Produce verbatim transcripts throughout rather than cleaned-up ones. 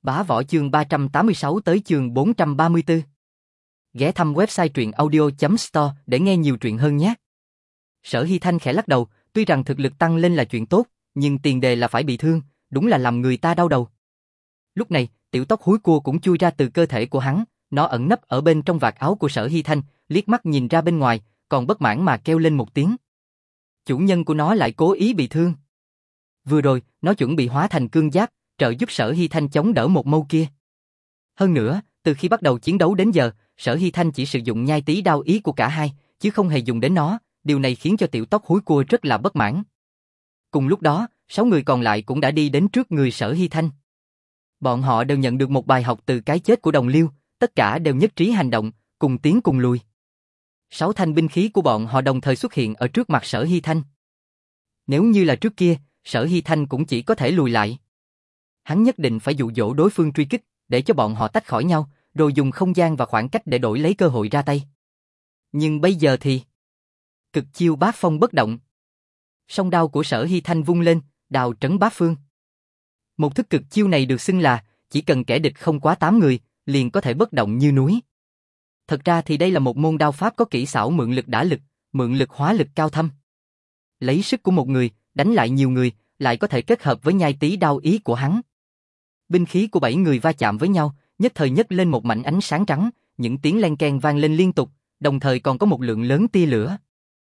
Bá Võ chương ba trăm tám mươi sáu tới chương bốn trăm ba mươi tư. Ghé thăm website truyện audio chấm store để nghe nhiều truyện hơn nhé. Sở Hy Thanh khẽ lắc đầu, tuy rằng thực lực tăng lên là chuyện tốt, nhưng tiền đề là phải bị thương, đúng là làm người ta đau đầu. Lúc này, tiểu tóc húi cua cũng chui ra từ cơ thể của hắn, nó ẩn nấp ở bên trong vạt áo của Sở Hy Thanh, liếc mắt nhìn ra bên ngoài, còn bất mãn mà kêu lên một tiếng. Chủ nhân của nó lại cố ý bị thương. Vừa rồi, nó chuẩn bị hóa thành cương giáp, trợ giúp Sở Hy Thanh chống đỡ một mâu kia. Hơn nữa, từ khi bắt đầu chiến đấu đến giờ, Sở Hy Thanh chỉ sử dụng nhai tí đao ý của cả hai, chứ không hề dùng đến nó, điều này khiến cho tiểu tóc húi cua rất là bất mãn. Cùng lúc đó, sáu người còn lại cũng đã đi đến trước người Sở Hy Thanh. Bọn họ đều nhận được một bài học từ cái chết của Đồng Liêu, tất cả đều nhất trí hành động, cùng tiến cùng lùi. Sáu thanh binh khí của bọn họ đồng thời xuất hiện ở trước mặt Sở Hy Thanh. Nếu như là trước kia, Sở Hy Thanh cũng chỉ có thể lùi lại. Hắn nhất định phải dụ dỗ đối phương truy kích, để cho bọn họ tách khỏi nhau, rồi dùng không gian và khoảng cách để đổi lấy cơ hội ra tay. Nhưng bây giờ thì... Cực chiêu bát phong bất động. Song đao của Sở Hy Thanh vung lên, đào trấn bát phương. Một thức cực chiêu này được xưng là, chỉ cần kẻ địch không quá tám người, liền có thể bất động như núi. Thật ra thì đây là một môn đao pháp có kỹ xảo mượn lực đả lực, mượn lực hóa lực cao thâm. Lấy sức của một người, đánh lại nhiều người, lại có thể kết hợp với nhai tí đao ý của hắn. Binh khí của bảy người va chạm với nhau, nhất thời nhấc lên một mảnh ánh sáng trắng, những tiếng len keng vang lên liên tục, đồng thời còn có một lượng lớn tia lửa.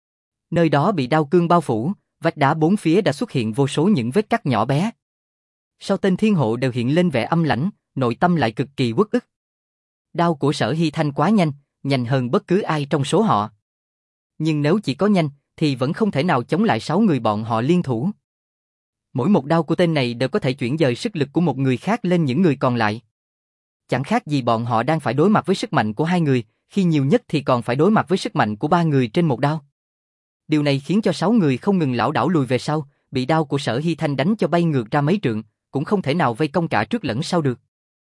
Nơi đó bị đao cương bao phủ, vách đá bốn phía đã xuất hiện vô số những vết cắt nhỏ bé. Sau tên thiên hộ đều hiện lên vẻ âm lãnh, nội tâm lại cực kỳ uất ức. Đao của Sở Hy Thanh quá nhanh, nhanh hơn bất cứ ai trong số họ. Nhưng nếu chỉ có nhanh, thì vẫn không thể nào chống lại sáu người bọn họ liên thủ. Mỗi một đao của tên này đều có thể chuyển dời sức lực của một người khác lên những người còn lại. Chẳng khác gì bọn họ đang phải đối mặt với sức mạnh của hai người, khi nhiều nhất thì còn phải đối mặt với sức mạnh của ba người trên một đao. Điều này khiến cho sáu người không ngừng lảo đảo lùi về sau, bị đao của Sở Hy Thanh đánh cho bay ngược ra mấy trượng, cũng không thể nào vây công cả trước lẫn sau được.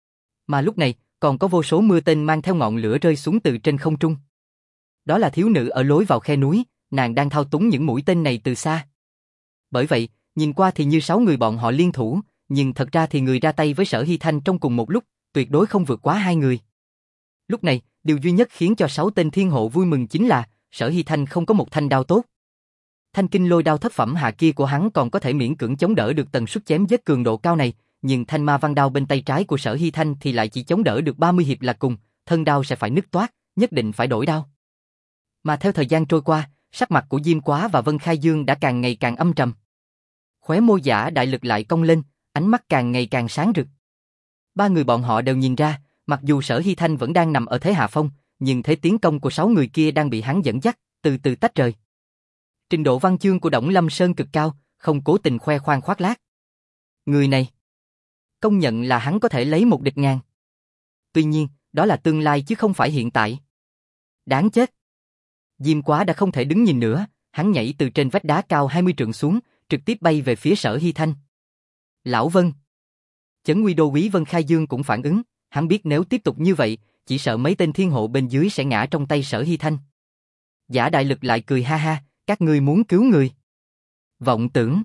Mà lúc này, còn có vô số mưa tên mang theo ngọn lửa rơi xuống từ trên không trung. Đó là thiếu nữ ở lối vào khe núi, nàng đang thao túng những mũi tên này từ xa. Bởi vậy, nhìn qua thì như sáu người bọn họ liên thủ, nhưng thật ra thì người ra tay với Sở Hy Thanh trong cùng một lúc, tuyệt đối không vượt quá hai người. Lúc này, điều duy nhất khiến cho sáu tên thiên hộ vui mừng chính là, Sở Hy Thanh không có một thanh đao tốt. Thanh kinh lôi đao thất phẩm hạ kia của hắn còn có thể miễn cưỡng chống đỡ được tần suất chém giết cường độ cao này, nhưng thanh ma văn đao bên tay trái của Sở Hy Thanh thì lại chỉ chống đỡ được ba mươi hiệp là cùng, thân đao sẽ phải nứt toác, nhất định phải đổi đao. Mà theo thời gian trôi qua, sắc mặt của Diêm Quá và Vân Khai Dương đã càng ngày càng âm trầm. Khóe môi Giả Đại Lực lại cong lên, ánh mắt càng ngày càng sáng rực. Ba người bọn họ đều nhìn ra, mặc dù Sở Hy Thanh vẫn đang nằm ở thế hạ phong, nhưng thế tiến công của sáu người kia đang bị hắn dẫn dắt, từ từ tách rời. Trình độ văn chương của Đổng Lâm Sơn cực cao, không cố tình khoe khoang khoác lác. Người này, công nhận là hắn có thể lấy một địch ngàn. Tuy nhiên, đó là tương lai chứ không phải hiện tại. Đáng chết. Diêm Quá đã không thể đứng nhìn nữa, hắn nhảy từ trên vách đá cao hai mươi trượng xuống, trực tiếp bay về phía Sở Hy Thanh. Lão Vân. Chấn Nguy Đô Quý Vân Khai Dương cũng phản ứng, hắn biết nếu tiếp tục như vậy, chỉ sợ mấy tên thiên hộ bên dưới sẽ ngã trong tay Sở Hy Thanh. Giả Đại Lực lại cười ha ha, các ngươi muốn cứu người. Vọng tưởng.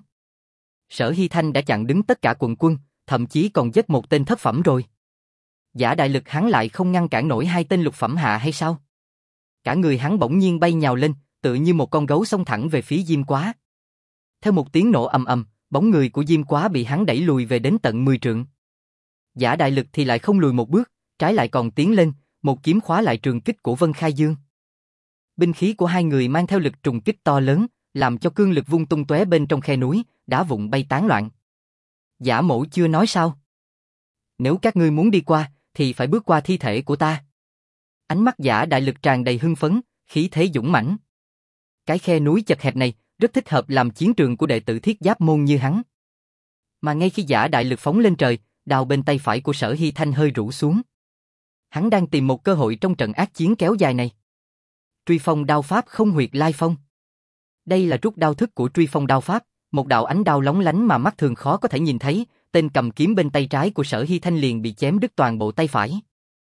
Sở Hy Thanh đã chặn đứng tất cả quận quân, thậm chí còn giết một tên thất phẩm rồi. Giả Đại Lực hắn lại không ngăn cản nổi hai tên lục phẩm hạ hay sao? Cả người hắn bỗng nhiên bay nhào lên, tựa như một con gấu xông thẳng về phía Diêm Quá. Theo một tiếng nổ ầm ầm, bóng người của Diêm Quá bị hắn đẩy lùi về đến tận mười trượng. Giả Đại Lực thì lại không lùi một bước, trái lại còn tiến lên, một kiếm khóa lại trường kích của Vân Khai Dương. Binh khí của hai người mang theo lực trùng kích to lớn, làm cho cương lực vung tung tóe bên trong khe núi, đá vụn bay tán loạn. Giả Mỗ chưa nói sao? Nếu các ngươi muốn đi qua, thì phải bước qua thi thể của ta. Ánh mắt Giả Đại Lực tràn đầy hưng phấn, khí thế dũng mãnh. Cái khe núi chật hẹp này rất thích hợp làm chiến trường của đệ tử Thiết Giáp môn như hắn. Mà ngay khi Giả Đại Lực phóng lên trời, đao bên tay phải của Sở Hy Thanh hơi rũ xuống. Hắn đang tìm một cơ hội trong trận ác chiến kéo dài này. Truy phong đao pháp không huyệt lai phong. Đây là rút đao thức của truy phong đao pháp, một đạo ánh đao lóng lánh mà mắt thường khó có thể nhìn thấy, tên cầm kiếm bên tay trái của Sở Hy Thanh liền bị chém đứt toàn bộ tay phải.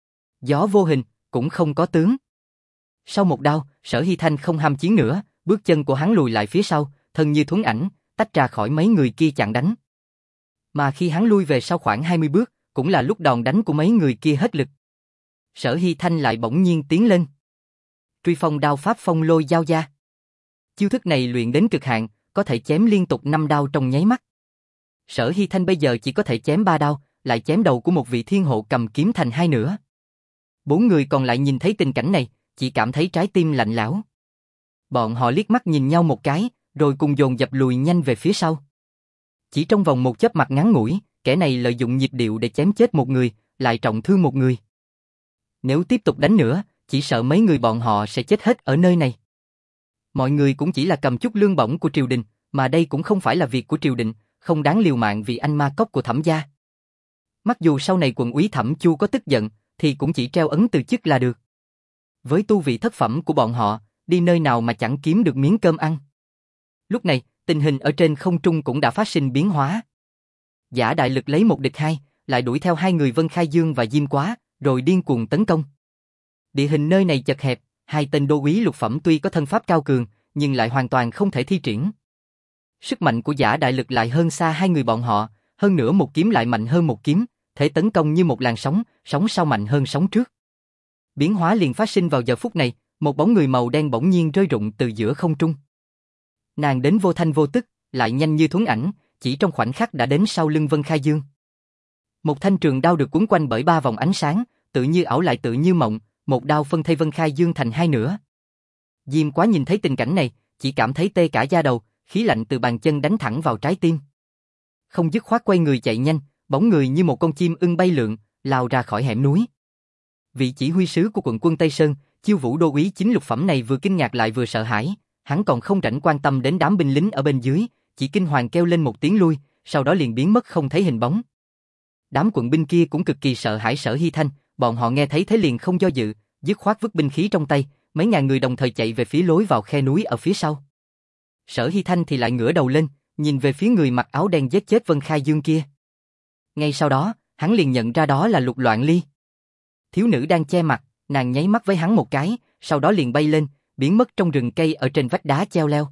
Gió vô hình, cũng không có tướng. Sau một đao, Sở Hy Thanh không ham chiến nữa, bước chân của hắn lùi lại phía sau, thân như thuấn ảnh, tách ra khỏi mấy người kia chặn đánh. Mà khi hắn lui về sau khoảng hai mươi bước, cũng là lúc đòn đánh của mấy người kia hết lực. Sở Hy Thanh lại bỗng nhiên tiến lên. Truy phong đao pháp phong lôi giao gia. Chiêu thức này luyện đến cực hạn, có thể chém liên tục năm đao trong nháy mắt. Sở Hy Thanh bây giờ chỉ có thể chém ba đao, lại chém đầu của một vị thiên hộ cầm kiếm thành hai nửa. Bốn người còn lại nhìn thấy tình cảnh này, chỉ cảm thấy trái tim lạnh lẽo. Bọn họ liếc mắt nhìn nhau một cái, rồi cùng dồn dập lùi nhanh về phía sau. Chỉ trong vòng một chớp mắt ngắn ngủi, kẻ này lợi dụng nhịp điệu để chém chết một người, lại trọng thương một người. Nếu tiếp tục đánh nữa, chỉ sợ mấy người bọn họ sẽ chết hết ở nơi này. Mọi người cũng chỉ là cầm chút lương bổng của triều đình, mà đây cũng không phải là việc của triều đình, không đáng liều mạng vì anh ma cốc của Thẩm gia. Mặc dù sau này quận úy Thẩm Chu có tức giận, thì cũng chỉ treo ấn từ chức là được. Với tu vị thất phẩm của bọn họ, đi nơi nào mà chẳng kiếm được miếng cơm ăn. Lúc này, tình hình ở trên không trung cũng đã phát sinh biến hóa. Giả Đại Lực lấy một địch hai, lại đuổi theo hai người Vân Khai Dương và Diêm Quá, rồi điên cuồng tấn công. Địa hình nơi này chật hẹp, hai tên đô úy lục phẩm tuy có thân pháp cao cường, nhưng lại hoàn toàn không thể thi triển. Sức mạnh của Giả Đại Lực lại hơn xa hai người bọn họ, hơn nữa một kiếm lại mạnh hơn một kiếm, thể tấn công như một làn sóng, sóng sau mạnh hơn sóng trước. Biến hóa liền phát sinh vào giờ phút này, một bóng người màu đen bỗng nhiên rơi rụng từ giữa không trung. Nàng đến vô thanh vô tức, lại nhanh như thuấn ảnh, chỉ trong khoảnh khắc đã đến sau lưng Vân Khai Dương. Một thanh trường đao được cuốn quanh bởi ba vòng ánh sáng, tự như ảo lại tự như mộng, một đao phân thây Vân Khai Dương thành hai nửa. Diêm Quá nhìn thấy tình cảnh này, chỉ cảm thấy tê cả da đầu, khí lạnh từ bàn chân đánh thẳng vào trái tim. Không dứt khoát quay người chạy nhanh, bóng người như một con chim ưng bay lượn, lao ra khỏi hẻm núi. Vị chỉ huy sứ của quận quân Tây Sơn, Chiêu Vũ đô úy chính lục phẩm này vừa kinh ngạc lại vừa sợ hãi, hắn còn không rảnh quan tâm đến đám binh lính ở bên dưới, chỉ kinh hoàng kêu lên một tiếng lui, sau đó liền biến mất không thấy hình bóng. Đám quận binh kia cũng cực kỳ sợ hãi Sở Hy Thanh, bọn họ nghe thấy thế liền không do dự, dứt khoát vứt binh khí trong tay, mấy ngàn người đồng thời chạy về phía lối vào khe núi ở phía sau. Sở Hy Thanh thì lại ngửa đầu lên, nhìn về phía người mặc áo đen giết chết Vân Khai Dương kia. Ngay sau đó, hắn liền nhận ra đó là Lục Loạn Ly. Thiếu nữ đang che mặt, nàng nháy mắt với hắn một cái, sau đó liền bay lên, biến mất trong rừng cây ở trên vách đá treo leo.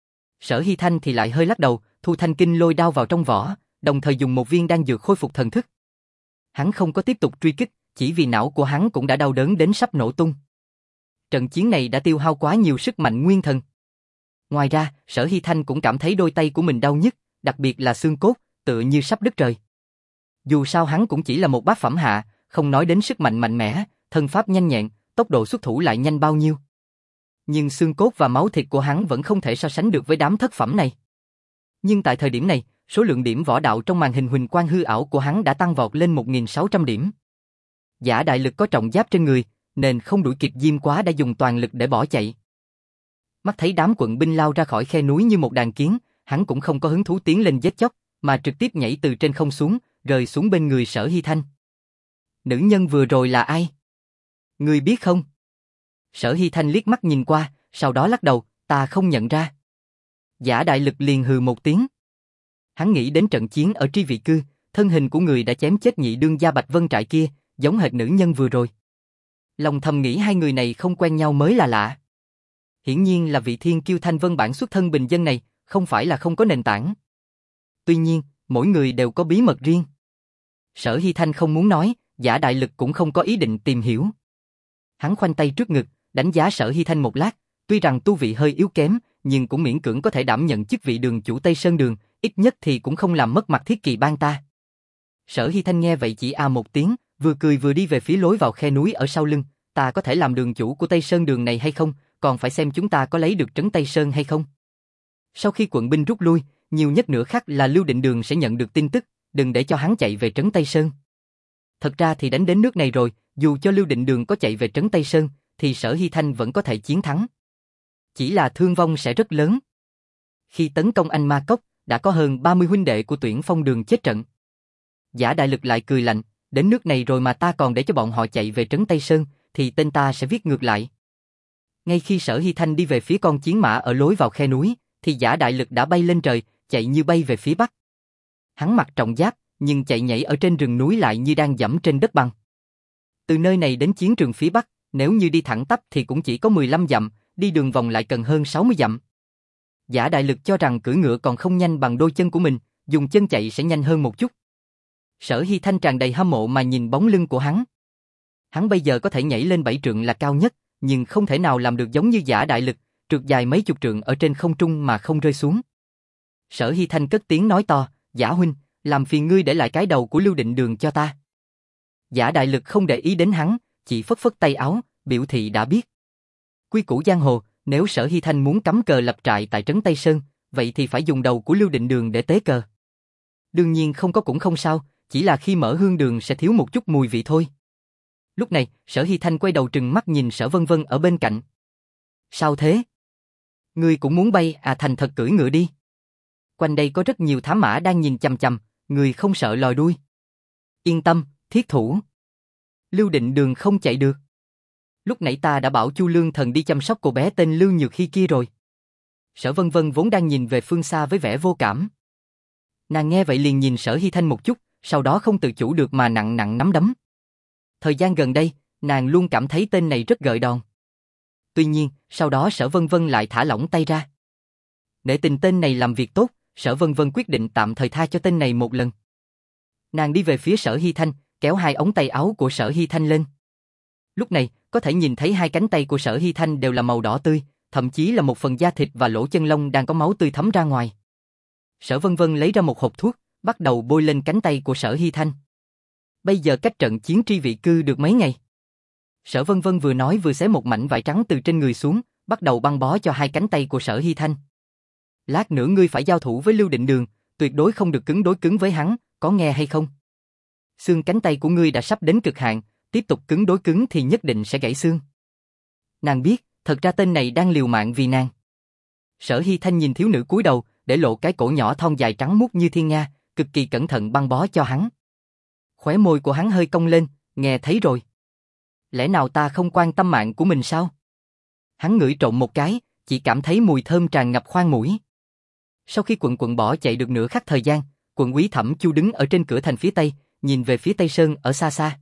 Sở Hy Thanh thì lại hơi lắc đầu, thu thanh kinh lôi đao vào trong vỏ, đồng thời dùng một viên đan dược khôi phục thần thức. Hắn không có tiếp tục truy kích, chỉ vì não của hắn cũng đã đau đớn đến sắp nổ tung. Trận chiến này đã tiêu hao quá nhiều sức mạnh nguyên thần. Ngoài ra, Sở Hy Thanh cũng cảm thấy đôi tay của mình đau nhức, đặc biệt là xương cốt, tựa như sắp đứt rời. Dù sao hắn cũng chỉ là một bát phẩm hạ, không nói đến sức mạnh mạnh mẽ, thân pháp nhanh nhẹn, tốc độ xuất thủ lại nhanh bao nhiêu. Nhưng xương cốt và máu thịt của hắn vẫn không thể so sánh được với đám thất phẩm này. Nhưng tại thời điểm này, số lượng điểm võ đạo trong màn hình huỳnh quang hư ảo của hắn đã tăng vọt lên một nghìn sáu trăm điểm. Giả Đại Lực có trọng giáp trên người, nên không đuổi kịp Diêm Quá đã dùng toàn lực để bỏ chạy. Mắt thấy đám quận binh lao ra khỏi khe núi như một đàn kiến, hắn cũng không có hứng thú tiến lên giết chóc, mà trực tiếp nhảy từ trên không xuống, rơi xuống bên người Sở Hy Thanh. Nữ nhân vừa rồi là ai? Ngươi biết không? Sở Hy Thanh liếc mắt nhìn qua, sau đó lắc đầu, ta không nhận ra. Giả Đại Lực liền hừ một tiếng. Hắn nghĩ đến trận chiến ở Tri Vị Cư, thân hình của người đã chém chết nhị đương gia Bạch Vân Trại kia, giống hệt nữ nhân vừa rồi. Lòng thầm nghĩ hai người này không quen nhau mới là lạ. Hiển nhiên là vị thiên kiêu Thanh Vân bản xuất thân bình dân này, không phải là không có nền tảng. Tuy nhiên, mỗi người đều có bí mật riêng. Sở Hy Thanh không muốn nói, Giả Đại Lực cũng không có ý định tìm hiểu. Hắn khoanh tay trước ngực, đánh giá Sở Hy Thanh một lát, tuy rằng tu vị hơi yếu kém, nhưng cũng miễn cưỡng có thể đảm nhận chức vị đường chủ Tây Sơn Đường, ít nhất thì cũng không làm mất mặt Thiết Kỳ Bang ta. Sở Hy Thanh nghe vậy chỉ a một tiếng, vừa cười vừa đi về phía lối vào khe núi ở sau lưng, ta có thể làm đường chủ của Tây Sơn Đường này hay không, còn phải xem chúng ta có lấy được trấn Tây Sơn hay không. Sau khi quận binh rút lui, nhiều nhất nửa khắc là Lưu Định Đường sẽ nhận được tin tức, đừng để cho hắn chạy về trấn Tây Sơn. Thật ra thì đánh đến nước này rồi, dù cho Lưu Định Đường có chạy về trấn Tây Sơn, thì Sở Hy Thanh vẫn có thể chiến thắng. Chỉ là thương vong sẽ rất lớn. Khi tấn công Anh Ma Cốc, đã có hơn ba mươi huynh đệ của Tuyển Phong Đường chết trận. Giả Đại Lực lại cười lạnh, đến nước này rồi mà ta còn để cho bọn họ chạy về trấn Tây Sơn, thì tên ta sẽ viết ngược lại. Ngay khi Sở Hy Thanh đi về phía con chiến mã ở lối vào khe núi, thì Giả Đại Lực đã bay lên trời, chạy như bay về phía bắc. Hắn mặc trọng giáp, nhưng chạy nhảy ở trên rừng núi lại như đang dẫm trên đất bằng. Từ nơi này đến chiến trường phía bắc, nếu như đi thẳng tắp thì cũng chỉ có mười lăm dặm, đi đường vòng lại cần hơn sáu mươi dặm. Giả Đại Lực cho rằng cưỡi ngựa còn không nhanh bằng đôi chân của mình, dùng chân chạy sẽ nhanh hơn một chút. Sở Hy Thanh tràn đầy hâm mộ mà nhìn bóng lưng của hắn. Hắn bây giờ có thể nhảy lên bảy trượng là cao nhất, nhưng không thể nào làm được giống như Giả Đại Lực, trượt dài mấy chục trượng ở trên không trung mà không rơi xuống. Sở Hy Thanh cất tiếng nói to, Giả huynh, làm phiền ngươi để lại cái đầu của Lưu Định Đường cho ta. Giả Đại Lực không để ý đến hắn, chỉ phất phất tay áo, biểu thị đã biết. Quy củ giang hồ, nếu Sở Hy Thanh muốn cắm cờ lập trại tại trấn Tây Sơn, vậy thì phải dùng đầu của Lưu Định Đường để tế cờ. Đương nhiên không có cũng không sao, chỉ là khi mở hương đường sẽ thiếu một chút mùi vị thôi. Lúc này, Sở Hy Thanh quay đầu trừng mắt nhìn Sở Vân Vân ở bên cạnh. Sao thế? Ngươi cũng muốn bay à, thành thật cưỡi ngựa đi. Quanh đây có rất nhiều thám mã đang nhìn chằm chằm, người không sợ lòi đuôi. Yên tâm, thiết thủ. Lưu Định Đường không chạy được. Lúc nãy ta đã bảo Chu Lương Thần đi chăm sóc cô bé tên Lưu Nhược Hy kia rồi. Sở Vân Vân vốn đang nhìn về phương xa với vẻ vô cảm. Nàng nghe vậy liền nhìn Sở Hy Thanh một chút, sau đó không tự chủ được mà nặng nặng nắm đấm. Thời gian gần đây, nàng luôn cảm thấy tên này rất gợi đòn. Tuy nhiên, sau đó Sở Vân Vân lại thả lỏng tay ra. Để tình tên này làm việc tốt, Sở Vân Vân quyết định tạm thời tha cho tên này một lần. Nàng đi về phía Sở Hy Thanh, kéo hai ống tay áo của Sở Hy Thanh lên. Lúc này, có thể nhìn thấy hai cánh tay của Sở Hy Thanh đều là màu đỏ tươi, thậm chí là một phần da thịt và lỗ chân lông đang có máu tươi thấm ra ngoài. Sở Vân Vân lấy ra một hộp thuốc, bắt đầu bôi lên cánh tay của Sở Hy Thanh. Bây giờ cách trận chiến tri vị cư được mấy ngày. Sở Vân Vân vừa nói vừa xé một mảnh vải trắng từ trên người xuống, bắt đầu băng bó cho hai cánh tay của Sở Hy Thanh. Lát nữa ngươi phải giao thủ với Lưu Định Đường, tuyệt đối không được cứng đối cứng với hắn, có nghe hay không? Xương cánh tay của ngươi đã sắp đến cực hạn, tiếp tục cứng đối cứng thì nhất định sẽ gãy xương. Nàng biết, thật ra tên này đang liều mạng vì nàng. Sở Hy Thanh nhìn thiếu nữ cúi đầu, để lộ cái cổ nhỏ thon dài trắng muốt như thiên nga, cực kỳ cẩn thận băng bó cho hắn. Khóe môi của hắn hơi cong lên, nghe thấy rồi. Lẽ nào ta không quan tâm mạng của mình sao? Hắn ngửi trộm một cái, chỉ cảm thấy mùi thơm tràn ngập khoang mũi. Sau khi quận quận bỏ chạy được nửa khắc thời gian, quận úy Thẩm Chu đứng ở trên cửa thành phía tây, nhìn về phía Tây Sơn ở xa xa.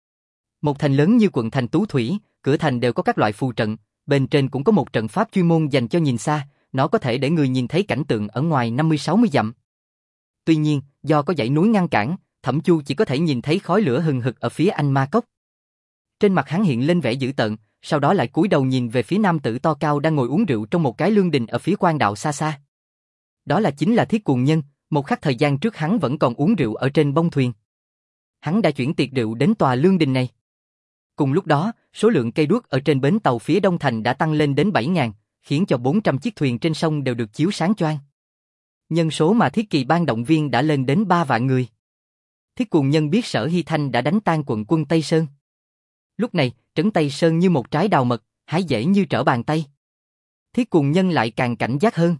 Một thành lớn như quận thành Tú Thủy, cửa thành đều có các loại phù trận, bên trên cũng có một trận pháp chuyên môn dành cho nhìn xa, nó có thể để người nhìn thấy cảnh tượng ở ngoài năm mươi sáu mươi dặm. Tuy nhiên, do có dãy núi ngăn cản, Thẩm Chu chỉ có thể nhìn thấy khói lửa hừng hực ở phía Anh Ma Cốc. Trên mặt hắn hiện lên vẻ dữ tợn, sau đó lại cúi đầu nhìn về phía nam tử to cao đang ngồi uống rượu trong một cái lương đình ở phía quan đạo xa xa. Đó là chính là Thiết Cuồng Nhân, một khắc thời gian trước hắn vẫn còn uống rượu ở trên bông thuyền. Hắn đã chuyển tiệc rượu đến tòa lương đình này. Cùng lúc đó, số lượng cây đuốc ở trên bến tàu phía đông thành đã tăng lên đến bảy nghìn, khiến cho bốn trăm chiếc thuyền trên sông đều được chiếu sáng choang. Nhân số mà Thiết Kỳ Bang động viên đã lên đến ba vạn người. Thiết Cuồng Nhân biết Sở Hy Thanh đã đánh tan quận quân Tây Sơn. Lúc này, trấn Tây Sơn như một trái đào mật, hái dễ như trở bàn tay. Thiết Cuồng Nhân lại càng cảnh giác hơn.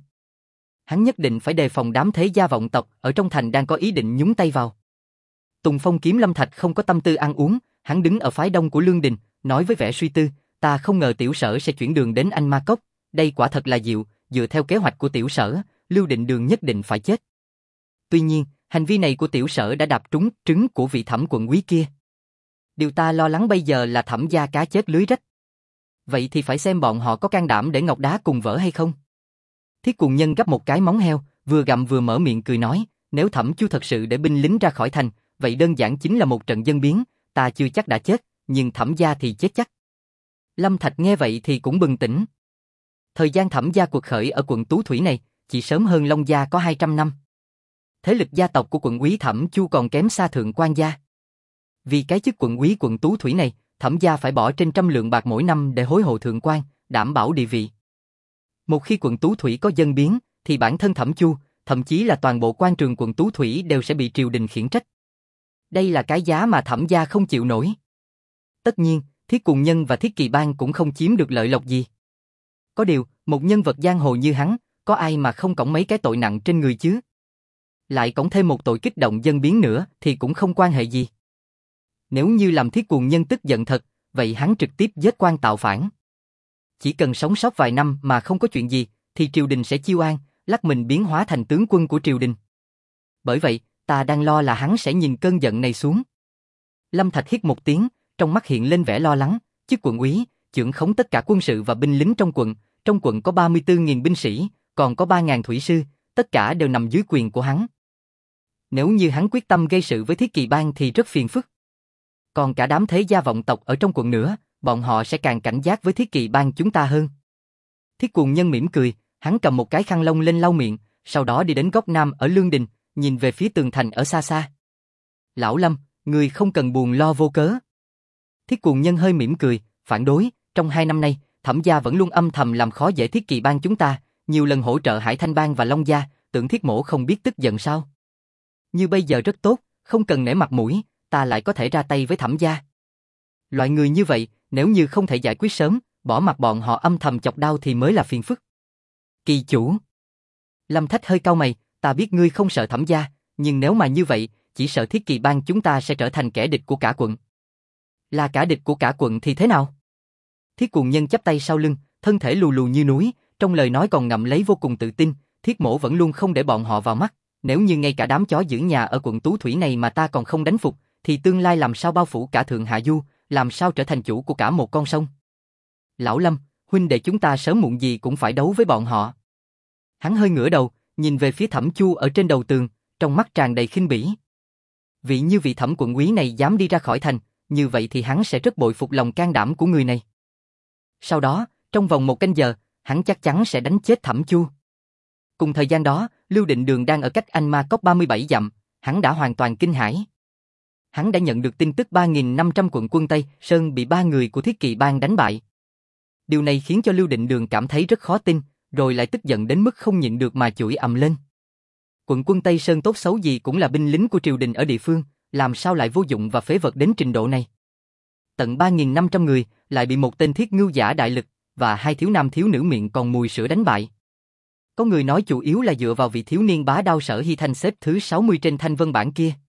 Hắn nhất định phải đề phòng đám thế gia vọng tộc ở trong thành đang có ý định nhúng tay vào. Tùng Phong Kiếm Lâm Thạch không có tâm tư ăn uống, hắn đứng ở phái đông của Lương Đình, nói với vẻ suy tư, ta không ngờ Tiểu Sở sẽ chuyển đường đến Anh Ma Cốc, đây quả thật là diệu, dựa theo kế hoạch của Tiểu Sở, Lưu Định Đường nhất định phải chết. Tuy nhiên, hành vi này của Tiểu Sở đã đạp trúng trứng của vị Thẩm quận úy kia. Điều ta lo lắng bây giờ là Thẩm gia cá chết lưới rách. Vậy thì phải xem bọn họ có can đảm để ngọc đá cùng vỡ hay không. Thiết Cuồng Nhân gắp một cái móng heo, vừa gặm vừa mở miệng cười nói, nếu Thẩm Chu thật sự để binh lính ra khỏi thành, vậy đơn giản chính là một trận dân biến, ta chưa chắc đã chết, nhưng Thẩm gia thì chết chắc. Lâm Thạch nghe vậy thì cũng bừng tỉnh. Thời gian Thẩm gia cuộc khởi ở quận Tú Thủy này, chỉ sớm hơn Long gia có hai trăm năm. Thế lực gia tộc của quận úy Thẩm Chu còn kém xa Thượng quan gia. Vì cái chức quận úy quận Tú Thủy này, Thẩm gia phải bỏ trên trăm lượng bạc mỗi năm để hối hộ thượng quan, đảm bảo địa vị. Một khi quận Tú Thủy có dân biến, thì bản thân Thẩm Chu, thậm chí là toàn bộ quan trường quận Tú Thủy đều sẽ bị triều đình khiển trách. Đây là cái giá mà Thẩm gia không chịu nổi. Tất nhiên, Thiết Cuồng Nhân và Thiết Kỳ Bang cũng không chiếm được lợi lộc gì. Có điều, một nhân vật giang hồ như hắn, có ai mà không cõng mấy cái tội nặng trên người chứ? Lại cõng thêm một tội kích động dân biến nữa thì cũng không quan hệ gì. Nếu như làm Thiết Cuồng Nhân tức giận thật, vậy hắn trực tiếp giết quan tạo phản. Chỉ cần sống sót vài năm mà không có chuyện gì, thì triều đình sẽ chiêu an, lắc mình biến hóa thành tướng quân của triều đình. Bởi vậy, ta đang lo là hắn sẽ nhìn cơn giận này xuống. Lâm Thạch hít một tiếng, trong mắt hiện lên vẻ lo lắng, chức quận úy, trưởng khống tất cả quân sự và binh lính trong quận, trong quận có ba mươi tư nghìn binh sĩ, còn có ba nghìn thủy sư, tất cả đều nằm dưới quyền của hắn. Nếu như hắn quyết tâm gây sự với Thiết Kỳ Bang thì rất phiền phức. Còn cả đám thế gia vọng tộc ở trong quận nữa, bọn họ sẽ càng cảnh giác với Thiết Kỳ Bang chúng ta hơn. Thiết Cuồng Nhân mỉm cười, hắn cầm một cái khăn lông lên lau miệng, sau đó đi đến góc nam ở Lương Đình, nhìn về phía tường thành ở xa xa. Lão Lâm, người không cần buồn lo vô cớ. Thiết Cuồng Nhân hơi mỉm cười, phản đối, trong hai năm nay, Thẩm gia vẫn luôn âm thầm làm khó dễ Thiết Kỳ Bang chúng ta, nhiều lần hỗ trợ Hải Thanh Bang và Long gia, tưởng Thiết mỗ không biết tức giận sao? Như bây giờ rất tốt, không cần nể mặt mũi, ta lại có thể ra tay với Thẩm gia. Loại người như vậy, nếu như không thể giải quyết sớm, bỏ mặc bọn họ âm thầm chọc đau thì mới là phiền phức. Kỳ chủ. Lâm Thách hơi cau mày, ta biết ngươi không sợ Thẩm gia, nhưng nếu mà như vậy, chỉ sợ Thiết Kỳ Bang chúng ta sẽ trở thành kẻ địch của cả quận. Là cả địch của cả quận thì thế nào? Thiết Cuồng Nhân chắp tay sau lưng, thân thể lù lù như núi, trong lời nói còn ngậm lấy vô cùng tự tin, Thiết mỗ vẫn luôn không để bọn họ vào mắt, nếu như ngay cả đám chó giữ nhà ở quận Tú Thủy này mà ta còn không đánh phục, thì tương lai làm sao bao phủ cả Thượng Hạ Du, làm sao trở thành chủ của cả một con sông. Lão Lâm, huynh đệ chúng ta sớm muộn gì cũng phải đấu với bọn họ. Hắn hơi ngửa đầu, nhìn về phía Thẩm Chu ở trên đầu tường, trong mắt tràn đầy khinh bỉ. Vị như vị Thẩm quận úy này dám đi ra khỏi thành, như vậy thì hắn sẽ rất bội phục lòng can đảm của người này. Sau đó, trong vòng một canh giờ, hắn chắc chắn sẽ đánh chết Thẩm Chu. Cùng thời gian đó, Lưu Định Đường đang ở cách Anh Ma Cốc ba mươi bảy dặm, hắn đã hoàn toàn kinh hãi. Hắn đã nhận được tin tức ba nghìn năm trăm quận quân Tây Sơn bị ba người của Thiết Kỳ Bang đánh bại. Điều này khiến cho Lưu Định Đường cảm thấy rất khó tin, rồi lại tức giận đến mức không nhịn được mà chửi ầm lên. Quận quân Tây Sơn tốt xấu gì cũng là binh lính của triều đình ở địa phương, làm sao lại vô dụng và phế vật đến trình độ này. Tận ba nghìn năm trăm người lại bị một tên thiết ngưu giả đại lực và hai thiếu nam thiếu nữ miệng còn mùi sữa đánh bại. Có người nói chủ yếu là dựa vào vị thiếu niên bá đao Sở Hy Thanh xếp thứ sáu mươi trên thanh vân bảng kia.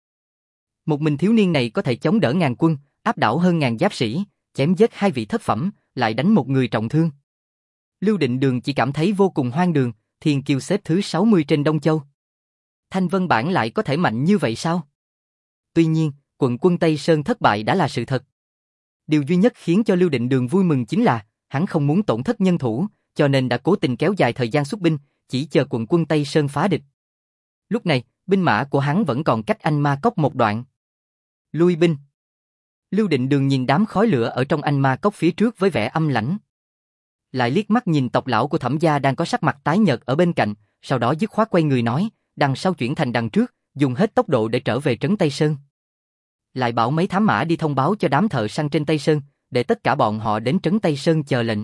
Một mình thiếu niên này có thể chống đỡ ngàn quân, áp đảo hơn ngàn giáp sĩ, chém giết hai vị thất phẩm, lại đánh một người trọng thương. Lưu Định Đường chỉ cảm thấy vô cùng hoang đường, Thiên Kiêu xếp thứ sáu mươi trên Đông Châu. Thanh vân bảng lại có thể mạnh như vậy sao? Tuy nhiên, quận quân Tây Sơn thất bại đã là sự thật. Điều duy nhất khiến cho Lưu Định Đường vui mừng chính là, hắn không muốn tổn thất nhân thủ, cho nên đã cố tình kéo dài thời gian xuất binh, chỉ chờ quận quân Tây Sơn phá địch. Lúc này, binh mã của hắn vẫn còn cách Anh Ma Cốc một đoạn. Lui binh. Lưu Định Đường nhìn đám khói lửa ở trong Anh Ma Cốc phía trước với vẻ âm lãnh. Lại liếc mắt nhìn tộc lão của Thẩm gia đang có sắc mặt tái nhợt ở bên cạnh, sau đó dứt khoát quay người nói, đằng sau chuyển thành đằng trước, dùng hết tốc độ để trở về trấn Tây Sơn. Lại bảo mấy thám mã đi thông báo cho đám thợ săn trên Tây Sơn, để tất cả bọn họ đến trấn Tây Sơn chờ lệnh.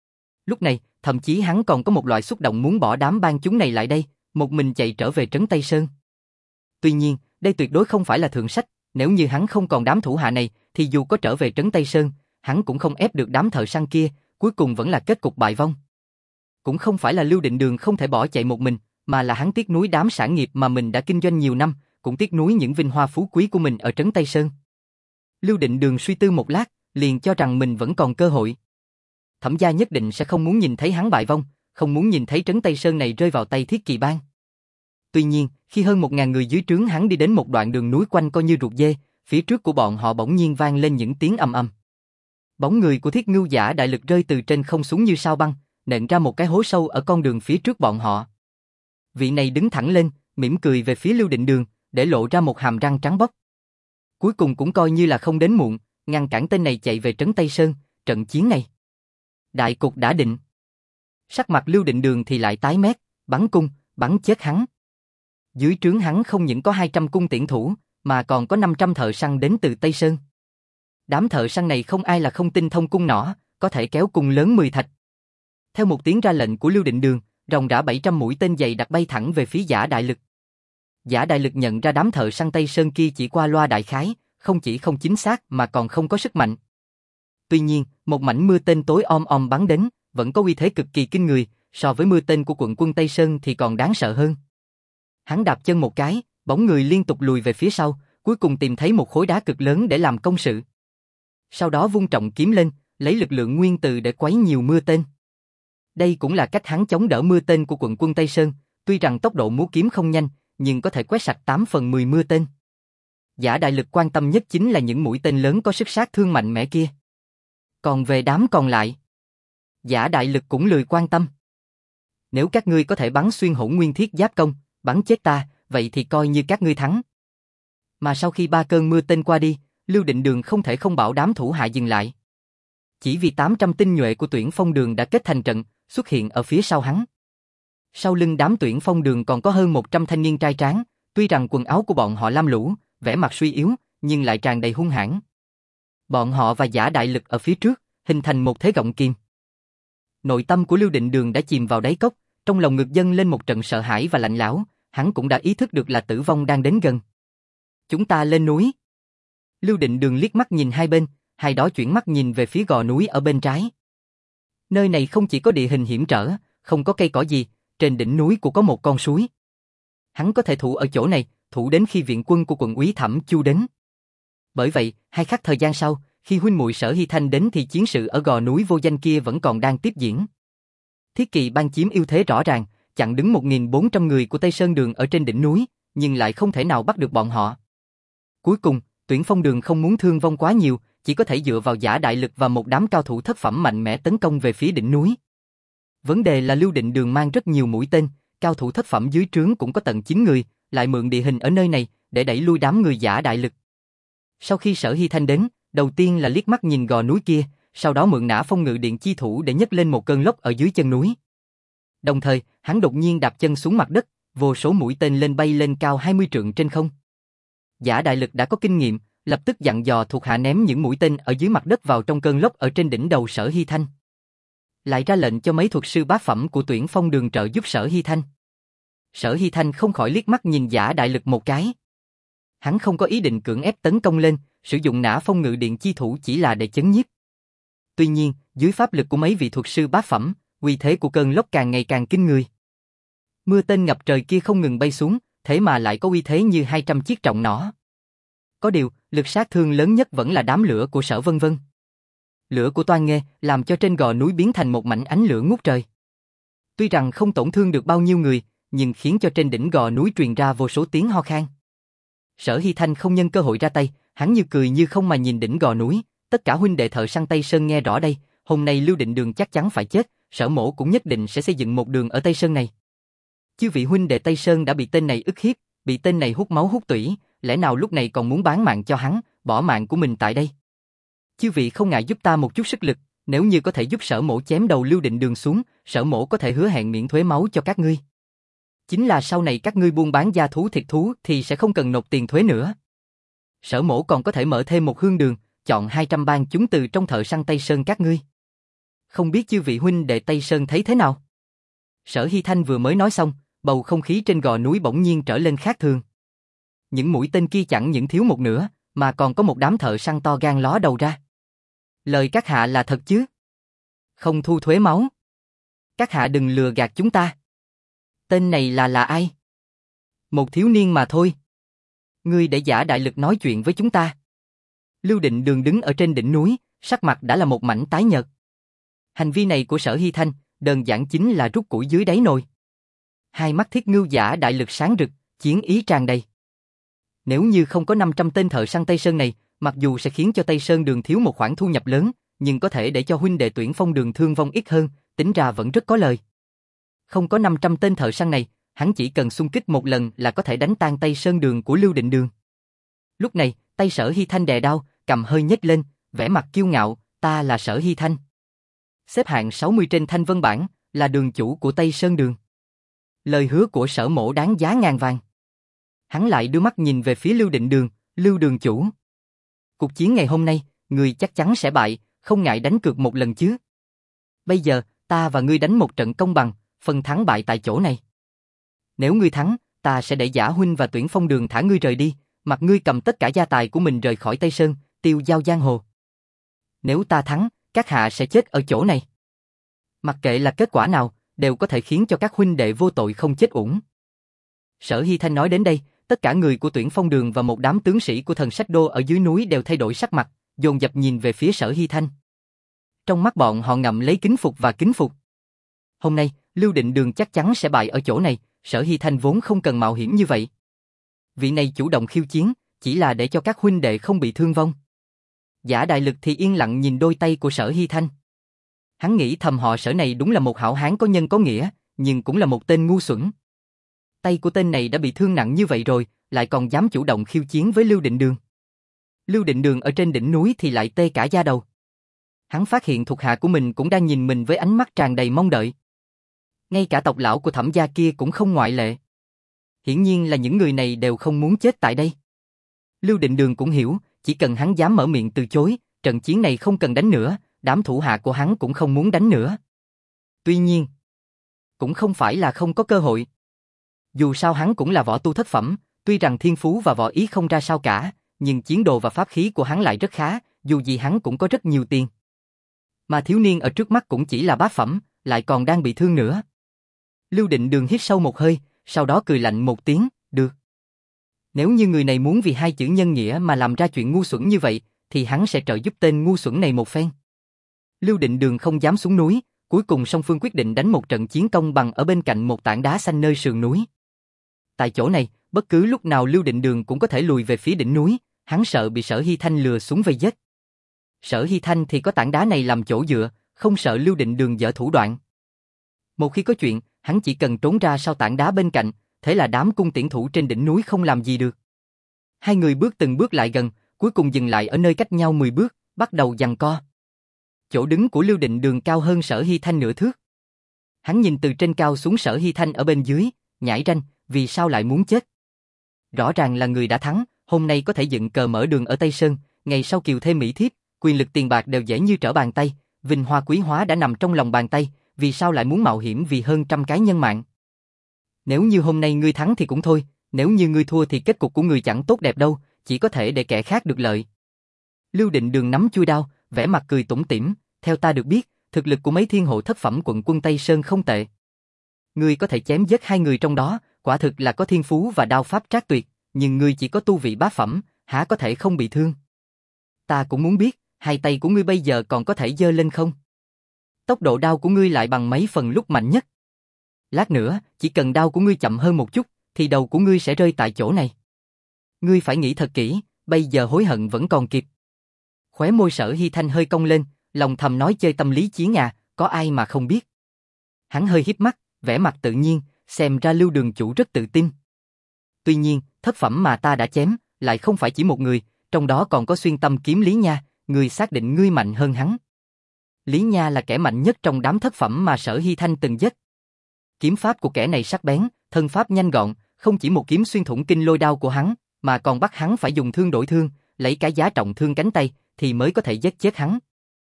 Lúc này, thậm chí hắn còn có một loại xúc động muốn bỏ đám bang chúng này lại đây, một mình chạy trở về trấn Tây Sơn. Tuy nhiên, đây tuyệt đối không phải là thượng sách, nếu như hắn không còn đám thủ hạ này, thì dù có trở về trấn Tây Sơn, hắn cũng không ép được đám thợ săn kia, cuối cùng vẫn là kết cục bại vong. Cũng không phải là Lưu Định Đường không thể bỏ chạy một mình, mà là hắn tiếc nuối đám sản nghiệp mà mình đã kinh doanh nhiều năm, cũng tiếc nuối những vinh hoa phú quý của mình ở trấn Tây Sơn. Lưu Định Đường suy tư một lát, liền cho rằng mình vẫn còn cơ hội. Thẩm gia nhất định sẽ không muốn nhìn thấy hắn bại vong, không muốn nhìn thấy trấn Tây Sơn này rơi vào tay Thiết Kỳ Bang. Tuy nhiên, khi hơn một ngàn người dưới trướng hắn đi đến một đoạn đường núi quanh coi như ruột dê, phía trước của bọn họ bỗng nhiên vang lên những tiếng ầm ầm. Bóng người của Thiết Ngưu giả đại lực rơi từ trên không xuống như sao băng, nện ra một cái hố sâu ở con đường phía trước bọn họ. Vị này đứng thẳng lên, mỉm cười về phía Lưu Định Đường, để lộ ra một hàm răng trắng bóc. Cuối cùng cũng coi như là không đến muộn, ngăn cản tên này chạy về trấn Tây Sơn, trận chiến này. Đại cục đã định. Sắc mặt Lưu Định Đường thì lại tái mét, bắn cung, bắn chết hắn. Dưới trướng hắn không những có hai trăm cung tiễn thủ, mà còn có năm trăm thợ săn đến từ Tây Sơn. Đám thợ săn này không ai là không tinh thông cung nỏ, có thể kéo cung lớn mười thạch. Theo một tiếng ra lệnh của Lưu Định Đường, ròng rã bảy trăm mũi tên dày đặt bay thẳng về phía Giả Đại Lực. Giả Đại Lực nhận ra đám thợ săn Tây Sơn kia chỉ qua loa đại khái, không chỉ không chính xác mà còn không có sức mạnh. Tuy nhiên, một mảnh mưa tên tối om om bắn đến, vẫn có uy thế cực kỳ kinh người, so với mưa tên của quận quân Tây Sơn thì còn đáng sợ hơn. Hắn đạp chân một cái, bóng người liên tục lùi về phía sau, cuối cùng tìm thấy một khối đá cực lớn để làm công sự. Sau đó vung trọng kiếm lên, lấy lực lượng nguyên từ để quấy nhiều mưa tên. Đây cũng là cách hắn chống đỡ mưa tên của quận quân Tây Sơn, tuy rằng tốc độ múa kiếm không nhanh, nhưng có thể quét sạch tám phần mười mưa tên. Giả Đại Lực quan tâm nhất chính là những mũi tên lớn có sức sát thương mạnh mẽ kia. Còn về đám còn lại, Giả Đại Lực cũng lười quan tâm. Nếu các ngươi có thể bắn xuyên Hỗn Nguyên Thiết Giáp Công, bắn chết ta, vậy thì coi như các ngươi thắng. Mà sau khi ba cơn mưa tên qua đi, Lưu Định Đường không thể không bảo đám thủ hạ dừng lại. Chỉ vì tám trăm tinh nhuệ của tuyển phong đường đã kết thành trận, xuất hiện ở phía sau hắn. Sau lưng đám tuyển phong đường còn có hơn một trăm thanh niên trai tráng, tuy rằng quần áo của bọn họ lam lũ, vẻ mặt suy yếu, nhưng lại tràn đầy hung hãn. Bọn họ và Giả Đại Lực ở phía trước, hình thành một thế gọng kìm. Nội tâm của Lưu Định Đường đã chìm vào đáy cốc, trong lòng ngực dâng lên một trận sợ hãi và lạnh lẽo, hắn cũng đã ý thức được là tử vong đang đến gần. Chúng ta lên núi. Lưu Định Đường liếc mắt nhìn hai bên, hai đó chuyển mắt nhìn về phía gò núi ở bên trái. Nơi này không chỉ có địa hình hiểm trở, không có cây cỏ gì, trên đỉnh núi cũng có một con suối. Hắn có thể thủ ở chỗ này, thủ đến khi viện quân của quận úy Thẩm Chu đến. Bởi vậy, hai khắc thời gian sau, khi huynh muội Sở Hy Thanh đến thì chiến sự ở gò núi vô danh kia vẫn còn đang tiếp diễn. Thiết Kỵ bang chiếm ưu thế rõ ràng, chặn đứng một nghìn bốn trăm người của Tây Sơn Đường ở trên đỉnh núi, nhưng lại không thể nào bắt được bọn họ. Cuối cùng, tuyển phong đường không muốn thương vong quá nhiều, chỉ có thể dựa vào Giả Đại Lực và một đám cao thủ thất phẩm mạnh mẽ tấn công về phía đỉnh núi. Vấn đề là Lưu Định Đường mang rất nhiều mũi tên, cao thủ thất phẩm dưới trướng cũng có tận chín người, lại mượn địa hình ở nơi này để đẩy lui đám người Giả Đại Lực. Sau khi Sở Hy Thanh đến, đầu tiên là liếc mắt nhìn gò núi kia, sau đó mượn nã phong ngự điện chi thủ để nhấc lên một cơn lốc ở dưới chân núi. Đồng thời, hắn đột nhiên đạp chân xuống mặt đất, vô số mũi tên lên bay lên cao hai mươi trượng trên không. Giả Đại Lực đã có kinh nghiệm, lập tức dặn dò thuộc hạ ném những mũi tên ở dưới mặt đất vào trong cơn lốc ở trên đỉnh đầu Sở Hy Thanh. Lại ra lệnh cho mấy thuật sư bát phẩm của tuyển phong đường trợ giúp Sở Hy Thanh. Sở Hy Thanh không khỏi liếc mắt nhìn Giả Đại Lực một cái. Hắn không có ý định cưỡng ép tấn công lên, sử dụng nã phong ngự điện chi thủ chỉ là để chấn nhiếp. Tuy nhiên, dưới pháp lực của mấy vị thuật sư bát phẩm, uy thế của cơn lốc càng ngày càng kinh người. Mưa tên ngập trời kia không ngừng bay xuống, thế mà lại có uy thế như hai trăm chiếc trọng nỏ. Có điều, lực sát thương lớn nhất vẫn là đám lửa của Sở Vân Vân. Lửa của Toan Nghê làm cho trên gò núi biến thành một mảnh ánh lửa ngút trời. Tuy rằng không tổn thương được bao nhiêu người, nhưng khiến cho trên đỉnh gò núi truyền ra vô số tiếng ho khan. Sở Hy Thanh không nhân cơ hội ra tay, hắn như cười như không mà nhìn đỉnh gò núi. Tất cả huynh đệ thợ săn Tây Sơn nghe rõ đây, hôm nay Lưu Định Đường chắc chắn phải chết, Sở Mỗ cũng nhất định sẽ xây dựng một đường ở Tây Sơn này. Chư vị huynh đệ Tây Sơn đã bị tên này ức hiếp, bị tên này hút máu hút tủy, lẽ nào lúc này còn muốn bán mạng cho hắn, bỏ mạng của mình tại đây? Chư vị không ngại giúp ta một chút sức lực, nếu như có thể giúp Sở Mỗ chém đầu Lưu Định Đường xuống, Sở Mỗ có thể hứa hẹn miễn thuế máu cho các ngươi. Chính là sau này các ngươi buôn bán gia thú thịt thú thì sẽ không cần nộp tiền thuế nữa. Sở Mỗ còn có thể mở thêm một hương đường, chọn hai trăm bang chúng từ trong thợ săn Tây Sơn các ngươi. Không biết chư vị huynh đệ Tây Sơn thấy thế nào? Sở Hy Thanh vừa mới nói xong, bầu không khí trên gò núi bỗng nhiên trở lên khác thường. Những mũi tên kia chẳng những thiếu một nửa, mà còn có một đám thợ săn to gan ló đầu ra. Lời các hạ là thật chứ? Không thu thuế máu. Các hạ đừng lừa gạt chúng ta. Tên này là là ai? Một thiếu niên mà thôi. Ngươi để Giả Đại Lực nói chuyện với chúng ta. Lưu Định Đường đứng ở trên đỉnh núi, sắc mặt đã là một mảnh tái nhợt. Hành vi này của Sở Hy Thanh, đơn giản chính là rút củi dưới đáy nồi. Hai mắt Thiết Ngưu Giả Đại Lực sáng rực, chiến ý tràn đầy. Nếu như không có năm trăm tên thợ săn Tây Sơn này, mặc dù sẽ khiến cho Tây Sơn Đường thiếu một khoản thu nhập lớn, nhưng có thể để cho huynh đệ tuyển phong đường thương vong ít hơn, tính ra vẫn rất có lời. Không có năm trăm tên thợ săn này, hắn chỉ cần xung kích một lần là có thể đánh tan Tây Sơn Đường của Lưu Định Đường. Lúc này, tay Sở Hy Thanh đè đao, cầm hơi nhếch lên, vẻ mặt kiêu ngạo, ta là Sở Hy Thanh. Xếp hạng sáu mươi trên Thanh Vân bảng, là đường chủ của Tây Sơn Đường. Lời hứa của Sở Mỗ đáng giá ngàn vàng. Hắn lại đưa mắt nhìn về phía Lưu Định Đường, Lưu đường chủ. Cuộc chiến ngày hôm nay, người chắc chắn sẽ bại, không ngại đánh cược một lần chứ. Bây giờ, ta và ngươi đánh một trận công bằng, phân thắng bại tại chỗ này. Nếu ngươi thắng, ta sẽ để Giả huynh và tuyển phong đường thả ngươi rời đi, mặc ngươi cầm tất cả gia tài của mình rời khỏi Tây Sơn, tiêu giao giang hồ. Nếu ta thắng, các hạ sẽ chết ở chỗ này. Mặc kệ là kết quả nào, đều có thể khiến cho các huynh đệ vô tội không chết uổng. Sở Hy Thanh nói đến đây, tất cả người của tuyển phong đường và một đám tướng sĩ của thần sách đô ở dưới núi đều thay đổi sắc mặt, dồn dập nhìn về phía Sở Hy Thanh. Trong mắt bọn họ ngậm lấy kính phục và kính phục. Hôm nay, Lưu Định Đường chắc chắn sẽ bại ở chỗ này, Sở Hy Thanh vốn không cần mạo hiểm như vậy. Vị này chủ động khiêu chiến, chỉ là để cho các huynh đệ không bị thương vong. Giả Đại Lực thì yên lặng nhìn đôi tay của Sở Hy Thanh. Hắn nghĩ thầm họ Sở này đúng là một hảo hán có nhân có nghĩa, nhưng cũng là một tên ngu xuẩn. Tay của tên này đã bị thương nặng như vậy rồi, lại còn dám chủ động khiêu chiến với Lưu Định Đường. Lưu Định Đường ở trên đỉnh núi thì lại tê cả da đầu. Hắn phát hiện thuộc hạ của mình cũng đang nhìn mình với ánh mắt tràn đầy mong đợi. Ngay cả tộc lão của Thẩm gia kia cũng không ngoại lệ. Hiển nhiên là những người này đều không muốn chết tại đây. Lưu Định Đường cũng hiểu, chỉ cần hắn dám mở miệng từ chối, trận chiến này không cần đánh nữa, đám thủ hạ của hắn cũng không muốn đánh nữa. Tuy nhiên, cũng không phải là không có cơ hội. Dù sao hắn cũng là võ tu thất phẩm, tuy rằng thiên phú và võ ý không ra sao cả, nhưng chiến đồ và pháp khí của hắn lại rất khá, dù gì hắn cũng có rất nhiều tiền. Mà thiếu niên ở trước mắt cũng chỉ là bát phẩm, lại còn đang bị thương nữa. Lưu Định Đường hít sâu một hơi, sau đó cười lạnh một tiếng, được. Nếu như người này muốn vì hai chữ nhân nghĩa mà làm ra chuyện ngu xuẩn như vậy, thì hắn sẽ trợ giúp tên ngu xuẩn này một phen. Lưu Định Đường không dám xuống núi, cuối cùng song phương quyết định đánh một trận chiến công bằng ở bên cạnh một tảng đá xanh nơi sườn núi. Tại chỗ này, bất cứ lúc nào Lưu Định Đường cũng có thể lùi về phía đỉnh núi, hắn sợ bị Sở Hy Thanh lừa xuống vây giết. Sở Hy Thanh thì có tảng đá này làm chỗ dựa, không sợ Lưu Định Đường dở thủ đoạn. Một khi có chuyện, hắn chỉ cần trốn ra sau tảng đá bên cạnh, thế là đám cung tiễn thủ trên đỉnh núi không làm gì được. Hai người bước từng bước lại gần, cuối cùng dừng lại ở nơi cách nhau mười bước, bắt đầu giằng co. Chỗ đứng của Lưu Định Đường cao hơn Sở Hy Thanh nửa thước. Hắn nhìn từ trên cao xuống Sở Hy Thanh ở bên dưới, nhảy ranh, vì sao lại muốn chết? Rõ ràng là người đã thắng, hôm nay có thể dựng cờ mở đường ở Tây Sơn, ngày sau kiều thê mỹ thiếp, quyền lực tiền bạc đều dễ như trở bàn tay, vinh hoa quý hóa đã nằm trong lòng bàn tay, vì sao lại muốn mạo hiểm vì hơn trăm cái nhân mạng? Nếu như hôm nay ngươi thắng thì cũng thôi, nếu như ngươi thua thì kết cục của ngươi chẳng tốt đẹp đâu, chỉ có thể để kẻ khác được lợi. Lưu Định Đường nắm chuôi đao, vẻ mặt cười tủm tỉm, theo ta được biết, thực lực của mấy thiên hộ thất phẩm quận quân Tây Sơn không tệ. Ngươi có thể chém giết hai người trong đó, quả thực là có thiên phú và đao pháp trác tuyệt, nhưng ngươi chỉ có tu vị bát phẩm, há có thể không bị thương? Ta cũng muốn biết, hai tay của ngươi bây giờ còn có thể giơ lên không? Tốc độ đao của ngươi lại bằng mấy phần lúc mạnh nhất. Lát nữa, chỉ cần đao của ngươi chậm hơn một chút, thì đầu của ngươi sẽ rơi tại chỗ này. Ngươi phải nghĩ thật kỹ, bây giờ hối hận vẫn còn kịp. Khóe môi Sở Hy Thanh hơi cong lên, lòng thầm nói chơi tâm lý chiến à, có ai mà không biết. Hắn hơi híp mắt, vẻ mặt tự nhiên, xem ra Lưu Đường chủ rất tự tin. Tuy nhiên, thất phẩm mà ta đã chém, lại không phải chỉ một người, trong đó còn có xuyên tâm kiếm Lý Nha, ngươi xác định ngươi mạnh hơn hắn. Lý Nha là kẻ mạnh nhất trong đám thất phẩm mà Sở Hy Thanh từng giết. Kiếm pháp của kẻ này sắc bén, thân pháp nhanh gọn, không chỉ một kiếm xuyên thủng kinh lôi đao của hắn, mà còn bắt hắn phải dùng thương đổi thương, lấy cả giá trọng thương cánh tay, thì mới có thể giết chết hắn.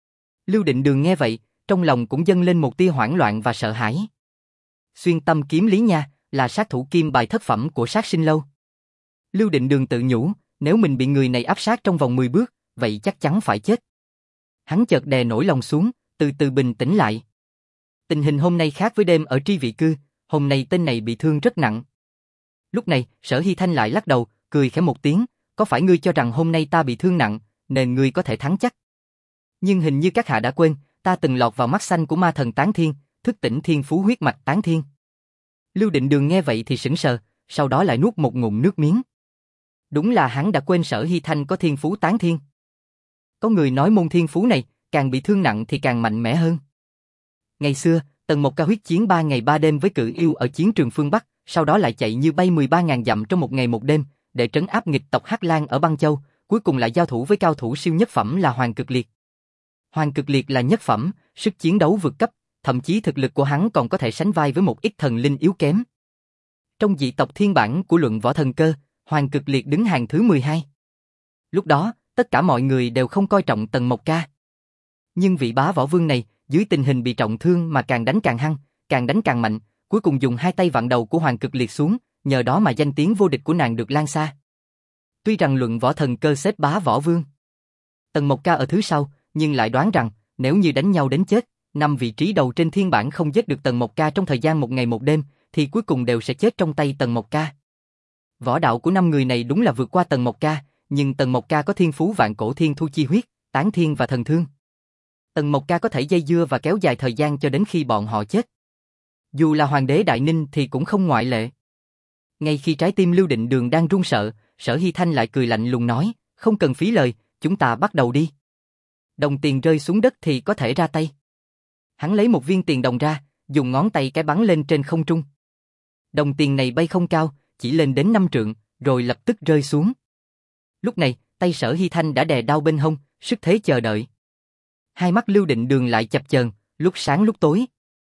Lưu Định Đường nghe vậy, trong lòng cũng dâng lên một tia hoảng loạn và sợ hãi. Xuyên tâm kiếm Lý Nha là sát thủ kim bài thất phẩm của Sát Sinh Lâu. Lưu Định Đường tự nhủ, nếu mình bị người này áp sát trong vòng mười bước, vậy chắc chắn phải chết. Hắn chợt đè nổi lòng xuống, từ từ bình tĩnh lại. Tình hình hôm nay khác với đêm ở Tri Vị Cư, hôm nay tên này bị thương rất nặng. Lúc này, Sở Hy Thanh lại lắc đầu, cười khẽ một tiếng, có phải ngươi cho rằng hôm nay ta bị thương nặng, nên ngươi có thể thắng chắc? Nhưng hình như các hạ đã quên, ta từng lọt vào mắt xanh của ma thần Tán Thiên, thức tỉnh thiên phú huyết mạch Tán Thiên. Lưu Định Đường nghe vậy thì sững sờ, sau đó lại nuốt một ngụm nước miếng. Đúng là hắn đã quên Sở Hy Thanh có thiên phú Tán Thiên. Có người nói môn thiên phú này, càng bị thương nặng thì càng mạnh mẽ hơn. Ngày xưa, Tần Mộc Ca huyết chiến ba ngày ba đêm với cự yêu ở chiến trường phương Bắc, sau đó lại chạy như bay mười ba nghìn dặm trong một ngày một đêm, để trấn áp nghịch tộc Hắc Lang ở Băng Châu, cuối cùng lại giao thủ với cao thủ siêu nhất phẩm là Hoàng Cực Liệt. Hoàng Cực Liệt là nhất phẩm, sức chiến đấu vượt cấp, thậm chí thực lực của hắn còn có thể sánh vai với một ít thần linh yếu kém. Trong dị tộc thiên bản của luận võ thần cơ, Hoàng Cực Liệt đứng hàng thứ mười hai. Lúc đó, tất cả mọi người đều không coi trọng Tần Mộc Ca. Nhưng vị bá võ vương này, dưới tình hình bị trọng thương mà càng đánh càng hăng, càng đánh càng mạnh, cuối cùng dùng hai tay vặn đầu của Hoàng Cực Liệt xuống, nhờ đó mà danh tiếng vô địch của nàng được lan xa. Tuy rằng luận võ thần cơ xếp bá võ vương, Tần Mộc Ca ở thứ sau, nhưng lại đoán rằng, nếu như đánh nhau đến chết, năm vị trí đầu trên thiên bản không giết được Tần Mộc Ca trong thời gian một ngày một đêm, thì cuối cùng đều sẽ chết trong tay Tần Mộc Ca. Võ đạo của năm người này đúng là vượt qua Tần Mộc Ca, nhưng Tần Mộc Ca có thiên phú vạn cổ thiên thu chi huyết, tán thiên và thần thương. Tần Mộc Ca có thể dây dưa và kéo dài thời gian cho đến khi bọn họ chết. Dù là Hoàng đế Đại Ninh thì cũng không ngoại lệ. Ngay khi trái tim Lưu Định Đường đang run sợ, Sở Hy Thanh lại cười lạnh lùng nói, không cần phí lời, chúng ta bắt đầu đi. Đồng tiền rơi xuống đất thì có thể ra tay. Hắn lấy một viên tiền đồng ra, dùng ngón tay cái bắn lên trên không trung. Đồng tiền này bay không cao, chỉ lên đến năm trượng, rồi lập tức rơi xuống. Lúc này, tay Sở Hy Thanh đã đè đao bên hông, sức thế chờ đợi. Hai mắt Lưu Định Đường lại chập chờn, lúc sáng lúc tối.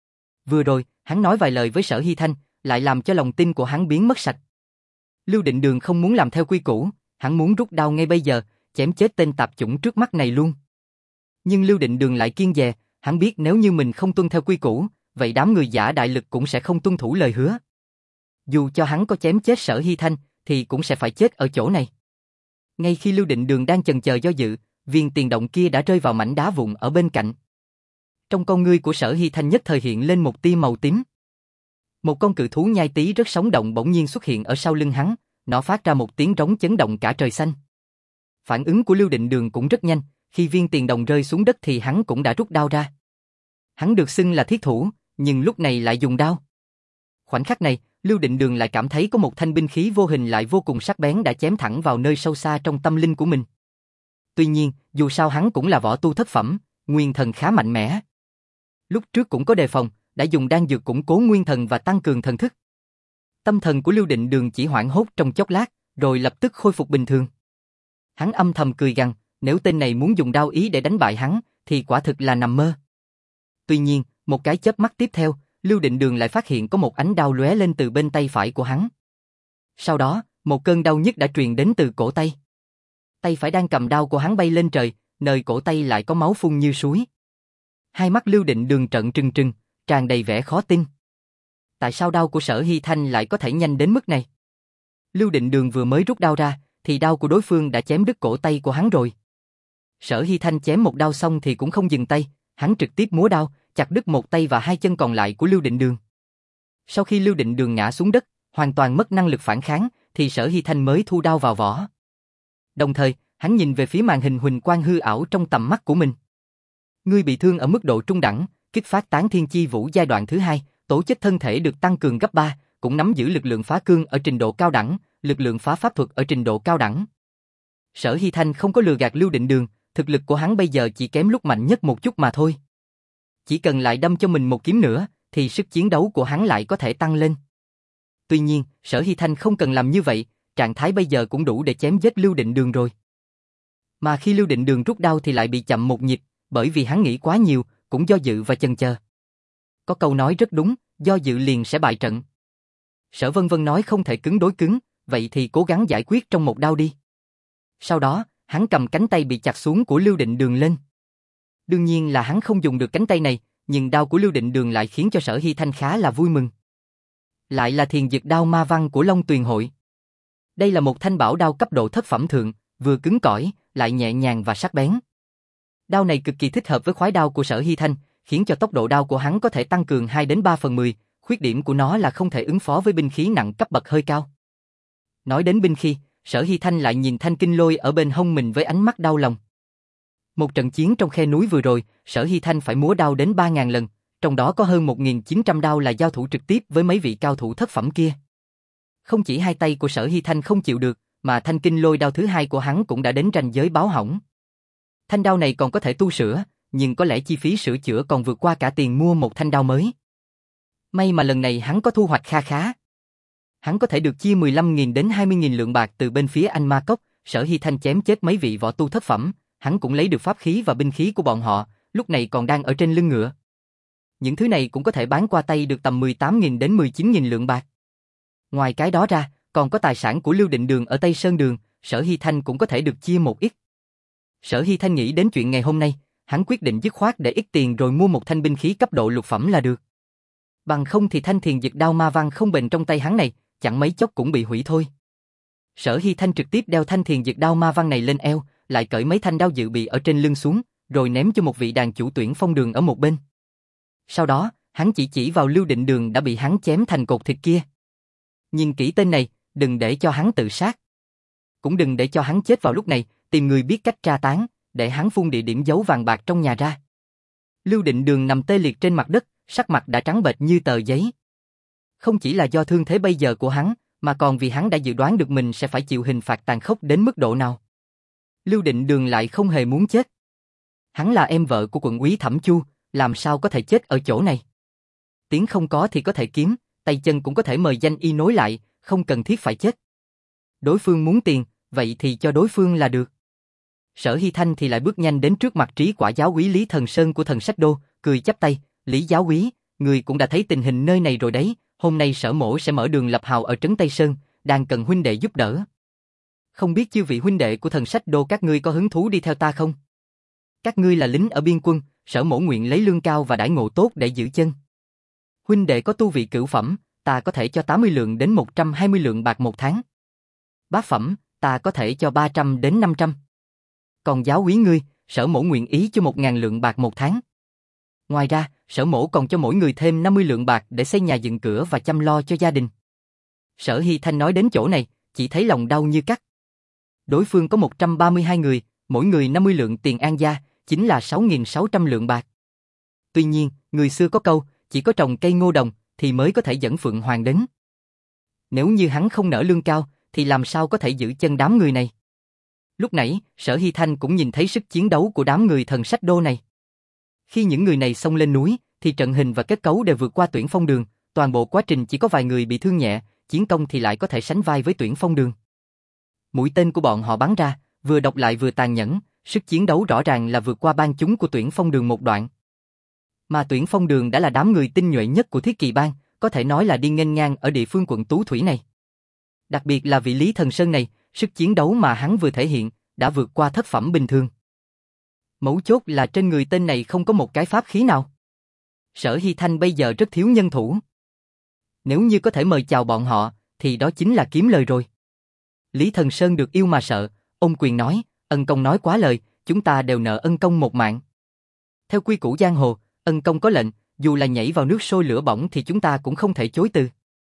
Vừa rồi, hắn nói vài lời với Sở Hy Thanh, lại làm cho lòng tin của hắn biến mất sạch. Lưu Định Đường không muốn làm theo quy củ, hắn muốn rút đao ngay bây giờ, chém chết tên tạp chủng trước mắt này luôn. Nhưng Lưu Định Đường lại kiêng dè, hắn biết nếu như mình không tuân theo quy củ, vậy đám người giả đại lực cũng sẽ không tuân thủ lời hứa. Dù cho hắn có chém chết Sở Hy Thanh, thì cũng sẽ phải chết ở chỗ này. Ngay khi Lưu Định Đường đang chần chờ do dự, viên tiền động kia đã rơi vào mảnh đá vụn ở bên cạnh. Trong con ngươi của Sở Hy Thanh nhất thời hiện lên một tia màu tím. Một con cự thú nhai tí rất sống động bỗng nhiên xuất hiện ở sau lưng hắn, nó phát ra một tiếng rống chấn động cả trời xanh. Phản ứng của Lưu Định Đường cũng rất nhanh, khi viên tiền đồng rơi xuống đất thì hắn cũng đã rút đao ra. Hắn được xưng là thiết thủ, nhưng lúc này lại dùng đao. Khoảnh khắc này, Lưu Định Đường lại cảm thấy có một thanh binh khí vô hình lại vô cùng sắc bén đã chém thẳng vào nơi sâu xa trong tâm linh của mình. Tuy nhiên, dù sao hắn cũng là võ tu thất phẩm, nguyên thần khá mạnh mẽ. Lúc trước cũng có đề phòng, đã dùng đan dược củng cố nguyên thần và tăng cường thần thức. Tâm thần của Lưu Định Đường chỉ hoảng hốt trong chốc lát, rồi lập tức khôi phục bình thường. Hắn âm thầm cười gằn, nếu tên này muốn dùng đao ý để đánh bại hắn, thì quả thực là nằm mơ. Tuy nhiên, một cái chớp mắt tiếp theo, Lưu Định Đường lại phát hiện có một ánh đao lóe lên từ bên tay phải của hắn. Sau đó, một cơn đau nhức đã truyền đến từ cổ tay. Tay phải đang cầm đao của hắn bay lên trời, nơi cổ tay lại có máu phun như suối. Hai mắt Lưu Định Đường trợn trừng trừng, tràn đầy vẻ khó tin. Tại sao đao của Sở Hy Thanh lại có thể nhanh đến mức này? Lưu Định Đường vừa mới rút đao ra, thì đao của đối phương đã chém đứt cổ tay của hắn rồi. Sở Hy Thanh chém một đao xong thì cũng không dừng tay, hắn trực tiếp múa đao, chặt đứt một tay và hai chân còn lại của Lưu Định Đường. Sau khi Lưu Định Đường ngã xuống đất, hoàn toàn mất năng lực phản kháng, thì Sở Hy Thanh mới thu đao vào vỏ. Đồng thời, hắn nhìn về phía màn hình huỳnh quang hư ảo trong tầm mắt của mình. Ngươi bị thương ở mức độ trung đẳng, kích phát tán thiên chi vũ giai đoạn thứ hai, tố chất thân thể được tăng cường gấp ba, cũng nắm giữ lực lượng phá cương ở trình độ cao đẳng, lực lượng phá pháp thuật ở trình độ cao đẳng. Sở Hy Thanh không có lừa gạt Lưu Định Đường, thực lực của hắn bây giờ chỉ kém lúc mạnh nhất một chút mà thôi. Chỉ cần lại đâm cho mình một kiếm nữa, thì sức chiến đấu của hắn lại có thể tăng lên. Tuy nhiên, Sở Hy Thanh không cần làm như vậy, trạng thái bây giờ cũng đủ để chém giết Lưu Định Đường rồi. Mà khi Lưu Định Đường rút đao thì lại bị chậm một nhịp, bởi vì hắn nghĩ quá nhiều, cũng do dự và chần chờ. Có câu nói rất đúng, do dự liền sẽ bại trận. Sở Vân Vân nói không thể cứng đối cứng, vậy thì cố gắng giải quyết trong một đao đi. Sau đó, hắn cầm cánh tay bị chặt xuống của Lưu Định Đường lên. Đương nhiên là hắn không dùng được cánh tay này, nhưng đao của Lưu Định Đường lại khiến cho Sở Hy Thanh khá là vui mừng. Lại là thiền dực đao ma văn của Long Tuyền Hội. Đây là một thanh bảo đao cấp độ thất phẩm thượng, vừa cứng cỏi, lại nhẹ nhàng và sắc bén. Đao này cực kỳ thích hợp với khoái đao của Sở Hy Thanh, khiến cho tốc độ đao của hắn có thể tăng cường hai đến ba phần mười, khuyết điểm của nó là không thể ứng phó với binh khí nặng cấp bậc hơi cao. Nói đến binh khí, Sở Hy Thanh lại nhìn thanh kinh lôi ở bên hông mình với ánh mắt đau lòng. Một trận chiến trong khe núi vừa rồi, Sở Hy Thanh phải múa đao đến ba nghìn lần, trong đó có hơn một nghìn chín trăm đao là giao thủ trực tiếp với mấy vị cao thủ thất phẩm kia. Không chỉ hai tay của Sở Hy Thanh không chịu được, mà thanh kinh lôi đao thứ hai của hắn cũng đã đến ranh giới báo hỏng. Thanh đao này còn có thể tu sửa, nhưng có lẽ chi phí sửa chữa còn vượt qua cả tiền mua một thanh đao mới. May mà lần này hắn có thu hoạch kha khá. Hắn có thể được chia mười lăm nghìn đến hai mươi nghìn lượng bạc từ bên phía anh Ma Cốc. Sở Hy Thanh chém chết mấy vị võ tu thất phẩm, hắn cũng lấy được pháp khí và binh khí của bọn họ, lúc này còn đang ở trên lưng ngựa. Những thứ này cũng có thể bán qua tay được tầm mười tám nghìn đến mười chín nghìn lượng bạc. Ngoài cái đó ra, còn có tài sản của Lưu Định Đường ở Tây Sơn Đường, Sở Hy Thanh cũng có thể được chia một ít. Sở Hy Thanh nghĩ đến chuyện ngày hôm nay, hắn quyết định dứt khoát để ít tiền rồi mua một thanh binh khí cấp độ lục phẩm là được. Bằng không thì thanh thiền dực đao ma văn không bền trong tay hắn này, chẳng mấy chốc cũng bị hủy thôi. Sở Hy Thanh trực tiếp đeo thanh thiền dực đao ma văn này lên eo, lại cởi mấy thanh đao dự bị ở trên lưng xuống, rồi ném cho một vị đàn chủ tuyển phong đường ở một bên. Sau đó, hắn chỉ chỉ vào Lưu Định Đường đã bị hắn chém thành cột thịt kia. Nhìn kỹ tên này, đừng để cho hắn tự sát. Cũng đừng để cho hắn chết vào lúc này, tìm người biết cách tra tán, để hắn phun địa điểm dấu vàng bạc trong nhà ra. Lưu Định Đường nằm tê liệt trên mặt đất, sắc mặt đã trắng bệch như tờ giấy. Không chỉ là do thương thế bây giờ của hắn, mà còn vì hắn đã dự đoán được mình sẽ phải chịu hình phạt tàn khốc đến mức độ nào. Lưu Định Đường lại không hề muốn chết. Hắn là em vợ của quận úy Thẩm Chu, làm sao có thể chết ở chỗ này. Tiếng không có thì có thể kiếm, tay chân cũng có thể mời danh y nối lại, không cần thiết phải chết. Đối phương muốn tiền, vậy thì cho đối phương là được. Sở Hy Thanh thì lại bước nhanh đến trước mặt trí quả giáo úy Lý Thần Sơn của Thần Sách Đô, cười chắp tay, Lý giáo úy, người cũng đã thấy tình hình nơi này rồi đấy, hôm nay Sở mỗ sẽ mở đường lập hào ở trấn Tây Sơn, đang cần huynh đệ giúp đỡ. Không biết chư vị huynh đệ của Thần Sách Đô các ngươi có hứng thú đi theo ta không? Các ngươi là lính ở biên quân, Sở mỗ nguyện lấy lương cao và đãi ngộ tốt để giữ chân. Huynh đệ có tu vị cửu phẩm, ta có thể cho tám mươi lượng đến một trăm hai mươi lượng bạc một tháng. Bát phẩm, ta có thể cho ba trăm đến năm trăm. Còn giáo úy ngươi, Sở mỗ nguyện ý cho một ngàn lượng bạc một tháng. Ngoài ra, Sở mỗ còn cho mỗi người thêm năm mươi lượng bạc để xây nhà dựng cửa và chăm lo cho gia đình. Sở Hy Thanh nói đến chỗ này, chỉ thấy lòng đau như cắt. Đối phương có một trăm ba mươi hai người, mỗi người năm mươi lượng tiền an gia, chính là sáu nghìn sáu trăm lượng bạc. Tuy nhiên, người xưa có câu, chỉ có trồng cây ngô đồng thì mới có thể dẫn Phượng Hoàng đến. Nếu như hắn không nở lương cao, thì làm sao có thể giữ chân đám người này? Lúc nãy, Sở Hy Thanh cũng nhìn thấy sức chiến đấu của đám người Thần Sách Đô này. Khi những người này xông lên núi, thì trận hình và kết cấu đều vượt qua Tuyển Phong Đường, toàn bộ quá trình chỉ có vài người bị thương nhẹ, chiến công thì lại có thể sánh vai với Tuyển Phong Đường. Mũi tên của bọn họ bắn ra, vừa độc lại vừa tàn nhẫn, sức chiến đấu rõ ràng là vượt qua bang chúng của Tuyển Phong Đường một đoạn. Mà Tuyển Phong Đường đã là đám người tinh nhuệ nhất của Thiết Kỳ bang, có thể nói là đi nghênh ngang ở địa phương quận Tú Thủy này. Đặc biệt là vị Lý Thần Sơn này, sức chiến đấu mà hắn vừa thể hiện, đã vượt qua thất phẩm bình thường. Mấu chốt là trên người tên này không có một cái pháp khí nào. Sở Hy Thanh bây giờ rất thiếu nhân thủ. Nếu như có thể mời chào bọn họ, thì đó chính là kiếm lời rồi. Lý Thần Sơn được yêu mà sợ, ôm quyền nói, ân công nói quá lời, chúng ta đều nợ ân công một mạng. Theo quy củ giang hồ, ân công có lệnh, dù là nhảy vào nước sôi lửa bỏng thì chúng ta cũng không thể chối từ.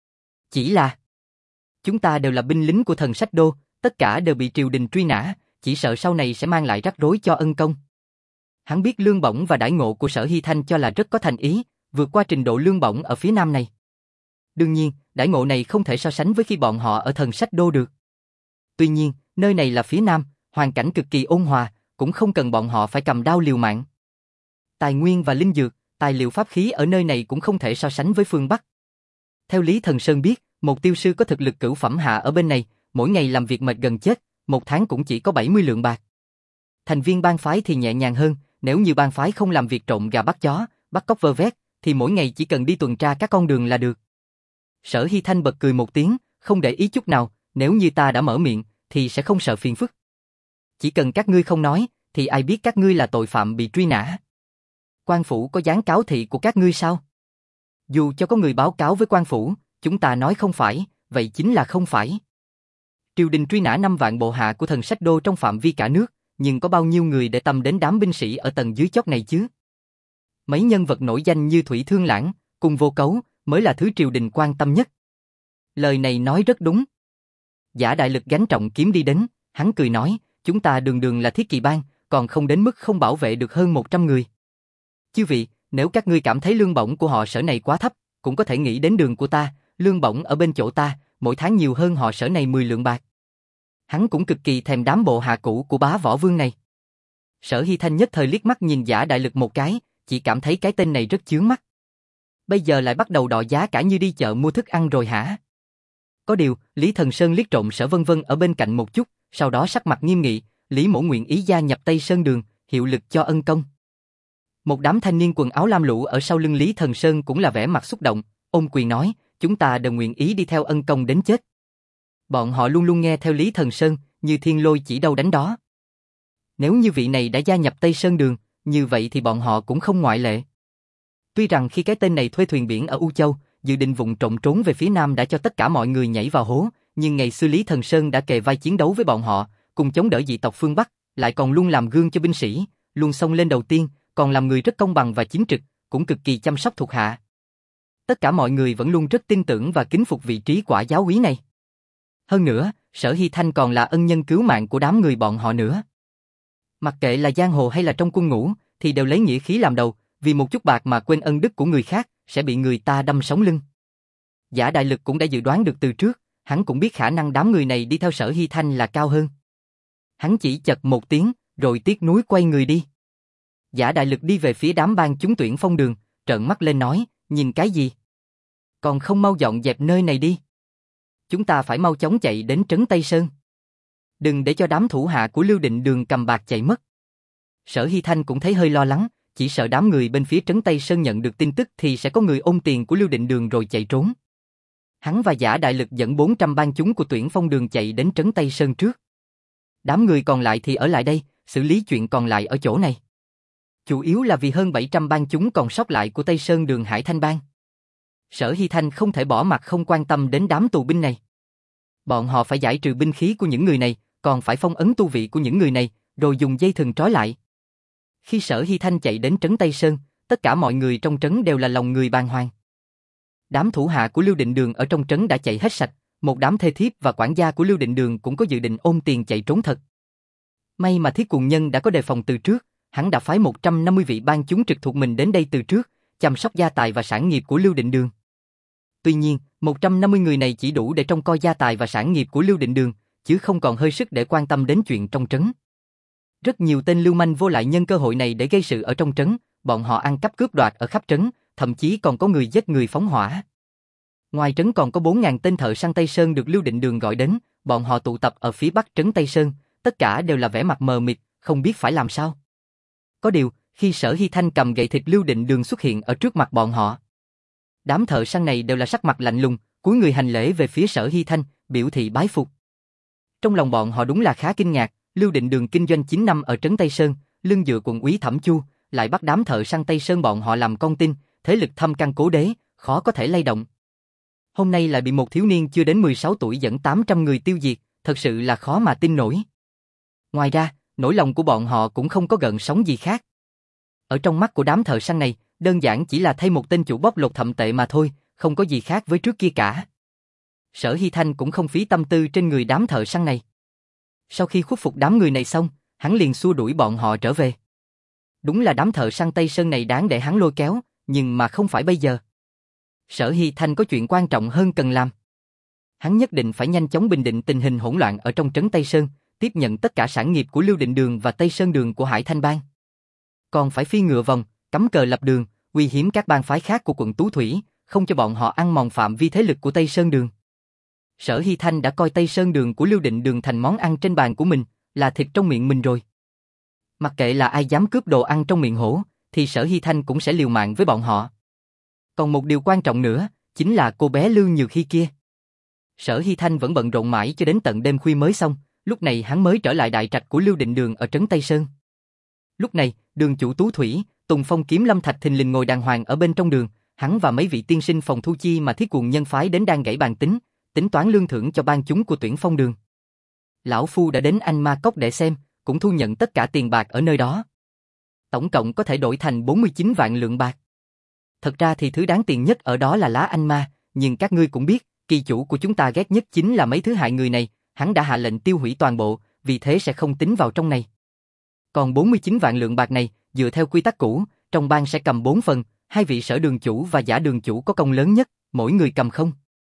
Chỉ là, chúng ta đều là binh lính của Thần Sách Đô, tất cả đều bị triều đình truy nã, chỉ sợ sau này sẽ mang lại rắc rối cho ân công. Hắn biết lương bổng và đãi ngộ của Sở Hy Thanh cho là rất có thành ý, vượt qua trình độ lương bổng ở phía nam này. Đương nhiên, đãi ngộ này không thể so sánh với khi bọn họ ở Thần Sách Đô được. Tuy nhiên, nơi này là phía nam, hoàn cảnh cực kỳ ôn hòa, cũng không cần bọn họ phải cầm đao liều mạng. Tài nguyên và linh dược, tài liệu pháp khí ở nơi này cũng không thể so sánh với phương Bắc. Theo Lý Thần Sơn biết, một tiêu sư có thực lực cửu phẩm hạ ở bên này, mỗi ngày làm việc mệt gần chết, một tháng cũng chỉ có bảy mươi lượng bạc. Thành viên bang phái thì nhẹ nhàng hơn, nếu như bang phái không làm việc trộm gà bắt chó, bắt cóc vơ vét, thì mỗi ngày chỉ cần đi tuần tra các con đường là được. Sở Hy Thanh bật cười một tiếng, không để ý chút nào, nếu như ta đã mở miệng, thì sẽ không sợ phiền phức. Chỉ cần các ngươi không nói, thì ai biết các ngươi là tội phạm bị truy nã. Quan phủ có dán cáo thị của các ngươi sao? Dù cho có người báo cáo với quan phủ, chúng ta nói không phải, vậy chính là không phải. Triều đình truy nã năm vạn bộ hạ của Thần Sách Đô trong phạm vi cả nước, nhưng có bao nhiêu người để tâm đến đám binh sĩ ở tầng dưới chót này chứ? Mấy nhân vật nổi danh như Thủy Thương Lãng, cùng Vô Cấu, mới là thứ triều đình quan tâm nhất. Lời này nói rất đúng. Giả Đại Lực gánh trọng kiếm đi đến, hắn cười nói, chúng ta đường đường là Thiết Kỳ bang, còn không đến mức không bảo vệ được hơn một trăm người. Chư vị, nếu các ngươi cảm thấy lương bổng của họ Sở này quá thấp, cũng có thể nghĩ đến đường của ta, lương bổng ở bên chỗ ta, mỗi tháng nhiều hơn họ Sở này mười lượng bạc. Hắn cũng cực kỳ thèm đám bộ hạ cũ của bá võ vương này. Sở Hy Thanh nhất thời liếc mắt nhìn Giả Đại Lực một cái, chỉ cảm thấy cái tên này rất chướng mắt. Bây giờ lại bắt đầu đọ giá cả như đi chợ mua thức ăn rồi hả? Có điều, Lý Thần Sơn liếc trộm Sở Vân Vân ở bên cạnh một chút, sau đó sắc mặt nghiêm nghị, Lý mỗ nguyện ý gia nhập Tây Sơn Đường, hiệu lực cho ân công. Một đám thanh niên quần áo lam lũ ở sau lưng Lý Thần Sơn cũng là vẻ mặt xúc động, ôm quyền nói, chúng ta đều nguyện ý đi theo ân công đến chết. Bọn họ luôn luôn nghe theo Lý Thần Sơn, như thiên lôi chỉ đâu đánh đó. Nếu như vị này đã gia nhập Tây Sơn Đường, như vậy thì bọn họ cũng không ngoại lệ. Tuy rằng khi cái tên này thuê thuyền biển ở U Châu, dự định vụng trộm trốn về phía Nam đã cho tất cả mọi người nhảy vào hố, nhưng ngày xưa Lý Thần Sơn đã kề vai chiến đấu với bọn họ, cùng chống đỡ dị tộc phương Bắc, lại còn luôn làm gương cho binh sĩ, luôn xông lên đầu tiên, còn làm người rất công bằng và chính trực, cũng cực kỳ chăm sóc thuộc hạ. Tất cả mọi người vẫn luôn rất tin tưởng và kính phục vị trí quả giáo úy này. Hơn nữa, Sở Hy Thanh còn là ân nhân cứu mạng của đám người bọn họ nữa. Mặc kệ là giang hồ hay là trong quân ngũ, thì đều lấy nghĩa khí làm đầu, vì một chút bạc mà quên ân đức của người khác, sẽ bị người ta đâm sống lưng. Giả Đại Lực cũng đã dự đoán được từ trước, hắn cũng biết khả năng đám người này đi theo Sở Hy Thanh là cao hơn. Hắn chỉ chật một tiếng, rồi tiếc nuối quay người đi. Giả Đại Lực đi về phía đám bang chúng Tuyển Phong Đường, trợn mắt lên nói, nhìn cái gì? Còn không mau dọn dẹp nơi này đi. Chúng ta phải mau chóng chạy đến trấn Tây Sơn. Đừng để cho đám thủ hạ của Lưu Định Đường cầm bạc chạy mất. Sở Hy Thanh cũng thấy hơi lo lắng, chỉ sợ đám người bên phía trấn Tây Sơn nhận được tin tức thì sẽ có người ôm tiền của Lưu Định Đường rồi chạy trốn. Hắn và Giả Đại Lực dẫn bốn trăm bang chúng của Tuyển Phong Đường chạy đến trấn Tây Sơn trước. Đám người còn lại thì ở lại đây, xử lý chuyện còn lại ở chỗ này. Chủ yếu là vì hơn bảy trăm bang chúng còn sót lại của Tây Sơn Đường Hải Thanh Bang. Sở Hy Thanh không thể bỏ mặt không quan tâm đến đám tù binh này. Bọn họ phải giải trừ binh khí của những người này, còn phải phong ấn tu vị của những người này, rồi dùng dây thừng trói lại. Khi Sở Hy Thanh chạy đến trấn Tây Sơn, tất cả mọi người trong trấn đều là lòng người bàng hoàng. Đám thủ hạ của Lưu Định Đường ở trong trấn đã chạy hết sạch, một đám thê thiếp và quản gia của Lưu Định Đường cũng có dự định ôm tiền chạy trốn thật. May mà Thiết Cuồng Nhân đã có đề phòng từ trước, hắn đã phái một trăm năm mươi vị bang chúng trực thuộc mình đến đây từ trước, chăm sóc gia tài và sản nghiệp của Lưu Định Đường. Tuy nhiên, một trăm năm mươi người này chỉ đủ để trông coi gia tài và sản nghiệp của Lưu Định Đường, chứ không còn hơi sức để quan tâm đến chuyện trong trấn. Rất nhiều tên lưu manh vô lại nhân cơ hội này để gây sự ở trong trấn, bọn họ ăn cắp cướp đoạt ở khắp trấn, thậm chí còn có người giết người phóng hỏa. Ngoài trấn còn có bốn nghìn tên thợ săn Tây Sơn được Lưu Định Đường gọi đến, bọn họ tụ tập ở phía bắc trấn Tây Sơn, tất cả đều là vẻ mặt mờ mịt, không biết phải làm sao. Có điều, khi Sở Hy Thanh cầm gậy thịt Lưu Định Đường xuất hiện ở trước mặt bọn họ, đám thợ săn này đều là sắc mặt lạnh lùng, cúi người hành lễ về phía Sở Hy Thanh, biểu thị bái phục. Trong lòng bọn họ đúng là khá kinh ngạc, Lưu Định Đường kinh doanh chín năm ở trấn Tây Sơn, lưng dựa quận úy Thẩm Chu, lại bắt đám thợ săn Tây Sơn bọn họ làm con tin, thế lực thâm căn cố đế, khó có thể lay động. Hôm nay lại bị một thiếu niên chưa đến mười sáu tuổi dẫn tám trăm người tiêu diệt, thật sự là khó mà tin nổi. Ngoài ra, nỗi lòng của bọn họ cũng không có gợn sóng gì khác. Ở trong mắt của đám thợ săn này, đơn giản chỉ là thay một tên chủ bóc lột thậm tệ mà thôi, không có gì khác với trước kia cả. Sở Hy Thanh cũng không phí tâm tư trên người đám thợ săn này. Sau khi khuất phục đám người này xong, hắn liền xua đuổi bọn họ trở về. Đúng là đám thợ săn Tây Sơn này đáng để hắn lôi kéo, nhưng mà không phải bây giờ. Sở Hy Thanh có chuyện quan trọng hơn cần làm. Hắn nhất định phải nhanh chóng bình định tình hình hỗn loạn ở trong trấn Tây Sơn, tiếp nhận tất cả sản nghiệp của Lưu Định Đường và Tây Sơn Đường của Hải Thanh Bang. Còn phải phi ngựa vòng, cắm cờ lập đường, uy hiếp các bang phái khác của quận Tú Thủy, không cho bọn họ ăn mòn phạm vi thế lực của Tây Sơn Đường. Sở Hy Thanh đã coi Tây Sơn Đường của Lưu Định Đường thành món ăn trên bàn của mình, là thịt trong miệng mình rồi. Mặc kệ là ai dám cướp đồ ăn trong miệng hổ, thì Sở Hy Thanh cũng sẽ liều mạng với bọn họ. Còn một điều quan trọng nữa, chính là cô bé Lưu Nhược Hy kia. Sở Hy Thanh vẫn bận rộn mãi cho đến tận đêm khuya mới xong, lúc này hắn mới trở lại đại trạch của Lưu Định Đường ở trấn Tây Sơn. Lúc này, đường chủ Tú Thủy, Tùng Phong Kiếm Lâm Thạch thình lình ngồi đàng hoàng ở bên trong đường, hắn và mấy vị tiên sinh phòng thu chi mà Thiết Cuồng Nhân phái đến đang gãy bàn tính, tính toán lương thưởng cho bang chúng của Tuyển Phong Đường. Lão phu đã đến Anh Ma Cốc để xem, cũng thu nhận tất cả tiền bạc ở nơi đó. Tổng cộng có thể đổi thành bốn mươi chín vạn lượng bạc. Thật ra thì thứ đáng tiền nhất ở đó là lá anh ma, nhưng các ngươi cũng biết, kỳ chủ của chúng ta ghét nhất chính là mấy thứ hại người này, hắn đã hạ lệnh tiêu hủy toàn bộ, vì thế sẽ không tính vào trong này. Còn bốn mươi chín vạn lượng bạc này, dựa theo quy tắc cũ, trong bang sẽ cầm bốn phần, hai vị sở đường chủ và giả đường chủ có công lớn nhất, mỗi người cầm không.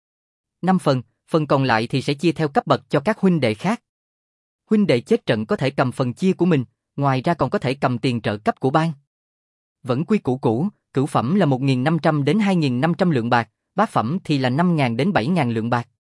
năm phần, phần còn lại thì sẽ chia theo cấp bậc cho các huynh đệ khác. Huynh đệ chết trận có thể cầm phần chia của mình, ngoài ra còn có thể cầm tiền trợ cấp của bang. Vẫn quy củ cũ, cửu phẩm là một nghìn năm trăm đến hai nghìn năm trăm lượng bạc, bát phẩm thì là năm nghìn đến bảy nghìn lượng bạc.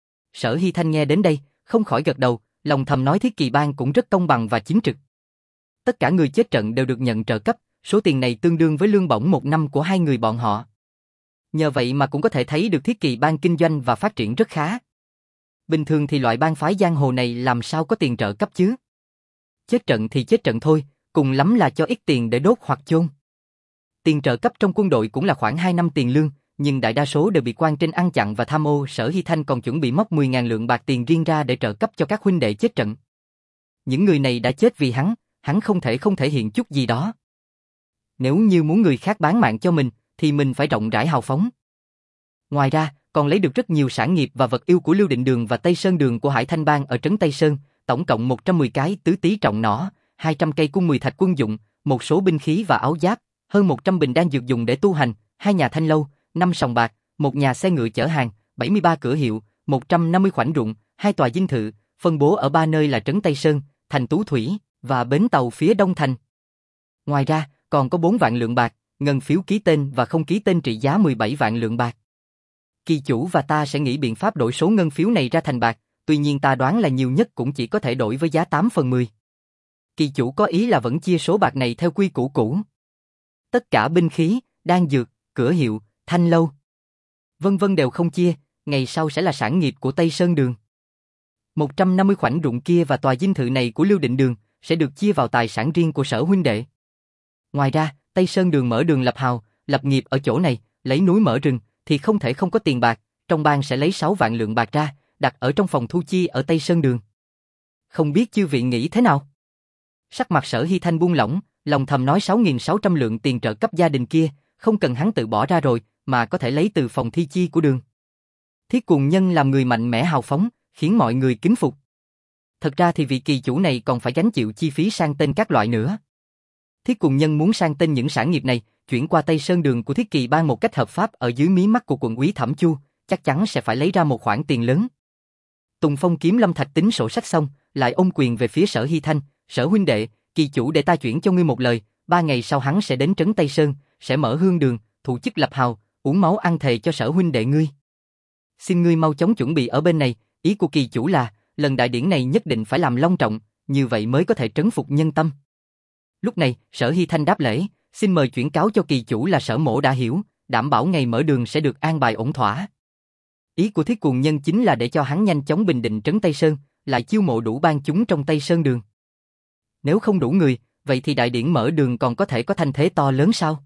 Sở Hy Thanh nghe đến đây, không khỏi gật đầu, lòng thầm nói Thiết Kỳ bang cũng rất công bằng và chính trực. Tất cả người chết trận đều được nhận trợ cấp, số tiền này tương đương với lương bổng một năm của hai người bọn họ. Nhờ vậy mà cũng có thể thấy được Thiết Kỳ bang kinh doanh và phát triển rất khá. Bình thường thì loại bang phái giang hồ này làm sao có tiền trợ cấp chứ? Chết trận thì chết trận thôi, cùng lắm là cho ít tiền để đốt hoặc chôn. Tiền trợ cấp trong quân đội cũng là khoảng hai năm tiền lương, nhưng đại đa số đều bị quan trên ăn chặn và tham ô. Sở Hy Thanh còn chuẩn bị móc mười nghìn lượng bạc tiền riêng ra để trợ cấp cho các huynh đệ chết trận. Những người này đã chết vì hắn, hắn không thể không thể hiện chút gì đó. Nếu như muốn người khác bán mạng cho mình, thì mình phải rộng rãi hào phóng. Ngoài ra, còn lấy được rất nhiều sản nghiệp và vật yêu của Lưu Định Đường và Tây Sơn Đường của Hải Thanh Bang ở trấn Tây Sơn, tổng cộng một trăm mười cái tứ tí trọng nỏ, hai trăm cây cung mười thạch quân dụng, một số binh khí và áo giáp, hơn một trăm bình đan dược dùng để tu hành, hai nhà thanh lâu, năm sòng bạc, một nhà xe ngựa chở hàng, bảy mươi ba cửa hiệu, một trăm năm mươi khoảnh ruộng, hai tòa dinh thự, phân bố ở ba nơi là trấn Tây Sơn, thành Tú Thủy và bến tàu phía đông thành. Ngoài ra, còn có bốn vạn lượng bạc, ngân phiếu ký tên và không ký tên trị giá mười bảy vạn lượng bạc. Kỳ chủ và ta sẽ nghĩ biện pháp đổi số ngân phiếu này ra thành bạc, tuy nhiên ta đoán là nhiều nhất cũng chỉ có thể đổi với giá tám phần mười. Kỳ chủ có ý là vẫn chia số bạc này theo quy củ cũ. Tất cả binh khí, đan dược, cửa hiệu, thanh lâu, vân vân đều không chia, ngày sau sẽ là sản nghiệp của Tây Sơn Đường. một trăm năm mươi khoảnh ruộng kia và tòa dinh thự này của Lưu Định Đường sẽ được chia vào tài sản riêng của Sở huynh đệ. Ngoài ra, Tây Sơn Đường mở đường lập hào, lập nghiệp ở chỗ này, lấy núi mở rừng, thì không thể không có tiền bạc, trong bang sẽ lấy sáu vạn lượng bạc ra, đặt ở trong phòng thu chi ở Tây Sơn Đường. Không biết chư vị nghĩ thế nào? Sắc mặt Sở Hy Thanh buông lỏng, lòng thầm nói sáu nghìn sáu trăm lượng tiền trợ cấp gia đình kia, không cần hắn tự bỏ ra rồi, mà có thể lấy từ phòng thi chi của Đường. Thiết Cuồng Nhân làm người mạnh mẽ hào phóng, khiến mọi người kính phục. Thật ra thì vị kỳ chủ này còn phải gánh chịu chi phí sang tên các loại nữa. Thiết Cuồng Nhân muốn sang tên những sản nghiệp này, chuyển qua Tây Sơn Đường của Thiết Kỳ Bang một cách hợp pháp ở dưới mí mắt của quận úy Thẩm Chu, chắc chắn sẽ phải lấy ra một khoản tiền lớn. Tùng Phong Kiếm Lâm Thạch tính sổ sách xong, lại ôm quyền về phía Sở Hy Thanh, Sở huynh đệ, kỳ chủ để ta chuyển cho ngươi một lời, ba ngày sau hắn sẽ đến trấn Tây Sơn, sẽ mở hương đường, thụ chức lập hào, uống máu ăn thề cho Sở huynh đệ ngươi. Xin ngươi mau chóng chuẩn bị ở bên này, ý của kỳ chủ là, lần đại điển này nhất định phải làm long trọng, như vậy mới có thể trấn phục nhân tâm. Lúc này, Sở Hy Thanh đáp lễ, xin mời chuyển cáo cho kỳ chủ là Sở mỗ đã hiểu, đảm bảo ngày mở đường sẽ được an bài ổn thỏa. Ý của Thiết Cuồng Nhân chính là để cho hắn nhanh chóng bình định trấn Tây Sơn, lại chiêu mộ đủ bang chúng trong Tây Sơn Đường. Nếu không đủ người, vậy thì đại điển mở đường còn có thể có thanh thế to lớn sao?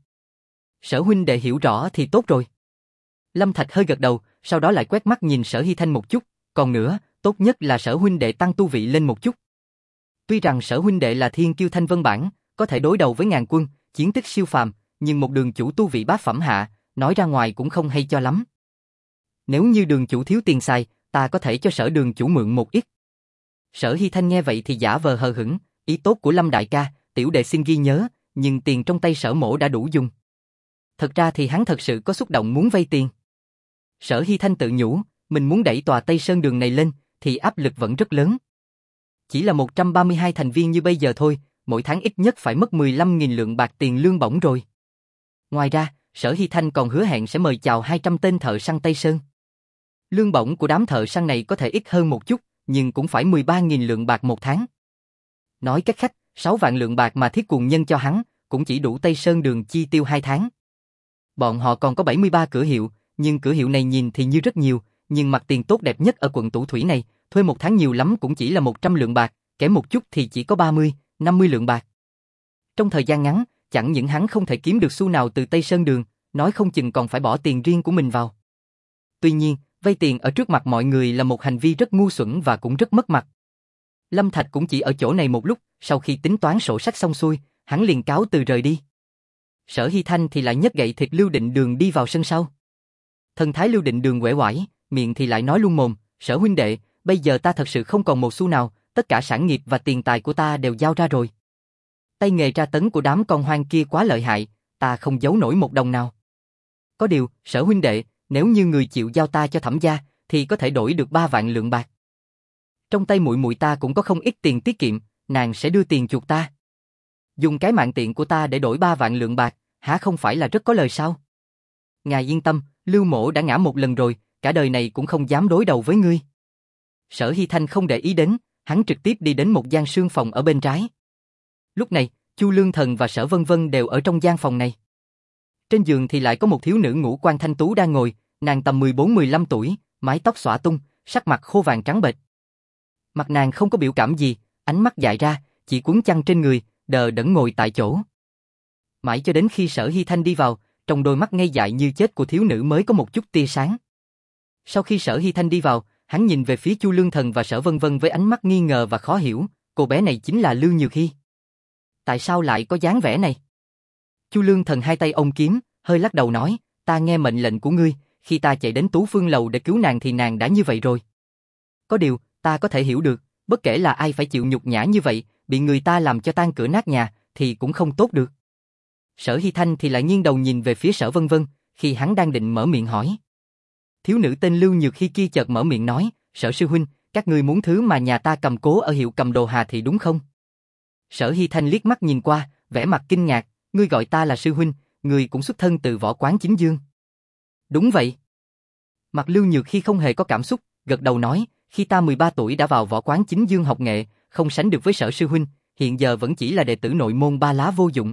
Sở huynh đệ hiểu rõ thì tốt rồi. Lâm Thạch hơi gật đầu, sau đó lại quét mắt nhìn Sở Hy Thanh một chút, còn nữa, tốt nhất là Sở huynh đệ tăng tu vị lên một chút. Tuy rằng Sở huynh đệ là thiên kiêu Thanh Vân bản, có thể đối đầu với ngàn quân, chiến tích siêu phàm, nhưng một đường chủ tu vị bát phẩm hạ, nói ra ngoài cũng không hay cho lắm. Nếu như đường chủ thiếu tiền xài, ta có thể cho Sở đường chủ mượn một ít. Sở Hy Thanh nghe vậy thì giả vờ hờ hững, ý tốt của Lâm đại ca, tiểu đệ xin ghi nhớ, nhưng tiền trong tay Sở mỗ đã đủ dùng. Thật ra thì hắn thật sự có xúc động muốn vay tiền. Sở Hy Thanh tự nhủ, mình muốn đẩy tòa Tây Sơn Đường này lên, thì áp lực vẫn rất lớn. Chỉ là một trăm ba mươi hai thành viên như bây giờ thôi, mỗi tháng ít nhất phải mất mười lăm nghìn lượng bạc tiền lương bổng rồi. Ngoài ra, Sở Hy Thanh còn hứa hẹn sẽ mời chào hai trăm tên thợ săn Tây Sơn. Lương bổng của đám thợ săn này có thể ít hơn một chút, nhưng cũng phải mười ba nghìn lượng bạc một tháng. Nói cách khác, sáu vạn lượng bạc mà Thiết Cuồng Nhân cho hắn, cũng chỉ đủ Tây Sơn Đường chi tiêu hai tháng. Bọn họ còn có bảy mươi ba cửa hiệu, nhưng cửa hiệu này nhìn thì như rất nhiều, nhưng mặt tiền tốt đẹp nhất ở quận Tủ Thủy này, thuê một tháng nhiều lắm cũng chỉ là một trăm lượng bạc, kém một chút thì chỉ có ba mươi, năm mươi lượng bạc. Trong thời gian ngắn, chẳng những hắn không thể kiếm được xu nào từ Tây Sơn Đường, nói không chừng còn phải bỏ tiền riêng của mình vào. Tuy nhiên, vay tiền ở trước mặt mọi người là một hành vi rất ngu xuẩn và cũng rất mất mặt. Lâm Thạch cũng chỉ ở chỗ này một lúc, sau khi tính toán sổ sách xong xuôi, hắn liền cáo từ rời đi. Sở Hy Thanh thì lại nhấc gậy thịt Lưu Định Đường đi vào sân sau. Thần thái Lưu Định Đường uể oải, miệng thì lại nói luôn mồm, Sở huynh đệ, bây giờ ta thật sự không còn một xu nào, tất cả sản nghiệp và tiền tài của ta đều giao ra rồi. Tay nghề tra tấn của đám con hoang kia quá lợi hại, ta không giấu nổi một đồng nào. Có điều, Sở huynh đệ, nếu như người chịu giao ta cho Thẩm gia, thì có thể đổi được ba vạn lượng bạc. Trong tay muội muội ta cũng có không ít tiền tiết kiệm, nàng sẽ đưa tiền chuộc ta. Dùng cái mạng tiện của ta để đổi ba vạn lượng bạc, hả không phải là rất có lời sao? Ngài yên tâm, Lưu mỗ đã ngã một lần rồi, cả đời này cũng không dám đối đầu với ngươi. Sở Hy Thanh không để ý đến, hắn trực tiếp đi đến một gian sương phòng ở bên trái. Lúc này, Chu Lương Thần và Sở Vân Vân đều ở trong gian phòng này. Trên giường thì lại có một thiếu nữ ngũ quan thanh tú đang ngồi, nàng tầm mười bốn mười lăm tuổi, mái tóc xõa tung, sắc mặt khô vàng trắng bệch. Mặt nàng không có biểu cảm gì, ánh mắt dại ra, chỉ cuốn chăn trên người, đờ đẫn ngồi tại chỗ. Mãi cho đến khi Sở Hy Thanh đi vào, trong đôi mắt ngây dại như chết của thiếu nữ mới có một chút tia sáng. Sau khi Sở Hy Thanh đi vào, hắn nhìn về phía Chu Lương Thần và Sở Vân Vân với ánh mắt nghi ngờ và khó hiểu, cô bé này chính là Lưu Nhược Hy. Tại sao lại có dáng vẻ này? Chu Lương Thần hai tay ôm kiếm, hơi lắc đầu nói, ta nghe mệnh lệnh của ngươi, khi ta chạy đến Tú Phương lầu để cứu nàng thì nàng đã như vậy rồi. Có điều, ta có thể hiểu được, bất kể là ai phải chịu nhục nhã như vậy, bị người ta làm cho tan cửa nát nhà, thì cũng không tốt được. Sở Hy Thanh thì lại nghiêng đầu nhìn về phía Sở Vân Vân, khi hắn đang định mở miệng hỏi. Thiếu nữ tên Lưu Nhược Hy kia chợt mở miệng nói, Sở sư huynh, các ngươi muốn thứ mà nhà ta cầm cố ở hiệu cầm đồ Hà thì đúng không? Sở Hy Thanh liếc mắt nhìn qua, vẻ mặt kinh ngạc, ngươi gọi ta là sư huynh, ngươi cũng xuất thân từ võ quán chính dương. Đúng vậy. Mặt Lưu Nhược Hy không hề có cảm xúc, gật đầu nói, khi ta mười ba tuổi đã vào võ quán chính dương học nghệ, không sánh được với Sở sư huynh, hiện giờ vẫn chỉ là đệ tử nội môn ba lá vô dụng.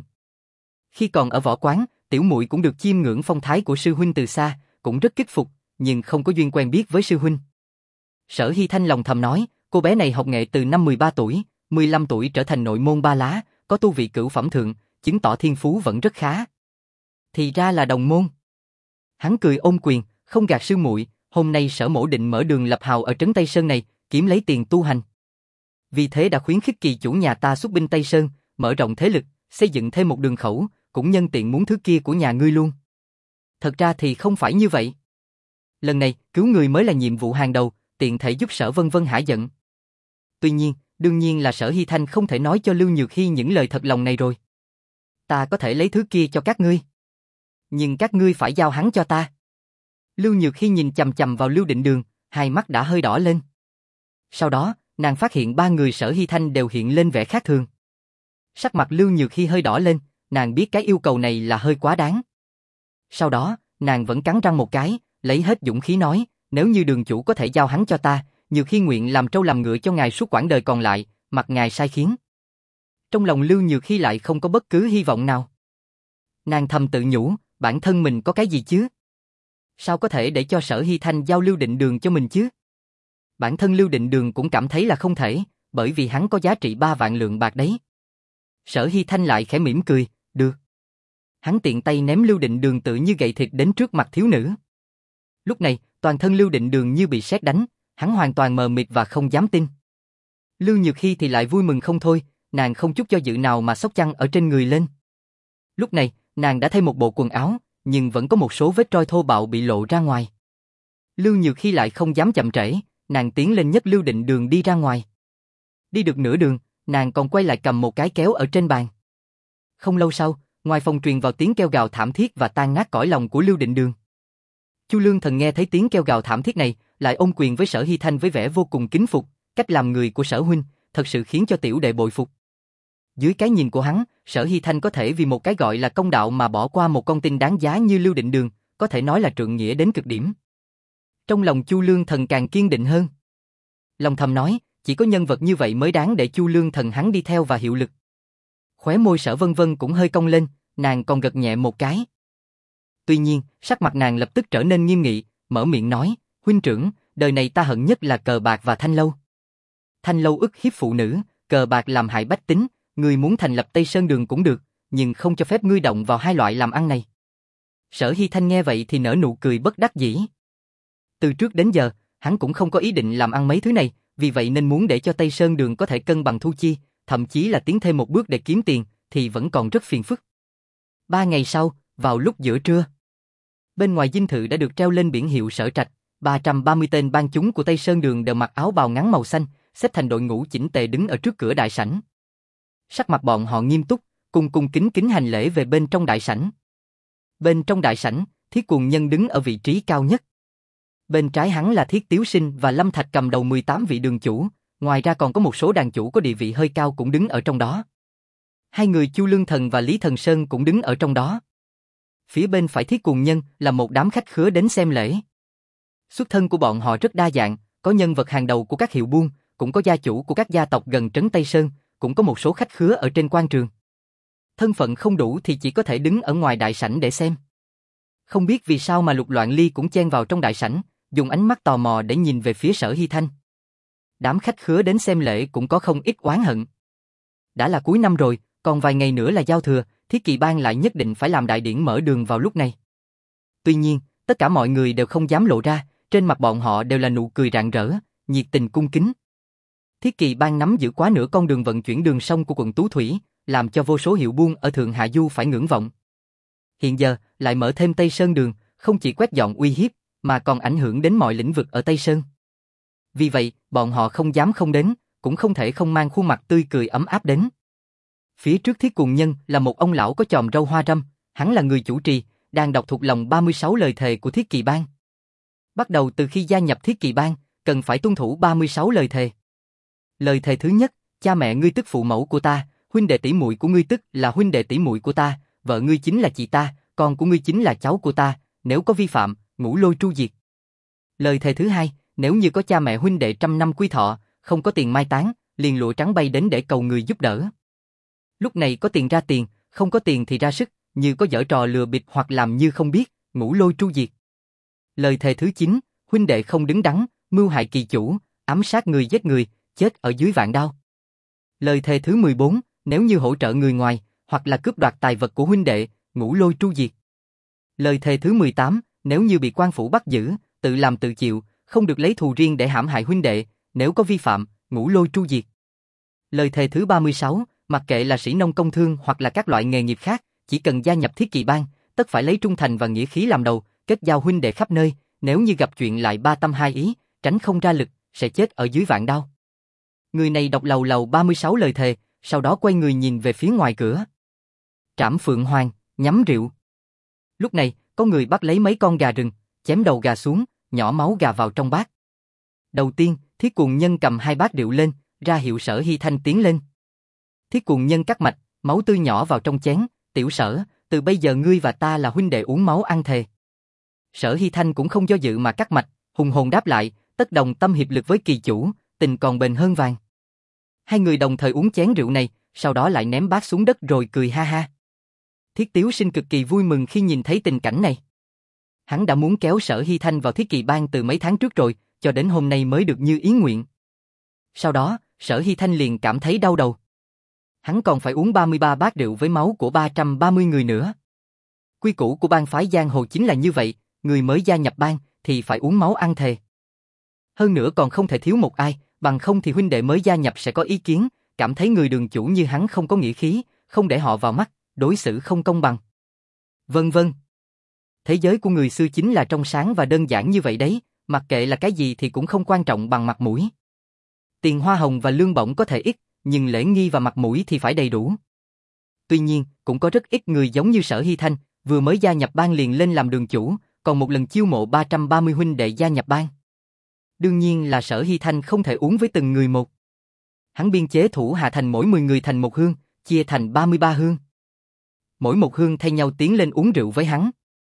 Khi còn ở võ quán, tiểu muội cũng được chiêm ngưỡng phong thái của sư huynh từ xa, cũng rất kích phục, nhưng không có duyên quen biết với sư huynh. Sở Hy Thanh lòng thầm nói, cô bé này học nghệ từ năm mười ba tuổi, mười lăm tuổi trở thành nội môn ba lá, có tu vị cửu phẩm thượng, chứng tỏ thiên phú vẫn rất khá. Thì ra là đồng môn. Hắn cười ôm quyền, không gạt sư muội, hôm nay Sở mỗ định mở đường lập hào ở trấn Tây Sơn này, kiếm lấy tiền tu hành. Vì thế đã khuyến khích kỳ chủ nhà ta xuất binh Tây Sơn, mở rộng thế lực, xây dựng thêm một đường khẩu, cũng nhân tiện muốn thứ kia của nhà ngươi luôn. Thật ra thì không phải như vậy. Lần này, cứu người mới là nhiệm vụ hàng đầu, tiện thể giúp Sở Vân Vân hả giận. Tuy nhiên, đương nhiên là Sở Hy Thanh không thể nói cho Lưu Nhược Hy những lời thật lòng này rồi. Ta có thể lấy thứ kia cho các ngươi, nhưng các ngươi phải giao hắn cho ta. Lưu Nhược Hy nhìn chằm chằm vào Lưu Định Đường, hai mắt đã hơi đỏ lên. Sau đó, nàng phát hiện ba người Sở Hy Thanh đều hiện lên vẻ khác thường. Sắc mặt Lưu Nhược Hy hơi đỏ lên, nàng biết cái yêu cầu này là hơi quá đáng. Sau đó, nàng vẫn cắn răng một cái, lấy hết dũng khí nói, nếu như đường chủ có thể giao hắn cho ta, Nhược Hy nguyện làm trâu làm ngựa cho ngài suốt quãng đời còn lại, mặc ngài sai khiến. Trong lòng Lưu Nhược Hy lại không có bất cứ hy vọng nào. Nàng thầm tự nhủ, bản thân mình có cái gì chứ? Sao có thể để cho Sở Hy Thanh giao Lưu Định Đường cho mình chứ? Bản thân Lưu Định Đường cũng cảm thấy là không thể, bởi vì hắn có giá trị ba vạn lượng bạc đấy. Sở Hy Thanh lại khẽ mỉm cười, được. Hắn tiện tay ném Lưu Định Đường tự như gậy thịt đến trước mặt thiếu nữ. Lúc này, toàn thân Lưu Định Đường như bị sét đánh, hắn hoàn toàn mờ mịt và không dám tin. Lưu Nhược Hy thì lại vui mừng không thôi, nàng không chút do dự nào mà xốc chăn ở trên người lên. Lúc này, nàng đã thay một bộ quần áo, nhưng vẫn có một số vết roi thô bạo bị lộ ra ngoài. Lưu Nhược Hy lại không dám chậm trễ, nàng tiến lên nhấc Lưu Định Đường đi ra ngoài. Đi được nửa đường, nàng còn quay lại cầm một cái kéo ở trên bàn. Không lâu sau, ngoài phòng truyền vào tiếng kêu gào thảm thiết và tan nát cõi lòng của Lưu Định Đường. Chu Lương Thần nghe thấy tiếng kêu gào thảm thiết này, lại ôm quyền với Sở Hy Thanh với vẻ vô cùng kính phục, cách làm người của Sở huynh, thật sự khiến cho tiểu đệ bội phục. Dưới cái nhìn của hắn, Sở Hy Thanh có thể vì một cái gọi là công đạo mà bỏ qua một con tin đáng giá như Lưu Định Đường, có thể nói là trượng nghĩa đến cực điểm. Trong lòng Chu Lương Thần càng kiên định hơn. Lòng thầm nói, chỉ có nhân vật như vậy mới đáng để Chu Lương Thần hắn đi theo và hiệu lực. Khóe môi Sở Vân Vân cũng hơi cong lên, nàng còn gật nhẹ một cái. Tuy nhiên, sắc mặt nàng lập tức trở nên nghiêm nghị, mở miệng nói, huynh trưởng, đời này ta hận nhất là cờ bạc và thanh lâu. Thanh lâu ức hiếp phụ nữ, cờ bạc làm hại bách tính, ngươi muốn thành lập Tây Sơn Đường cũng được, nhưng không cho phép ngươi động vào hai loại làm ăn này. Sở Hy Thanh nghe vậy thì nở nụ cười bất đắc dĩ. Từ trước đến giờ, hắn cũng không có ý định làm ăn mấy thứ này, vì vậy nên muốn để cho Tây Sơn Đường có thể cân bằng thu chi, thậm chí là tiến thêm một bước để kiếm tiền, thì vẫn còn rất phiền phức. Ba ngày sau, vào lúc giữa trưa, bên ngoài dinh thự đã được treo lên biển hiệu Sở Trạch, ba trăm ba mươi tên ban chúng của Tây Sơn Đường đều mặc áo bào ngắn màu xanh, xếp thành đội ngũ chỉnh tề đứng ở trước cửa đại sảnh. Sắc mặt bọn họ nghiêm túc, cùng cùng kính kính hành lễ về bên trong đại sảnh. Bên trong đại sảnh, Thiết Cuồng Nhân đứng ở vị trí cao nhất. Bên trái hắn là Thiết Tiếu Sinh và Lâm Thạch cầm đầu mười tám vị đường chủ, ngoài ra còn có một số đàn chủ có địa vị hơi cao cũng đứng ở trong đó. Hai người Chu Lương Thần và Lý Thần Sơn cũng đứng ở trong đó. Phía bên phải Thiết Cuồng Nhân là một đám khách khứa đến xem lễ. Xuất thân của bọn họ rất đa dạng, có nhân vật hàng đầu của các hiệu buôn, cũng có gia chủ của các gia tộc gần trấn Tây Sơn, cũng có một số khách khứa ở trên quan trường. Thân phận không đủ thì chỉ có thể đứng ở ngoài đại sảnh để xem. Không biết vì sao mà Lục Loạn Ly cũng chen vào trong đại sảnh, dùng ánh mắt tò mò để nhìn về phía Sở Hy Thanh. Đám khách khứa đến xem lễ cũng có không ít oán hận. Đã là cuối năm rồi, còn vài ngày nữa là giao thừa, Thiết Kỵ Bang lại nhất định phải làm đại điển mở đường vào lúc này. Tuy nhiên, tất cả mọi người đều không dám lộ ra, trên mặt bọn họ đều là nụ cười rạng rỡ, nhiệt tình cung kính. Thiết Kỵ Bang nắm giữ quá nửa con đường vận chuyển đường sông của quận Tú Thủy, làm cho vô số hiệu buôn ở Thượng Hạ Du phải ngưỡng vọng. Hiện giờ, lại mở thêm Tây Sơn Đường, không chỉ quét dọn uy hiếp, mà còn ảnh hưởng đến mọi lĩnh vực ở Tây Sơn. Vì vậy, bọn họ không dám không đến, cũng không thể không mang khuôn mặt tươi cười ấm áp đến. Phía trước Thiết Cuồng Nhân là một ông lão có chòm râu hoa râm, hắn là người chủ trì, đang đọc thuộc lòng ba mươi sáu lời thề của Thiết Kỵ Bang. Bắt đầu từ khi gia nhập Thiết Kỵ Bang, cần phải tuân thủ ba mươi sáu lời thề. Lời thề thứ nhất, cha mẹ ngươi tức phụ mẫu của ta, huynh đệ tỷ muội của ngươi tức là huynh đệ tỷ muội của ta, vợ ngươi chính là chị ta, con của ngươi chính là cháu của ta, nếu có vi phạm, ngũ lôi tru diệt. Lời thề thứ hai, nếu như có cha mẹ huynh đệ trăm năm quy thọ, không có tiền mai táng, liền lụa trắng bay đến để cầu người giúp đỡ. Lúc này có tiền ra tiền, không có tiền thì ra sức, như có giở trò lừa bịp hoặc làm như không biết, ngũ lôi tru diệt. Lời thề thứ chín, huynh đệ không đứng đắn, mưu hại kỳ chủ, ám sát người giết người, chết ở dưới vạn đao. Lời thề thứ mười bốn, nếu như hỗ trợ người ngoài, hoặc là cướp đoạt tài vật của huynh đệ, ngũ lôi tru diệt. Lời thề thứ mười tám, nếu như bị quan phủ bắt giữ, tự làm tự chịu, không được lấy thù riêng để hãm hại huynh đệ, nếu có vi phạm, ngũ lôi tru diệt. Lời thề thứ ba mươi sáu, mặc kệ là sĩ nông công thương hoặc là các loại nghề nghiệp khác, chỉ cần gia nhập thiết kỵ bang, tất phải lấy trung thành và nghĩa khí làm đầu, kết giao huynh đệ khắp nơi, nếu như gặp chuyện lại ba tâm hai ý, tránh không ra lực, sẽ chết ở dưới vạn đao. Người này đọc lầu lầu ba mươi sáu lời thề, sau đó quay người nhìn về phía ngoài cửa. Trảm Phượng Hoàng, nhắm rượu. Lúc này, có người bắt lấy mấy con gà rừng, chém đầu gà xuống, nhỏ máu gà vào trong bát. Đầu tiên, Thiết Cuồng Nhân cầm hai bát rượu lên, ra hiệu Sở Hy Thanh tiến lên. Thiết Cuồng Nhân cắt mạch, máu tươi nhỏ vào trong chén, tiểu Sở, từ bây giờ ngươi và ta là huynh đệ uống máu ăn thề. Sở Hy Thanh cũng không do dự mà cắt mạch, hùng hồn đáp lại, tất đồng tâm hiệp lực với kỳ chủ, tình còn bền hơn vàng. Hai người đồng thời uống chén rượu này, sau đó lại ném bát xuống đất rồi cười ha ha. Thiết Tiếu Sinh cực kỳ vui mừng khi nhìn thấy tình cảnh này. Hắn đã muốn kéo Sở Hy Thanh vào thiết kỵ bang từ mấy tháng trước rồi, cho đến hôm nay mới được như ý nguyện. Sau đó, Sở Hy Thanh liền cảm thấy đau đầu. Hắn còn phải uống ba mươi ba bát rượu với máu của ba trăm ba mươi người nữa. Quy củ của bang phái giang hồ chính là như vậy, người mới gia nhập bang thì phải uống máu ăn thề. Hơn nữa còn không thể thiếu một ai, bằng không thì huynh đệ mới gia nhập sẽ có ý kiến, cảm thấy người đường chủ như hắn không có nghĩa khí, không để họ vào mắt, đối xử không công bằng. Vân vân. Thế giới của người xưa chính là trong sáng và đơn giản như vậy đấy, mặc kệ là cái gì thì cũng không quan trọng bằng mặt mũi. Tiền hoa hồng và lương bổng có thể ít, nhưng lễ nghi và mặt mũi thì phải đầy đủ. Tuy nhiên, cũng có rất ít người giống như Sở Hy Thanh, vừa mới gia nhập bang liền lên làm đường chủ, còn một lần chiêu mộ ba trăm ba mươi huynh đệ gia nhập bang. Đương nhiên là Sở Hy Thanh không thể uống với từng người một. Hắn biên chế thủ hạ thành mỗi mười người thành một hương, chia thành ba mươi ba hương. Mỗi một hương thay nhau tiến lên uống rượu với hắn.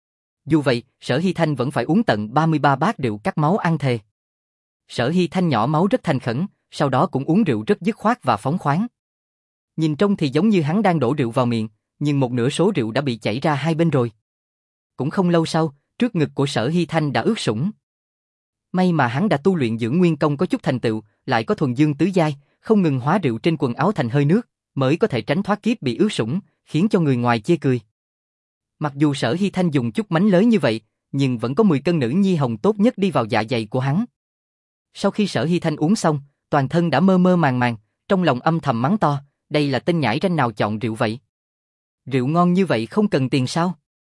Dù vậy, Sở Hy Thanh vẫn phải uống tận ba mươi ba bát rượu cắt máu ăn thề. Sở Hy Thanh nhỏ máu rất thành khẩn, sau đó cũng uống rượu rất dứt khoát và phóng khoáng. Nhìn trông thì giống như hắn đang đổ rượu vào miệng, nhưng một nửa số rượu đã bị chảy ra hai bên rồi. Cũng không lâu sau, trước ngực của Sở Hy Thanh đã ướt sũng. May mà hắn đã tu luyện dưỡng nguyên công có chút thành tựu, lại có thuần dương tứ giai, không ngừng hóa rượu trên quần áo thành hơi nước, mới có thể tránh thoát kiếp bị ướt sũng, khiến cho người ngoài chê cười. Mặc dù Sở Hy Thanh dùng chút mánh lới như vậy, nhưng vẫn có mười cân nữ nhi hồng tốt nhất đi vào dạ dày của hắn. Sau khi Sở Hy Thanh uống xong, toàn thân đã mơ mơ màng màng, trong lòng âm thầm mắng to, đây là tên nhãi ranh nào chọn rượu vậy? Rượu ngon như vậy không cần tiền sao?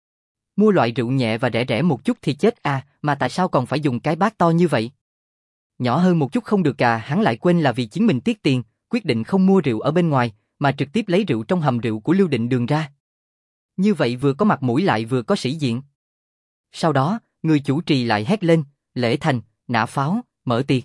Mua loại rượu nhẹ và rẻ rẻ một chút thì chết à, mà tại sao còn phải dùng cái bát to như vậy? Nhỏ hơn một chút không được à, hắn lại quên là vì chính mình tiếc tiền, quyết định không mua rượu ở bên ngoài, mà trực tiếp lấy rượu trong hầm rượu của Lưu Định Đường ra. Như vậy vừa có mặt mũi lại vừa có sĩ diện. Sau đó, người chủ trì lại hét lên, lễ thành, nã pháo, mở tiệc.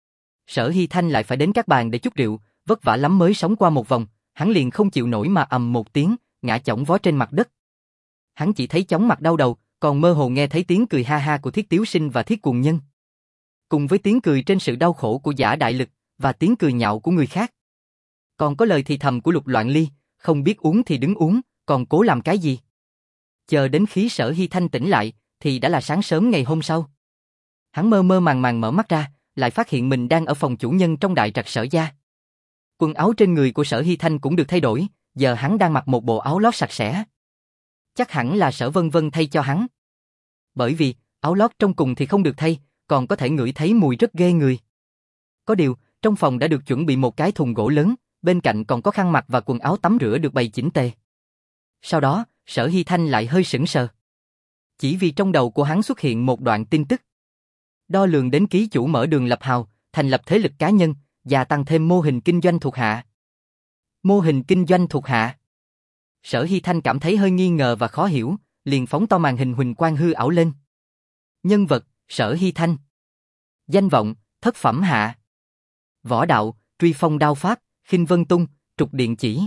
Sở Hy Thanh lại phải đến các bàn để chút rượu, vất vả lắm mới sống qua một vòng, hắn liền không chịu nổi mà ầm một tiếng, ngã chỏng vó trên mặt đất. Hắn chỉ thấy chóng mặt đau đầu, còn mơ hồ nghe thấy tiếng cười ha ha của Thiết Tiếu Sinh và Thiết Cuồng Nhân. Cùng với tiếng cười trên sự đau khổ của Giả Đại Lực, và tiếng cười nhạo của người khác. Còn có lời thì thầm của Lục Loạn Ly, không biết uống thì đứng uống, còn cố làm cái gì? Chờ đến khi Sở Hy Thanh tỉnh lại, thì đã là sáng sớm ngày hôm sau. Hắn mơ mơ màng màng mở mắt ra, lại phát hiện mình đang ở phòng chủ nhân trong đại trạch Sở gia. Quần áo trên người của Sở Hy Thanh cũng được thay đổi, giờ hắn đang mặc một bộ áo lót sạch sẽ. Chắc hẳn là Sở Vân Vân thay cho hắn. Bởi vì, áo lót trong cùng thì không được thay, còn có thể ngửi thấy mùi rất ghê người. Có điều, trong phòng đã được chuẩn bị một cái thùng gỗ lớn, bên cạnh còn có khăn mặt và quần áo tắm rửa được bày chỉnh tề. Sau đó, Sở Hy Thanh lại hơi sững sờ. Chỉ vì trong đầu của hắn xuất hiện một đoạn tin tức. Đo lường đến ký chủ mở đường lập hào, thành lập thế lực cá nhân, gia tăng thêm mô hình kinh doanh thuộc hạ. Mô hình kinh doanh thuộc hạ. Sở Hy Thanh cảm thấy hơi nghi ngờ và khó hiểu, liền phóng to màn hình huỳnh quang hư ảo lên. Nhân vật, Sở Hy Thanh. Danh vọng, thất phẩm hạ. Võ đạo, truy phong đao pháp, khinh vân tung, trục điện chỉ.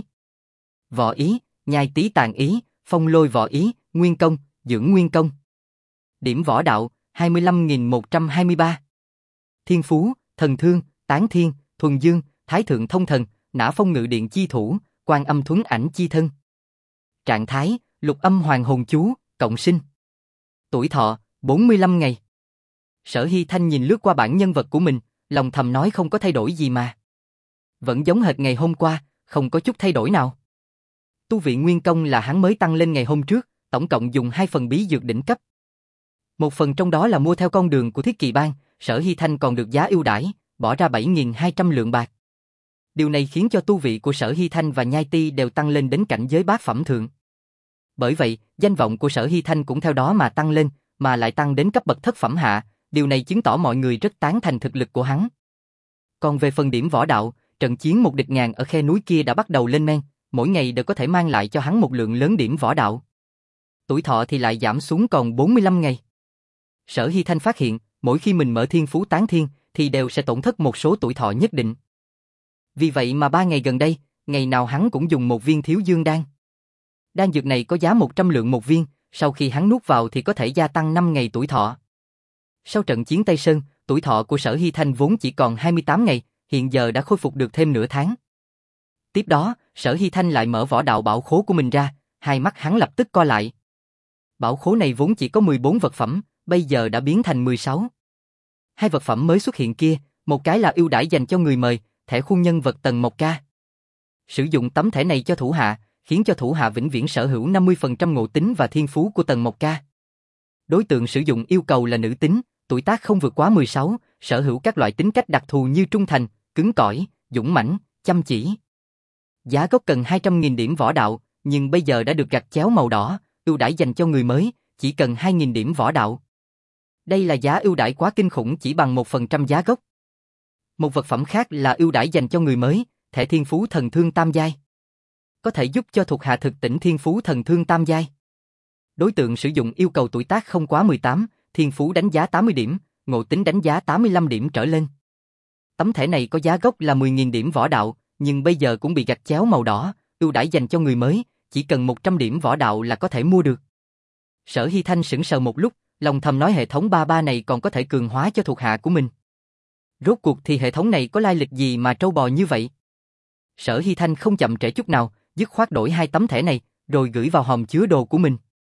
Võ ý, nhai tí tàn ý, phong lôi võ ý, nguyên công, dưỡng nguyên công. Điểm võ đạo, hai mươi lăm nghìn một trăm hai mươi ba. Thiên phú, thần thương, tán thiên, thuần dương, thái thượng thông thần, nã phong ngự điện chi thủ, quan âm thuấn ảnh chi thân. Trạng thái, lục âm hoàng hồn chú, cộng sinh. Tuổi thọ, bốn mươi lăm ngày. Sở Hy Thanh nhìn lướt qua bản nhân vật của mình, lòng thầm nói không có thay đổi gì mà. Vẫn giống hệt ngày hôm qua, không có chút thay đổi nào. Tu vị nguyên công là hắn mới tăng lên ngày hôm trước, tổng cộng dùng hai phần bí dược đỉnh cấp. Một phần trong đó là mua theo con đường của Thiết Kỵ Bang, Sở Hy Thanh còn được giá ưu đãi, bỏ ra bảy nghìn hai trăm lượng bạc. Điều này khiến cho tu vị của Sở Hy Thanh và Nhai Ti đều tăng lên đến cảnh giới bát phẩm thượng. Bởi vậy, danh vọng của Sở Hy Thanh cũng theo đó mà tăng lên, mà lại tăng đến cấp bậc thất phẩm hạ, điều này chứng tỏ mọi người rất tán thành thực lực của hắn. Còn về phần điểm võ đạo, trận chiến một địch ngàn ở khe núi kia đã bắt đầu lên men, mỗi ngày đều có thể mang lại cho hắn một lượng lớn điểm võ đạo. Tuổi thọ thì lại giảm xuống còn bốn mươi lăm ngày. Sở Hy Thanh phát hiện, mỗi khi mình mở thiên phú tán thiên, thì đều sẽ tổn thất một số tuổi thọ nhất định. Vì vậy mà ba ngày gần đây, ngày nào hắn cũng dùng một viên thiếu dương đan. Đan dược này có giá một trăm lượng một viên, sau khi hắn nuốt vào thì có thể gia tăng năm ngày tuổi thọ. Sau trận chiến Tây Sơn, tuổi thọ của Sở Hy Thanh vốn chỉ còn hai mươi tám ngày, hiện giờ đã khôi phục được thêm nửa tháng. Tiếp đó, Sở Hy Thanh lại mở võ đạo bảo khố của mình ra, hai mắt hắn lập tức co lại. Bảo khố này vốn chỉ có mười bốn vật phẩm, bây giờ đã biến thành mười sáu. Hai vật phẩm mới xuất hiện kia, một cái là ưu đãi dành cho người mời, thẻ khuôn nhân vật Tần Mộc Ca. Sử dụng tấm thẻ này cho thủ hạ, khiến cho thủ hạ vĩnh viễn sở hữu năm mươi phần trăm ngộ tính và thiên phú của Tần Mộc Ca. Đối tượng sử dụng yêu cầu là nữ tính, tuổi tác không vượt quá mười sáu, sở hữu các loại tính cách đặc thù như trung thành, cứng cỏi, dũng mãnh, chăm chỉ. Giá gốc cần hai trăm nghìn điểm võ đạo, nhưng bây giờ đã được gạch chéo màu đỏ, ưu đãi dành cho người mới, chỉ cần hai nghìn điểm võ đạo. Đây là giá ưu đãi quá kinh khủng, chỉ bằng một phần trăm giá gốc. Một vật phẩm khác là ưu đãi dành cho người mới, thẻ thiên phú thần thương tam giai. Có thể giúp cho thuộc hạ thực tỉnh thiên phú thần thương tam giai. Đối tượng sử dụng yêu cầu tuổi tác không quá mười tám, thiên phú đánh giá tám mươi điểm, ngộ tính đánh giá tám mươi lăm điểm trở lên. Tấm thẻ này có giá gốc là mười nghìn điểm võ đạo, nhưng bây giờ cũng bị gạch chéo màu đỏ, ưu đãi dành cho người mới, chỉ cần một trăm điểm võ đạo là có thể mua được. Sở Hy Thanh sững sờ một lúc, lòng thầm nói hệ thống ba ba này còn có thể cường hóa cho thuộc hạ của mình. Rốt cuộc thì hệ thống này có lai lịch gì mà trâu bò như vậy? Sở Hy Thanh không chậm trễ chút nào, dứt khoát đổi hai tấm thẻ này, rồi gửi vào hòm chứa đồ của mình.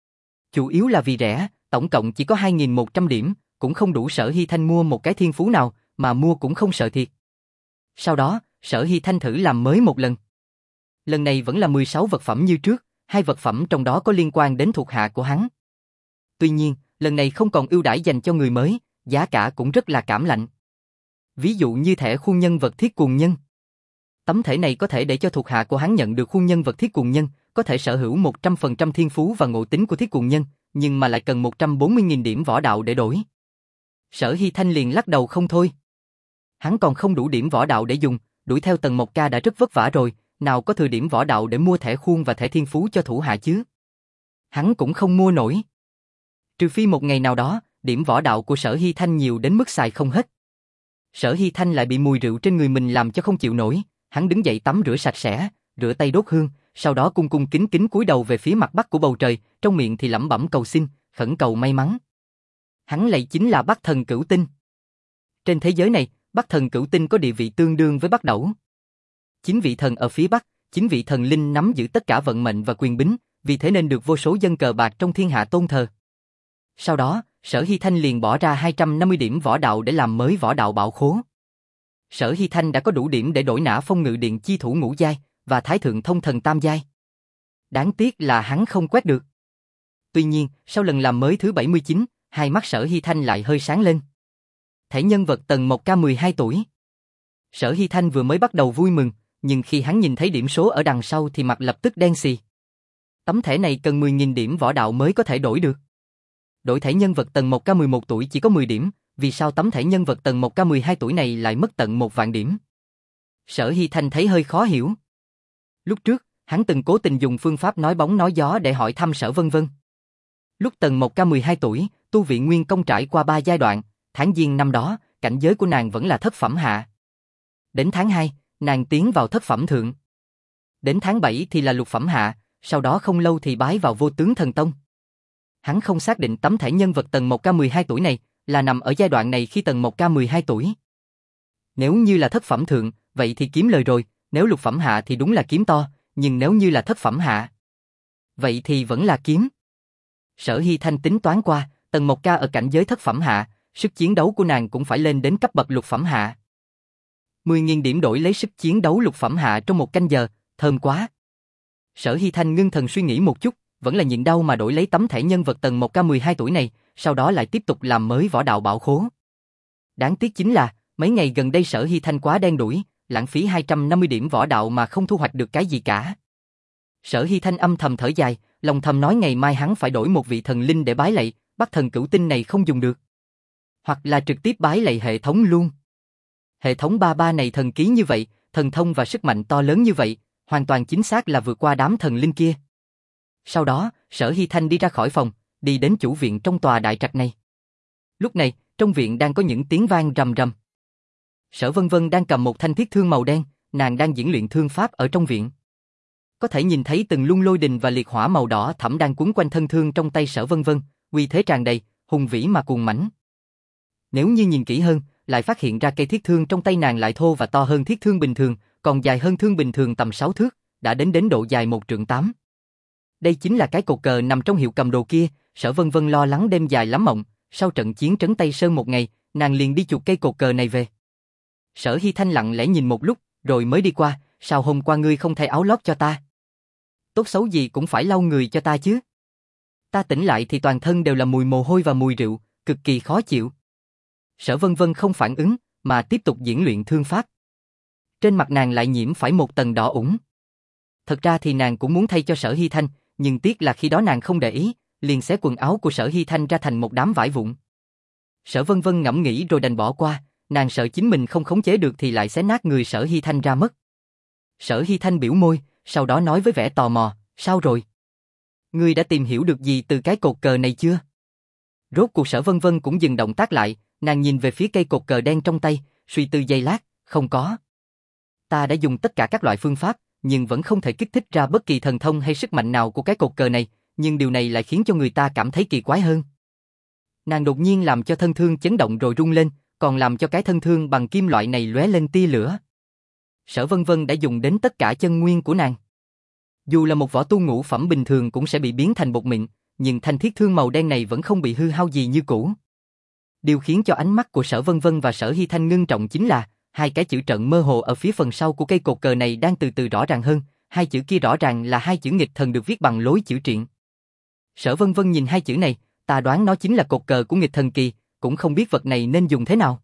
Chủ yếu là vì rẻ, tổng cộng chỉ có hai nghìn một trăm điểm, cũng không đủ Sở Hy Thanh mua một cái thiên phú nào, mà mua cũng không sợ thiệt. Sau đó, Sở Hy Thanh thử làm mới một lần. Lần này vẫn là mười sáu vật phẩm như trước, hai vật phẩm trong đó có liên quan đến thuộc hạ của hắn. Tuy nhiên, lần này không còn ưu đãi dành cho người mới, giá cả cũng rất là cảm lạnh. Ví dụ như thẻ khuôn nhân vật Thiết Cuồng Nhân. Tấm thẻ này có thể để cho thuộc hạ của hắn nhận được khuôn nhân vật Thiết Cuồng Nhân, có thể sở hữu một trăm phần trăm thiên phú và ngộ tính của Thiết Cuồng Nhân, nhưng mà lại cần một trăm bốn mươi nghìn điểm võ đạo để đổi. Sở Hy Thanh liền lắc đầu không thôi. Hắn còn không đủ điểm võ đạo để dùng, đuổi theo Tần Mộc Ca đã rất vất vả rồi, nào có thừa điểm võ đạo để mua thẻ khuôn và thẻ thiên phú cho thủ hạ chứ. Hắn cũng không mua nổi. Trừ phi một ngày nào đó, điểm võ đạo của Sở Hy Thanh nhiều đến mức xài không hết. Sở Hy Thanh lại bị mùi rượu trên người mình làm cho không chịu nổi, hắn đứng dậy tắm rửa sạch sẽ, rửa tay đốt hương, sau đó cung cung kính kính cúi đầu về phía mặt bắc của bầu trời, trong miệng thì lẩm bẩm cầu xin, khẩn cầu may mắn. Hắn lạy chính là Bắc Thần Cửu Tinh. Trên thế giới này, Bắc Thần Cửu Tinh có địa vị tương đương với Bắc Đẩu. Chính vị thần ở phía Bắc, chính vị thần linh nắm giữ tất cả vận mệnh và quyền bính, vì thế nên được vô số dân cờ bạc trong thiên hạ tôn thờ. Sau đó, Sở Hy Thanh liền bỏ ra hai trăm năm mươi điểm võ đạo để làm mới võ đạo bảo khố. Sở Hy Thanh đã có đủ điểm để đổi nã phong ngự điện chi thủ ngũ giai và thái thượng thông thần tam giai. Đáng tiếc là hắn không quét được. Tuy nhiên, sau lần làm mới thứ bảy mươi chín, hai mắt Sở Hy Thanh lại hơi sáng lên. Thẻ nhân vật Tần Mộc Ca mười hai tuổi. Sở Hy Thanh vừa mới bắt đầu vui mừng, nhưng khi hắn nhìn thấy điểm số ở đằng sau thì mặt lập tức đen xì. Tấm thẻ này cần mười nghìn điểm võ đạo mới có thể đổi được. Đổi thẻ nhân vật Tần Mộc Ca mười một tuổi chỉ có mười điểm, vì sao tấm thẻ nhân vật Tần Mộc Ca mười hai tuổi này lại mất tận một vạn điểm? Sở Hy Thanh thấy hơi khó hiểu. Lúc trước, hắn từng cố tình dùng phương pháp nói bóng nói gió để hỏi thăm Sở Vân Vân. Lúc Tần Mộc Ca mười hai tuổi, tu vị nguyên công trải qua ba giai đoạn, tháng Giêng năm đó, cảnh giới của nàng vẫn là thất phẩm hạ. Đến tháng hai, nàng tiến vào thất phẩm thượng. Đến tháng bảy thì là lục phẩm hạ, sau đó không lâu thì bái vào Vô Tướng Thần Tông. Hắn không xác định tấm thẻ nhân vật Tần Mộc Ca mười hai tuổi này là nằm ở giai đoạn này khi Tần Mộc Ca mười hai tuổi. Nếu như là thất phẩm thượng, vậy thì kiếm lời rồi, nếu lục phẩm hạ thì đúng là kiếm to, nhưng nếu như là thất phẩm hạ, vậy thì vẫn là kiếm. Sở Hy Thanh tính toán qua, Tần Mộc Ca ở cảnh giới thất phẩm hạ, sức chiến đấu của nàng cũng phải lên đến cấp bậc lục phẩm hạ. mười nghìn điểm đổi lấy sức chiến đấu lục phẩm hạ trong một canh giờ, thơm quá. Sở Hy Thanh ngưng thần suy nghĩ một chút, vẫn là nhịn đau mà đổi lấy tấm thẻ nhân vật Tần Mộc Ca mười hai tuổi này, sau đó lại tiếp tục làm mới võ đạo bảo khố. Đáng tiếc chính là, mấy ngày gần đây Sở Hy Thanh quá đen đủi, lãng phí hai trăm năm mươi điểm võ đạo mà không thu hoạch được cái gì cả. Sở Hy Thanh âm thầm thở dài, lòng thầm nói ngày mai hắn phải đổi một vị thần linh để bái lạy, Bắc thần cửu tinh này không dùng được. Hoặc là trực tiếp bái lạy hệ thống luôn. Hệ thống ba ba này thần ký như vậy, thần thông và sức mạnh to lớn như vậy, hoàn toàn chính xác là vượt qua đám thần linh kia. Sau đó, Sở Hy Thanh đi ra khỏi phòng, đi đến chủ viện trong tòa đại trạch này. Lúc này, trong viện đang có những tiếng vang rầm rầm. Sở Vân Vân đang cầm một thanh thiết thương màu đen, nàng đang diễn luyện thương pháp ở trong viện. Có thể nhìn thấy từng luân lôi đình và liệt hỏa màu đỏ thẫm đang quấn quanh thân thương trong tay Sở Vân Vân, uy thế tràn đầy, hùng vĩ mà cuồng mãnh. Nếu như nhìn kỹ hơn, lại phát hiện ra cây thiết thương trong tay nàng lại thô và to hơn thiết thương bình thường, còn dài hơn thương bình thường tầm sáu thước, đã đến đến độ dài một trượng tám. Đây chính là cái cột cờ nằm trong hiệu cầm đồ kia. Sở Vân Vân lo lắng đêm dài lắm mộng, sau trận chiến trấn Tây Sơn một ngày, nàng liền đi chuột cây cột cờ này về. Sở Hy Thanh lặng lẽ nhìn một lúc, rồi mới đi qua, sao hôm qua ngươi không thay áo lót cho ta? Tốt xấu gì cũng phải lau người cho ta chứ. Ta tỉnh lại thì toàn thân đều là mùi mồ hôi và mùi rượu, cực kỳ khó chịu. Sở Vân Vân không phản ứng, mà tiếp tục diễn luyện thương pháp. Trên mặt nàng lại nhiễm phải một tầng đỏ ửng. Thật ra thì nàng cũng muốn thay cho Sở Hy Thanh, nhưng tiếc là khi đó nàng không để ý, liền xé quần áo của Sở Hy Thanh ra thành một đám vải vụn. Sở Vân Vân ngẫm nghĩ rồi đành bỏ qua, nàng sợ chính mình không khống chế được thì lại xé nát người Sở Hy Thanh ra mất. Sở Hy Thanh biểu môi, sau đó nói với vẻ tò mò, sao rồi? Ngươi đã tìm hiểu được gì từ cái cột cờ này chưa? Rốt cuộc Sở Vân Vân cũng dừng động tác lại, nàng nhìn về phía cây cột cờ đen trong tay, suy tư giây lát, không có. Ta đã dùng tất cả các loại phương pháp, nhưng vẫn không thể kích thích ra bất kỳ thần thông hay sức mạnh nào của cái cột cờ này, nhưng điều này lại khiến cho người ta cảm thấy kỳ quái hơn. Nàng đột nhiên làm cho thân thương chấn động rồi rung lên, còn làm cho cái thân thương bằng kim loại này lóe lên tia lửa. Sở Vân Vân đã dùng đến tất cả chân nguyên của nàng. Dù là một võ tu ngũ phẩm bình thường cũng sẽ bị biến thành bột mịn, nhưng thanh thiết thương màu đen này vẫn không bị hư hao gì như cũ. Điều khiến cho ánh mắt của Sở Vân Vân và Sở Hy Thanh ngưng trọng chính là hai cái chữ trận mơ hồ ở phía phần sau của cây cột cờ này đang từ từ rõ ràng hơn, hai chữ kia rõ ràng là hai chữ nghịch thần được viết bằng lối chữ triện. Sở Vân Vân nhìn hai chữ này, ta đoán nó chính là cột cờ của nghịch thần kỳ, cũng không biết vật này nên dùng thế nào.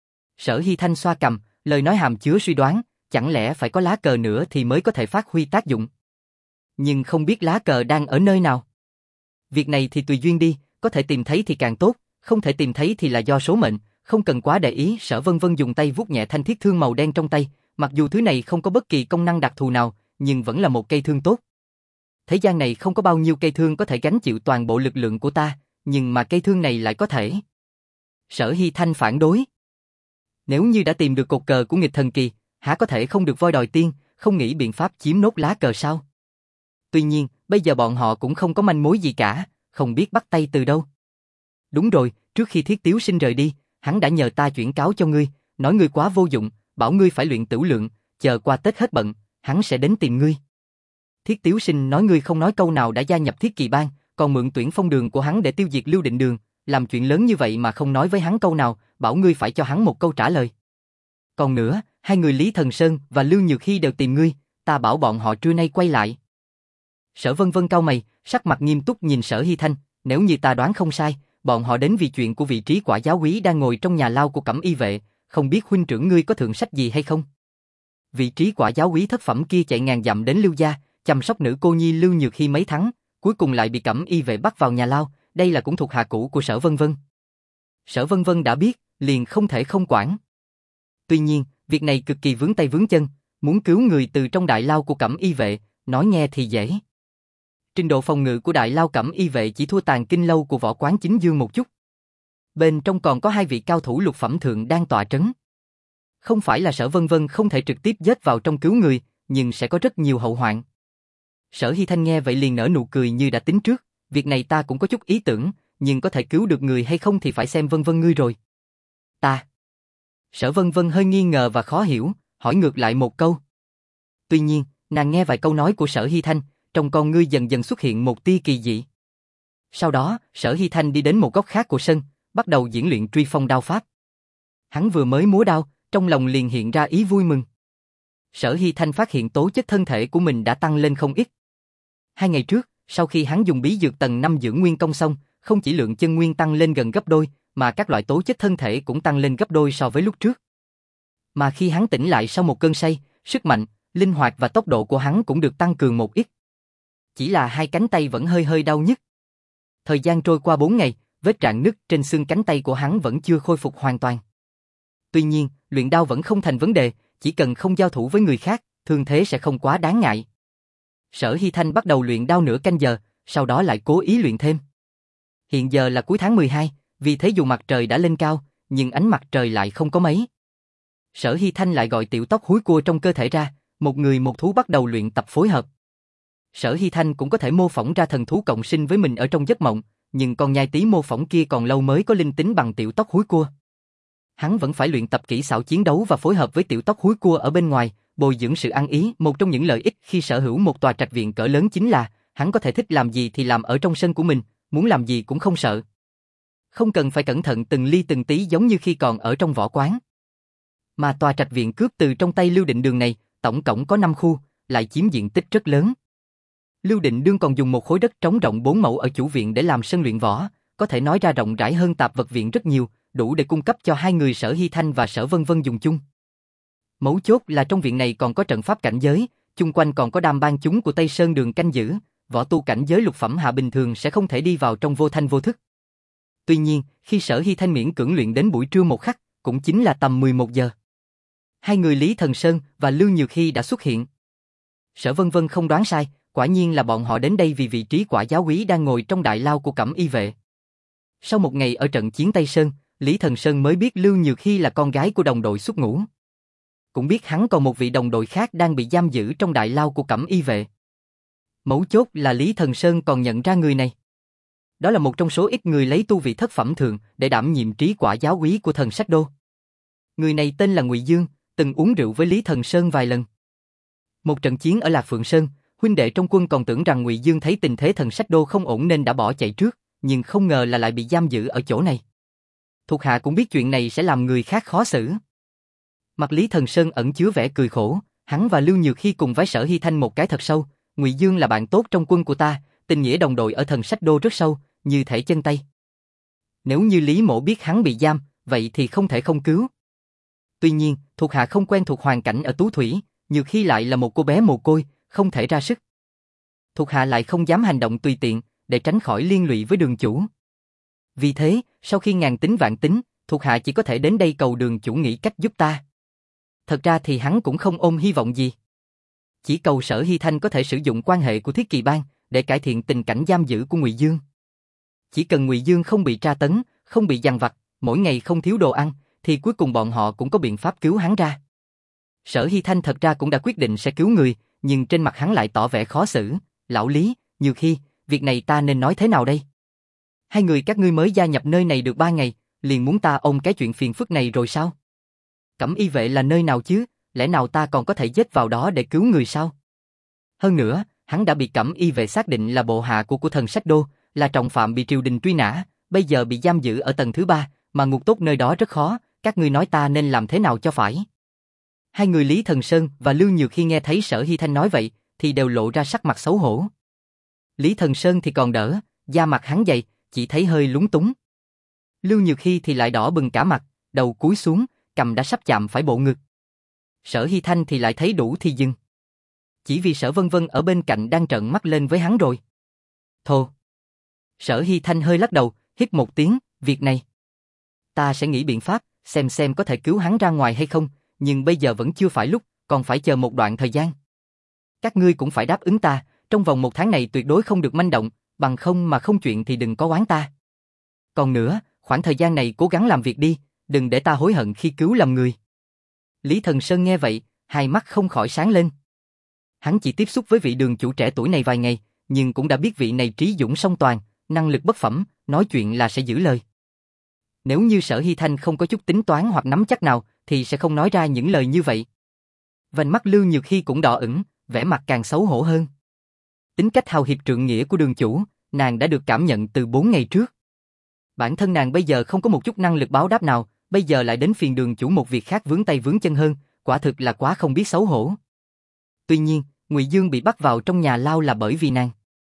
Sở Hy Thanh xoa cằm, lời nói hàm chứa suy đoán, chẳng lẽ phải có lá cờ nữa thì mới có thể phát huy tác dụng. Nhưng không biết lá cờ đang ở nơi nào. Việc này thì tùy duyên đi, có thể tìm thấy thì càng tốt, không thể tìm thấy thì là do số mệnh, không cần quá để ý. Sở Vân Vân dùng tay vuốt nhẹ thanh thiết thương màu đen trong tay, mặc dù thứ này không có bất kỳ công năng đặc thù nào, nhưng vẫn là một cây thương tốt. Thế gian này không có bao nhiêu cây thương có thể gánh chịu toàn bộ lực lượng của ta, nhưng mà cây thương này lại có thể. Sở Hy Thanh phản đối. Nếu như đã tìm được cột cờ của nghịch thần kỳ, há có thể không được voi đòi tiên, không nghĩ biện pháp chiếm nốt lá cờ sao? Tuy nhiên, bây giờ bọn họ cũng không có manh mối gì cả, không biết bắt tay từ đâu. Đúng rồi, trước khi Thiết Tiếu Sinh rời đi, hắn đã nhờ ta chuyển cáo cho ngươi, nói ngươi quá vô dụng, bảo ngươi phải luyện tửu lượng, chờ qua Tết hết bận, hắn sẽ đến tìm ngươi. Thiết Tiếu Sinh nói ngươi không nói câu nào đã gia nhập Thiết Kỳ Bang, còn mượn tuyển phong đường của hắn để tiêu diệt Lưu Định Đường, làm chuyện lớn như vậy mà không nói với hắn câu nào, bảo ngươi phải cho hắn một câu trả lời. Còn nữa, hai người Lý Thần Sơn và Lưu Nhược Hy đều tìm ngươi, ta bảo bọn họ trưa nay quay lại. Sở Vân Vân cau mày, sắc mặt nghiêm túc nhìn Sở Hy Thanh, nếu như ta đoán không sai, bọn họ đến vì chuyện của vị trí quả giáo úy đang ngồi trong nhà lao của Cẩm Y vệ, không biết huynh trưởng ngươi có thượng sách gì hay không? Vị trí quả giáo úy thất phẩm kia chạy ngàn dặm đến Lưu gia, chăm sóc nữ cô nhi Lưu Nhược Hy mấy tháng, cuối cùng lại bị Cẩm Y vệ bắt vào nhà lao, đây là cũng thuộc hạ cũ của Sở Vân Vân. Sở Vân Vân đã biết, liền không thể không quản. Tuy nhiên, việc này cực kỳ vướng tay vướng chân, muốn cứu người từ trong đại lao của Cẩm Y vệ, nói nghe thì dễ. Trình độ phòng ngự của đại lao Cẩm Y vệ chỉ thua Tàng Kinh lâu của Võ Quán Chính Dương một chút. Bên trong còn có hai vị cao thủ lục phẩm thượng đang tọa trấn. Không phải là Sở Vân Vân không thể trực tiếp giết vào trong cứu người, nhưng sẽ có rất nhiều hậu hoạn. Sở Hy Thanh nghe vậy liền nở nụ cười như đã tính trước, việc này ta cũng có chút ý tưởng, nhưng có thể cứu được người hay không thì phải xem Vân Vân ngươi rồi. Ta. Sở Vân Vân hơi nghi ngờ và khó hiểu, hỏi ngược lại một câu. Tuy nhiên, nàng nghe vài câu nói của Sở Hy Thanh, trong con ngươi dần dần xuất hiện một tia kỳ dị. Sau đó, Sở Hy Thanh đi đến một góc khác của sân, bắt đầu diễn luyện truy phong đao pháp. Hắn vừa mới múa đao, trong lòng liền hiện ra ý vui mừng. Sở Hy Thanh phát hiện tố chất thân thể của mình đã tăng lên không ít. Hai ngày trước, sau khi hắn dùng bí dược tầng năm dưỡng nguyên công xong, không chỉ lượng chân nguyên tăng lên gần gấp đôi, mà các loại tố chất thân thể cũng tăng lên gấp đôi so với lúc trước. Mà khi hắn tỉnh lại sau một cơn say, sức mạnh, linh hoạt và tốc độ của hắn cũng được tăng cường một ít. Chỉ là hai cánh tay vẫn hơi hơi đau nhức. Thời gian trôi qua bốn ngày, vết rạn nứt trên xương cánh tay của hắn vẫn chưa khôi phục hoàn toàn. Tuy nhiên, luyện đao vẫn không thành vấn đề, chỉ cần không giao thủ với người khác, thương thế sẽ không quá đáng ngại. Sở Hy Thanh bắt đầu luyện đao nửa canh giờ, sau đó lại cố ý luyện thêm. Hiện giờ là cuối tháng mười hai, vì thế dù mặt trời đã lên cao, nhưng ánh mặt trời lại không có mấy. Sở Hy Thanh lại gọi tiểu tóc húi cua trong cơ thể ra, một người một thú bắt đầu luyện tập phối hợp. Sở Hy Thanh cũng có thể mô phỏng ra thần thú cộng sinh với mình ở trong giấc mộng, nhưng con nhai tí mô phỏng kia còn lâu mới có linh tính bằng tiểu tóc húi cua. Hắn vẫn phải luyện tập kỹ xảo chiến đấu và phối hợp với tiểu tóc húi cua ở bên ngoài, bồi dưỡng sự ăn ý. Một trong những lợi ích khi sở hữu một tòa trạch viện cỡ lớn chính là hắn có thể thích làm gì thì làm ở trong sân của mình, muốn làm gì cũng không sợ. Không cần phải cẩn thận từng ly từng tí giống như khi còn ở trong võ quán. Mà tòa trạch viện cướp từ trong tay Lưu Định Đường này, tổng cộng có năm khu, lại chiếm diện tích rất lớn. Lưu Định Đương còn dùng một khối đất trống rộng bốn mẫu ở chủ viện để làm sân luyện võ, có thể nói ra rộng rãi hơn tạp vật viện rất nhiều, đủ để cung cấp cho hai người Sở Hy Thanh và Sở Vân Vân dùng chung. Mấu chốt là trong viện này còn có trận pháp cảnh giới, chung quanh còn có đam ban chúng của Tây Sơn Đường canh giữ, võ tu cảnh giới lục phẩm hạ bình thường sẽ không thể đi vào trong vô thanh vô thức. Tuy nhiên, khi Sở Hy Thanh miễn cưỡng luyện đến buổi trưa một khắc, cũng chính là tầm mười một giờ. Hai người Lý Thần Sơn và Lưu Nhược Hy đã xuất hiện. Sở Vân Vân không đoán sai, quả nhiên là bọn họ đến đây vì vị trí quả giáo úy đang ngồi trong đại lao của Cẩm Y vệ. Sau một ngày ở trận chiến Tây Sơn, Lý Thần Sơn mới biết Lưu Nhược Hy là con gái của đồng đội xuất ngũ. Cũng biết hắn còn một vị đồng đội khác đang bị giam giữ trong đại lao của Cẩm Y vệ. Mấu chốt là Lý Thần Sơn còn nhận ra người này. Đó là một trong số ít người lấy tu vị thất phẩm thường để đảm nhiệm trí quả giáo úy của Thần Sách Đô. Người này tên là Ngụy Dương, từng uống rượu với Lý Thần Sơn vài lần. Một trận chiến ở Lạc Phượng Sơn, huynh đệ trong quân còn tưởng rằng Ngụy Dương thấy tình thế Thần Sách Đô không ổn nên đã bỏ chạy trước, nhưng không ngờ là lại bị giam giữ ở chỗ này. Thuộc hạ cũng biết chuyện này sẽ làm người khác khó xử. Mặt Lý Thần Sơn ẩn chứa vẻ cười khổ, hắn và Lưu Nhược Hy cùng với Sở Hy Thanh một cái thật sâu, Ngụy Dương là bạn tốt trong quân của ta, tình nghĩa đồng đội ở Thần Sách Đô rất sâu, như thể chân tay. Nếu như Lý Mỗ biết hắn bị giam, vậy thì không thể không cứu. Tuy nhiên, thuộc hạ không quen thuộc hoàn cảnh ở Tú Thủy, Nhược Hy lại là một cô bé mồ côi, không thể ra sức. Thuộc hạ lại không dám hành động tùy tiện, để tránh khỏi liên lụy với đường chủ. Vì thế, sau khi ngàn tính vạn tính, thuộc hạ chỉ có thể đến đây cầu đường chủ nghĩ cách giúp ta. Thật ra thì hắn cũng không ôm hy vọng gì. Chỉ cầu Sở Hy Thanh có thể sử dụng quan hệ của Thiết Kỳ Bang để cải thiện tình cảnh giam giữ của Ngụy Dương. Chỉ cần Ngụy Dương không bị tra tấn, không bị dằn vặt, mỗi ngày không thiếu đồ ăn, thì cuối cùng bọn họ cũng có biện pháp cứu hắn ra. Sở Hy Thanh thật ra cũng đã quyết định sẽ cứu người, nhưng trên mặt hắn lại tỏ vẻ khó xử. Lão Lý, Nhược Hy, việc này ta nên nói thế nào đây? Hai người các ngươi mới gia nhập nơi này được ba ngày, liền muốn ta ôm cái chuyện phiền phức này rồi sao? Cẩm Y vệ là nơi nào chứ, lẽ nào ta còn có thể dết vào đó để cứu người sao? Hơn nữa, hắn đã bị Cẩm Y vệ xác định là bộ hạ của của Thần Sách Đô, là trọng phạm bị triều đình truy nã, bây giờ bị giam giữ ở tầng thứ ba, mà ngục tốt nơi đó rất khó, các ngươi nói ta nên làm thế nào cho phải? Hai người Lý Thần Sơn và Lưu Nhược khi nghe thấy Sở Hy Thanh nói vậy, thì đều lộ ra sắc mặt xấu hổ. Lý Thần Sơn thì còn đỡ, da mặt hắn dày, chỉ thấy hơi lúng túng. Lưu Nhược Hy thì lại đỏ bừng cả mặt, đầu cúi xuống, cằm đã sắp chạm phải bộ ngực. Sở Hy Thanh thì lại thấy đủ thì dừng. Chỉ vì Sở Vân Vân ở bên cạnh đang trợn mắt lên với hắn rồi. Thô. Sở Hy Thanh hơi lắc đầu, hít một tiếng, việc này. Ta sẽ nghĩ biện pháp, xem xem có thể cứu hắn ra ngoài hay không, nhưng bây giờ vẫn chưa phải lúc, còn phải chờ một đoạn thời gian. Các ngươi cũng phải đáp ứng ta, trong vòng một tháng này tuyệt đối không được manh động, bằng không mà không chuyện thì đừng có oán ta. Còn nữa, khoảng thời gian này cố gắng làm việc đi, đừng để ta hối hận khi cứu lầm người. Lý Thần Sơn nghe vậy, hai mắt không khỏi sáng lên. Hắn chỉ tiếp xúc với vị đường chủ trẻ tuổi này vài ngày, nhưng cũng đã biết vị này trí dũng song toàn, năng lực bất phẩm, nói chuyện là sẽ giữ lời. Nếu như Sở Hy Thanh không có chút tính toán hoặc nắm chắc nào, thì sẽ không nói ra những lời như vậy. Vành mắt Lưu Nhược Hy cũng đỏ ửng, vẻ mặt càng xấu hổ hơn. Tính cách hào hiệp trượng nghĩa của đường chủ, nàng đã được cảm nhận từ bốn ngày trước. Bản thân nàng bây giờ không có một chút năng lực báo đáp nào, bây giờ lại đến phiền đường chủ một việc khác vướng tay vướng chân hơn, quả thực là quá không biết xấu hổ. Tuy nhiên, Ngụy Dương bị bắt vào trong nhà lao là bởi vì nàng.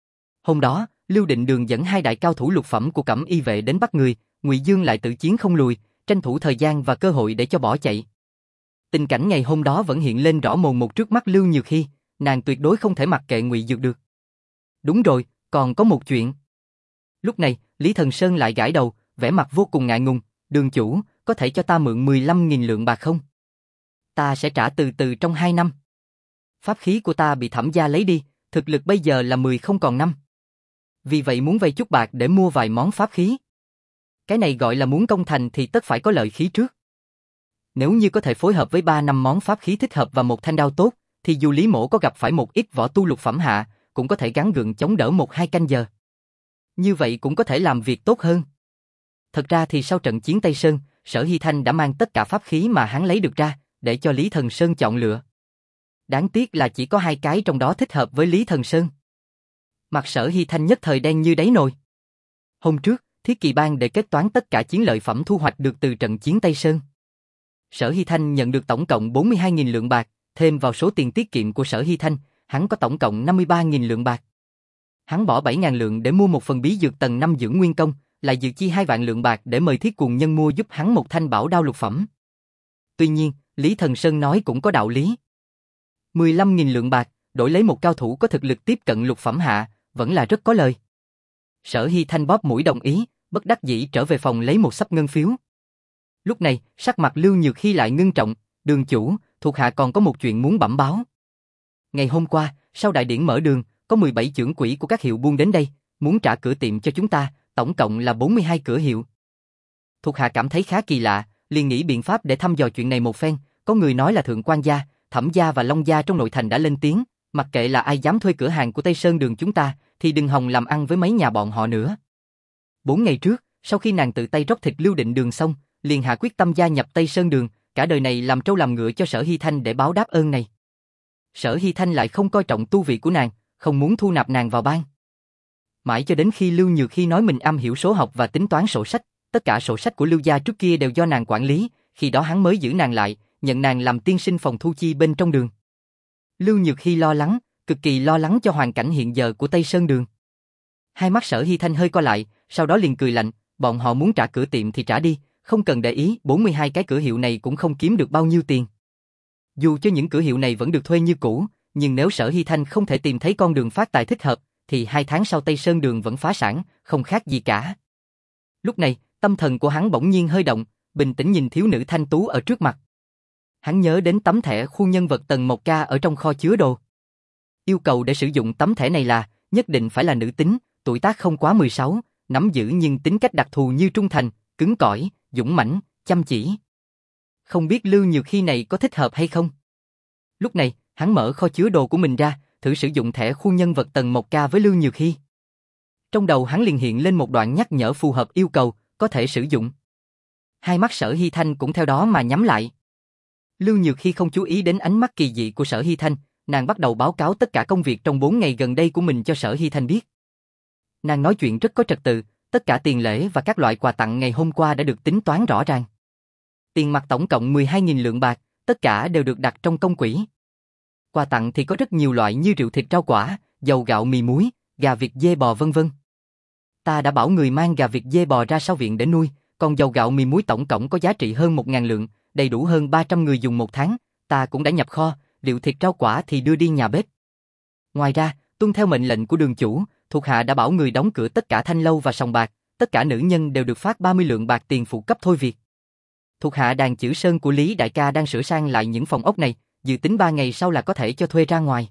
Hôm đó, Lưu Định Đường dẫn hai đại cao thủ lục phẩm của Cẩm Y vệ đến bắt người, Ngụy Dương lại tự chiến không lùi, tranh thủ thời gian và cơ hội để cho bỏ chạy. Tình cảnh ngày hôm đó vẫn hiện lên rõ mồn một trước mắt Lưu Nhược Hy, nàng tuyệt đối không thể mặc kệ Ngụy Dược được. Đúng rồi, còn có một chuyện. Lúc này, Lý Thần Sơn lại gãi đầu, vẻ mặt vô cùng ngại ngùng, đường chủ, có thể cho ta mượn mười lăm nghìn lượng bạc không? Ta sẽ trả từ từ trong hai năm. Pháp khí của ta bị Thẩm gia lấy đi, thực lực bây giờ là mười không còn năm. Vì vậy muốn vay chút bạc để mua vài món pháp khí. Cái này gọi là muốn công thành thì tất phải có lợi khí trước. Nếu như có thể phối hợp với ba năm món pháp khí thích hợp và một thanh đao tốt, thì dù Lý Mỗ có gặp phải một ít võ tu lục phẩm hạ, cũng có thể gắng gượng chống đỡ một hai canh giờ. Như vậy cũng có thể làm việc tốt hơn. Thật ra thì sau trận chiến Tây Sơn, Sở Hy Thanh đã mang tất cả pháp khí mà hắn lấy được ra, để cho Lý Thần Sơn chọn lựa. Đáng tiếc là chỉ có hai cái trong đó thích hợp với Lý Thần Sơn. Mặt Sở Hy Thanh nhất thời đen như đáy nồi. Hôm trước, Thiết Kỳ Bang để kết toán tất cả chiến lợi phẩm thu hoạch được từ trận chiến Tây Sơn. Sở Hy Thanh nhận được tổng cộng bốn mươi hai nghìn lượng bạc, thêm vào số tiền tiết kiệm của Sở Hy Thanh, hắn có tổng cộng năm mươi ba nghìn lượng bạc. Hắn bỏ bảy nghìn lượng để mua một phần bí dược tầng năm dưỡng nguyên công, lại dự chi hai vạn lượng bạc để mời Thiết Cuồng Nhân mua giúp hắn một thanh bảo đao lục phẩm. Tuy nhiên, Lý Thần Sơn nói cũng có đạo lý. mười lăm nghìn lượng bạc, đổi lấy một cao thủ có thực lực tiếp cận lục phẩm hạ, vẫn là rất có lời. Sở Hy Thanh bóp mũi đồng ý, bất đắc dĩ trở về phòng lấy một xấp ngân phiếu. Lúc này, sắc mặt Lưu Nhược Hy lại ngưng trọng, đường chủ, thuộc hạ còn có một chuyện muốn bẩm báo. Ngày hôm qua, sau đại điển mở đường, có mười bảy chưởng quỹ của các hiệu buôn đến đây, muốn trả cửa tiệm cho chúng ta, tổng cộng là bốn mươi hai cửa hiệu. Thuộc hạ cảm thấy khá kỳ lạ, liền nghĩ biện pháp để thăm dò chuyện này một phen, có người nói là Thượng Quan gia, Thẩm gia và Long gia trong nội thành đã lên tiếng, mặc kệ là ai dám thuê cửa hàng của Tây Sơn đường chúng ta, thì đừng hòng làm ăn với mấy nhà bọn họ nữa. Bốn ngày trước, sau khi nàng tự tay rót thịt Lưu Định Đường xong, liền hạ quyết tâm gia nhập Tây Sơn đường, cả đời này làm trâu làm ngựa cho Sở Hy Thanh để báo đáp ơn này. Sở Hy Thanh lại không coi trọng tu vị của nàng, không muốn thu nạp nàng vào bang. Mãi cho đến khi Lưu Nhược Hy nói mình am hiểu số học và tính toán sổ sách, tất cả sổ sách của Lưu gia trước kia đều do nàng quản lý, khi đó hắn mới giữ nàng lại, nhận nàng làm tiên sinh phòng thu chi bên trong đường. Lưu Nhược Hy lo lắng, cực kỳ lo lắng cho hoàn cảnh hiện giờ của Tây Sơn đường. Hai mắt Sở Hy Thanh hơi co lại, sau đó liền cười lạnh, bọn họ muốn trả cửa tiệm thì trả đi, không cần để ý, bốn mươi hai cái cửa hiệu này cũng không kiếm được bao nhiêu tiền. Dù cho những cửa hiệu này vẫn được thuê như cũ, nhưng nếu Sở Hy Thanh không thể tìm thấy con đường phát tài thích hợp, thì hai tháng sau Tây Sơn đường vẫn phá sản, không khác gì cả. Lúc này, tâm thần của hắn bỗng nhiên hơi động, bình tĩnh nhìn thiếu nữ thanh tú ở trước mặt. Hắn nhớ đến tấm thẻ khu nhân vật tầng một ca ở trong kho chứa đồ. Yêu cầu để sử dụng tấm thẻ này là, nhất định phải là nữ tính, tuổi tác không quá mười sáu, nắm giữ nhưng tính cách đặc thù như trung thành, cứng cỏi, dũng mãnh, chăm chỉ. Không biết Lưu Nhược Hy này có thích hợp hay không? Lúc này, hắn mở kho chứa đồ của mình ra, thử sử dụng thẻ khu nhân vật tầng một ca với Lưu Nhược Hy. Trong đầu hắn liền hiện lên một đoạn nhắc nhở phù hợp yêu cầu, có thể sử dụng. Hai mắt Sở Hy Thanh cũng theo đó mà nhắm lại. Lưu Nhược Hy không chú ý đến ánh mắt kỳ dị của Sở Hy Thanh, nàng bắt đầu báo cáo tất cả công việc trong bốn ngày gần đây của mình cho Sở Hy Thanh biết. Nàng nói chuyện rất có trật tự, tất cả tiền lễ và các loại quà tặng ngày hôm qua đã được tính toán rõ ràng. Tiền mặt tổng cộng mười hai nghìn lượng bạc, tất cả đều được đặt trong công quỹ. Quà tặng thì có rất nhiều loại như rượu thịt rau quả, dầu gạo mì muối, gà vịt dê bò vân vân. Ta đã bảo người mang gà vịt dê bò ra sau viện để nuôi, còn dầu gạo mì muối tổng cộng có giá trị hơn một nghìn lượng, đầy đủ hơn ba trăm người dùng một tháng, ta cũng đã nhập kho, rượu thịt rau quả thì đưa đi nhà bếp. Ngoài ra, tuân theo mệnh lệnh của đường chủ, thuộc hạ đã bảo người đóng cửa tất cả thanh lâu và sòng bạc, tất cả nữ nhân đều được phát ba mươi lượng bạc tiền phụ cấp thôi việc. Thuộc hạ đàn chữ sơn của Lý đại ca đang sửa sang lại những phòng ốc này, dự tính ba ngày sau là có thể cho thuê ra ngoài.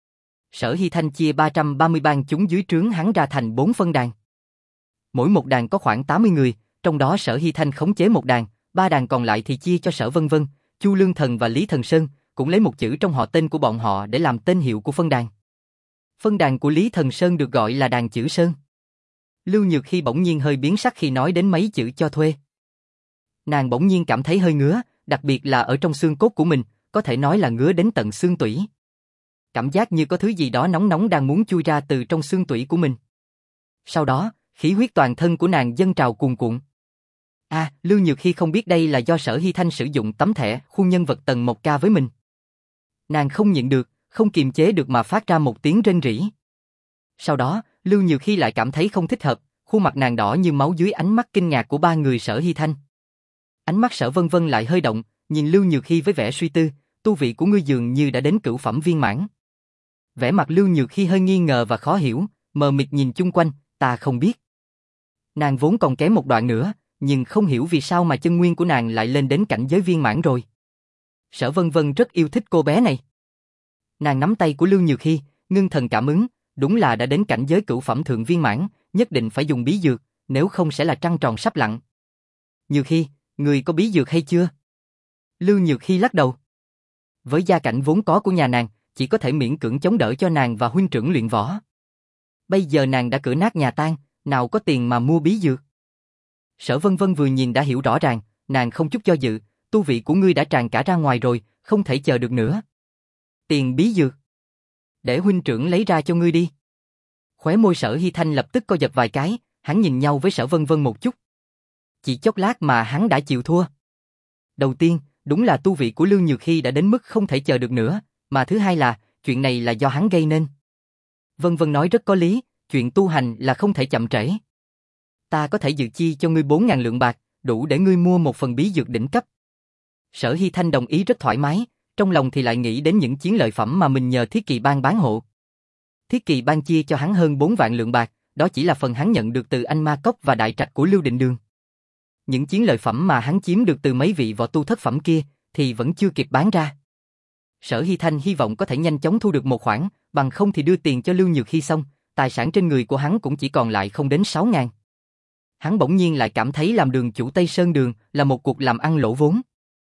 Sở Hy Thanh chia ba trăm ba mươi bang chúng dưới trướng hắn ra thành bốn phân đàn. Mỗi một đàn có khoảng tám mươi người, trong đó Sở Hy Thanh khống chế một đàn, ba đàn còn lại thì chia cho Sở Vân Vân, Chu Lương Thần và Lý Thần Sơn, cũng lấy một chữ trong họ tên của bọn họ để làm tên hiệu của phân đàn. Phân đàn của Lý Thần Sơn được gọi là đàn chữ Sơn. Lưu Nhược Hy bỗng nhiên hơi biến sắc khi nói đến mấy chữ cho thuê. Nàng bỗng nhiên cảm thấy hơi ngứa, đặc biệt là ở trong xương cốt của mình, có thể nói là ngứa đến tận xương tủy. Cảm giác như có thứ gì đó nóng nóng đang muốn chui ra từ trong xương tủy của mình. Sau đó, khí huyết toàn thân của nàng dâng trào cuồn cuộn. À, Lưu Nhược Hy không biết đây là do Sở Hy Thanh sử dụng tấm thẻ khuôn nhân vật tầng một K với mình. Nàng không nhịn được, không kiềm chế được mà phát ra một tiếng rên rỉ. Sau đó, Lưu Nhược Hy lại cảm thấy không thích hợp, khuôn mặt nàng đỏ như máu dưới ánh mắt kinh ngạc của ba người Sở Hy Thanh. Ánh mắt Sở Vân Vân lại hơi động, nhìn Lưu Nhược Hy với vẻ suy tư, tu vị của ngươi dường như đã đến cửu phẩm viên mãn. Vẻ mặt Lưu Nhược Hy hơi nghi ngờ và khó hiểu, mờ mịt nhìn chung quanh, ta không biết. Nàng vốn còn kém một đoạn nữa, nhưng không hiểu vì sao mà chân nguyên của nàng lại lên đến cảnh giới viên mãn rồi. Sở Vân Vân rất yêu thích cô bé này. Nàng nắm tay của Lưu Nhược Hy, ngưng thần cảm ứng, đúng là đã đến cảnh giới cửu phẩm thượng viên mãn, nhất định phải dùng bí dược, nếu không sẽ là trăng tròn sắp lặn. Nhược Hy, người có bí dược hay chưa? Lưu Nhược Hy lắc đầu. Với gia cảnh vốn có của nhà nàng, chỉ có thể miễn cưỡng chống đỡ cho nàng và huynh trưởng luyện võ. Bây giờ nàng đã cửa nát nhà tan, nào có tiền mà mua bí dược. Sở Vân Vân vừa nhìn đã hiểu rõ ràng, nàng không chút do dự, tu vị của ngươi đã tràn cả ra ngoài rồi, không thể chờ được nữa. Tiền bí dược. Để huynh trưởng lấy ra cho ngươi đi. Khóe môi Sở Hy Thanh lập tức co giật vài cái, hắn nhìn nhau với Sở Vân Vân một chút. Chỉ chốc lát mà hắn đã chịu thua. Đầu tiên, đúng là tu vị của Lưu Nhược Hy đã đến mức không thể chờ được nữa, mà thứ hai là, chuyện này là do hắn gây nên. Vân Vân nói rất có lý, chuyện tu hành là không thể chậm trễ. Ta có thể dự chi cho ngươi bốn ngàn lượng bạc, đủ để ngươi mua một phần bí dược đỉnh cấp. Sở Hy Thanh đồng ý rất thoải mái, trong lòng thì lại nghĩ đến những chiến lợi phẩm mà mình nhờ Thiết Kỳ Bang bán hộ. Thiết Kỳ Bang chia cho hắn hơn bốn vạn lượng bạc, đó chỉ là phần hắn nhận được từ anh Ma Cốc và đại trạch của Lưu Định Đường. Những chiến lợi phẩm mà hắn chiếm được từ mấy vị võ tu thất phẩm kia thì vẫn chưa kịp bán ra. Sở Hy Thanh hy vọng có thể nhanh chóng thu được một khoản, bằng không thì đưa tiền cho Lưu Nhược Hy xong, tài sản trên người của hắn cũng chỉ còn lại không đến sáu ngàn. Hắn bỗng nhiên lại cảm thấy làm đường chủ Tây Sơn Đường là một cuộc làm ăn lỗ vốn.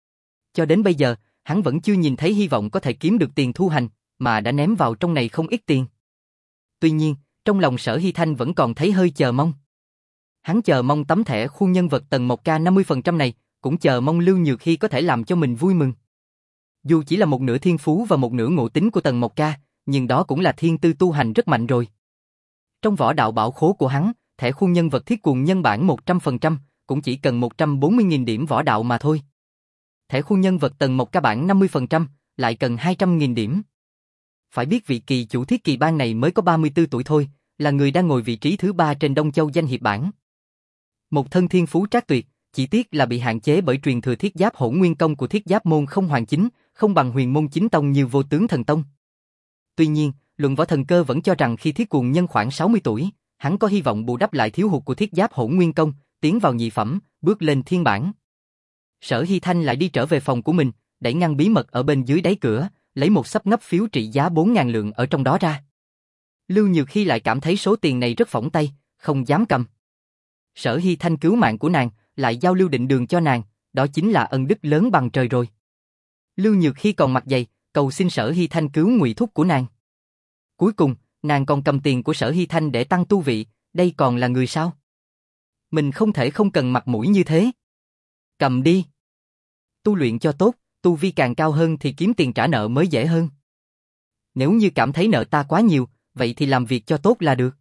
Cho đến bây giờ, hắn vẫn chưa nhìn thấy hy vọng có thể kiếm được tiền thu hành, mà đã ném vào trong này không ít tiền. Tuy nhiên, trong lòng Sở Hy Thanh vẫn còn thấy hơi chờ mong. Hắn chờ mong tấm thẻ khuôn nhân vật tầng một K năm mươi phần trăm này, cũng chờ mong Lưu Nhược Hy có thể làm cho mình vui mừng. Dù chỉ là một nửa thiên phú và một nửa ngộ tính của tầng một K, nhưng đó cũng là thiên tư tu hành rất mạnh rồi. Trong võ đạo bảo khố của hắn, thẻ khuôn nhân vật thiết cuồng nhân bản một trăm phần trăm, cũng chỉ cần một trăm bốn mươi nghìn điểm võ đạo mà thôi. Thẻ khuôn nhân vật tầng một K bản năm mươi phần trăm, lại cần hai trăm nghìn điểm. Phải biết vị kỳ chủ Thiết Kỳ Bang này mới có ba mươi tư tuổi thôi, là người đang ngồi vị trí thứ ba trên Đông Châu danh hiệp bảng. Một thân thiên phú trác tuyệt, chỉ tiếc là bị hạn chế bởi truyền thừa thiết giáp hỗn nguyên công của thiết giáp môn không hoàn chính, không bằng huyền môn chính tông như vô tướng thần tông. Tuy nhiên, luận võ thần cơ vẫn cho rằng khi thiết cuồng nhân khoảng sáu mươi tuổi, hắn có hy vọng bù đắp lại thiếu hụt của thiết giáp hỗn nguyên công, tiến vào nhị phẩm, bước lên thiên bản. Sở Hy Thanh lại đi trở về phòng của mình, đẩy ngăn bí mật ở bên dưới đáy cửa, lấy một xấp ngấp phiếu trị giá bốn ngàn lượng ở trong đó ra. Lưu Nhược Hy lại cảm thấy số tiền này rất phỏng tay, không dám cầm. Sở Hy Thanh cứu mạng của nàng, lại giao Lưu Định Đường cho nàng, đó chính là ân đức lớn bằng trời rồi. Lưu Nhược Hy còn mặt dày, cầu xin Sở Hy Thanh cứu ngụy thúc của nàng. Cuối cùng, nàng còn cầm tiền của Sở Hy Thanh để tăng tu vị, đây còn là người sao? Mình không thể không cần mặt mũi như thế. Cầm đi. Tu luyện cho tốt, tu vi càng cao hơn thì kiếm tiền trả nợ mới dễ hơn. Nếu như cảm thấy nợ ta quá nhiều, vậy thì làm việc cho tốt là được.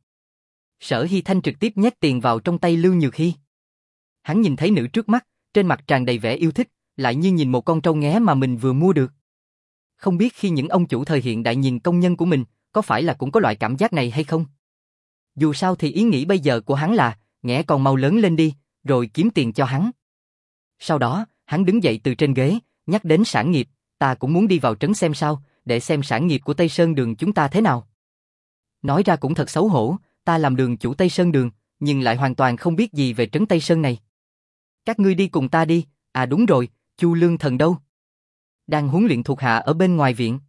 Sở Hy Thanh trực tiếp nhét tiền vào trong tay Lưu Nhược Hy. Hắn nhìn thấy nữ trước mắt, trên mặt tràn đầy vẻ yêu thích, lại như nhìn một con trâu nghé mà mình vừa mua được. Không biết khi những ông chủ thời hiện đại nhìn công nhân của mình, có phải là cũng có loại cảm giác này hay không? Dù sao thì ý nghĩ bây giờ của hắn là, nghé con mau lớn lên đi, rồi kiếm tiền cho hắn. Sau đó, hắn đứng dậy từ trên ghế, nhắc đến sản nghiệp, ta cũng muốn đi vào trấn xem sao, để xem sản nghiệp của Tây Sơn Đường chúng ta thế nào. Nói ra cũng thật xấu hổ, ta làm đường chủ Tây Sơn Đường, nhưng lại hoàn toàn không biết gì về trấn Tây Sơn này. Các ngươi đi cùng ta đi, à đúng rồi, Chu Lương Thần đâu? Đang huấn luyện thuộc hạ ở bên ngoài viện.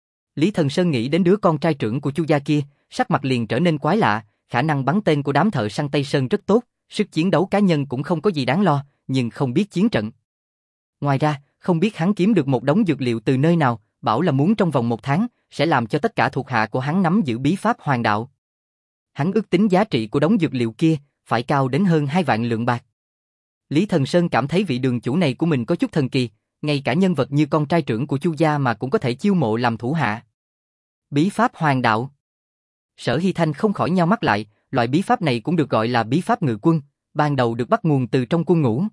Lý Thần Sơn nghĩ đến đứa con trai trưởng của Chu gia kia, sắc mặt liền trở nên quái lạ, khả năng bắn tên của đám thợ săn Tây Sơn rất tốt, sức chiến đấu cá nhân cũng không có gì đáng lo, nhưng không biết chiến trận. Ngoài ra, không biết hắn kiếm được một đống dược liệu từ nơi nào bảo là muốn trong vòng một tháng, sẽ làm cho tất cả thuộc hạ của hắn nắm giữ bí pháp hoàng đạo. Hắn ước tính giá trị của đống dược liệu kia, phải cao đến hơn hai vạn lượng bạc. Lý Thần Sơn cảm thấy vị đường chủ này của mình có chút thần kỳ, ngay cả nhân vật như con trai trưởng của Chu gia mà cũng có thể chiêu mộ làm thủ hạ. Bí pháp hoàng đạo. Sở Hy Thanh không khỏi nheo mắt lại, loại bí pháp này cũng được gọi là bí pháp ngự quân, ban đầu được bắt nguồn từ trong quân ngũ.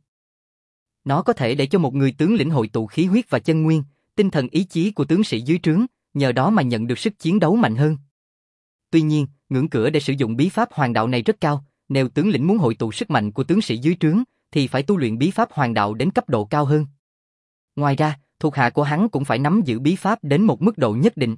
Nó có thể để cho một người tướng lĩnh hội tụ khí huyết và chân nguyên, tinh thần ý chí của tướng sĩ dưới trướng, nhờ đó mà nhận được sức chiến đấu mạnh hơn. Tuy nhiên, ngưỡng cửa để sử dụng bí pháp hoàng đạo này rất cao, nếu tướng lĩnh muốn hội tụ sức mạnh của tướng sĩ dưới trướng, thì phải tu luyện bí pháp hoàng đạo đến cấp độ cao hơn. Ngoài ra, thuộc hạ của hắn cũng phải nắm giữ bí pháp đến một mức độ nhất định.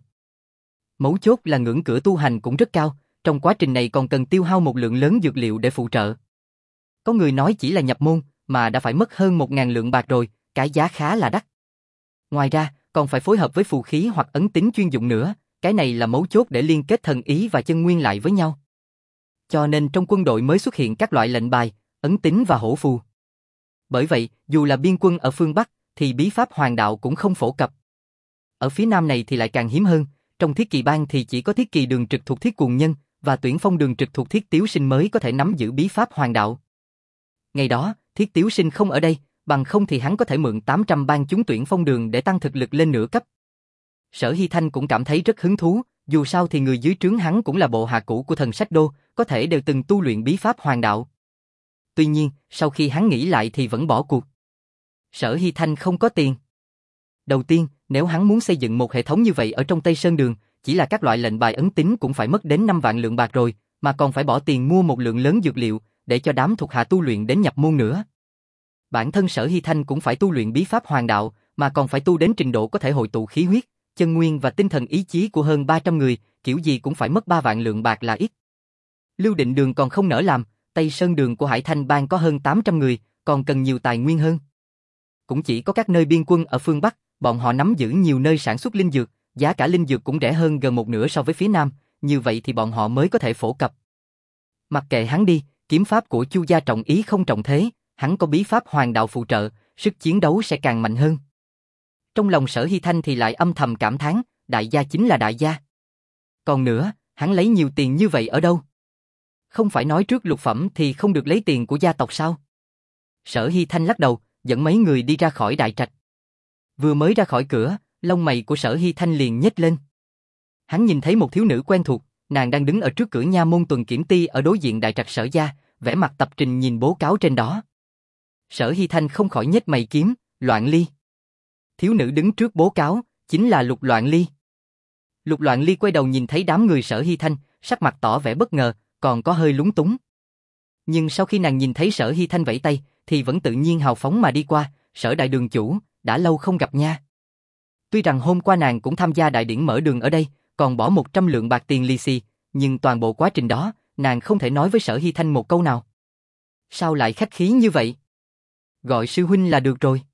Mấu chốt là ngưỡng cửa tu hành cũng rất cao, trong quá trình này còn cần tiêu hao một lượng lớn dược liệu để phụ trợ. Có người nói chỉ là nhập môn, mà đã phải mất hơn một ngàn lượng bạc rồi, cái giá khá là đắt. Ngoài ra, còn phải phối hợp với phù khí hoặc ấn tín chuyên dụng nữa, cái này là mấu chốt để liên kết thần ý và chân nguyên lại với nhau. Cho nên trong quân đội mới xuất hiện các loại lệnh bài, ấn tín và hổ phù. Bởi vậy, dù là biên quân ở phương Bắc, thì bí pháp hoàng đạo cũng không phổ cập. Ở phía Nam này thì lại càng hiếm hơn, trong Thiết Kỳ Bang thì chỉ có Thiết Kỳ Đường trực thuộc Thiết Cuồng Nhân, và Tuyển Phong Đường trực thuộc Thiết Tiếu Sinh mới có thể nắm giữ bí pháp hoàng đạo. Ngày đó, Thiết Tiếu Sinh không ở đây, bằng không thì hắn có thể mượn tám trăm bang chúng Tuyển Phong Đường để tăng thực lực lên nửa cấp. Sở Hy Thanh cũng cảm thấy rất hứng thú, dù sao thì người dưới trướng hắn cũng là bộ hạ cũ của Thần Sách Đô, có thể đều từng tu luyện bí pháp hoàng đạo. Tuy nhiên, sau khi hắn nghĩ lại thì vẫn bỏ cuộc. Sở Hy Thanh không có tiền. Đầu tiên, nếu hắn muốn xây dựng một hệ thống như vậy ở trong Tây Sơn Đường, chỉ là các loại lệnh bài ấn tín cũng phải mất đến năm vạn lượng bạc rồi, mà còn phải bỏ tiền mua một lượng lớn dược liệu, để cho đám thuộc hạ tu luyện đến nhập môn nữa. Bản thân Sở Hy Thanh cũng phải tu luyện bí pháp hoàng đạo, mà còn phải tu đến trình độ có thể hội tụ khí huyết, chân nguyên và tinh thần ý chí của hơn ba trăm người, kiểu gì cũng phải mất ba vạn lượng bạc là ít. Lưu Định Đường còn không nỡ làm, Tây Sơn Đường của Hải Thanh Bang có hơn tám trăm người, còn cần nhiều tài nguyên hơn. Cũng chỉ có các nơi biên quân ở phương Bắc, bọn họ nắm giữ nhiều nơi sản xuất linh dược, giá cả linh dược cũng rẻ hơn gần một nửa so với phía Nam, như vậy thì bọn họ mới có thể phổ cập. Mặc kệ hắn đi, kiếm pháp của Chu gia trọng ý không trọng thế, hắn có bí pháp hoàng đạo phụ trợ, sức chiến đấu sẽ càng mạnh hơn. Trong lòng Sở Hy Thanh thì lại âm thầm cảm thán, đại gia chính là đại gia. Còn nữa, hắn lấy nhiều tiền như vậy ở đâu? Không phải nói trước lục phẩm thì không được lấy tiền của gia tộc sao? Sở Hy Thanh lắc đầu, dẫn mấy người đi ra khỏi đại trạch. Vừa mới ra khỏi cửa, lông mày của Sở Hy Thanh liền nhếch lên. Hắn nhìn thấy một thiếu nữ quen thuộc, nàng đang đứng ở trước cửa nha môn tuần kiểm ty ở đối diện đại trạch Sở gia, vẻ mặt tập trình nhìn bố cáo trên đó. Sở Hy Thanh không khỏi nhếch mày kiếm, Loạn Ly. Thiếu nữ đứng trước bố cáo, chính là Lục Loạn Ly. Lục Loạn Ly quay đầu nhìn thấy đám người Sở Hy Thanh, sắc mặt tỏ vẻ bất ngờ, còn có hơi lúng túng. Nhưng sau khi nàng nhìn thấy Sở Hy Thanh vẫy tay, thì vẫn tự nhiên hào phóng mà đi qua, Sở đại đường chủ, đã lâu không gặp nha. Tuy rằng hôm qua nàng cũng tham gia đại điển mở đường ở đây, còn bỏ một trăm lượng bạc tiền lì xì, nhưng toàn bộ quá trình đó, nàng không thể nói với Sở Hy Thanh một câu nào. Sao lại khách khí như vậy? Gọi sư huynh là được rồi.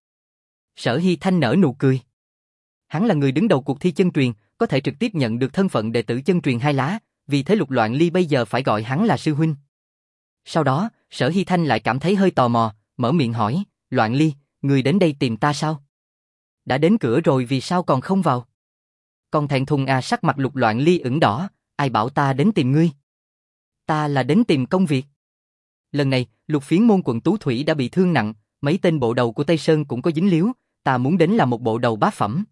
Sở Hy Thanh nở nụ cười. Hắn là người đứng đầu cuộc thi chân truyền, có thể trực tiếp nhận được thân phận đệ tử chân truyền hai lá, vì thế Lục Loạn Ly bây giờ phải gọi hắn là sư huynh. Sau đó, Sở Hy Thanh lại cảm thấy hơi tò mò, mở miệng hỏi, Loạn Ly, người đến đây tìm ta sao? Đã đến cửa rồi vì sao còn không vào? Còn thẹn thùng à? Sắc mặt Lục Loạn Ly ửng đỏ, ai bảo ta đến tìm ngươi? Ta là đến tìm công việc. Lần này, Lục Phiến môn quận Tú Thủy đã bị thương nặng, mấy tên bộ đầu của Tây Sơn cũng có dính líu, ta muốn đến là một bộ đầu bá phẩm.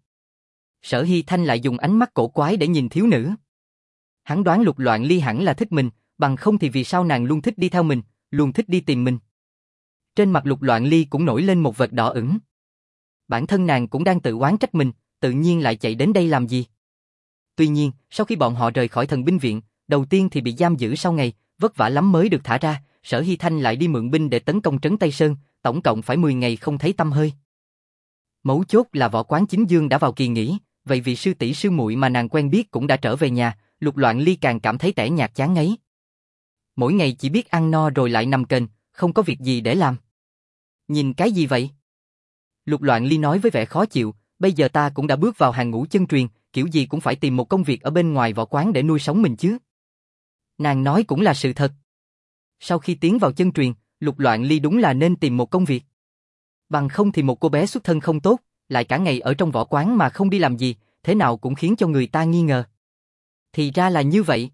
Sở Hy Thanh lại dùng ánh mắt cổ quái để nhìn thiếu nữ. Hắn đoán Lục Loạn Ly hẳn là thích mình, bằng không thì vì sao nàng luôn thích đi theo mình, luôn thích đi tìm mình. Trên mặt Lục Loạn Ly cũng nổi lên một vệt đỏ ửng. Bản thân nàng cũng đang tự oán trách mình, tự nhiên lại chạy đến đây làm gì. Tuy nhiên, sau khi bọn họ rời khỏi thần binh viện, đầu tiên thì bị giam giữ sau ngày, vất vả lắm mới được thả ra, Sở Hy Thanh lại đi mượn binh để tấn công trấn Tây Sơn, tổng cộng phải mười ngày không thấy tăm hơi. Mấu chốt là Võ Quán Chính Dương đã vào kỳ nghỉ, vậy vì sư tỷ sư muội mà nàng quen biết cũng đã trở về nhà, Lục Loạn Ly càng cảm thấy tẻ nhạt chán ngấy. Mỗi ngày chỉ biết ăn no rồi lại nằm kềnh, không có việc gì để làm. Nhìn cái gì vậy? Lục Loạn Ly nói với vẻ khó chịu, bây giờ ta cũng đã bước vào hàng ngũ chân truyền, kiểu gì cũng phải tìm một công việc ở bên ngoài võ quán để nuôi sống mình chứ. Nàng nói cũng là sự thật. Sau khi tiến vào chân truyền, Lục Loạn Ly đúng là nên tìm một công việc. Bằng không thì một cô bé xuất thân không tốt, lại cả ngày ở trong võ quán mà không đi làm gì, thế nào cũng khiến cho người ta nghi ngờ. Thì ra là như vậy.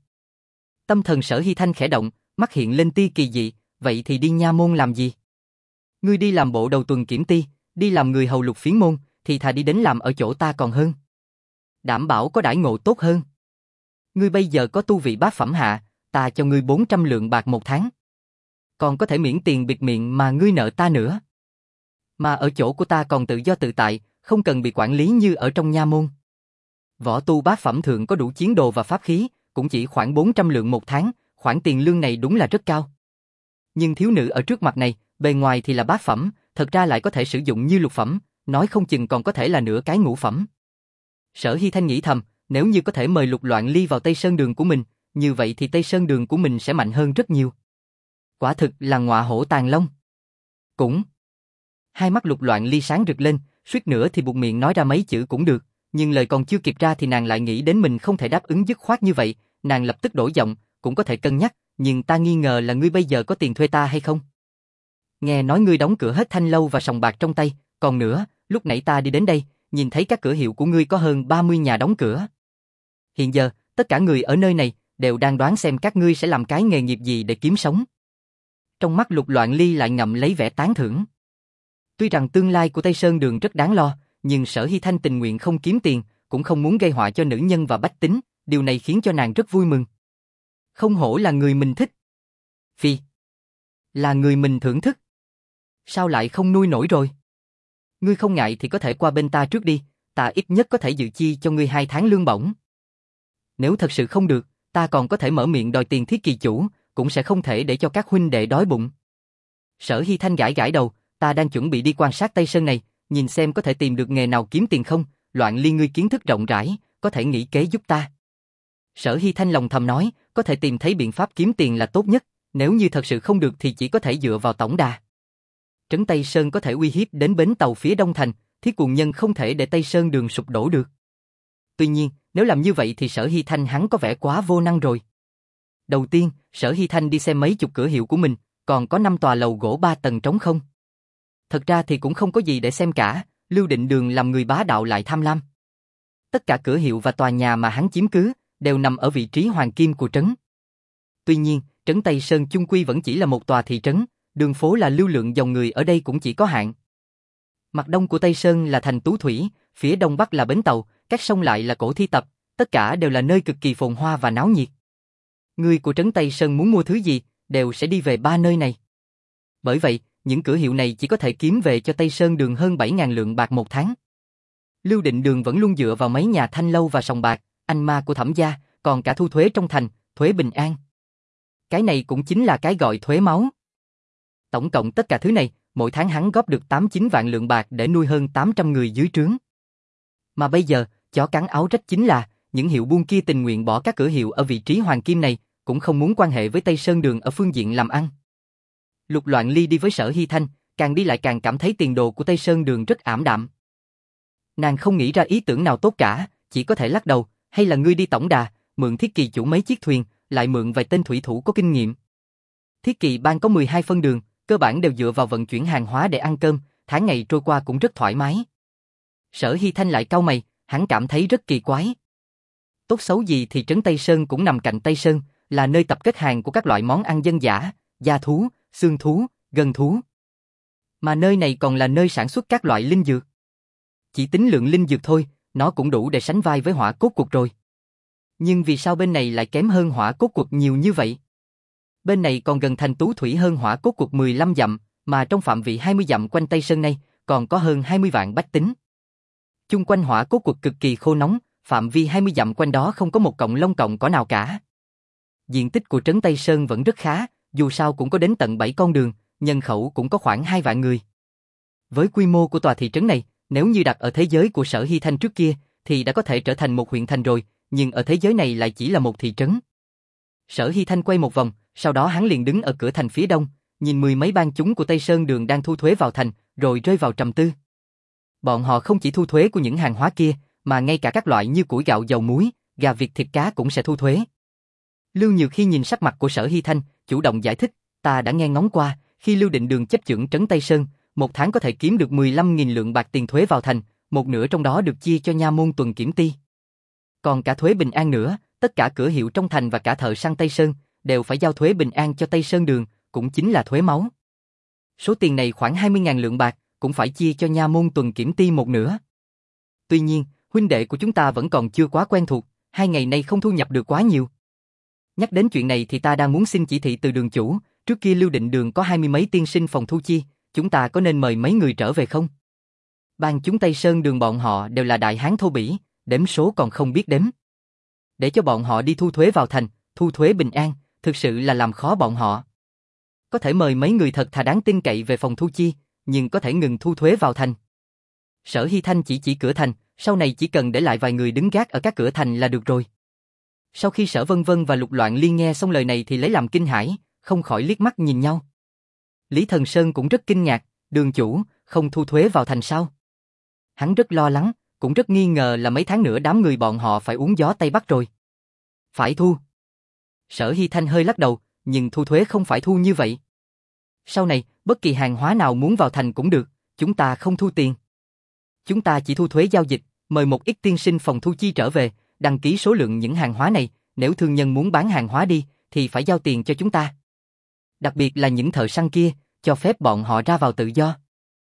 Tâm thần Sở Hy Thanh khẽ động, mắt hiện lên tia kỳ dị, vậy thì đi nha môn làm gì? Ngươi đi làm bộ đầu tuần kiểm ti, đi làm người hầu Lục Phiến môn, thì thà đi đến làm ở chỗ ta còn hơn. Đảm bảo có đãi ngộ tốt hơn. Ngươi bây giờ có tu vị bát phẩm hạ, ta cho ngươi bốn trăm lượng bạc một tháng. Còn có thể miễn tiền bịt miệng mà ngươi nợ ta nữa. Mà ở chỗ của ta còn tự do tự tại, không cần bị quản lý như ở trong nha môn. Võ tu bát phẩm thượng có đủ chiến đồ và pháp khí, cũng chỉ khoảng bốn trăm lượng một tháng, khoản tiền lương này đúng là rất cao. Nhưng thiếu nữ ở trước mặt này, bề ngoài thì là bát phẩm, thật ra lại có thể sử dụng như lục phẩm, nói không chừng còn có thể là nửa cái ngũ phẩm. Sở Hy Thanh nghĩ thầm, nếu như có thể mời Lục Loạn Ly vào Tây Sơn Đường của mình, như vậy thì Tây Sơn Đường của mình sẽ mạnh hơn rất nhiều. Quả thực là ngọa hổ tàng long. Cũng. Hai mắt Lục Loạn Ly sáng rực lên, suýt nữa thì buột miệng nói ra mấy chữ cũng được, nhưng lời còn chưa kịp ra thì nàng lại nghĩ đến mình không thể đáp ứng dứt khoát như vậy, nàng lập tức đổi giọng, cũng có thể cân nhắc, nhưng ta nghi ngờ là ngươi bây giờ có tiền thuê ta hay không? Nghe nói ngươi đóng cửa hết thanh lâu và sòng bạc trong tay, còn nữa, lúc nãy ta đi đến đây, nhìn thấy các cửa hiệu của ngươi có hơn ba mươi nhà đóng cửa. Hiện giờ, tất cả người ở nơi này đều đang đoán xem các ngươi sẽ làm cái nghề nghiệp gì để kiếm sống. Trong mắt Lục Loạn Ly lại ngậm lấy vẻ tán thưởng. Tuy rằng tương lai của Tây Sơn Đường rất đáng lo, nhưng Sở Hy Thanh tình nguyện không kiếm tiền, cũng không muốn gây họa cho nữ nhân và bách tính, điều này khiến cho nàng rất vui mừng. Không hổ là người mình thích. Phi. Là người mình thưởng thức. Sao lại không nuôi nổi rồi? Ngươi không ngại thì có thể qua bên ta trước đi, ta ít nhất có thể dự chi cho ngươi hai tháng lương bổng. Nếu thật sự không được, ta còn có thể mở miệng đòi tiền thiết kỳ chủ, cũng sẽ không thể để cho các huynh đệ đói bụng. Sở Hy Thanh gãi gãi đầu, ta đang chuẩn bị đi quan sát Tây Sơn này, nhìn xem có thể tìm được nghề nào kiếm tiền không, Loạn Ly ngươi kiến thức rộng rãi, có thể nghĩ kế giúp ta. Sở Hy Thanh lòng thầm nói, có thể tìm thấy biện pháp kiếm tiền là tốt nhất, nếu như thật sự không được thì chỉ có thể dựa vào tổng đà. Trấn Tây Sơn có thể uy hiếp đến bến tàu phía Đông Thành, Thiết Cuồng Nhân không thể để Tây Sơn Đường sụp đổ được. Tuy nhiên, nếu làm như vậy thì Sở Hy Thanh hắn có vẻ quá vô năng rồi. Đầu tiên, Sở Hy Thanh đi xem mấy chục cửa hiệu của mình, còn có năm tòa lầu gỗ ba tầng trống không. Thật ra thì cũng không có gì để xem cả, Lưu Định Đường làm người bá đạo lại tham lam. Tất cả cửa hiệu và tòa nhà mà hắn chiếm cứ, đều nằm ở vị trí hoàng kim của trấn. Tuy nhiên, trấn Tây Sơn chung quy vẫn chỉ là một tòa thị trấn, đường phố là lưu lượng dòng người ở đây cũng chỉ có hạn. Mặt đông của Tây Sơn là thành Tú Thủy, phía đông bắc là bến tàu, các sông lại là Cổ Thi Tập, tất cả đều là nơi cực kỳ phồn hoa và náo nhiệt. Người của trấn Tây Sơn muốn mua thứ gì, đều sẽ đi về ba nơi này. Bởi vậy, những cửa hiệu này chỉ có thể kiếm về cho Tây Sơn Đường hơn bảy nghìn lượng bạc một tháng. Lưu Định Đường vẫn luôn dựa vào mấy nhà thanh lâu và sòng bạc, anh ma của Thẩm gia, còn cả thu thuế trong thành, thuế bình an. Cái này cũng chính là cái gọi thuế máu. Tổng cộng tất cả thứ này, mỗi tháng hắn góp được tám chín vạn lượng bạc để nuôi hơn tám trăm người dưới trướng. Mà bây giờ, chó cắn áo rách chính là, những hiệu buôn kia tình nguyện bỏ các cửa hiệu ở vị trí hoàng kim này, cũng không muốn quan hệ với Tây Sơn Đường ở phương diện làm ăn. Lục Loạn Ly đi với Sở Hy Thanh, càng đi lại càng cảm thấy tiền đồ của Tây Sơn Đường rất ảm đạm. Nàng không nghĩ ra ý tưởng nào tốt cả, chỉ có thể lắc đầu, hay là ngươi đi tổng đà, mượn Thiết Kỳ chủ mấy chiếc thuyền, lại mượn vài tên thủy thủ có kinh nghiệm. Thiết Kỳ bang có mười hai phân đường, cơ bản đều dựa vào vận chuyển hàng hóa để ăn cơm, tháng ngày trôi qua cũng rất thoải mái. Sở Hy Thanh lại cau mày, hắn cảm thấy rất kỳ quái. Tốt xấu gì thì trấn Tây Sơn cũng nằm cạnh Tây Sơn, là nơi tập kết hàng của các loại món ăn dân dã, da thú, xương thú, gân thú. Mà nơi này còn là nơi sản xuất các loại linh dược. Chỉ tính lượng linh dược thôi, nó cũng đủ để sánh vai với Hỏa Cốt Quật rồi. Nhưng vì sao bên này lại kém hơn Hỏa Cốt Quật nhiều như vậy? Bên này còn gần thành Tú Thủy hơn Hỏa Cốt Quật mười lăm dặm, mà trong phạm vị hai mươi dặm quanh Tây Sơn này, còn có hơn hai mươi vạn bách tính. Chung quanh Hỏa Cốt Quật cực kỳ khô nóng, phạm vi hai mươi dặm quanh đó không có một cọng lông cọng cỏ nào cả. Diện tích của trấn Tây Sơn vẫn rất khá, dù sao cũng có đến tận bảy con đường, nhân khẩu cũng có khoảng hai vạn người. Với quy mô của tòa thị trấn này, nếu như đặt ở thế giới của Sở Hy Thanh trước kia, thì đã có thể trở thành một huyện thành rồi, nhưng ở thế giới này lại chỉ là một thị trấn. Sở Hy Thanh quay một vòng, sau đó hắn liền đứng ở cửa thành phía đông, nhìn mười mấy bang chúng của Tây Sơn Đường đang thu thuế vào thành, rồi rơi vào trầm tư. Bọn họ không chỉ thu thuế của những hàng hóa kia, mà ngay cả các loại như củi gạo dầu muối, gà vịt thịt cá cũng sẽ thu thuế. Lưu Nhược khi nhìn sắc mặt của Sở Hy Thanh, chủ động giải thích, ta đã nghe ngóng qua, khi Lưu Định Đường chấp chưởng trấn Tây Sơn, một tháng có thể kiếm được mười lăm nghìn lượng bạc tiền thuế vào thành, một nửa trong đó được chia cho nha môn tuần kiểm ty. Còn cả thuế bình an nữa, tất cả cửa hiệu trong thành và cả thợ săn Tây Sơn đều phải giao thuế bình an cho Tây Sơn Đường, cũng chính là thuế máu. Số tiền này khoảng hai mươi nghìn lượng bạc, cũng phải chia cho nha môn tuần kiểm ty một nửa. Tuy nhiên, huynh đệ của chúng ta vẫn còn chưa quá quen thuộc, hai ngày nay không thu nhập được quá nhiều. Nhắc đến chuyện này thì ta đang muốn xin chỉ thị từ đường chủ, trước kia Lưu Định Đường có hai mươi mấy tiên sinh phòng thu chi, chúng ta có nên mời mấy người trở về không? Ban chúng Tây Sơn Đường bọn họ đều là đại hán thô bỉ, đếm số còn không biết đếm. Để cho bọn họ đi thu thuế vào thành, thu thuế bình an, thực sự là làm khó bọn họ. Có thể mời mấy người thật thà đáng tin cậy về phòng thu chi, nhưng có thể ngừng thu thuế vào thành. Sở Hy Thanh chỉ chỉ cửa thành, sau này chỉ cần để lại vài người đứng gác ở các cửa thành là được rồi. Sau khi Sở Vân Vân và Lục Loạn Liên nghe xong lời này thì lấy làm kinh hãi, không khỏi liếc mắt nhìn nhau. Lý Thần Sơn cũng rất kinh ngạc, đường chủ, không thu thuế vào thành sao? Hắn rất lo lắng, cũng rất nghi ngờ là mấy tháng nữa đám người bọn họ phải uống gió Tây Bắc rồi. Phải thu. Sở Hy Thanh hơi lắc đầu, nhưng thu thuế không phải thu như vậy. Sau này, bất kỳ hàng hóa nào muốn vào thành cũng được, chúng ta không thu tiền. Chúng ta chỉ thu thuế giao dịch, mời một ít tiên sinh phòng thu chi trở về, đăng ký số lượng những hàng hóa này, nếu thương nhân muốn bán hàng hóa đi, thì phải giao tiền cho chúng ta. Đặc biệt là những thợ săn kia, cho phép bọn họ ra vào tự do.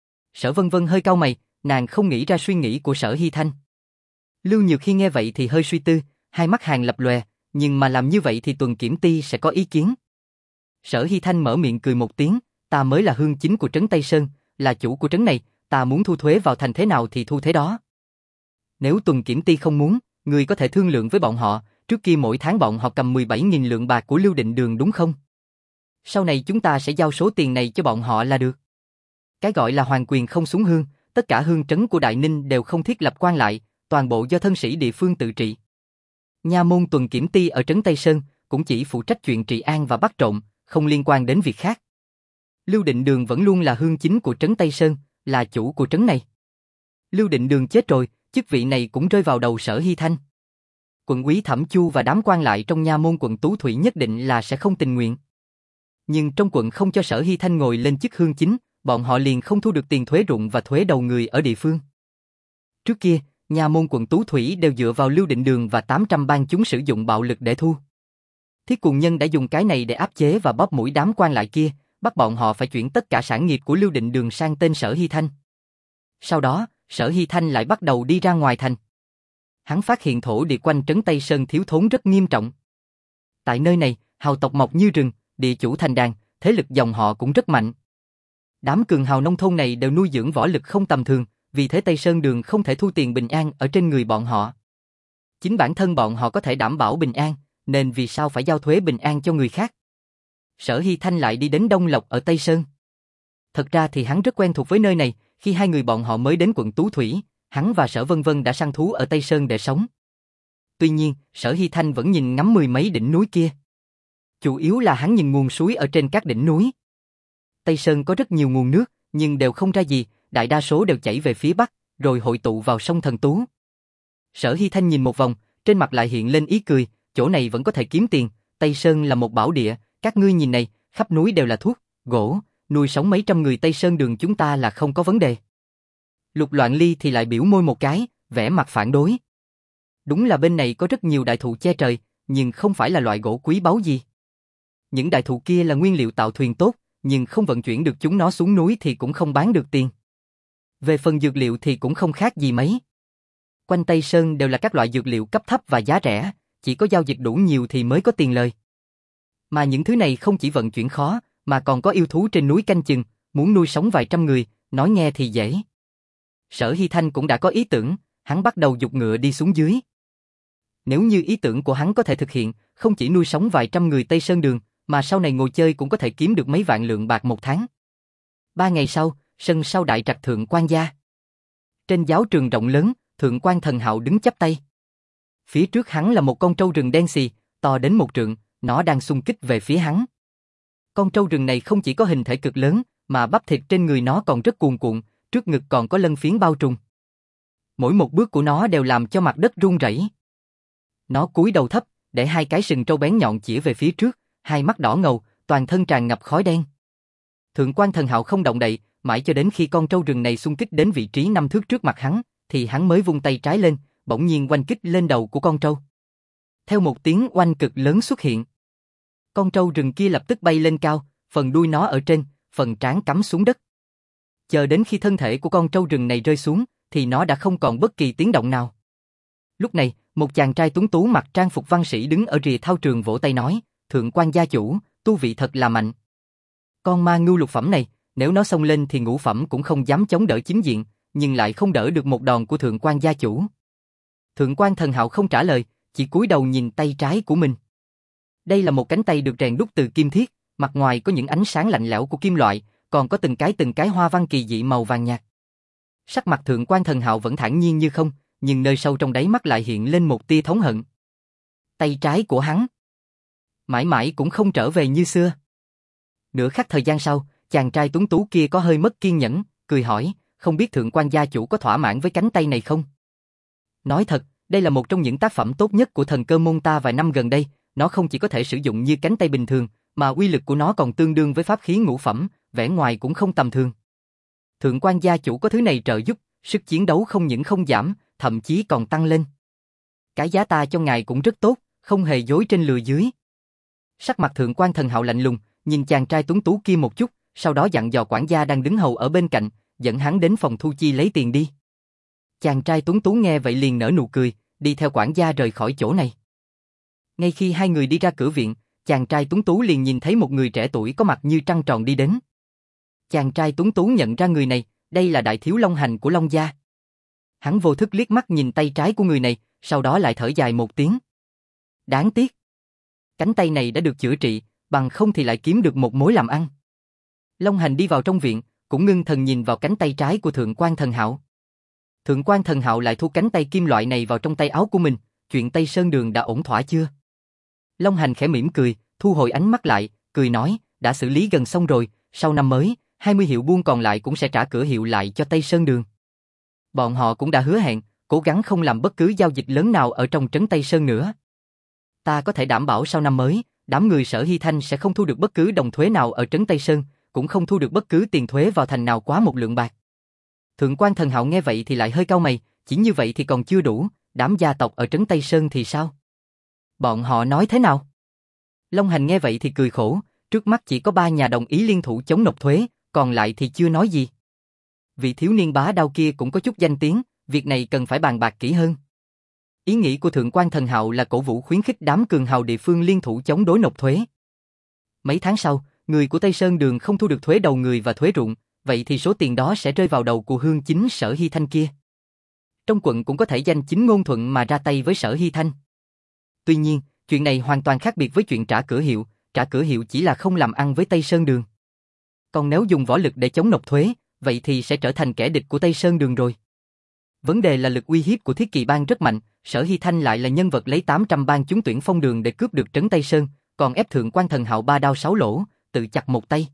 Sở Vân Vân hơi cau mày, nàng không nghĩ ra suy nghĩ của Sở Hy Thanh. Lưu Nhược khi nghe vậy thì hơi suy tư, hai mắt hàng lập lòe, nhưng mà làm như vậy thì tuần kiểm ty sẽ có ý kiến. Sở Hy Thanh mở miệng cười một tiếng, ta mới là hương chính của trấn Tây Sơn, là chủ của trấn này, ta muốn thu thuế vào thành thế nào thì thu thế đó. Nếu tuần kiểm ty không muốn, người có thể thương lượng với bọn họ, trước kia mỗi tháng bọn họ cầm mười bảy nghìn lượng bạc của Lưu Định Đường đúng không? Sau này chúng ta sẽ giao số tiền này cho bọn họ là được. Cái gọi là hoàng quyền không xuống hương, tất cả hương trấn của Đại Ninh đều không thiết lập quan lại, toàn bộ do thân sĩ địa phương tự trị. Nha môn tuần kiểm ty ở trấn Tây Sơn cũng chỉ phụ trách chuyện trị an và bắt trộm, không liên quan đến việc khác. Lưu Định Đường vẫn luôn là hương chính của trấn Tây Sơn, là chủ của trấn này. Lưu Định Đường chết rồi, chức vị này cũng rơi vào đầu Sở Hy Thanh. Quận úy Thẩm Chu và đám quan lại trong nha môn quận Tú Thủy nhất định là sẽ không tình nguyện. Nhưng trong quận không cho Sở Hy Thanh ngồi lên chức hương chính, bọn họ liền không thu được tiền thuế ruộng và thuế đầu người ở địa phương. Trước kia, nha môn quận Tú Thủy đều dựa vào Lưu Định Đường và tám trăm bang chúng sử dụng bạo lực để thu. Thiết Cuồng Nhân đã dùng cái này để áp chế và bóp mũi đám quan lại kia, bắt bọn họ phải chuyển tất cả sản nghiệp của Lưu Định Đường sang tên Sở Hy Thanh. Sau đó, Sở Hy Thanh lại bắt đầu đi ra ngoài thành. Hắn phát hiện thổ địa quanh trấn Tây Sơn thiếu thốn rất nghiêm trọng. Tại nơi này, hào tộc mọc như rừng, địa chủ thành đàn, thế lực dòng họ cũng rất mạnh. Đám cường hào nông thôn này đều nuôi dưỡng võ lực không tầm thường, vì thế Tây Sơn Đường không thể thu tiền bình an ở trên người bọn họ. Chính bản thân bọn họ có thể đảm bảo bình an, nên vì sao phải giao thuế bình an cho người khác? Sở Hy Thanh lại đi đến Đông Lộc ở Tây Sơn. Thật ra thì hắn rất quen thuộc với nơi này, khi hai người bọn họ mới đến quận Tú Thủy, hắn và Sở Vân Vân đã săn thú ở Tây Sơn để sống. Tuy nhiên, Sở Hy Thanh vẫn nhìn ngắm mười mấy đỉnh núi kia. Chủ yếu là hắn nhìn nguồn suối ở trên các đỉnh núi. Tây Sơn có rất nhiều nguồn nước, nhưng đều không ra gì, đại đa số đều chảy về phía bắc, rồi hội tụ vào sông Thần Tú. Sở Hy Thanh nhìn một vòng, trên mặt lại hiện lên ý cười, chỗ này vẫn có thể kiếm tiền, Tây Sơn là một bảo địa, các ngươi nhìn này, khắp núi đều là thuốc, gỗ, nuôi sống mấy trăm người Tây Sơn Đường chúng ta là không có vấn đề. Lục Loạn Ly thì lại biểu môi một cái, vẻ mặt phản đối. Đúng là bên này có rất nhiều đại thụ che trời, nhưng không phải là loại gỗ quý báu gì. Những đại thụ kia là nguyên liệu tạo thuyền tốt, nhưng không vận chuyển được chúng nó xuống núi thì cũng không bán được tiền. Về phần dược liệu thì cũng không khác gì mấy. Quanh Tây Sơn đều là các loại dược liệu cấp thấp và giá rẻ, chỉ có giao dịch đủ nhiều thì mới có tiền lời. Mà những thứ này không chỉ vận chuyển khó, mà còn có yêu thú trên núi canh chừng, muốn nuôi sống vài trăm người, nói nghe thì dễ. Sở Hy Thanh cũng đã có ý tưởng, hắn bắt đầu giục ngựa đi xuống dưới. Nếu như ý tưởng của hắn có thể thực hiện, không chỉ nuôi sống vài trăm người Tây Sơn Đường, mà sau này ngồi chơi cũng có thể kiếm được mấy vạn lượng bạc một tháng. Ba ngày sau, sân sau đại trạch Thượng Quan gia. Trên giáo trường rộng lớn, Thượng Quan Thần Hạo đứng chắp tay. Phía trước hắn là một con trâu rừng đen xì, to đến một trượng, nó đang xung kích về phía hắn. Con trâu rừng này không chỉ có hình thể cực lớn, mà bắp thịt trên người nó còn rất cuồn cuộn, trước ngực còn có lân phiến bao trùm. Mỗi một bước của nó đều làm cho mặt đất rung rẩy. Nó cúi đầu thấp, để hai cái sừng trâu bén nhọn chĩa về phía trước, hai mắt đỏ ngầu, toàn thân tràn ngập khói đen. Thượng Quan Thần Hạo không động đậy, mãi cho đến khi con trâu rừng này xung kích đến vị trí năm thước trước mặt hắn, thì hắn mới vung tay trái lên, bỗng nhiên oanh kích lên đầu của con trâu. Theo một tiếng oanh cực lớn xuất hiện, con trâu rừng kia lập tức bay lên cao, phần đuôi nó ở trên, phần trán cắm xuống đất. Chờ đến khi thân thể của con trâu rừng này rơi xuống, thì nó đã không còn bất kỳ tiếng động nào. Lúc này, một chàng trai tuấn tú mặc trang phục văn sĩ đứng ở rìa thao trường vỗ tay nói, Thượng quan gia chủ, tu vị thật là mạnh. Con ma ngưu lục phẩm này, nếu nó xông lên thì ngũ phẩm cũng không dám chống đỡ chính diện, nhưng lại không đỡ được một đòn của thượng quan gia chủ. Thượng quan Thần Hạo không trả lời, chỉ cúi đầu nhìn tay trái của mình. Đây là một cánh tay được rèn đúc từ kim thiết, mặt ngoài có những ánh sáng lạnh lẽo của kim loại, còn có từng cái từng cái hoa văn kỳ dị màu vàng nhạt. Sắc mặt Thượng quan Thần Hạo vẫn thản nhiên như không, nhưng nơi sâu trong đáy mắt lại hiện lên một tia thống hận. Tay trái của hắn mãi mãi cũng không trở về như xưa. Nửa khắc thời gian sau, chàng trai tuấn tú kia có hơi mất kiên nhẫn, cười hỏi, không biết thượng quan gia chủ có thỏa mãn với cánh tay này không? Nói thật, đây là một trong những tác phẩm tốt nhất của thần cơ môn ta vài năm gần đây, nó không chỉ có thể sử dụng như cánh tay bình thường, mà uy lực của nó còn tương đương với pháp khí ngũ phẩm, vẻ ngoài cũng không tầm thường. Thượng quan gia chủ có thứ này trợ giúp, sức chiến đấu không những không giảm, thậm chí còn tăng lên. Cái giá ta cho ngài cũng rất tốt, không hề dối trên lừa dưới. Sắc mặt Thượng quan Thần Hạo lạnh lùng, nhìn chàng trai tuấn tú kia một chút, sau đó dặn dò quản gia đang đứng hầu ở bên cạnh, dẫn hắn đến phòng thu chi lấy tiền đi. Chàng trai tuấn tú nghe vậy liền nở nụ cười, đi theo quản gia rời khỏi chỗ này. Ngay khi hai người đi ra cửa viện, chàng trai tuấn tú liền nhìn thấy một người trẻ tuổi có mặt như trăng tròn đi đến. Chàng trai tuấn tú nhận ra người này, đây là đại thiếu Long Hành của Long gia. Hắn vô thức liếc mắt nhìn tay trái của người này, sau đó lại thở dài một tiếng. Đáng tiếc, cánh tay này đã được chữa trị, bằng không thì lại kiếm được một mối làm ăn. Long Hành đi vào trong viện, cũng ngưng thần nhìn vào cánh tay trái của Thượng quan Thần Hạo. Thượng quan Thần Hạo lại thu cánh tay kim loại này vào trong tay áo của mình, chuyện Tây Sơn Đường đã ổn thỏa chưa? Long Hành khẽ mỉm cười, thu hồi ánh mắt lại, cười nói, đã xử lý gần xong rồi, sau năm mới, hai mươi hiệu buôn còn lại cũng sẽ trả cửa hiệu lại cho Tây Sơn Đường. Bọn họ cũng đã hứa hẹn, cố gắng không làm bất cứ giao dịch lớn nào ở trong trấn Tây Sơn nữa. Ta có thể đảm bảo sau năm mới, đám người Sở Hy Thanh sẽ không thu được bất cứ đồng thuế nào ở trấn Tây Sơn, cũng không thu được bất cứ tiền thuế vào thành nào quá một lượng bạc. Thượng quan Thần Hạo nghe vậy thì lại hơi cau mày, chỉ như vậy thì còn chưa đủ, đám gia tộc ở trấn Tây Sơn thì sao? Bọn họ nói thế nào? Long Hành nghe vậy thì cười khổ, trước mắt chỉ có ba nhà đồng ý liên thủ chống nộp thuế, còn lại thì chưa nói gì. Vị thiếu niên bá đao kia cũng có chút danh tiếng, việc này cần phải bàn bạc kỹ hơn. Ý nghĩ của Thượng quan Thần Hạo là cổ vũ khuyến khích đám cường hào địa phương liên thủ chống đối nộp thuế. Mấy tháng sau, người của Tây Sơn Đường không thu được thuế đầu người và thuế ruộng, vậy thì số tiền đó sẽ rơi vào đầu của Hương Chính Sở Hy Thanh kia. Trong quận cũng có thể danh chính ngôn thuận mà ra tay với Sở Hy Thanh. Tuy nhiên, chuyện này hoàn toàn khác biệt với chuyện trả cửa hiệu, trả cửa hiệu chỉ là không làm ăn với Tây Sơn Đường. Còn nếu dùng võ lực để chống nộp thuế, vậy thì sẽ trở thành kẻ địch của Tây Sơn Đường rồi. Vấn đề là lực uy hiếp của Thiết Kỳ Bang rất mạnh, Sở Hy Thanh lại là nhân vật lấy tám trăm bang chúng tuyển phong đường để cướp được trấn Tây Sơn, còn ép Thượng quan Thần Hạo ba đao sáu lỗ, tự chặt một tay.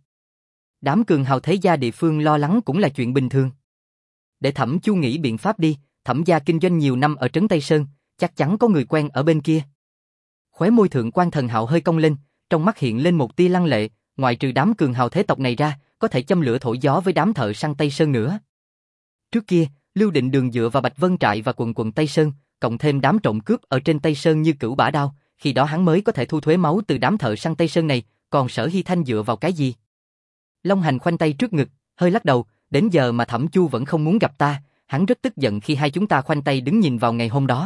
Đám cường hào thế gia địa phương lo lắng cũng là chuyện bình thường. Để Thẩm Chu nghĩ biện pháp đi, Thẩm gia kinh doanh nhiều năm ở trấn Tây Sơn, chắc chắn có người quen ở bên kia. Khóe môi Thượng quan Thần Hạo hơi cong lên, trong mắt hiện lên một tia lăng lệ, ngoại trừ đám cường hào thế tộc này ra, có thể châm lửa thổi gió với đám thợ săn Tây Sơn nữa. Trước kia, Lưu Định Đường dựa vào Bạch Vân Trại và quần quần Tây Sơn, cộng thêm đám trộm cướp ở trên Tây Sơn như Cửu Bả Đao, khi đó hắn mới có thể thu thuế máu từ đám thợ săn Tây Sơn này, còn Sở Hy Thanh dựa vào cái gì? Long Hành khoanh tay trước ngực, hơi lắc đầu, đến giờ mà Thẩm Chu vẫn không muốn gặp ta, hắn rất tức giận khi hai chúng ta khoanh tay đứng nhìn vào ngày hôm đó.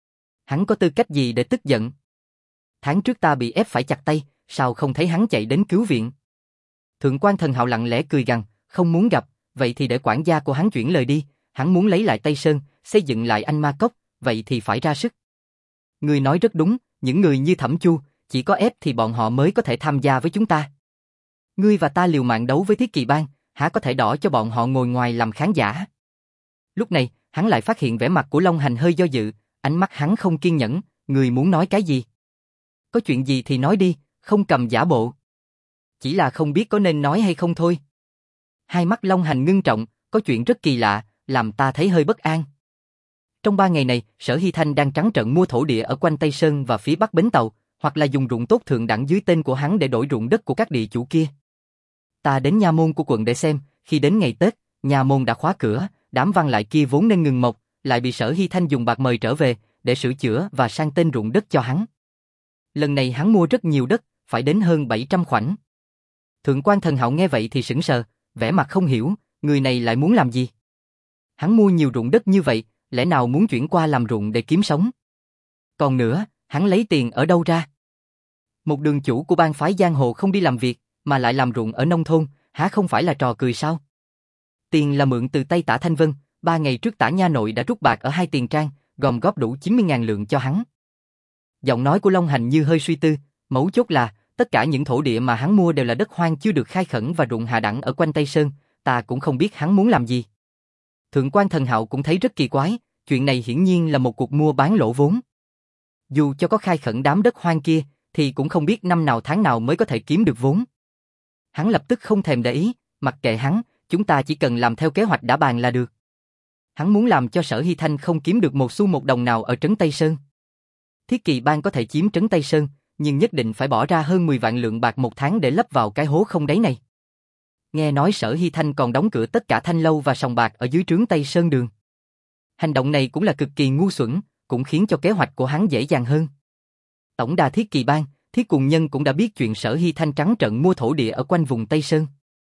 Hắn có tư cách gì để tức giận? Tháng trước ta bị ép phải chặt tay, sao không thấy hắn chạy đến cứu viện? Thượng quan Thần Hạo lặng lẽ cười gằn, không muốn gặp, vậy thì để quản gia của hắn chuyển lời đi, hắn muốn lấy lại Tây Sơn, xây dựng lại Anh Ma Cốc, vậy thì phải ra sức. Người nói rất đúng, những người như Thẩm Chu, chỉ có ép thì bọn họ mới có thể tham gia với chúng ta. Ngươi và ta liều mạng đấu với Thiết Kỳ Bang, há có thể đỏ cho bọn họ ngồi ngoài làm khán giả? Lúc này, hắn lại phát hiện vẻ mặt của Long Hành hơi do dự, ánh mắt hắn không kiên nhẫn, người muốn nói cái gì? Có chuyện gì thì nói đi, không cầm giả bộ. Chỉ là không biết có nên nói hay không thôi. Hai mắt Long Hành ngưng trọng, có chuyện rất kỳ lạ, làm ta thấy hơi bất an. Trong ba ngày này, Sở Hy Thanh đang trắng trợn mua thổ địa ở quanh Tây Sơn và phía bắc bến tàu, hoặc là dùng ruộng tốt thượng đẳng dưới tên của hắn để đổi ruộng đất của các địa chủ kia. Ta đến nha môn của quận để xem, khi đến ngày Tết, nha môn đã khóa cửa, đám văn lại kia vốn nên ngừng mộc, lại bị Sở Hy Thanh dùng bạc mời trở về, để sửa chữa và sang tên ruộng đất cho hắn. Lần này hắn mua rất nhiều đất, phải đến hơn bảy trăm khoảnh. Thượng quan Thần Hạo nghe vậy thì sững sờ, vẻ mặt không hiểu, người này lại muốn làm gì? Hắn mua nhiều ruộng đất như vậy, lẽ nào muốn chuyển qua làm ruộng để kiếm sống? Còn nữa, hắn lấy tiền ở đâu ra? Một đường chủ của bang phái giang hồ không đi làm việc, mà lại làm ruộng ở nông thôn, há không phải là trò cười sao? Tiền là mượn từ tay Tả Thanh Vân, ba ngày trước Tả nha nội đã rút bạc ở hai tiền trang, gom góp đủ chín mươi ngàn lượng cho hắn. Giọng nói của Long Hành như hơi suy tư, mấu chốt là, tất cả những thổ địa mà hắn mua đều là đất hoang chưa được khai khẩn và ruộng hạ đẳng ở quanh Tây Sơn, ta cũng không biết hắn muốn làm gì. Thượng quan Thần Hạo cũng thấy rất kỳ quái, chuyện này hiển nhiên là một cuộc mua bán lỗ vốn. Dù cho có khai khẩn đám đất hoang kia, thì cũng không biết năm nào tháng nào mới có thể kiếm được vốn. Hắn lập tức không thèm để ý, mặc kệ hắn, chúng ta chỉ cần làm theo kế hoạch đã bàn là được. Hắn muốn làm cho Sở Hy Thanh không kiếm được một xu một đồng nào ở trấn Tây Sơn. Thiết Kỳ Bang có thể chiếm trấn Tây Sơn, nhưng nhất định phải bỏ ra hơn mười vạn lượng bạc một tháng để lấp vào cái hố không đáy này. Nghe nói Sở Hy Thanh còn đóng cửa tất cả thanh lâu và sòng bạc ở dưới trướng Tây Sơn Đường. Hành động này cũng là cực kỳ ngu xuẩn, cũng khiến cho kế hoạch của hắn dễ dàng hơn. Tổng đà Thiết Kỳ Bang, Thiết Cùng Nhân cũng đã biết chuyện Sở Hy Thanh trắng trợn mua thổ địa ở quanh vùng Tây Sơn.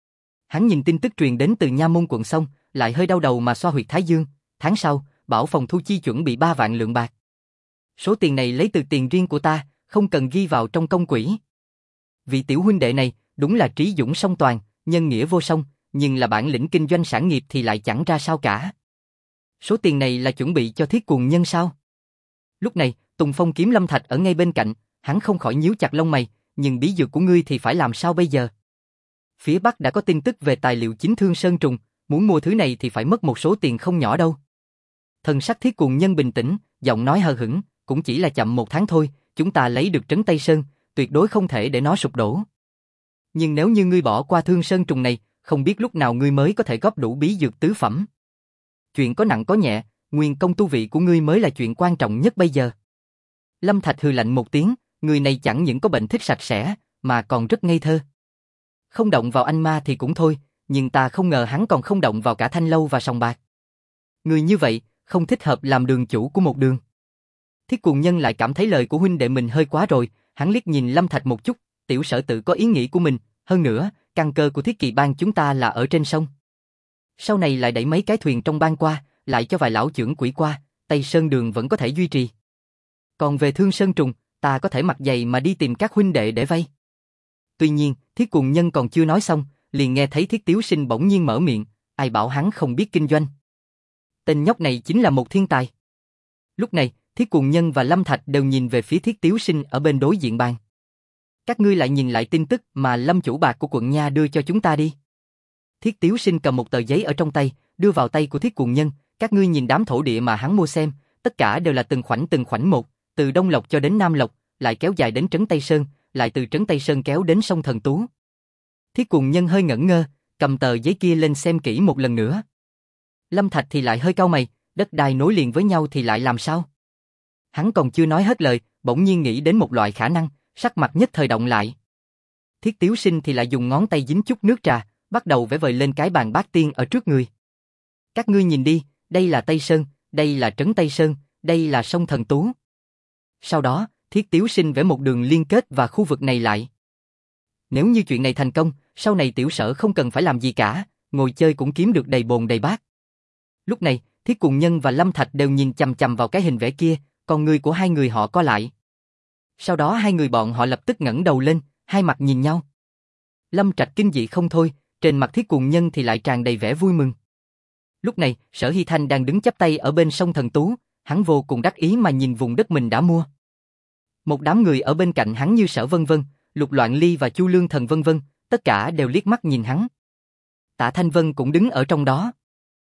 Hắn nhìn tin tức truyền đến từ Nha Môn quận xong, lại hơi đau đầu mà xoa huyệt Thái Dương. Tháng sau, bảo phòng thu chi chuẩn bị ba vạn lượng bạc. Số tiền này lấy từ tiền riêng của ta, không cần ghi vào trong công quỹ. Vị tiểu huynh đệ này, đúng là trí dũng song toàn, nhân nghĩa vô song, nhưng là bản lĩnh kinh doanh sản nghiệp thì lại chẳng ra sao cả. Số tiền này là chuẩn bị cho Thiết Cuồng Nhân sao? Lúc này, Tùng Phong kiếm Lâm Thạch ở ngay bên cạnh, hắn không khỏi nhíu chặt lông mày, nhưng bí dược của ngươi thì phải làm sao bây giờ? Phía Bắc đã có tin tức về tài liệu chính thương sơn trùng, muốn mua thứ này thì phải mất một số tiền không nhỏ đâu. Thần sắc Thiết Cuồng Nhân bình tĩnh, giọng nói hờ hững, cũng chỉ là chậm một tháng thôi, chúng ta lấy được trấn Tây Sơn, tuyệt đối không thể để nó sụp đổ. Nhưng nếu như ngươi bỏ qua thương sơn trùng này, không biết lúc nào ngươi mới có thể góp đủ bí dược tứ phẩm. Chuyện có nặng có nhẹ, nguyên công tu vị của ngươi mới là chuyện quan trọng nhất bây giờ. Lâm Thạch hừ lạnh một tiếng, người này chẳng những có bệnh thích sạch sẽ, mà còn rất ngây thơ. Không động vào anh ma thì cũng thôi, nhưng ta không ngờ hắn còn không động vào cả thanh lâu và sòng bạc. Người như vậy, không thích hợp làm đường chủ của một đường. Thiết Cuồng Nhân lại cảm thấy lời của huynh đệ mình hơi quá rồi, hắn liếc nhìn Lâm Thạch một chút, tiểu sở tự có ý nghĩ của mình, hơn nữa, căn cơ của Thiết Kỳ Bang chúng ta là ở trên sông. Sau này lại đẩy mấy cái thuyền trong bang qua, lại cho vài lão trưởng quỷ qua, Tây Sơn Đường vẫn có thể duy trì. Còn về Thương Sơn Trùng, ta có thể mặc giày mà đi tìm các huynh đệ để vay. Tuy nhiên, Thiết Cuồng Nhân còn chưa nói xong, liền nghe thấy Thiết Tiếu Sinh bỗng nhiên mở miệng, ai bảo hắn không biết kinh doanh. Tên nhóc này chính là một thiên tài. Lúc này, Thiết Cuồng Nhân và Lâm Thạch đều nhìn về phía Thiết Tiếu Sinh ở bên đối diện bàn. Các ngươi lại nhìn lại tin tức mà Lâm chủ bạc của quận Nha đưa cho chúng ta đi. Thiết Tiếu Sinh cầm một tờ giấy ở trong tay, đưa vào tay của Thiết Cuồng Nhân, các ngươi nhìn đám thổ địa mà hắn mua xem, tất cả đều là từng khoảnh từng khoảnh một, từ Đông Lộc cho đến Nam Lộc, lại kéo dài đến trấn Tây Sơn, lại từ trấn Tây Sơn kéo đến sông Thần Tú. Thiết Cuồng Nhân hơi ngẩn ngơ, cầm tờ giấy kia lên xem kỹ một lần nữa. Lâm Thạch thì lại hơi cau mày, đất đai nối liền với nhau thì lại làm sao? Hắn còn chưa nói hết lời, bỗng nhiên nghĩ đến một loại khả năng, sắc mặt nhất thời động lại. Thiết Tiếu Sinh thì lại dùng ngón tay dính chút nước trà, bắt đầu vẽ vời lên cái bàn bát tiên ở trước người. Các ngươi nhìn đi, đây là Tây Sơn, đây là trấn Tây Sơn, đây là sông Thần Tú. Sau đó, Thiết Tiếu Sinh vẽ một đường liên kết và khu vực này lại. Nếu như chuyện này thành công, sau này tiểu sở không cần phải làm gì cả, ngồi chơi cũng kiếm được đầy bồn đầy bát. Lúc này, Thiết Cuồng Nhân và Lâm Thạch đều nhìn chằm chằm vào cái hình vẽ kia, con người của hai người họ co lại. Sau đó hai người bọn họ lập tức ngẩng đầu lên, hai mặt nhìn nhau. Lâm Trạch kinh dị không thôi, trên mặt Thiết Cuồng Nhân thì lại tràn đầy vẻ vui mừng. Lúc này, Sở Hy Thanh đang đứng chắp tay ở bên sông Thần Tú, hắn vô cùng đắc ý mà nhìn vùng đất mình đã mua. Một đám người ở bên cạnh hắn như Sở Vân Vân, Lục Loạn Ly và Chu Lương Thần vân vân, tất cả đều liếc mắt nhìn hắn. Tạ Thanh Vân cũng đứng ở trong đó.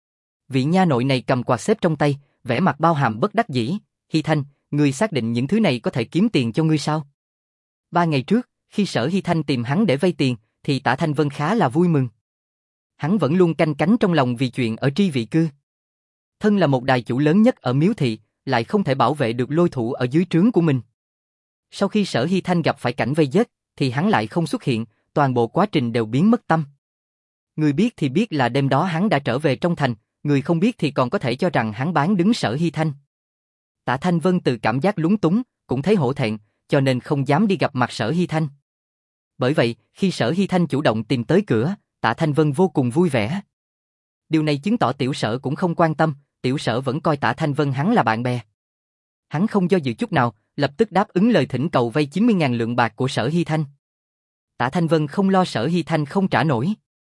Vị nha nội này cầm quạt xếp trong tay, vẻ mặt bao hàm bất đắc dĩ. Hy Thanh, ngươi xác định những thứ này có thể kiếm tiền cho ngươi sao? Ba ngày trước, khi Sở Hy Thanh tìm hắn để vay tiền, thì Tạ Thanh Vân khá là vui mừng. Hắn vẫn luôn canh cánh trong lòng vì chuyện ở Tri Vị Cư. Thân là một đài chủ lớn nhất ở Miếu Thị, lại không thể bảo vệ được Lôi Thủ ở dưới trướng của mình. Sau khi Sở Hy Thanh gặp phải cảnh vây giết, thì hắn lại không xuất hiện, toàn bộ quá trình đều biến mất tâm. Người biết thì biết là đêm đó hắn đã trở về trong thành, người không biết thì còn có thể cho rằng hắn bán đứng Sở Hy Thanh. Tạ Thanh Vân từ cảm giác lúng túng, cũng thấy hổ thẹn, cho nên không dám đi gặp mặt Sở Hy Thanh. Bởi vậy, khi Sở Hy Thanh chủ động tìm tới cửa, Tạ Thanh Vân vô cùng vui vẻ. Điều này chứng tỏ Tiểu Sở cũng không quan tâm, Tiểu Sở vẫn coi Tạ Thanh Vân hắn là bạn bè. Hắn không do dự chút nào, lập tức đáp ứng lời thỉnh cầu vay chín mươi nghìn lượng bạc của Sở Hy Thanh. Tạ Thanh Vân không lo Sở Hy Thanh không trả nổi.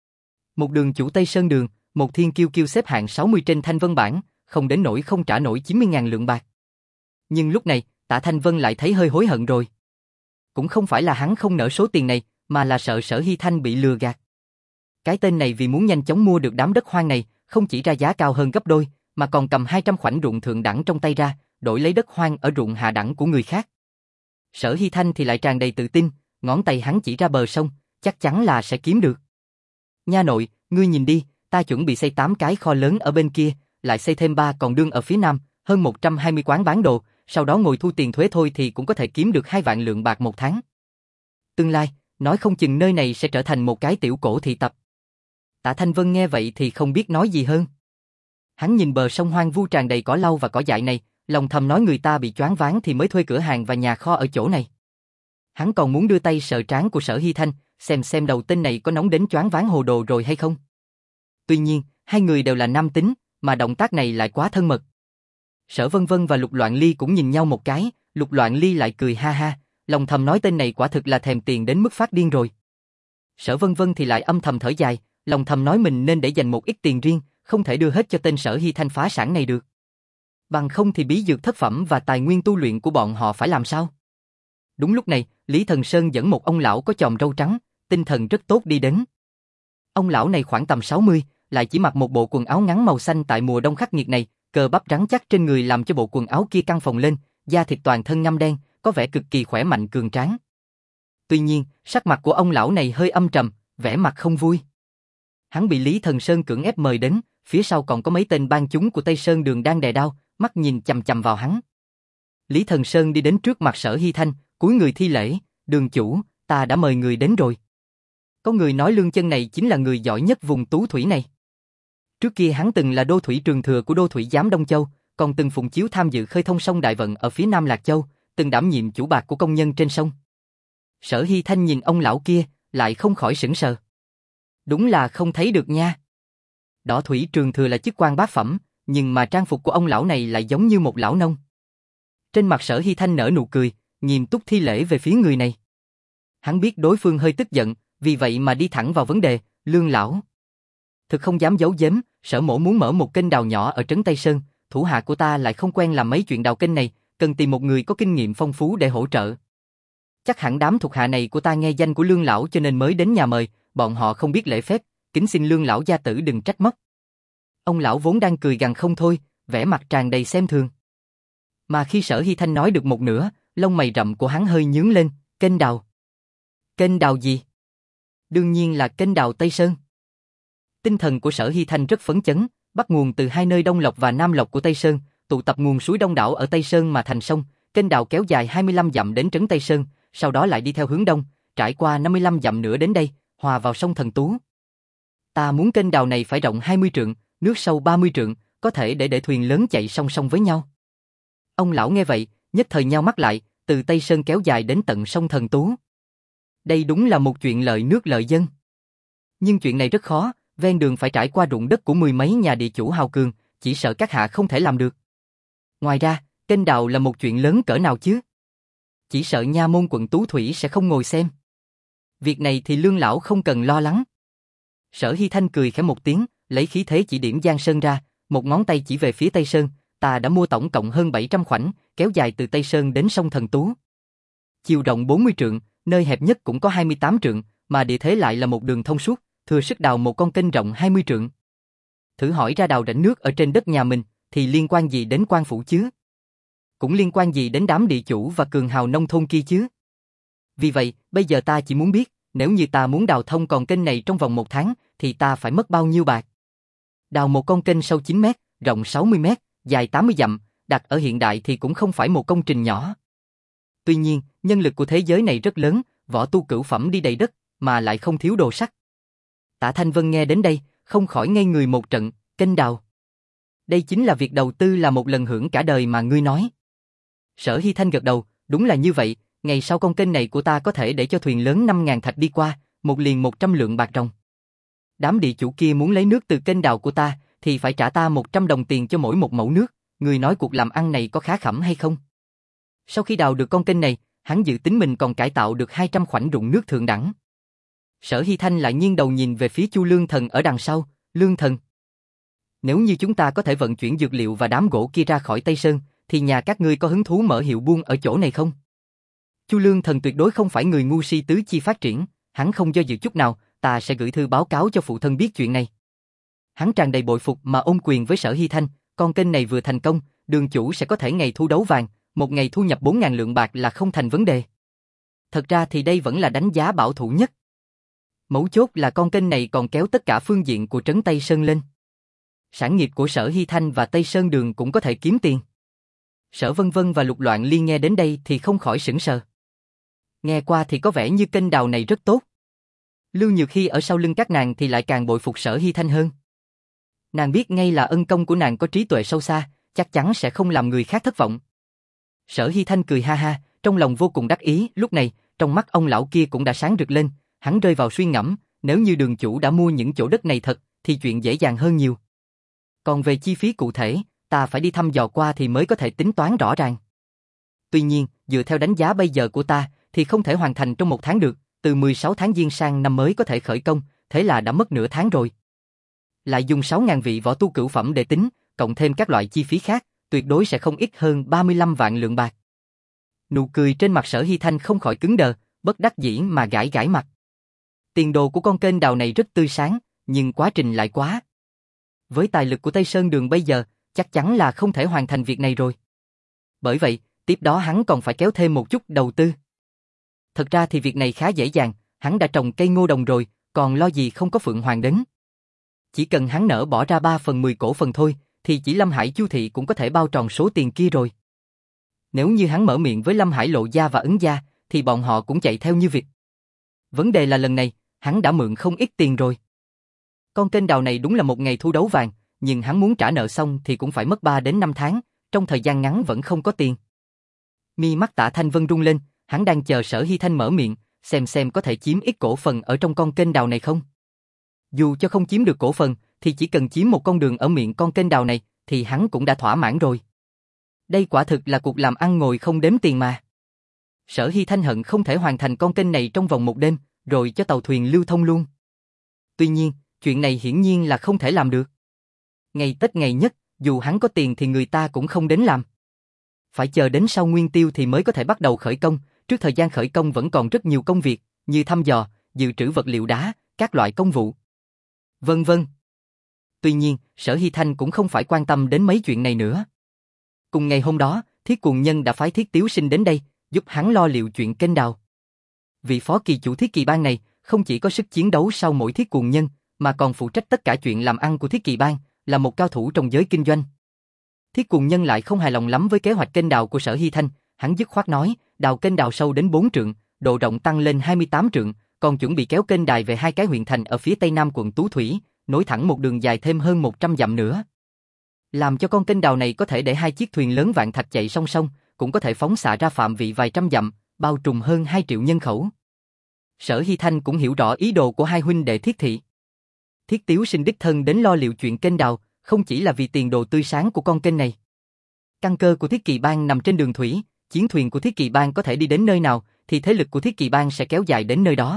Một đường chủ Tây Sơn Đường, một thiên kiêu kiêu xếp hạng sáu mươi trên Thanh Vân bảng, không đến nỗi không trả nổi chín mươi nghìn lượng bạc. Nhưng lúc này, Tạ Thanh Vân lại thấy hơi hối hận rồi. Cũng không phải là hắn không nỡ số tiền này, mà là sợ Sở Hy Thanh bị lừa gạt. Cái tên này vì muốn nhanh chóng mua được đám đất hoang này, không chỉ ra giá cao hơn gấp đôi, mà còn cầm hai trăm khoảnh ruộng thượng đẳng trong tay ra, đổi lấy đất hoang ở ruộng hạ đẳng của người khác. Sở Hy Thanh thì lại tràn đầy tự tin, ngón tay hắn chỉ ra bờ sông, chắc chắn là sẽ kiếm được. Nha nội, ngươi nhìn đi, ta chuẩn bị xây tám cái kho lớn ở bên kia, lại xây thêm ba còn đương ở phía nam, hơn một trăm hai mươi quán bán đồ, sau đó ngồi thu tiền thuế thôi thì cũng có thể kiếm được hai vạn lượng bạc một tháng. Tương lai, nói không chừng nơi này sẽ trở thành một cái tiểu cổ thị tập. Tạ Thanh Vân nghe vậy thì không biết nói gì hơn. Hắn nhìn bờ sông hoang vu tràn đầy cỏ lau và cỏ dại này, lòng thầm nói người ta bị choáng váng thì mới thuê cửa hàng và nhà kho ở chỗ này. Hắn còn muốn đưa tay sờ trán của Sở Hy Thanh, xem xem đầu tên này có nóng đến choáng váng hồ đồ rồi hay không. Tuy nhiên, hai người đều là nam tính, mà động tác này lại quá thân mật. Sở Vân Vân và Lục Loạn Ly cũng nhìn nhau một cái, Lục Loạn Ly lại cười ha ha, lòng thầm nói tên này quả thực là thèm tiền đến mức phát điên rồi. Sở Vân Vân thì lại âm thầm thở dài, lòng thầm nói mình nên để dành một ít tiền riêng, không thể đưa hết cho tên Sở Hy Thanh phá sản này được. Bằng không thì bí dược thất phẩm và tài nguyên tu luyện của bọn họ phải làm sao? Đúng lúc này, Lý Thần Sơn dẫn một ông lão có chòm râu trắng, tinh thần rất tốt đi đến. Ông lão này khoảng tầm sáu mươi, lại chỉ mặc một bộ quần áo ngắn màu xanh tại mùa đông khắc nghiệt này, cơ bắp rắn chắc trên người làm cho bộ quần áo kia căng phồng lên, da thịt toàn thân ngăm đen, có vẻ cực kỳ khỏe mạnh cường tráng. Tuy nhiên, sắc mặt của ông lão này hơi âm trầm, vẻ mặt không vui. Hắn bị Lý Thần Sơn cưỡng ép mời đến, phía sau còn có mấy tên bang chúng của Tây Sơn Đường đang đè đao, mắt nhìn chằm chằm vào hắn. Lý Thần Sơn đi đến trước mặt Sở Hy Thanh, cúi người thi lễ, đường chủ, ta đã mời người đến rồi. Có người nói Lương Chân này chính là người giỏi nhất vùng Tú Thủy này. Trước kia hắn từng là đô thủy trường thừa của đô thủy giám Đông Châu, còn từng phụng chiếu tham dự khơi thông sông Đại Vận ở phía Nam Lạc Châu, từng đảm nhiệm chủ bạc của công nhân trên sông. Sở Hy Thanh nhìn ông lão kia, lại không khỏi sững sờ. Đúng là không thấy được nha. Đỏ thủy trường thừa là chức quan bát phẩm, nhưng mà trang phục của ông lão này lại giống như một lão nông. Trên mặt Sở Hy Thanh nở nụ cười, nghiêm túc thi lễ về phía người này. Hắn biết đối phương hơi tức giận, vì vậy mà đi thẳng vào vấn đề, Lương lão. Thực không dám giấu giếm, Sở mỗ muốn mở một kênh đào nhỏ ở trấn Tây Sơn, thủ hạ của ta lại không quen làm mấy chuyện đào kênh này, cần tìm một người có kinh nghiệm phong phú để hỗ trợ. Chắc hẳn đám thuộc hạ này của ta nghe danh của Lương lão cho nên mới đến nhà mời, bọn họ không biết lễ phép, kính xin Lương lão gia tử đừng trách móc. Ông lão vốn đang cười gằn không thôi, vẻ mặt tràn đầy xem thường. Mà khi Sở Hy Thanh nói được một nửa, lông mày rậm của hắn hơi nhướng lên, kênh đào. Kênh đào gì? Đương nhiên là kênh đào Tây Sơn. Tinh thần của Sở Hy Thanh rất phấn chấn, bắt nguồn từ hai nơi Đông Lộc và Nam Lộc của Tây Sơn, tụ tập nguồn suối Đông đảo ở Tây Sơn mà thành sông, kênh đào kéo dài hai mươi lăm dặm đến trấn Tây Sơn, sau đó lại đi theo hướng đông, trải qua năm mươi lăm dặm nữa đến đây, hòa vào sông Thần Tú. Ta muốn kênh đào này phải rộng hai mươi trượng, nước sâu ba mươi trượng, có thể để để thuyền lớn chạy song song với nhau. Ông lão nghe vậy, nhất thời nheo mắt lại, từ Tây Sơn kéo dài đến tận sông Thần Tú. Đây đúng là một chuyện lợi nước lợi dân. Nhưng chuyện này rất khó, ven đường phải trải qua ruộng đất của mười mấy nhà địa chủ hào cường, chỉ sợ các hạ không thể làm được. Ngoài ra, kênh đào là một chuyện lớn cỡ nào chứ? Chỉ sợ nha môn quận Tú Thủy sẽ không ngồi xem. Việc này thì Lương lão không cần lo lắng. Sở Hy Thanh cười khẽ một tiếng, lấy khí thế chỉ điểm Giang Sơn ra, một ngón tay chỉ về phía Tây Sơn, ta đã mua tổng cộng hơn bảy trăm khoảnh, kéo dài từ Tây Sơn đến sông Thần Tú. Chiều rộng bốn mươi trượng, nơi hẹp nhất cũng có hai mươi tám trượng, mà địa thế lại là một đường thông suốt, thừa sức đào một con kênh rộng hai mươi trượng. Thử hỏi ra đào rãnh nước ở trên đất nhà mình, thì liên quan gì đến quan phủ chứ? Cũng liên quan gì đến đám địa chủ và cường hào nông thôn kia chứ? Vì vậy, bây giờ ta chỉ muốn biết, nếu như ta muốn đào thông con kênh này trong vòng một tháng, thì ta phải mất bao nhiêu bạc? Đào một con kênh sâu chín mét, rộng sáu mươi mét, dài tám mươi dặm, đặt ở hiện đại thì cũng không phải một công trình nhỏ. Tuy nhiên, nhân lực của thế giới này rất lớn, võ tu cửu phẩm đi đầy đất, mà lại không thiếu đồ sắt. Tạ Thanh Vân nghe đến đây, không khỏi ngây người một trận, kênh đào. Đây chính là việc đầu tư là một lần hưởng cả đời mà ngươi nói. Sở Hy Thanh gật đầu, đúng là như vậy, ngày sau con kênh này của ta có thể để cho thuyền lớn năm ngàn thạch đi qua, một liền một trăm lượng bạc ròng. Đám địa chủ kia muốn lấy nước từ kênh đào của ta, thì phải trả ta một trăm đồng tiền cho mỗi một mẫu nước, người nói cuộc làm ăn này có khá khẩm hay không? Sau khi đào được con kênh này, hắn dự tính mình còn cải tạo được hai trăm khoảnh ruộng nước thượng đẳng. Sở Hy Thanh lại nghiêng đầu nhìn về phía Chu Lương Thần ở đằng sau, Lương Thần. Nếu như chúng ta có thể vận chuyển dược liệu và đám gỗ kia ra khỏi Tây Sơn, thì nhà các ngươi có hứng thú mở hiệu buôn ở chỗ này không? Chu Lương Thần tuyệt đối không phải người ngu si tứ chi phát triển, hắn không do dự chút nào, ta sẽ gửi thư báo cáo cho phụ thân biết chuyện này. Hắn tràn đầy bội phục mà ôm quyền với Sở Hy Thanh, con kênh này vừa thành công, đường chủ sẽ có thể ngày thu đấu vàng, một ngày thu nhập bốn ngàn lượng bạc là không thành vấn đề. Thật ra thì đây vẫn là đánh giá bảo thủ nhất. Mấu chốt là con kênh này còn kéo tất cả phương diện của trấn Tây Sơn lên. Sản nghiệp của Sở Hy Thanh và Tây Sơn Đường cũng có thể kiếm tiền. Sở Vân Vân và Lục Loạn Liên nghe đến đây thì không khỏi sững sờ. Nghe qua thì có vẻ như kênh đào này rất tốt. Lưu Nhược Hy ở sau lưng các nàng thì lại càng bội phục Sở Hy Thanh hơn. Nàng biết ngay là ân công của nàng có trí tuệ sâu xa, chắc chắn sẽ không làm người khác thất vọng. Sở Hy Thanh cười ha ha, trong lòng vô cùng đắc ý, lúc này, trong mắt ông lão kia cũng đã sáng rực lên, hắn rơi vào suy ngẫm, nếu như đường chủ đã mua những chỗ đất này thật, thì chuyện dễ dàng hơn nhiều. Còn về chi phí cụ thể, ta phải đi thăm dò qua thì mới có thể tính toán rõ ràng. Tuy nhiên, dựa theo đánh giá bây giờ của ta, thì không thể hoàn thành trong một tháng được, từ mười sáu tháng giêng sang năm mới có thể khởi công, thế là đã mất nửa tháng rồi. Lại dùng sáu nghìn vị võ tu cửu phẩm để tính, cộng thêm các loại chi phí khác, tuyệt đối sẽ không ít hơn ba mươi lăm vạn lượng bạc. Nụ cười trên mặt Sở Hy Thanh không khỏi cứng đờ, bất đắc dĩ mà gãi gãi mặt. Tiền đồ của con kênh đào này rất tươi sáng, nhưng quá trình lại quá. Với tài lực của Tây Sơn Đường bây giờ, chắc chắn là không thể hoàn thành việc này rồi. Bởi vậy, tiếp đó hắn còn phải kéo thêm một chút đầu tư. Thật ra thì việc này khá dễ dàng, hắn đã trồng cây ngô đồng rồi, còn lo gì không có Phượng Hoàng đến. Chỉ cần hắn nỡ bỏ ra ba phần mười cổ phần thôi, thì chỉ Lâm Hải Chu Thị cũng có thể bao tròn số tiền kia rồi. Nếu như hắn mở miệng với Lâm Hải Lộ Gia và Ấn Gia, thì bọn họ cũng chạy theo như việc. Vấn đề là lần này, hắn đã mượn không ít tiền rồi. Con kênh đào này đúng là một ngày thu đấu vàng, nhưng hắn muốn trả nợ xong thì cũng phải mất ba đến năm tháng, trong thời gian ngắn vẫn không có tiền. Mi mắt Tạ Thanh Vân rung lên, hắn đang chờ Sở Hy Thanh mở miệng, xem xem có thể chiếm ít cổ phần ở trong con kênh đào này không. Dù cho không chiếm được cổ phần, thì chỉ cần chiếm một con đường ở miệng con kênh đào này, thì hắn cũng đã thỏa mãn rồi. Đây quả thực là cuộc làm ăn ngồi không đếm tiền mà. Sở Hy Thanh hận không thể hoàn thành con kênh này trong vòng một đêm, rồi cho tàu thuyền lưu thông luôn. Tuy nhiên, chuyện này hiển nhiên là không thể làm được. Ngày Tết ngày nhất, dù hắn có tiền thì người ta cũng không đến làm. Phải chờ đến sau Nguyên Tiêu thì mới có thể bắt đầu khởi công, trước thời gian khởi công vẫn còn rất nhiều công việc, như thăm dò, dự trữ vật liệu đá, các loại công vụ, vân vân. Tuy nhiên, Sở Hy Thanh cũng không phải quan tâm đến mấy chuyện này nữa. Cùng ngày hôm đó, Thiết Cuồng Nhân đã phái Thiết Tiếu Sinh đến đây, giúp hắn lo liệu chuyện kênh đào. Vị phó kỳ chủ Thiết Kỳ Bang này không chỉ có sức chiến đấu sau mỗi Thiết Cuồng Nhân, mà còn phụ trách tất cả chuyện làm ăn của Thiết Kỳ Bang, là một cao thủ trong giới kinh doanh. Thiết Cuồng Nhân lại không hài lòng lắm với kế hoạch kênh đào của Sở Hy Thanh, hắn dứt khoát nói, đào kênh đào sâu đến bốn trượng, độ rộng tăng lên hai mươi tám trượng, còn chuẩn bị kéo kênh đài về hai cái huyện thành ở phía tây nam quận Tú Thủy, nối thẳng một đường dài thêm hơn một trăm dặm nữa. Làm cho con kênh đào này có thể để hai chiếc thuyền lớn vạn thạch chạy song song, cũng có thể phóng xạ ra phạm vị vài trăm dặm, bao trùm hơn hai triệu nhân khẩu. Sở Hy Thanh cũng hiểu rõ ý đồ của hai huynh đệ Thiết Thị. Thiết Tiếu Sinh đích thân đến lo liệu chuyện kênh đào, không chỉ là vì tiền đồ tươi sáng của con kênh này. Căn cơ của Thiết Kỳ Bang nằm trên đường thủy, chiến thuyền của Thiết Kỳ Bang có thể đi đến nơi nào, thì thế lực của Thiết Kỳ Bang sẽ kéo dài đến nơi đó.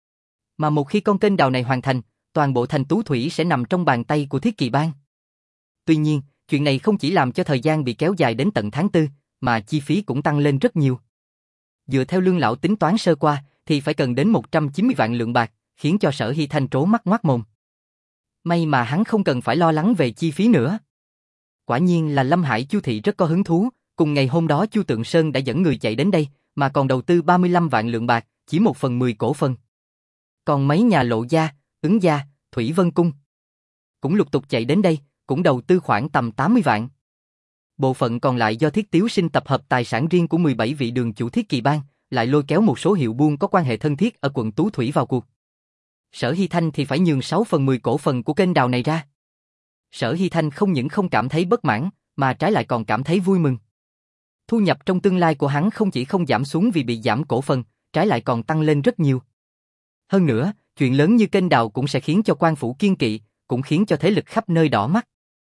Mà một khi con kênh đào này hoàn thành, toàn bộ thành Tú Thủy sẽ nằm trong bàn tay của Thiết Kỳ Bang. Tuy nhiên, chuyện này không chỉ làm cho thời gian bị kéo dài đến tận tháng tư, mà chi phí cũng tăng lên rất nhiều. Dựa theo Lương lão tính toán sơ qua, thì phải cần đến một trăm chín mươi vạn lượng bạc, khiến cho Sở Hy Thanh trố mắt ngoác mồm. May mà hắn không cần phải lo lắng về chi phí nữa. Quả nhiên là Lâm Hải Chu Thị rất có hứng thú, cùng ngày hôm đó Chu Tượng Sơn đã dẫn người chạy đến đây, mà còn đầu tư ba mươi lăm vạn lượng bạc, chỉ một phần mười cổ phần. Còn mấy nhà Lộ Gia, Ứng Gia, Thủy Vân Cung cũng lục tục chạy đến đây, cũng đầu tư khoảng tầm tám mươi vạn. Bộ phận còn lại do Thiết Tiếu Sinh tập hợp tài sản riêng của mười bảy vị đường chủ Thiết Kỳ Bang, lại lôi kéo một số hiệu buôn có quan hệ thân thiết ở quận Tú Thủy vào cuộc. Sở Hy Thanh thì phải nhường sáu phần mười cổ phần của kênh đào này ra. Sở Hy Thanh không những không cảm thấy bất mãn, mà trái lại còn cảm thấy vui mừng. Thu nhập trong tương lai của hắn không chỉ không giảm xuống vì bị giảm cổ phần, trái lại còn tăng lên rất nhiều. Hơn nữa, chuyện lớn như kênh đào cũng sẽ khiến cho quan phủ kiên kỵ, cũng khiến cho thế lực khắp nơi đỏ mắt.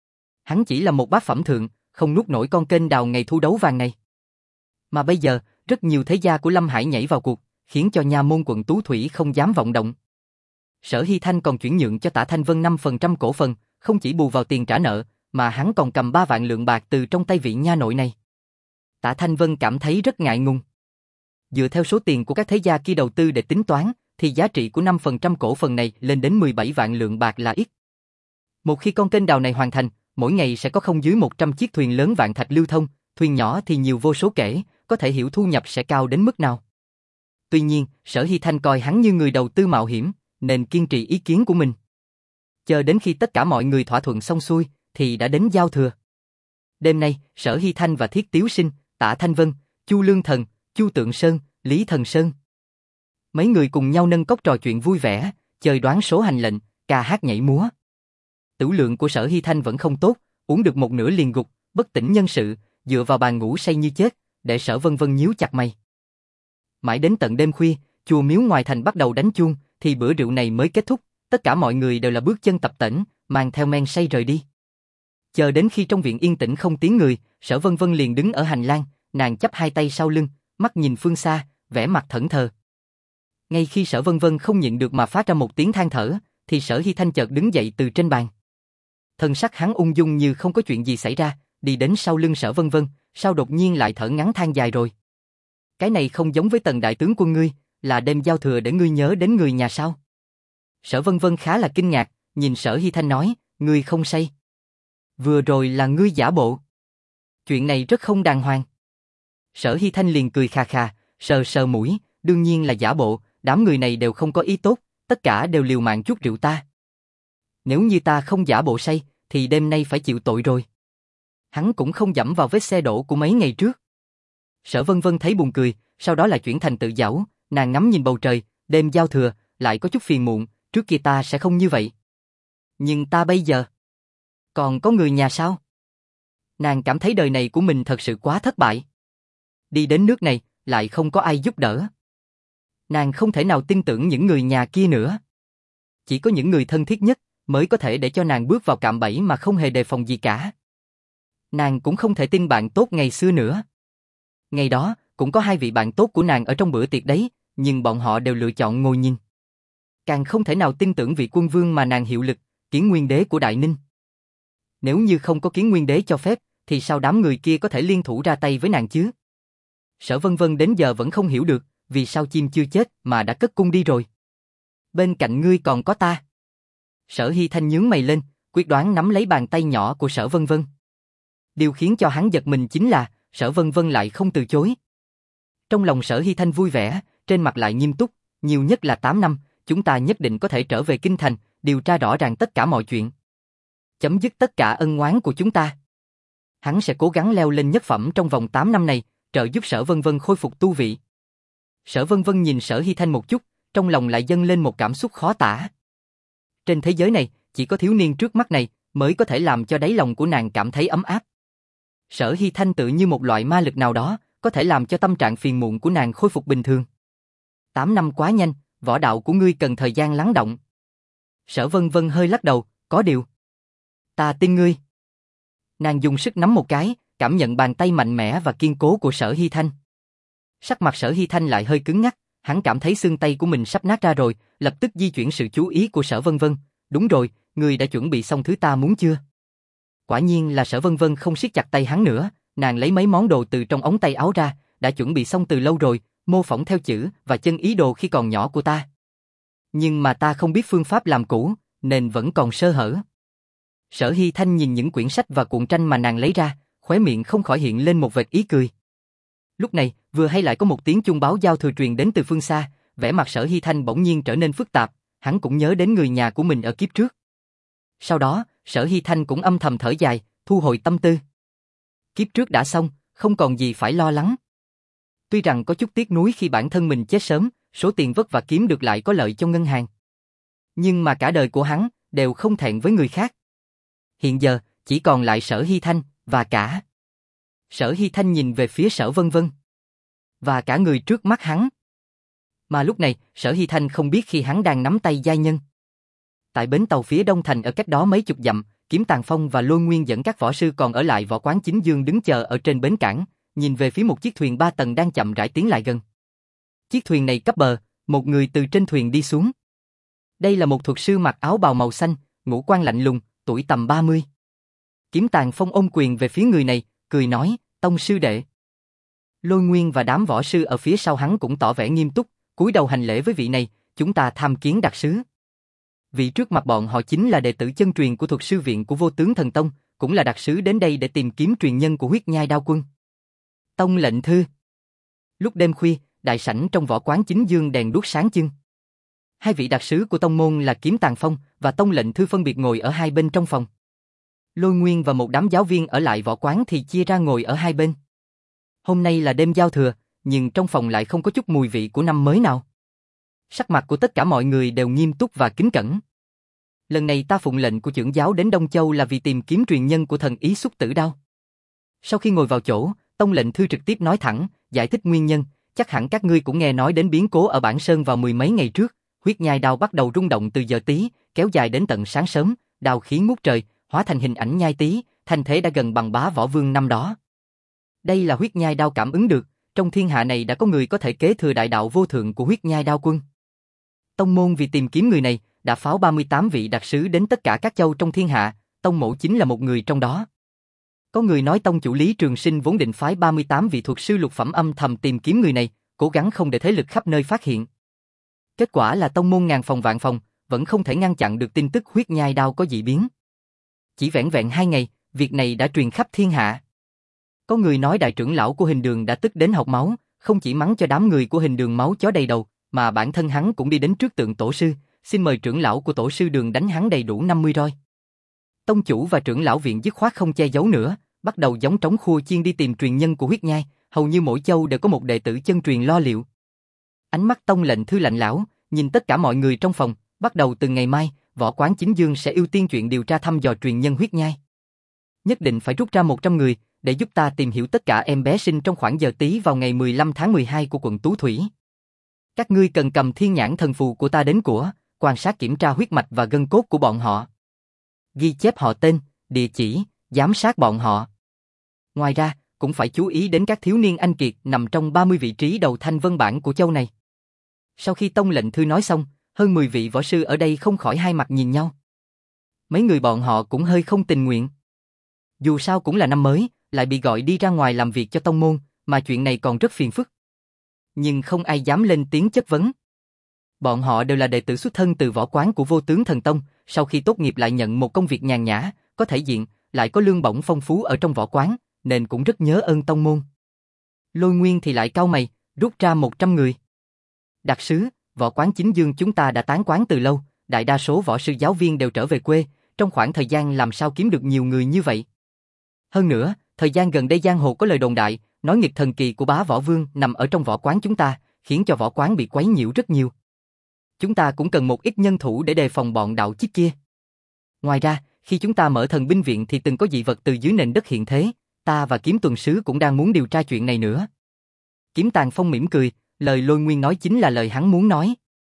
Hắn chỉ là một bát phẩm thượng, không nuốt nổi con kênh đào ngày thu đấu vàng này. Mà bây giờ, rất nhiều thế gia của Lâm Hải nhảy vào cuộc, khiến cho nha môn quận Tú Thủy không dám vọng động. Sở Hy Thanh còn chuyển nhượng cho Tạ Thanh Vân năm phần trăm cổ phần, không chỉ bù vào tiền trả nợ, mà hắn còn cầm ba vạn lượng bạc từ trong tay vị nha nội này. Tạ Thanh Vân cảm thấy rất ngại ngùng. Dựa theo số tiền của các thế gia kia đầu tư để tính toán, thì giá trị của năm phần trăm cổ phần này lên đến mười bảy vạn lượng bạc là ít. Một khi con kênh đào này hoàn thành, mỗi ngày sẽ có không dưới một trăm chiếc thuyền lớn vạn thạch lưu thông, thuyền nhỏ thì nhiều vô số kể, có thể hiểu thu nhập sẽ cao đến mức nào. Tuy nhiên, Sở Hy Thanh coi hắn như người đầu tư mạo hiểm, nên kiên trì ý kiến của mình. Chờ đến khi tất cả mọi người thỏa thuận xong xuôi, thì đã đến giao thừa. Đêm nay, Sở Hy Thanh và Thiết Tiếu Sinh, Tạ Thanh Vân, Chu Lương Thần, Chu Tượng Sơn, Lý Thần Sơn, mấy người cùng nhau nâng cốc trò chuyện vui vẻ, chơi đoán số hành lệnh, ca hát nhảy múa. Tửu lượng của Sở Hy Thanh vẫn không tốt, uống được một nửa liền gục, bất tỉnh nhân sự, dựa vào bàn ngủ say như chết, để Sở Vân Vân nhíu chặt mày. Mãi đến tận đêm khuya, chùa miếu ngoài thành bắt đầu đánh chuông, thì bữa rượu này mới kết thúc, tất cả mọi người đều là bước chân tập tễnh, mang theo men say rời đi. Chờ đến khi trong viện yên tĩnh không tiếng người, Sở Vân Vân liền đứng ở hành lang, nàng chắp hai tay sau lưng, mắt nhìn phương xa, vẻ mặt thẫn thờ. Ngay khi Sở Vân Vân không nhịn được mà phát ra một tiếng than thở, thì Sở Hy Thanh chợt đứng dậy từ trên bàn. Thân sắc hắn ung dung như không có chuyện gì xảy ra, đi đến sau lưng Sở Vân Vân, sao đột nhiên lại thở ngắn than dài rồi. Cái này không giống với Tần đại tướng quân ngươi, là đêm giao thừa để ngươi nhớ đến người nhà sao? Sở Vân Vân khá là kinh ngạc, nhìn Sở Hy Thanh nói, ngươi không say. Vừa rồi là ngươi giả bộ. Chuyện này rất không đàng hoàng. Sở Hy Thanh liền cười khà khà, sờ sờ mũi, đương nhiên là giả bộ, đám người này đều không có ý tốt, tất cả đều liều mạng chút rượu ta. Nếu như ta không giả bộ say, thì đêm nay phải chịu tội rồi. Hắn cũng không dẫm vào vết xe đổ của mấy ngày trước. Sở Vân Vân thấy buồn cười, sau đó lại chuyển thành tự giảo, nàng ngắm nhìn bầu trời, đêm giao thừa, lại có chút phiền muộn, trước kia ta sẽ không như vậy. Nhưng ta bây giờ, còn có người nhà sao? Nàng cảm thấy đời này của mình thật sự quá thất bại. Đi đến nước này, lại không có ai giúp đỡ. Nàng không thể nào tin tưởng những người nhà kia nữa. Chỉ có những người thân thiết nhất mới có thể để cho nàng bước vào cạm bẫy mà không hề đề phòng gì cả. Nàng cũng không thể tin bạn tốt ngày xưa nữa. Ngày đó, cũng có hai vị bạn tốt của nàng ở trong bữa tiệc đấy, nhưng bọn họ đều lựa chọn ngồi nhìn. Càng không thể nào tin tưởng vị quân vương mà nàng hiệu lực, Kiến Nguyên Đế của Đại Ninh. Nếu như không có Kiến Nguyên Đế cho phép, thì sao đám người kia có thể liên thủ ra tay với nàng chứ? Sở Vân Vân đến giờ vẫn không hiểu được, vì sao chim chưa chết mà đã cất cung đi rồi. Bên cạnh ngươi còn có ta. Sở Hy Thanh nhướng mày lên, quyết đoán nắm lấy bàn tay nhỏ của Sở Vân Vân. Điều khiến cho hắn giật mình chính là, Sở Vân Vân lại không từ chối. Trong lòng Sở Hy Thanh vui vẻ, trên mặt lại nghiêm túc, nhiều nhất là tám năm, chúng ta nhất định có thể trở về kinh thành, điều tra rõ ràng tất cả mọi chuyện. Chấm dứt tất cả ân oán của chúng ta. Hắn sẽ cố gắng leo lên nhất phẩm trong vòng tám năm này, trợ giúp Sở Vân Vân khôi phục tu vị. Sở Vân Vân nhìn Sở Hy Thanh một chút, trong lòng lại dâng lên một cảm xúc khó tả. Trên thế giới này, chỉ có thiếu niên trước mắt này mới có thể làm cho đáy lòng của nàng cảm thấy ấm áp. Sở Hy Thanh tự như một loại ma lực nào đó, có thể làm cho tâm trạng phiền muộn của nàng khôi phục bình thường. Tám năm quá nhanh, võ đạo của ngươi cần thời gian lắng động. Sở Vân Vân hơi lắc đầu, có điều. Ta tin ngươi. Nàng dùng sức nắm một cái, cảm nhận bàn tay mạnh mẽ và kiên cố của Sở Hy Thanh. Sắc mặt Sở Hy Thanh lại hơi cứng ngắc, hắn cảm thấy xương tay của mình sắp nát ra rồi, lập tức di chuyển sự chú ý của Sở Vân Vân. Đúng rồi, ngươi đã chuẩn bị xong thứ ta muốn chưa? Quả nhiên là Sở Vân Vân không siết chặt tay hắn nữa, nàng lấy mấy món đồ từ trong ống tay áo ra, đã chuẩn bị xong từ lâu rồi, mô phỏng theo chữ và chân ý đồ khi còn nhỏ của ta. Nhưng mà ta không biết phương pháp làm cũ, nên vẫn còn sơ hở. Sở Hy Thanh nhìn những quyển sách và cuộn tranh mà nàng lấy ra, khóe miệng không khỏi hiện lên một vệt ý cười. Lúc này, vừa hay lại có một tiếng chuông báo giao thừa truyền đến từ phương xa, vẻ mặt Sở Hy Thanh bỗng nhiên trở nên phức tạp, hắn cũng nhớ đến người nhà của mình ở kiếp trước. Sau đó, Sở Hy Thanh cũng âm thầm thở dài, thu hồi tâm tư. Kiếp trước đã xong, không còn gì phải lo lắng. Tuy rằng có chút tiếc nuối khi bản thân mình chết sớm, số tiền vất vả kiếm được lại có lợi cho ngân hàng. Nhưng mà cả đời của hắn đều không thẹn với người khác. Hiện giờ, chỉ còn lại Sở Hy Thanh, và cả. Sở Hy Thanh nhìn về phía Sở Vân Vân. Và cả người trước mắt hắn. Mà lúc này, Sở Hy Thanh không biết khi hắn đang nắm tay giai nhân. Tại bến tàu phía đông thành ở cách đó mấy chục dặm, Kiếm Tàn Phong và Lôi Nguyên dẫn các võ sư còn ở lại võ quán Chính Dương đứng chờ ở trên bến cảng, nhìn về phía một chiếc thuyền ba tầng đang chậm rãi tiến lại gần. Chiếc thuyền này cập bờ, một người từ trên thuyền đi xuống. Đây là một thuật sư mặc áo bào màu xanh, ngũ quan lạnh lùng, tuổi tầm ba mươi. Kiếm Tàn Phong ôm quyền về phía người này, cười nói, tông sư đệ. Lôi Nguyên và đám võ sư ở phía sau hắn cũng tỏ vẻ nghiêm túc, cúi đầu hành lễ với vị này, chúng ta tham kiến đặc sứ. Vị trước mặt bọn họ chính là đệ tử chân truyền của thuật sư viện của Vô Tướng Thần Tông, cũng là đặc sứ đến đây để tìm kiếm truyền nhân của Huyết Nhai Đao Quân. Tông lệnh thư. Lúc đêm khuya, đại sảnh trong võ quán Chính Dương đèn đuốc sáng trưng. Hai vị đặc sứ của tông môn là Kiếm Tàn Phong và Tông lệnh thư phân biệt ngồi ở hai bên trong phòng. Lôi Nguyên và một đám giáo viên ở lại võ quán thì chia ra ngồi ở hai bên. Hôm nay là đêm giao thừa, nhưng trong phòng lại không có chút mùi vị của năm mới nào. Sắc mặt của tất cả mọi người đều nghiêm túc và kính cẩn. Lần này ta phụng lệnh của trưởng giáo đến Đông Châu là vì tìm kiếm truyền nhân của thần ý xúc tử đao. Sau khi ngồi vào chỗ, Tông lệnh thư trực tiếp nói thẳng, giải thích nguyên nhân, chắc hẳn các ngươi cũng nghe nói đến biến cố ở Bản Sơn vào mười mấy ngày trước, huyết nhai đao bắt đầu rung động từ giờ tí, kéo dài đến tận sáng sớm, đao khí ngút trời, hóa thành hình ảnh nhai tí, thành thế đã gần bằng bá võ vương năm đó. Đây là huyết nhai đao cảm ứng được, trong thiên hạ này đã có người có thể kế thừa đại đạo vô thượng của huyết nhai đao quân. Tông môn vì tìm kiếm người này, đã phái ba mươi tám vị đặc sứ đến tất cả các châu trong thiên hạ, tông mộ chính là một người trong đó. Có người nói tông chủ Lý Trường Sinh vốn định phái ba mươi tám vị thuật sư lục phẩm âm thầm tìm kiếm người này, cố gắng không để thế lực khắp nơi phát hiện. Kết quả là tông môn ngàn phòng vạn phòng, vẫn không thể ngăn chặn được tin tức huyết nhai đao có dị biến. Chỉ vẻn vẹn hai ngày, việc này đã truyền khắp thiên hạ. Có người nói đại trưởng lão của Hình Đường đã tức đến học máu, không chỉ mắng cho đám người của Hình Đường máu chó đầy đầu, mà bản thân hắn cũng đi đến trước tượng tổ sư, xin mời trưởng lão của tổ sư Đường đánh hắn đầy đủ năm mươi roi. Tông chủ và trưởng lão viện dứt khoát không che giấu nữa, bắt đầu giống trống khua chiên đi tìm truyền nhân của huyết nhai, hầu như mỗi châu đều có một đệ tử chân truyền lo liệu. Ánh mắt Tông lệnh thư lạnh lão, nhìn tất cả mọi người trong phòng, bắt đầu từ ngày mai, võ quán Chính Dương sẽ ưu tiên chuyện điều tra thăm dò truyền nhân huyết nhai. Nhất định phải rút ra một trăm người, để giúp ta tìm hiểu tất cả em bé sinh trong khoảng giờ tí vào ngày mười lăm tháng mười hai của quận Tú Thủy. Các ngươi cần cầm thiên nhãn thần phù của ta đến của, quan sát kiểm tra huyết mạch và gân cốt của bọn họ. Ghi chép họ tên, địa chỉ, giám sát bọn họ. Ngoài ra, cũng phải chú ý đến các thiếu niên anh kiệt nằm trong ba mươi vị trí đầu thanh vân bảng của châu này. Sau khi tông lệnh thư nói xong, hơn mười vị võ sư ở đây không khỏi hai mặt nhìn nhau. Mấy người bọn họ cũng hơi không tình nguyện. Dù sao cũng là năm mới, lại bị gọi đi ra ngoài làm việc cho tông môn, mà chuyện này còn rất phiền phức. Nhưng không ai dám lên tiếng chất vấn. Bọn họ đều là đệ tử xuất thân từ võ quán của Vô Tướng Thần Tông, sau khi tốt nghiệp lại nhận một công việc nhàn nhã, có thể diện, lại có lương bổng phong phú ở trong võ quán, nên cũng rất nhớ ơn tông môn. Lôi Nguyên thì lại cau mày, rút ra một trăm người. Đặc sứ, võ quán Chính Dương chúng ta đã tán quán từ lâu, đại đa số võ sư giáo viên đều trở về quê, trong khoảng thời gian làm sao kiếm được nhiều người như vậy. Hơn nữa, thời gian gần đây giang hồ có lời đồn đại, nói nghịch thần kỳ của bá võ vương nằm ở trong võ quán chúng ta, khiến cho võ quán bị quấy nhiễu rất nhiều. Chúng ta cũng cần một ít nhân thủ để đề phòng bọn đạo chích kia. Ngoài ra, khi chúng ta mở thần binh viện thì từng có dị vật từ dưới nền đất hiện thế, ta và Kiếm Tuần Sứ cũng đang muốn điều tra chuyện này nữa. Kiếm Tàn Phong mỉm cười, lời Lôi Nguyên nói chính là lời hắn muốn nói.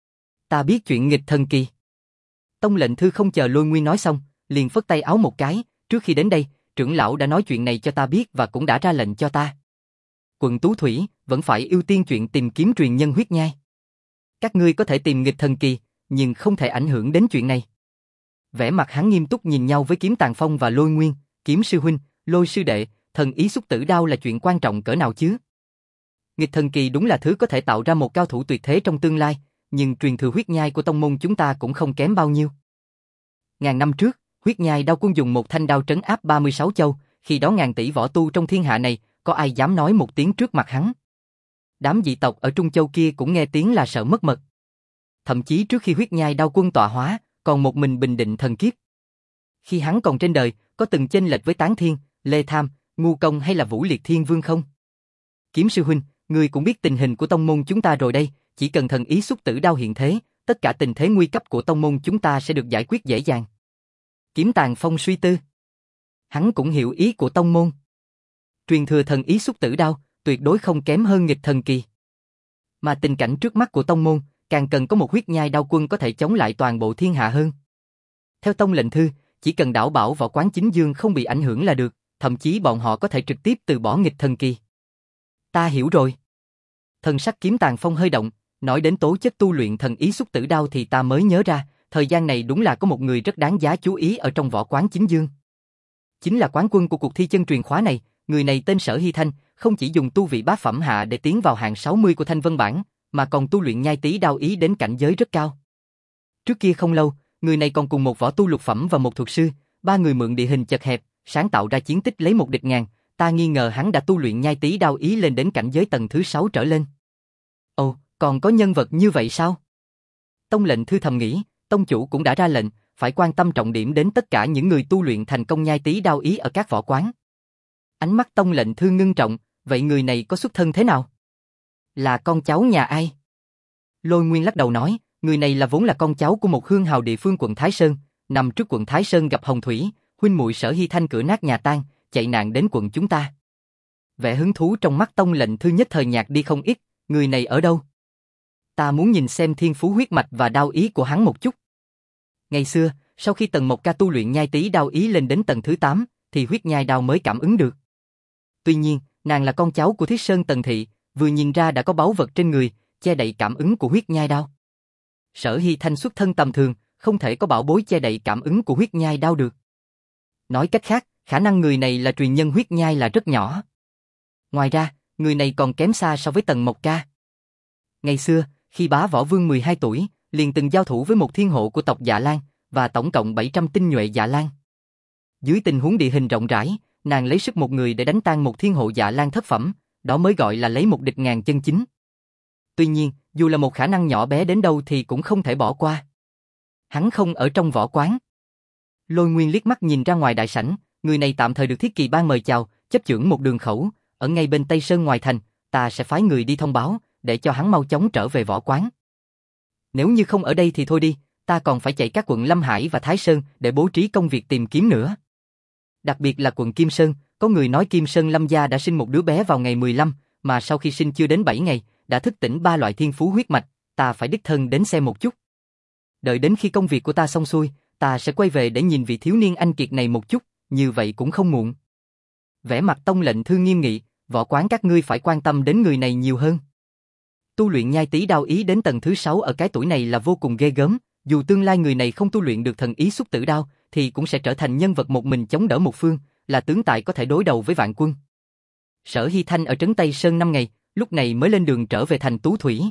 Ta biết chuyện nghịch thần kỳ. Tông lệnh thư không chờ Lôi Nguyên nói xong, liền phất tay áo một cái, trước khi đến đây, trưởng lão đã nói chuyện này cho ta biết và cũng đã ra lệnh cho ta. Quận Tú Thủy vẫn phải ưu tiên chuyện tìm kiếm truyền nhân huyết nhai. Các ngươi có thể tìm nghịch thần kỳ, nhưng không thể ảnh hưởng đến chuyện này. Vẻ mặt hắn nghiêm túc nhìn nhau với Kiếm Tàn Phong và Lôi Nguyên, Kiếm sư huynh, Lôi sư đệ, thần ý xúc tử đao là chuyện quan trọng cỡ nào chứ? Nghịch thần kỳ đúng là thứ có thể tạo ra một cao thủ tuyệt thế trong tương lai, nhưng truyền thừa huyết nhai của tông môn chúng ta cũng không kém bao nhiêu. Ngàn năm trước, huyết nhai đao quân dùng một thanh đao trấn áp ba mươi sáu châu, khi đó ngàn tỷ võ tu trong thiên hạ này, có ai dám nói một tiếng trước mặt hắn. Đám dị tộc ở Trung Châu kia cũng nghe tiếng là sợ mất mật. Thậm chí trước khi huyết nhai đao quân tọa hóa, còn một mình bình định thần kiếp. Khi hắn còn trên đời, có từng chênh lệch với Tán Thiên, Lê Tham, Ngu Công hay là Vũ Liệt Thiên Vương không? Kiếm sư huynh, ngươi cũng biết tình hình của tông môn chúng ta rồi đây, chỉ cần thần ý xúc tử đao hiện thế, tất cả tình thế nguy cấp của tông môn chúng ta sẽ được giải quyết dễ dàng. Kiếm Tàn Phong suy tư. Hắn cũng hiểu ý của tông môn. Truyền thừa thần ý xúc tử đao, tuyệt đối không kém hơn nghịch thần kỳ. Mà tình cảnh trước mắt của tông môn, càng cần có một huyết nhai đao quân có thể chống lại toàn bộ thiên hạ hơn. Theo tông lệnh thư, chỉ cần đảo bảo võ quán chính dương không bị ảnh hưởng là được, thậm chí bọn họ có thể trực tiếp từ bỏ nghịch thần kỳ. Ta hiểu rồi. Thần sắc Kiếm Tàn Phong hơi động, nói đến tố chất tu luyện thần ý xúc tử đao thì ta mới nhớ ra, thời gian này đúng là có một người rất đáng giá chú ý ở trong võ quán chính dương. Chính là quán quân của cuộc thi chân truyền khóa này, người này tên Sở Hy Thanh, không chỉ dùng tu vị bá phẩm hạ để tiến vào hạng sáu mươi của Thanh Vân bảng, mà còn tu luyện nhai tí đao ý đến cảnh giới rất cao. Trước kia không lâu, người này còn cùng một võ tu lục phẩm và một thuật sư, ba người mượn địa hình chật hẹp, sáng tạo ra chiến tích lấy một địch ngàn, ta nghi ngờ hắn đã tu luyện nhai tí đao ý lên đến cảnh giới tầng thứ sáu trở lên. Ồ, còn có nhân vật như vậy sao? Tông lệnh thư thầm nghĩ, tông chủ cũng đã ra lệnh, phải quan tâm trọng điểm đến tất cả những người tu luyện thành công nhai tí đao ý ở các võ quán. Ánh mắt tông lệnh thư ngưng trọng, vậy người này có xuất thân thế nào? Là con cháu nhà ai? Lôi Nguyên lắc đầu nói, người này là vốn là con cháu của một hương hào địa phương quận Thái Sơn, nằm trước quận Thái Sơn gặp Hồng Thủy, huynh muội Sở Hy Thanh cửa nát nhà tan, chạy nạn đến quận chúng ta. Vẻ hứng thú trong mắt tông lệnh thư nhất thời nhạt đi không ít, người này ở đâu? Ta muốn nhìn xem thiên phú huyết mạch và đao ý của hắn một chút. Ngày xưa, sau khi Tần Mộc Ca tu luyện nhai tí đao ý lên đến tầng thứ tám, thì huyết nhai đao mới cảm ứng được. Tuy nhiên, nàng là con cháu của Thiết Sơn Tần Thị, vừa nhìn ra đã có báu vật trên người, che đậy cảm ứng của huyết nhai đao. Sở Hy Thanh xuất thân tầm thường, không thể có bảo bối che đậy cảm ứng của huyết nhai đao được. Nói cách khác, khả năng người này là truyền nhân huyết nhai là rất nhỏ. Ngoài ra, người này còn kém xa so với Tần Mộc Ca. Ngày xưa, khi Bá Võ Vương mười hai tuổi, liền từng giao thủ với một thiên hộ của tộc Dạ Lan, và tổng cộng bảy trăm tinh nhuệ Dạ Lan. Dưới tình huống địa hình rộng rãi, nàng lấy sức một người để đánh tan một thiên hộ Dạ Lan thất phẩm, đó mới gọi là lấy một địch ngàn chân chính. Tuy nhiên, dù là một khả năng nhỏ bé đến đâu thì cũng không thể bỏ qua. Hắn không ở trong võ quán. Lôi Nguyên liếc mắt nhìn ra ngoài đại sảnh, người này tạm thời được Thiết Kỳ Bang mời chào, chấp chưởng một đường khẩu, ở ngay bên Tây Sơn ngoài thành, ta sẽ phái người đi thông báo, để cho hắn mau chóng trở về võ quán. Nếu như không ở đây thì thôi đi, ta còn phải chạy các quận Lâm Hải và Thái Sơn để bố trí công việc tìm kiếm nữa. Đặc biệt là quận Kim Sơn, có người nói Kim Sơn Lâm gia đã sinh một đứa bé vào ngày mười lăm, mà sau khi sinh chưa đến bảy ngày, đã thức tỉnh ba loại thiên phú huyết mạch, ta phải đích thân đến xem một chút. Đợi đến khi công việc của ta xong xuôi, ta sẽ quay về để nhìn vị thiếu niên anh kiệt này một chút, như vậy cũng không muộn. Vẻ mặt tông lệnh thư nghiêm nghị, võ quán các ngươi phải quan tâm đến người này nhiều hơn. Tu luyện nhai tí đao ý đến tầng thứ sáu ở cái tuổi này là vô cùng ghê gớm, dù tương lai người này không tu luyện được thần ý xúc tử đao, thì cũng sẽ trở thành nhân vật một mình chống đỡ một phương, là tướng tài có thể đối đầu với vạn quân. Sở Hy Thanh ở trấn Tây Sơn năm ngày, lúc này mới lên đường trở về thành Tú Thủy.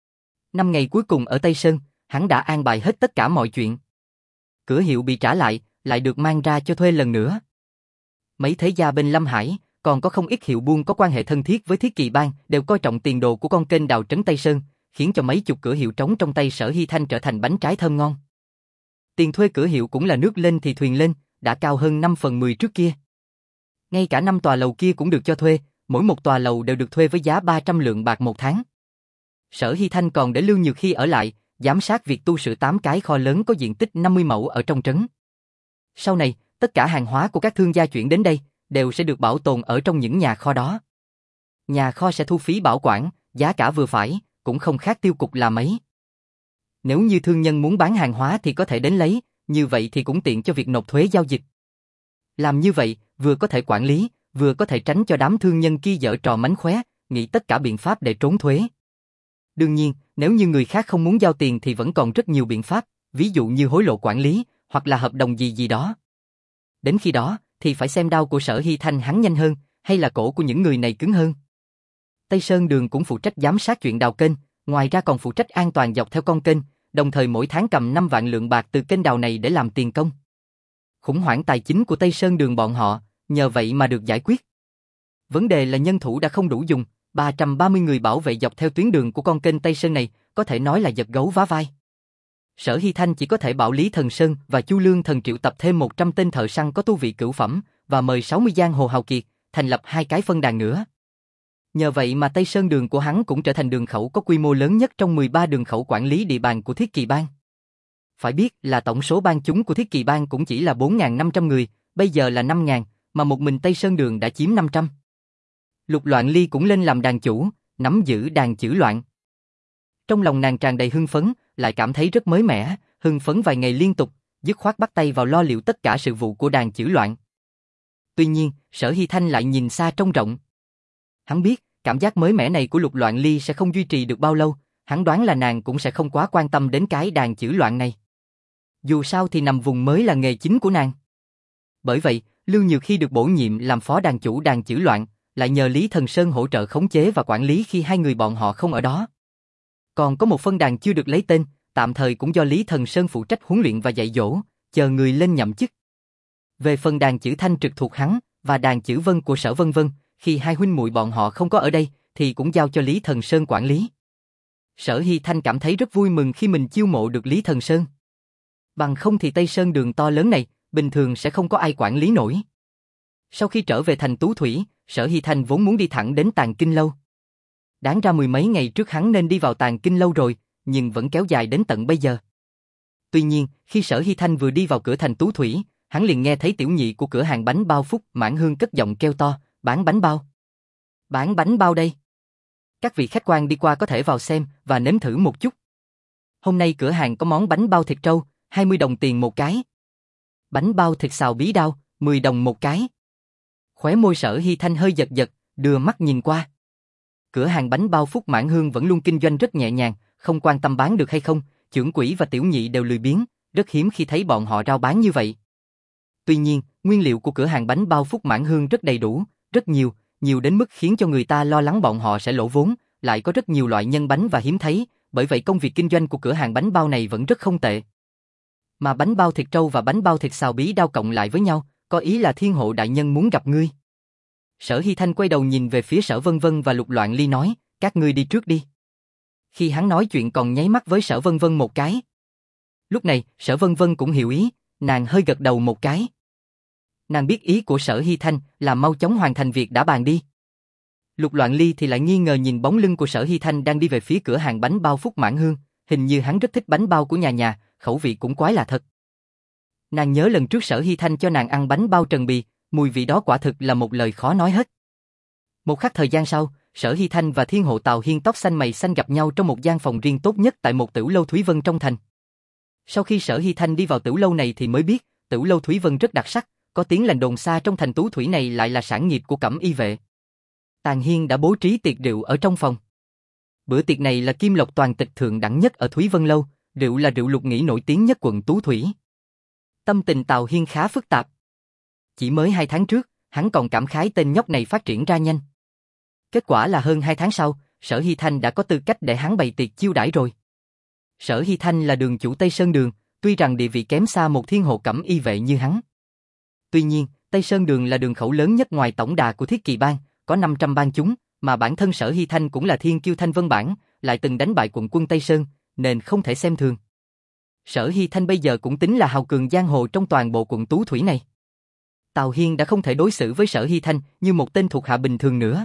Năm ngày cuối cùng ở Tây Sơn, hắn đã an bài hết tất cả mọi chuyện. Cửa hiệu bị trả lại, lại được mang ra cho thuê lần nữa. Mấy thế gia bên Lâm Hải, còn có không ít hiệu buôn có quan hệ thân thiết với Thiết Kỳ Bang đều coi trọng tiền đồ của con kênh đào trấn Tây Sơn, khiến cho mấy chục cửa hiệu trống trong tay Sở Hy Thanh trở thành bánh trái thơm ngon. Tiền thuê cửa hiệu cũng là nước lên thì thuyền lên, đã cao hơn năm phần mười trước kia. Ngay cả năm tòa lầu kia cũng được cho thuê, mỗi một tòa lầu đều được thuê với giá ba trăm lượng bạc một tháng. Sở Hy Thanh còn để Lưu Nhược Hy ở lại, giám sát việc tu sửa tám cái kho lớn có diện tích năm mươi mẫu ở trong trấn. Sau này, tất cả hàng hóa của các thương gia chuyển đến đây, đều sẽ được bảo tồn ở trong những nhà kho đó. Nhà kho sẽ thu phí bảo quản, giá cả vừa phải, cũng không khác tiêu cục là mấy. Nếu như thương nhân muốn bán hàng hóa thì có thể đến lấy, như vậy thì cũng tiện cho việc nộp thuế giao dịch. Làm như vậy, vừa có thể quản lý, vừa có thể tránh cho đám thương nhân kia giở trò mánh khóe, nghĩ tất cả biện pháp để trốn thuế. Đương nhiên, nếu như người khác không muốn giao tiền thì vẫn còn rất nhiều biện pháp, ví dụ như hối lộ quản lý, hoặc là hợp đồng gì gì đó. Đến khi đó, thì phải xem đao của Sở Hy Thanh hắn nhanh hơn, hay là cổ của những người này cứng hơn. Tây Sơn Đường cũng phụ trách giám sát chuyện đào kênh, ngoài ra còn phụ trách an toàn dọc theo con kênh, đồng thời mỗi tháng cầm năm vạn lượng bạc từ kênh đào này để làm tiền công. Khủng hoảng tài chính của Tây Sơn Đường bọn họ, nhờ vậy mà được giải quyết. Vấn đề là nhân thủ đã không đủ dùng, ba trăm ba mươi người bảo vệ dọc theo tuyến đường của con kênh Tây Sơn này, có thể nói là giật gấu vá vai. Sở Hy Thanh chỉ có thể bảo Lý Thần Sơn và Chu Lương Thần triệu tập thêm một trăm tên thợ săn có tu vị cửu phẩm, và mời sáu mươi giang hồ hào kiệt, thành lập hai cái phân đàn nữa. Nhờ vậy mà Tây Sơn Đường của hắn cũng trở thành đường khẩu có quy mô lớn nhất trong mười ba đường khẩu quản lý địa bàn của Thiết Kỳ Bang. Phải biết là tổng số bang chúng của Thiết Kỳ Bang cũng chỉ là bốn nghìn năm trăm người, bây giờ là năm ngàn, mà một mình Tây Sơn Đường đã chiếm năm trăm. Lục Loạn Ly cũng lên làm đàn chủ, nắm giữ đàn chữ loạn. Trong lòng nàng tràn đầy hưng phấn, lại cảm thấy rất mới mẻ, hưng phấn vài ngày liên tục, dứt khoát bắt tay vào lo liệu tất cả sự vụ của đàn chữ loạn. Tuy nhiên, Sở Hy Thanh lại nhìn xa trông rộng. Hắn biết, cảm giác mới mẻ này của Lục Loạn Ly sẽ không duy trì được bao lâu, hắn đoán là nàng cũng sẽ không quá quan tâm đến cái đàn chữ loạn này. Dù sao thì nằm vùng mới là nghề chính của nàng. Bởi vậy, Lưu Nhược khi được bổ nhiệm làm phó đàn chủ đàn chữ loạn, lại nhờ Lý Thần Sơn hỗ trợ khống chế và quản lý khi hai người bọn họ không ở đó. Còn có một phân đàn chưa được lấy tên, tạm thời cũng do Lý Thần Sơn phụ trách huấn luyện và dạy dỗ, chờ người lên nhậm chức. Về phần đàn chữ Thanh trực thuộc hắn và đàn chữ Vân của Sở Vân Vân, khi hai huynh muội bọn họ không có ở đây thì cũng giao cho Lý Thần Sơn quản lý. Sở Hy Thanh cảm thấy rất vui mừng khi mình chiêu mộ được Lý Thần Sơn. Bằng không thì Tây Sơn Đường to lớn này, bình thường sẽ không có ai quản lý nổi. Sau khi trở về thành Tú Thủy, Sở Hy Thanh vốn muốn đi thẳng đến Tàng Kinh Lâu. Đáng ra mười mấy ngày trước hắn nên đi vào Tàng Kinh Lâu rồi, nhưng vẫn kéo dài đến tận bây giờ. Tuy nhiên, khi Sở Hy Thanh vừa đi vào cửa thành Tú Thủy, hắn liền nghe thấy tiểu nhị của cửa hàng bánh bao Phúc Mãn Hương cất giọng kêu to, bán bánh bao. Bán bánh bao đây. Các vị khách quan đi qua có thể vào xem và nếm thử một chút. Hôm nay cửa hàng có món bánh bao thịt trâu, hai mươi đồng tiền một cái. Bánh bao thịt xào bí đao, mười đồng một cái. Khóe môi Sở Hy Thanh hơi giật giật, đưa mắt nhìn qua. Cửa hàng bánh bao Phúc Mãn Hương vẫn luôn kinh doanh rất nhẹ nhàng, không quan tâm bán được hay không, trưởng quỹ và tiểu nhị đều lười biếng, rất hiếm khi thấy bọn họ rao bán như vậy. Tuy nhiên, nguyên liệu của cửa hàng bánh bao Phúc Mãn Hương rất đầy đủ, rất nhiều, nhiều đến mức khiến cho người ta lo lắng bọn họ sẽ lỗ vốn, lại có rất nhiều loại nhân bánh và hiếm thấy, bởi vậy công việc kinh doanh của cửa hàng bánh bao này vẫn rất không tệ. Mà bánh bao thịt trâu và bánh bao thịt xào bí đao cộng lại với nhau, có ý là Thiên Hộ đại nhân muốn gặp ngươi. Sở Hy Thanh quay đầu nhìn về phía Sở Vân Vân và Lục Loạn Ly nói, các ngươi đi trước đi. Khi hắn nói chuyện còn nháy mắt với Sở Vân Vân một cái. Lúc này, Sở Vân Vân cũng hiểu ý, nàng hơi gật đầu một cái. Nàng biết ý của Sở Hy Thanh là mau chóng hoàn thành việc đã bàn đi. Lục Loạn Ly thì lại nghi ngờ nhìn bóng lưng của Sở Hy Thanh đang đi về phía cửa hàng bánh bao Phúc Mãn Hương, hình như hắn rất thích bánh bao của nhà nhà, khẩu vị cũng quái lạ thật. Nàng nhớ lần trước Sở Hy Thanh cho nàng ăn bánh bao Trần Bì, mùi vị đó quả thực là một lời khó nói hết. Một khắc thời gian sau, Sở Hy Thanh và Thiên Hộ Tào Hiên tóc xanh mày xanh gặp nhau trong một gian phòng riêng tốt nhất tại một tửu lâu Thúy Vân trong thành. Sau khi Sở Hy Thanh đi vào tửu lâu này thì mới biết, tửu lâu Thúy Vân rất đặc sắc, có tiếng lành đồn xa trong thành Tú Thủy này lại là sản nghiệp của Cẩm Y vệ. Tàng Hiên đã bố trí tiệc rượu ở trong phòng. Bữa tiệc này là kim lộc toàn tịch thượng đẳng nhất ở Thúy Vân lâu, rượu là rượu lục nghỉ nổi tiếng nhất quận Tú Thủy. Tâm tình Tào Hiên khá phức tạp. Chỉ mới hai tháng trước, hắn còn cảm khái tên nhóc này phát triển ra nhanh. Kết quả là hơn hai tháng sau, Sở Hy Thanh đã có tư cách để hắn bày tiệc chiêu đãi rồi. Sở Hy Thanh là đường chủ Tây Sơn Đường, tuy rằng địa vị kém xa một Thiên Hộ Cẩm Y vệ như hắn. Tuy nhiên, Tây Sơn Đường là đường khẩu lớn nhất ngoài tổng đà của Thiết Kỳ Bang, có năm trăm bang chúng, mà bản thân Sở Hy Thanh cũng là thiên kiêu Thanh Vân Bản, lại từng đánh bại quận quân Tây Sơn, nên không thể xem thường. Sở Hy Thanh bây giờ cũng tính là hào cường giang hồ trong toàn bộ quận Tú Thủy này. Tào Hiên đã không thể đối xử với Sở Hy Thanh như một tên thuộc hạ bình thường nữa.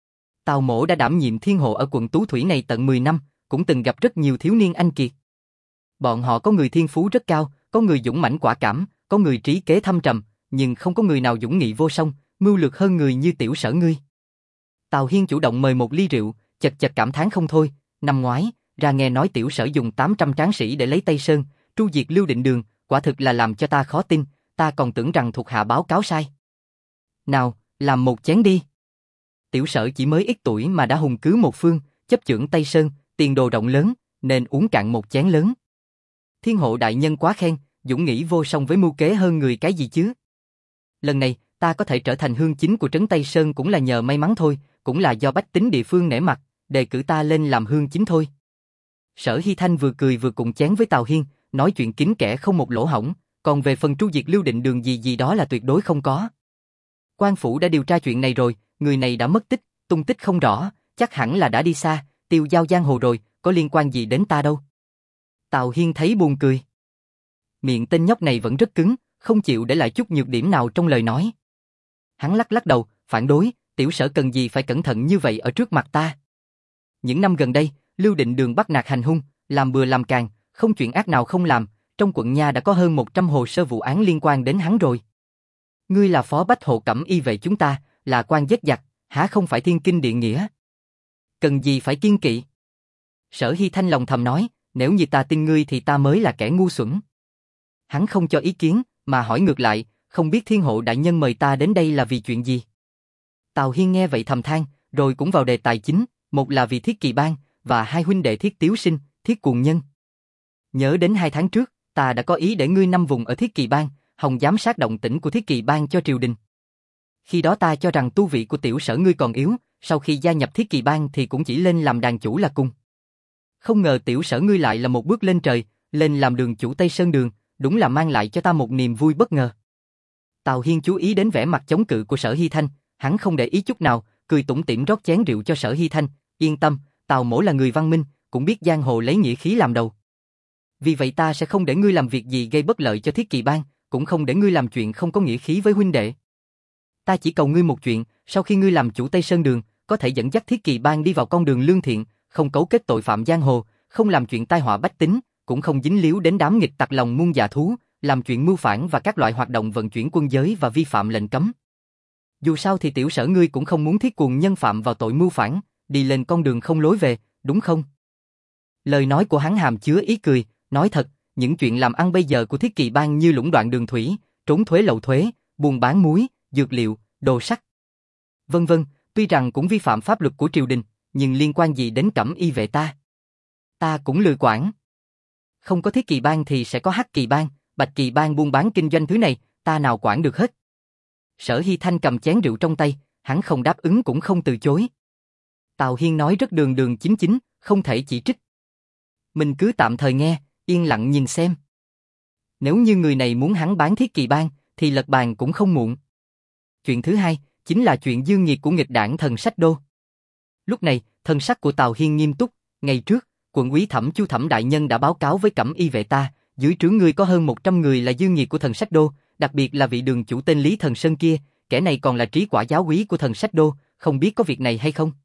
Tào Mỗ đã đảm nhiệm thiên hộ ở quận Tú Thủy này tận mười năm, cũng từng gặp rất nhiều thiếu niên anh kiệt. Bọn họ có người thiên phú rất cao, có người dũng mãnh quả cảm, có người trí kế thâm trầm, nhưng không có người nào dũng nghị vô song, mưu lược hơn người như tiểu Sở ngươi. Tào Hiên chủ động mời một ly rượu, chật chật cảm thán không thôi. Năm ngoái, ra nghe nói tiểu Sở dùng tám trăm tráng sĩ để lấy Tây Sơn, tru diệt Lưu Định Đường, quả thực là làm cho ta khó tin, ta còn tưởng rằng thuộc hạ báo cáo sai. Nào, làm một chén đi. Tiểu Sở chỉ mới ít tuổi mà đã hùng cứ một phương, chấp chưởng Tây Sơn, tiền đồ rộng lớn, nên uống cạn một chén lớn. Thiên Hộ đại nhân quá khen, dũng nghĩ vô song với mưu kế hơn người cái gì chứ. Lần này, ta có thể trở thành hương chính của trấn Tây Sơn cũng là nhờ may mắn thôi, cũng là do bách tính địa phương nể mặt, đề cử ta lên làm hương chính thôi. Sở Hy Thanh vừa cười vừa cùng chén với Tào Hiên, nói chuyện kín kẽ không một lỗ hổng, còn về phần tru diệt Lưu Định Đường gì gì đó là tuyệt đối không có. Quan phủ đã điều tra chuyện này rồi, người này đã mất tích, tung tích không rõ, chắc hẳn là đã đi xa, tiêu dao giang hồ rồi, có liên quan gì đến ta đâu. Tào Hiên thấy buồn cười. Miệng tên nhóc này vẫn rất cứng, không chịu để lại chút nhược điểm nào trong lời nói. Hắn lắc lắc đầu, phản đối, tiểu Sở cần gì phải cẩn thận như vậy ở trước mặt ta. Những năm gần đây, Lưu Định Đường bắt nạt hành hung, làm bừa làm càng, không chuyện ác nào không làm, trong quận nha đã có hơn một trăm hồ sơ vụ án liên quan đến hắn rồi. Ngươi là phó bách hộ cẩm y vệ chúng ta, là quan giết giặc, há không phải thiên kinh địa nghĩa? Cần gì phải kiêng kỵ? Sở Hy Thanh lòng thầm nói, nếu như ta tin ngươi thì ta mới là kẻ ngu xuẩn. Hắn không cho ý kiến, mà hỏi ngược lại, không biết thiên hộ đại nhân mời ta đến đây là vì chuyện gì? Tào Hiên nghe vậy thầm than, rồi cũng vào đề tài chính, một là vì Thiết Kỳ Bang, và hai huynh đệ Thiết Tiếu Sinh, Thiết Cuồng Nhân. Nhớ đến hai tháng trước, ta đã có ý để ngươi năm vùng ở Thiết Kỳ Bang, hòng giám sát động tĩnh của Thiết Kỳ Bang cho triều đình. Khi đó ta cho rằng tu vị của tiểu sở ngươi còn yếu, sau khi gia nhập Thiết Kỳ Bang thì cũng chỉ lên làm đàn chủ là cùng. Không ngờ tiểu sở ngươi lại là một bước lên trời, lên làm đường chủ Tây Sơn Đường, đúng là mang lại cho ta một niềm vui bất ngờ. Tào Hiên chú ý đến vẻ mặt chống cự của Sở Hy Thanh, hắn không để ý chút nào, cười tủm tỉm rót chén rượu cho Sở Hy Thanh, yên tâm, Tào mỗ là người văn minh, cũng biết giang hồ lấy nghĩa khí làm đầu. Vì vậy ta sẽ không để ngươi làm việc gì gây bất lợi cho Thiết Kỳ Bang, cũng không để ngươi làm chuyện không có nghĩa khí với huynh đệ. Ta chỉ cầu ngươi một chuyện, sau khi ngươi làm chủ Tây Sơn Đường, có thể dẫn dắt Thiết Kỳ Bang đi vào con đường lương thiện, không cấu kết tội phạm giang hồ, không làm chuyện tai họa bách tính, cũng không dính líu đến đám nghịch tặc lòng muôn dạ thú, làm chuyện mưu phản và các loại hoạt động vận chuyển quân giới và vi phạm lệnh cấm. Dù sao thì tiểu sở ngươi cũng không muốn Thiết Cuồng Nhân phạm vào tội mưu phản, đi lên con đường không lối về, đúng không? Lời nói của hắn hàm chứa ý cười, nói thật, những chuyện làm ăn bây giờ của Thiết Kỳ Bang như lũng đoạn đường thủy, trốn thuế lậu thuế, buôn bán muối, dược liệu, đồ sắt, vân vân, tuy rằng cũng vi phạm pháp luật của triều đình, nhưng liên quan gì đến cẩm y vệ ta? Ta cũng lười quản. Không có Thiết Kỳ Bang thì sẽ có Hắc Kỳ Bang, Bạch Kỳ Bang buôn bán kinh doanh thứ này, ta nào quản được hết. Sở Hy Thanh cầm chén rượu trong tay, hắn không đáp ứng cũng không từ chối. Tào Hiên nói rất đường đường chính chính, không thể chỉ trích. Mình cứ tạm thời nghe, yên lặng nhìn xem. Nếu như người này muốn hắn bán Thiết Kỳ Bang, thì lật bàn cũng không muộn. Chuyện thứ hai, chính là chuyện dương nghiệt của nghịch đảng Thần Sách Đô. Lúc này, thần sắc của Tào Hiên nghiêm túc, ngày trước, quận úy Thẩm Chu Thẩm đại nhân đã báo cáo với cẩm y vệ ta, dưới trướng ngươi có hơn một trăm người là dương nghiệt của Thần Sách Đô, đặc biệt là vị đường chủ tên Lý Thần Sơn kia, kẻ này còn là trí quả giáo úy của Thần Sách Đô, không biết có việc này hay không?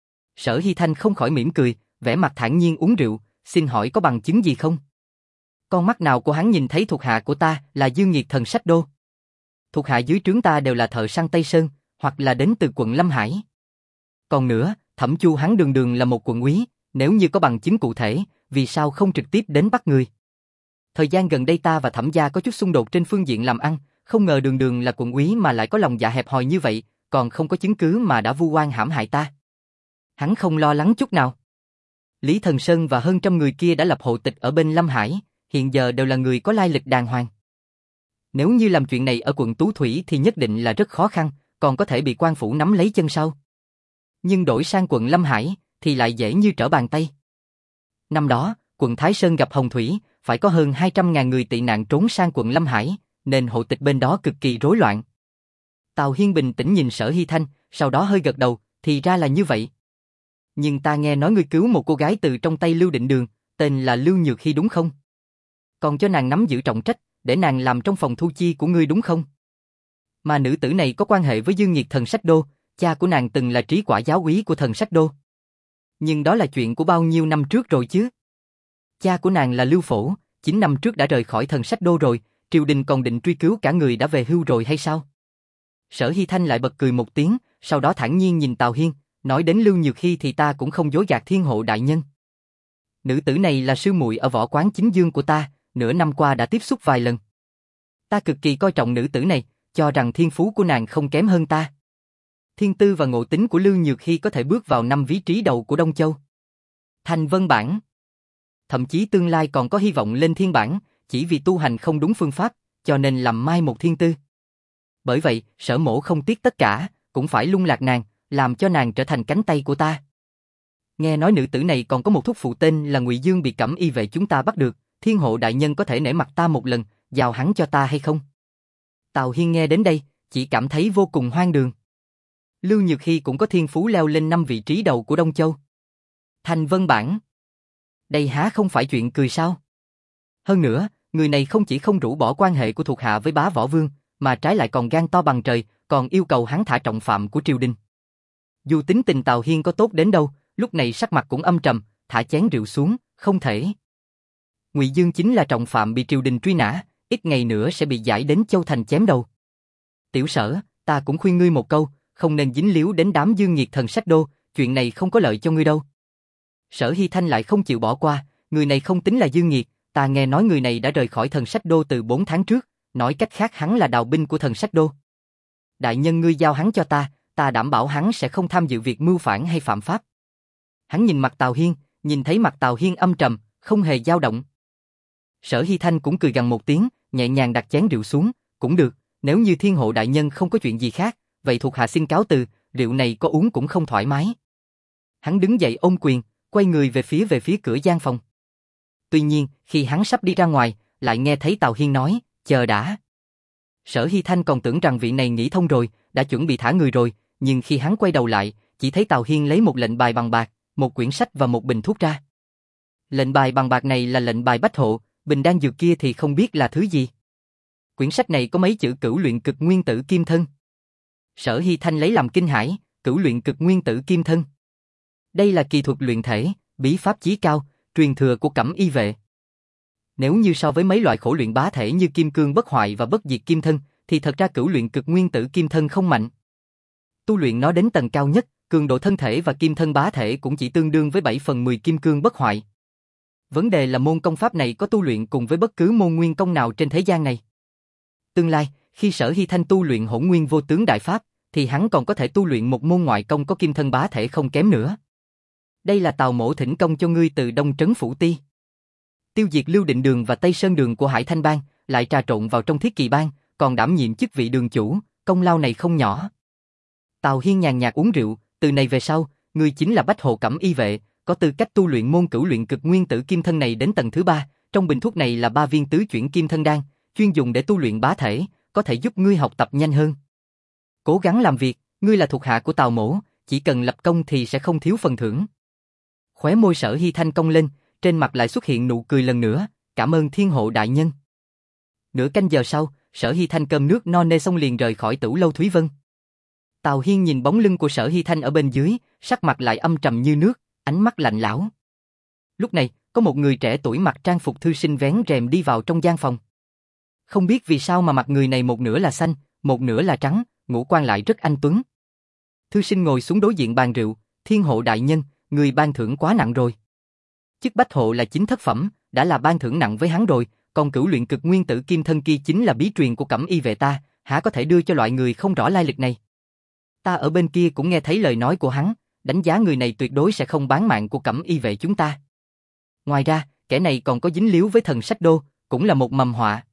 Sở Hy Thanh không khỏi mỉm cười, vẻ mặt thản nhiên uống rượu, xin hỏi có bằng chứng gì không? Con mắt nào của hắn nhìn thấy thuộc hạ của ta là dương nghiệt Thần Sách Đô? Thuộc hạ dưới trướng ta đều là thợ săn Tây Sơn, hoặc là đến từ quận Lâm Hải. Còn nữa, Thẩm Chu hắn đường đường là một quận úy, nếu như có bằng chứng cụ thể, vì sao không trực tiếp đến bắt người? Thời gian gần đây ta và Thẩm gia có chút xung đột trên phương diện làm ăn, không ngờ đường đường là quận úy mà lại có lòng dạ hẹp hòi như vậy, còn không có chứng cứ mà đã vu oan hãm hại ta. Hắn không lo lắng chút nào. Lý Thần Sơn và hơn trăm người kia đã lập hộ tịch ở bên Lâm Hải, hiện giờ đều là người có lai lịch đàng hoàng. Nếu như làm chuyện này ở quận Tú Thủy thì nhất định là rất khó khăn, còn có thể bị quan phủ nắm lấy chân sau. Nhưng đổi sang quận Lâm Hải thì lại dễ như trở bàn tay. Năm đó, quận Thái Sơn gặp Hồng Thủy, phải có hơn hai trăm ngàn người tị nạn trốn sang quận Lâm Hải, nên hộ tịch bên đó cực kỳ rối loạn. Tào Hiên bình tĩnh nhìn Sở Hy Thanh, sau đó hơi gật đầu, thì ra là như vậy. Nhưng ta nghe nói ngươi cứu một cô gái từ trong tay Lưu Định Đường, tên là Lưu Nhược Hy đúng không? Còn cho nàng nắm giữ trọng trách, để nàng làm trong phòng thu chi của ngươi đúng không? Mà nữ tử này có quan hệ với Dương Nghiệt Thần Sách Đô, cha của nàng từng là trí quả giáo úy của Thần Sách Đô. Nhưng đó là chuyện của bao nhiêu năm trước rồi chứ? Cha của nàng là Lưu Phổ, chín năm trước đã rời khỏi Thần Sách Đô rồi, triều đình còn định truy cứu cả người đã về hưu rồi hay sao? Sở Hy Thanh lại bật cười một tiếng, sau đó thản nhiên nhìn Tào Hiên, nói đến Lưu Nhược Hy thì ta cũng không dối gạt thiên hộ đại nhân. Nữ tử này là sư muội ở võ quán chính dương của ta, nửa năm qua đã tiếp xúc vài lần. Ta cực kỳ coi trọng nữ tử này, cho rằng thiên phú của nàng không kém hơn ta. Thiên tư và ngộ tính của Lưu Nhược Hy có thể bước vào năm vị trí đầu của Đông Châu. Thành Vân Bảng. Thậm chí tương lai còn có hy vọng lên thiên bảng, chỉ vì tu hành không đúng phương pháp, cho nên làm mai một thiên tư. Bởi vậy, Sở mỗ không tiếc tất cả, cũng phải lung lạc nàng, làm cho nàng trở thành cánh tay của ta. Nghe nói nữ tử này còn có một thúc phụ tên là Ngụy Dương bị cẩm y vệ chúng ta bắt được, thiên hộ đại nhân có thể nể mặt ta một lần, giao hắn cho ta hay không? Tào Hiên nghe đến đây, chỉ cảm thấy vô cùng hoang đường. Lưu Nhược Hy cũng có thiên phú leo lên năm vị trí đầu của Đông Châu. Thành Vân Bảng. Đây há không phải chuyện cười sao? Hơn nữa, người này không chỉ không rũ bỏ quan hệ của thuộc hạ với bá võ vương, mà trái lại còn gan to bằng trời, còn yêu cầu hắn thả trọng phạm của triều đình. Dù tính tình Tào Hiên có tốt đến đâu, lúc này sắc mặt cũng âm trầm, thả chén rượu xuống, không thể. Ngụy Dương chính là trọng phạm bị triều đình truy nã, ít ngày nữa sẽ bị giải đến Châu Thành chém đầu. Tiểu Sở, ta cũng khuyên ngươi một câu, không nên dính líu đến đám dương nghiệt thần sách đô, chuyện này không có lợi cho ngươi đâu. Sở Hy Thanh lại không chịu bỏ qua, người này không tính là dương nghiệt, ta nghe nói người này đã rời khỏi thần sách đô từ bốn tháng trước, nói cách khác hắn là đào binh của thần sách đô. Đại nhân ngươi giao hắn cho ta, ta đảm bảo hắn sẽ không tham dự việc mưu phản hay phạm pháp. Hắn nhìn mặt Tào Hiên, nhìn thấy mặt Tào Hiên âm trầm, không hề dao động. Sở Hy Thanh cũng cười gằn một tiếng, nhẹ nhàng đặt chén rượu xuống, cũng được, nếu như Thiên Hộ đại nhân không có chuyện gì khác, vậy thuộc hạ xin cáo từ, rượu này có uống cũng không thoải mái. Hắn đứng dậy ôm quyền, quay người về phía về phía cửa gian phòng. Tuy nhiên, khi hắn sắp đi ra ngoài, lại nghe thấy Tào Hiên nói, chờ đã. Sở Hy Thanh còn tưởng rằng vị này nghĩ thông rồi, đã chuẩn bị thả người rồi, nhưng khi hắn quay đầu lại, chỉ thấy Tào Hiên lấy một lệnh bài bằng bạc, một quyển sách và một bình thuốc ra. Lệnh bài bằng bạc này là lệnh bài bách hộ, bình đan dược kia thì không biết là thứ gì. Quyển sách này có mấy chữ cửu luyện cực nguyên tử kim thân. Sở Hy Thanh lấy làm kinh hãi, cửu luyện cực nguyên tử kim thân. Đây là kỳ thuật luyện thể, bí pháp chí cao, truyền thừa của Cẩm Y vệ. Nếu như so với mấy loại khổ luyện bá thể như kim cương bất hoại và bất diệt kim thân, thì thật ra cửu luyện cực nguyên tử kim thân không mạnh. Tu luyện nó đến tầng cao nhất, cường độ thân thể và kim thân bá thể cũng chỉ tương đương với bảy phần mười kim cương bất hoại. Vấn đề là môn công pháp này có tu luyện cùng với bất cứ môn nguyên công nào trên thế gian này. Tương lai, khi Sở Hy Thanh tu luyện Hỗn Nguyên Vô Tướng Đại Pháp, thì hắn còn có thể tu luyện một môn ngoại công có kim thân bá thể không kém nữa. Đây là Tào mỗ thỉnh công cho ngươi từ Đông Trấn Phủ Ti. Tiêu diệt Lưu Định Đường và Tây Sơn Đường của Hải Thanh Bang, lại trà trộn vào trong Thiết Kỳ Bang, còn đảm nhiệm chức vị đường chủ, công lao này không nhỏ. Tào Hiên nhàn nhạt uống rượu, từ này về sau, ngươi chính là Bách Hộ Cẩm Y vệ, có tư cách tu luyện môn cửu luyện cực nguyên tử kim thân này đến tầng thứ ba. Trong bình thuốc này là ba viên tứ chuyển kim thân đan, chuyên dùng để tu luyện bá thể, có thể giúp ngươi học tập nhanh hơn. Cố gắng làm việc, ngươi là thuộc hạ của Tào mỗ, chỉ cần lập công thì sẽ không thiếu phần thưởng. Khóe môi Sở Hy Thanh cong lên, trên mặt lại xuất hiện nụ cười lần nữa, cảm ơn Thiên Hộ đại nhân. Nửa canh giờ sau, Sở Hy Thanh cơm nước no nê xong liền rời khỏi Tửu Lâu Thúy Vân. Tào Hiên nhìn bóng lưng của Sở Hy Thanh ở bên dưới, sắc mặt lại âm trầm như nước, ánh mắt lạnh lẽo. Lúc này, có một người trẻ tuổi mặc trang phục thư sinh vén rèm đi vào trong gian phòng. Không biết vì sao mà mặt người này một nửa là xanh, một nửa là trắng, ngũ quan lại rất anh tuấn. Thư sinh ngồi xuống đối diện bàn rượu, Thiên Hộ đại nhân, người ban thưởng quá nặng rồi. Chức bách hộ là chính thất phẩm, đã là ban thưởng nặng với hắn rồi, còn cửu luyện cực nguyên tử kim thân kia chính là bí truyền của Cẩm Y vệ ta, há có thể đưa cho loại người không rõ lai lịch này. Ta ở bên kia cũng nghe thấy lời nói của hắn, đánh giá người này tuyệt đối sẽ không bán mạng của Cẩm Y vệ chúng ta. Ngoài ra, kẻ này còn có dính líu với thần sách đô, cũng là một mầm họa.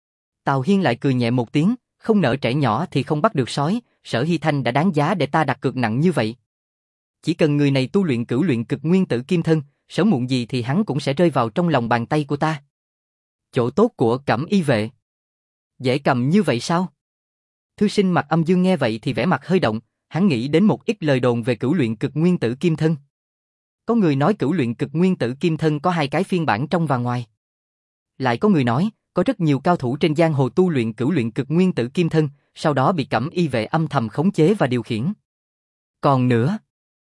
Tào Hiên lại cười nhẹ một tiếng, không nỡ trẻ nhỏ thì không bắt được sói, Sở Hy Thanh đã đáng giá để ta đặt cược nặng như vậy. Chỉ cần người này tu luyện cửu luyện cực nguyên tử kim thân, sớm muộn gì thì hắn cũng sẽ rơi vào trong lòng bàn tay của ta. Chỗ tốt của Cẩm Y vệ. Dễ cầm như vậy sao? Thư sinh mặt âm dương nghe vậy thì vẻ mặt hơi động, hắn nghĩ đến một ít lời đồn về cửu luyện cực nguyên tử kim thân. Có người nói cửu luyện cực nguyên tử kim thân có hai cái phiên bản trong và ngoài. Lại có người nói, có rất nhiều cao thủ trên giang hồ tu luyện cửu luyện cực nguyên tử kim thân, sau đó bị Cẩm Y vệ âm thầm khống chế và điều khiển. Còn nữa,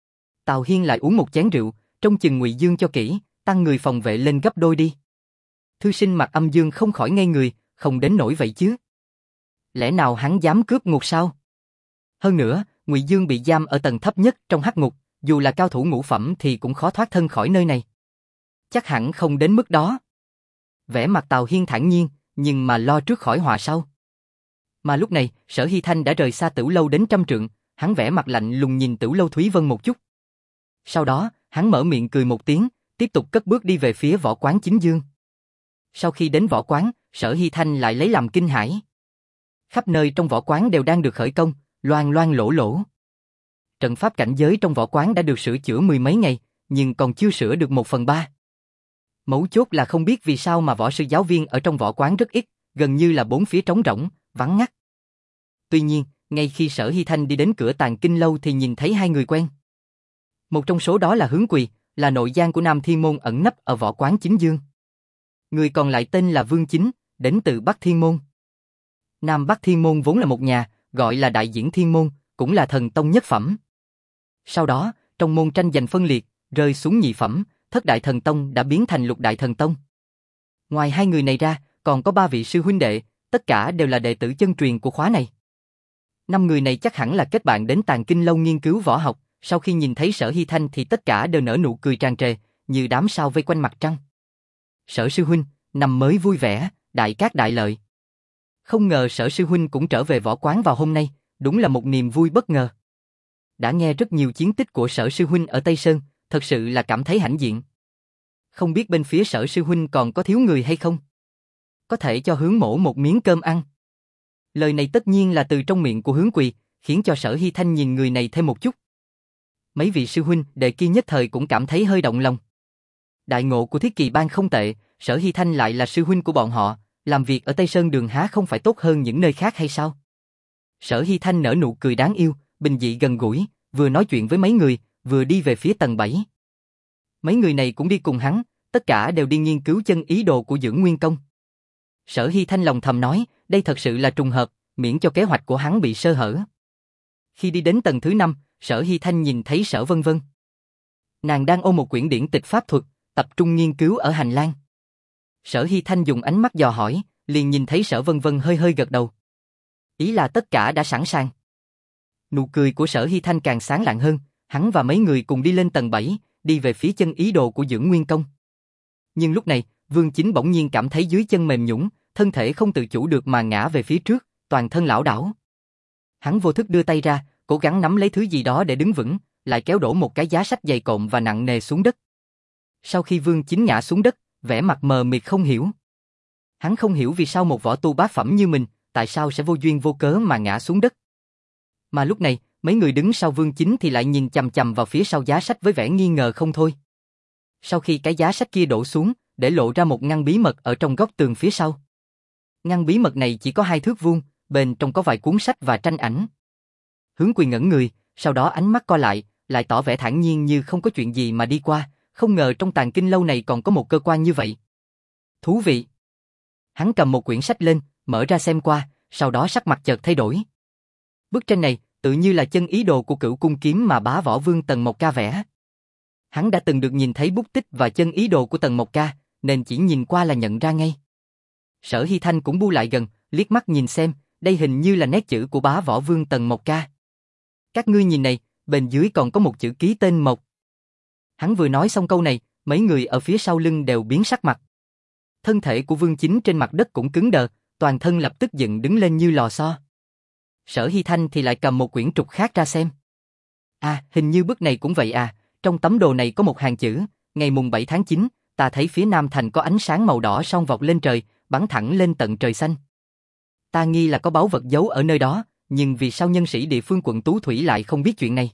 Tào Hiên lại uống một chén rượu, trông chừng Ngụy Dương cho kỹ, tăng người phòng vệ lên gấp đôi đi. Thư sinh mặt âm dương không khỏi ngây người, không đến nỗi vậy chứ. Lẽ nào hắn dám cướp ngục sao? Hơn nữa, Ngụy Dương bị giam ở tầng thấp nhất trong hắc ngục, dù là cao thủ ngũ phẩm thì cũng khó thoát thân khỏi nơi này. Chắc hẳn không đến mức đó. Vẻ mặt Tào Hiên thản nhiên, nhưng mà lo trước khỏi họa sau. Mà lúc này, Sở Hy Thanh đã rời xa Tửu Lâu đến trăm trượng, hắn vẻ mặt lạnh lùng nhìn Tửu Lâu Thúy Vân một chút. Sau đó, hắn mở miệng cười một tiếng, tiếp tục cất bước đi về phía võ quán Chính Dương. Sau khi đến võ quán, Sở Hy Thanh lại lấy làm kinh hãi. Khắp nơi trong võ quán đều đang được khởi công, loang loang lỗ lỗ. Trận pháp cảnh giới trong võ quán đã được sửa chữa mười mấy ngày, nhưng còn chưa sửa được một phần ba. Mấu chốt là không biết vì sao mà võ sư giáo viên ở trong võ quán rất ít, gần như là bốn phía trống rỗng, vắng ngắt. Tuy nhiên, ngay khi Sở Hy Thanh đi đến cửa Tàng Kinh Lâu thì nhìn thấy hai người quen. Một trong số đó là Hướng Quỳ, là nội giang của Nam Thiên Môn ẩn nấp ở võ quán Chính Dương. Người còn lại tên là Vương Chính, đến từ Bắc Thiên Môn. Nam Bắc Thiên Môn vốn là một nhà, gọi là Đại Diễn Thiên Môn, cũng là thần tông nhất phẩm. Sau đó, trong môn tranh giành phân liệt, rơi xuống nhị phẩm, thất đại thần tông đã biến thành lục đại thần tông. Ngoài hai người này ra, còn có ba vị sư huynh đệ, tất cả đều là đệ tử chân truyền của khóa này. Năm người này chắc hẳn là kết bạn đến Tàng Kinh Lâu nghiên cứu võ học, sau khi nhìn thấy Sở Hy Thanh thì tất cả đều nở nụ cười tràn trề, như đám sao vây quanh mặt trăng. Sở sư huynh, năm mới vui vẻ, đại cát đại lợi. Không ngờ Sở sư huynh cũng trở về võ quán vào hôm nay, đúng là một niềm vui bất ngờ. Đã nghe rất nhiều chiến tích của Sở sư huynh ở Tây Sơn, thật sự là cảm thấy hãnh diện. Không biết bên phía Sở sư huynh còn có thiếu người hay không? Có thể cho Hướng Mỗ một miếng cơm ăn. Lời này tất nhiên là từ trong miệng của Hướng Quỳ, khiến cho Sở Hy Thanh nhìn người này thêm một chút. Mấy vị sư huynh đệ kia nhất thời cũng cảm thấy hơi động lòng. Đại ngộ của Thiết Kỳ Bang không tệ, Sở Hy Thanh lại là sư huynh của bọn họ, làm việc ở Tây Sơn Đường há không phải tốt hơn những nơi khác hay sao? Sở Hy Thanh nở nụ cười đáng yêu, bình dị gần gũi, vừa nói chuyện với mấy người, vừa đi về phía tầng bảy. Mấy người này cũng đi cùng hắn, tất cả đều đi nghiên cứu chân ý đồ của Dưỡng Nguyên Công. Sở Hy Thanh lòng thầm nói, đây thật sự là trùng hợp, miễn cho kế hoạch của hắn bị sơ hở. Khi đi đến tầng thứ năm, Sở Hy Thanh nhìn thấy Sở Vân Vân. Nàng đang ôm một quyển điển tịch pháp thuật, tập trung nghiên cứu ở hành lang. Sở Hy Thanh dùng ánh mắt dò hỏi, liền nhìn thấy Sở Vân Vân hơi hơi gật đầu. Ý là tất cả đã sẵn sàng. Nụ cười của Sở Hy Thanh càng sáng lạng hơn, hắn và mấy người cùng đi lên tầng bảy, đi về phía chân ý đồ của Dưỡng Nguyên Công. Nhưng lúc này, Vương Chính bỗng nhiên cảm thấy dưới chân mềm nhũn, thân thể không tự chủ được mà ngã về phía trước, toàn thân lảo đảo. Hắn vô thức đưa tay ra, cố gắng nắm lấy thứ gì đó để đứng vững, lại kéo đổ một cái giá sách dày cộm và nặng nề xuống đất. Sau khi Vương Chính ngã xuống đất, vẻ mặt mờ mịt không hiểu. Hắn không hiểu vì sao một võ tu bát phẩm như mình, tại sao sẽ vô duyên vô cớ mà ngã xuống đất. Mà lúc này, mấy người đứng sau Vương Chính thì lại nhìn chằm chằm vào phía sau giá sách với vẻ nghi ngờ không thôi. Sau khi cái giá sách kia đổ xuống, để lộ ra một ngăn bí mật ở trong góc tường phía sau. Ngăn bí mật này chỉ có hai thước vuông, bên trong có vài cuốn sách và tranh ảnh. Hướng Quỳ ngẩn người, sau đó ánh mắt co lại, lại tỏ vẻ thản nhiên như không có chuyện gì mà đi qua, không ngờ trong Tàng Kinh Lâu này còn có một cơ quan như vậy. Thú vị. Hắn cầm một quyển sách lên, mở ra xem qua, sau đó sắc mặt chợt thay đổi. Bức tranh này, tự như là chân ý đồ của Cửu Cung Kiếm mà Bá Võ Vương Tần Mộc Ca vẽ. Hắn đã từng được nhìn thấy bút tích và chân ý đồ của Tần Mộc Ca, nên chỉ nhìn qua là nhận ra ngay. Sở Hy Thanh cũng bu lại gần, liếc mắt nhìn xem, đây hình như là nét chữ của Bá Võ Vương Tần Mộc Ca. Các ngươi nhìn này, bên dưới còn có một chữ ký tên Mộc. Hắn vừa nói xong câu này, mấy người ở phía sau lưng đều biến sắc mặt. Thân thể của Vương Chính trên mặt đất cũng cứng đờ, toàn thân lập tức dựng đứng lên như lò xo. Sở Hy Thanh thì lại cầm một quyển trục khác ra xem. À, hình như bức này cũng vậy à, trong tấm đồ này có một hàng chữ, ngày mùng bảy tháng chín, ta thấy phía Nam Thành có ánh sáng màu đỏ son vọt lên trời, bắn thẳng lên tận trời xanh. Ta nghi là có báu vật giấu ở nơi đó, nhưng vì sao nhân sĩ địa phương quận Tú Thủy lại không biết chuyện này?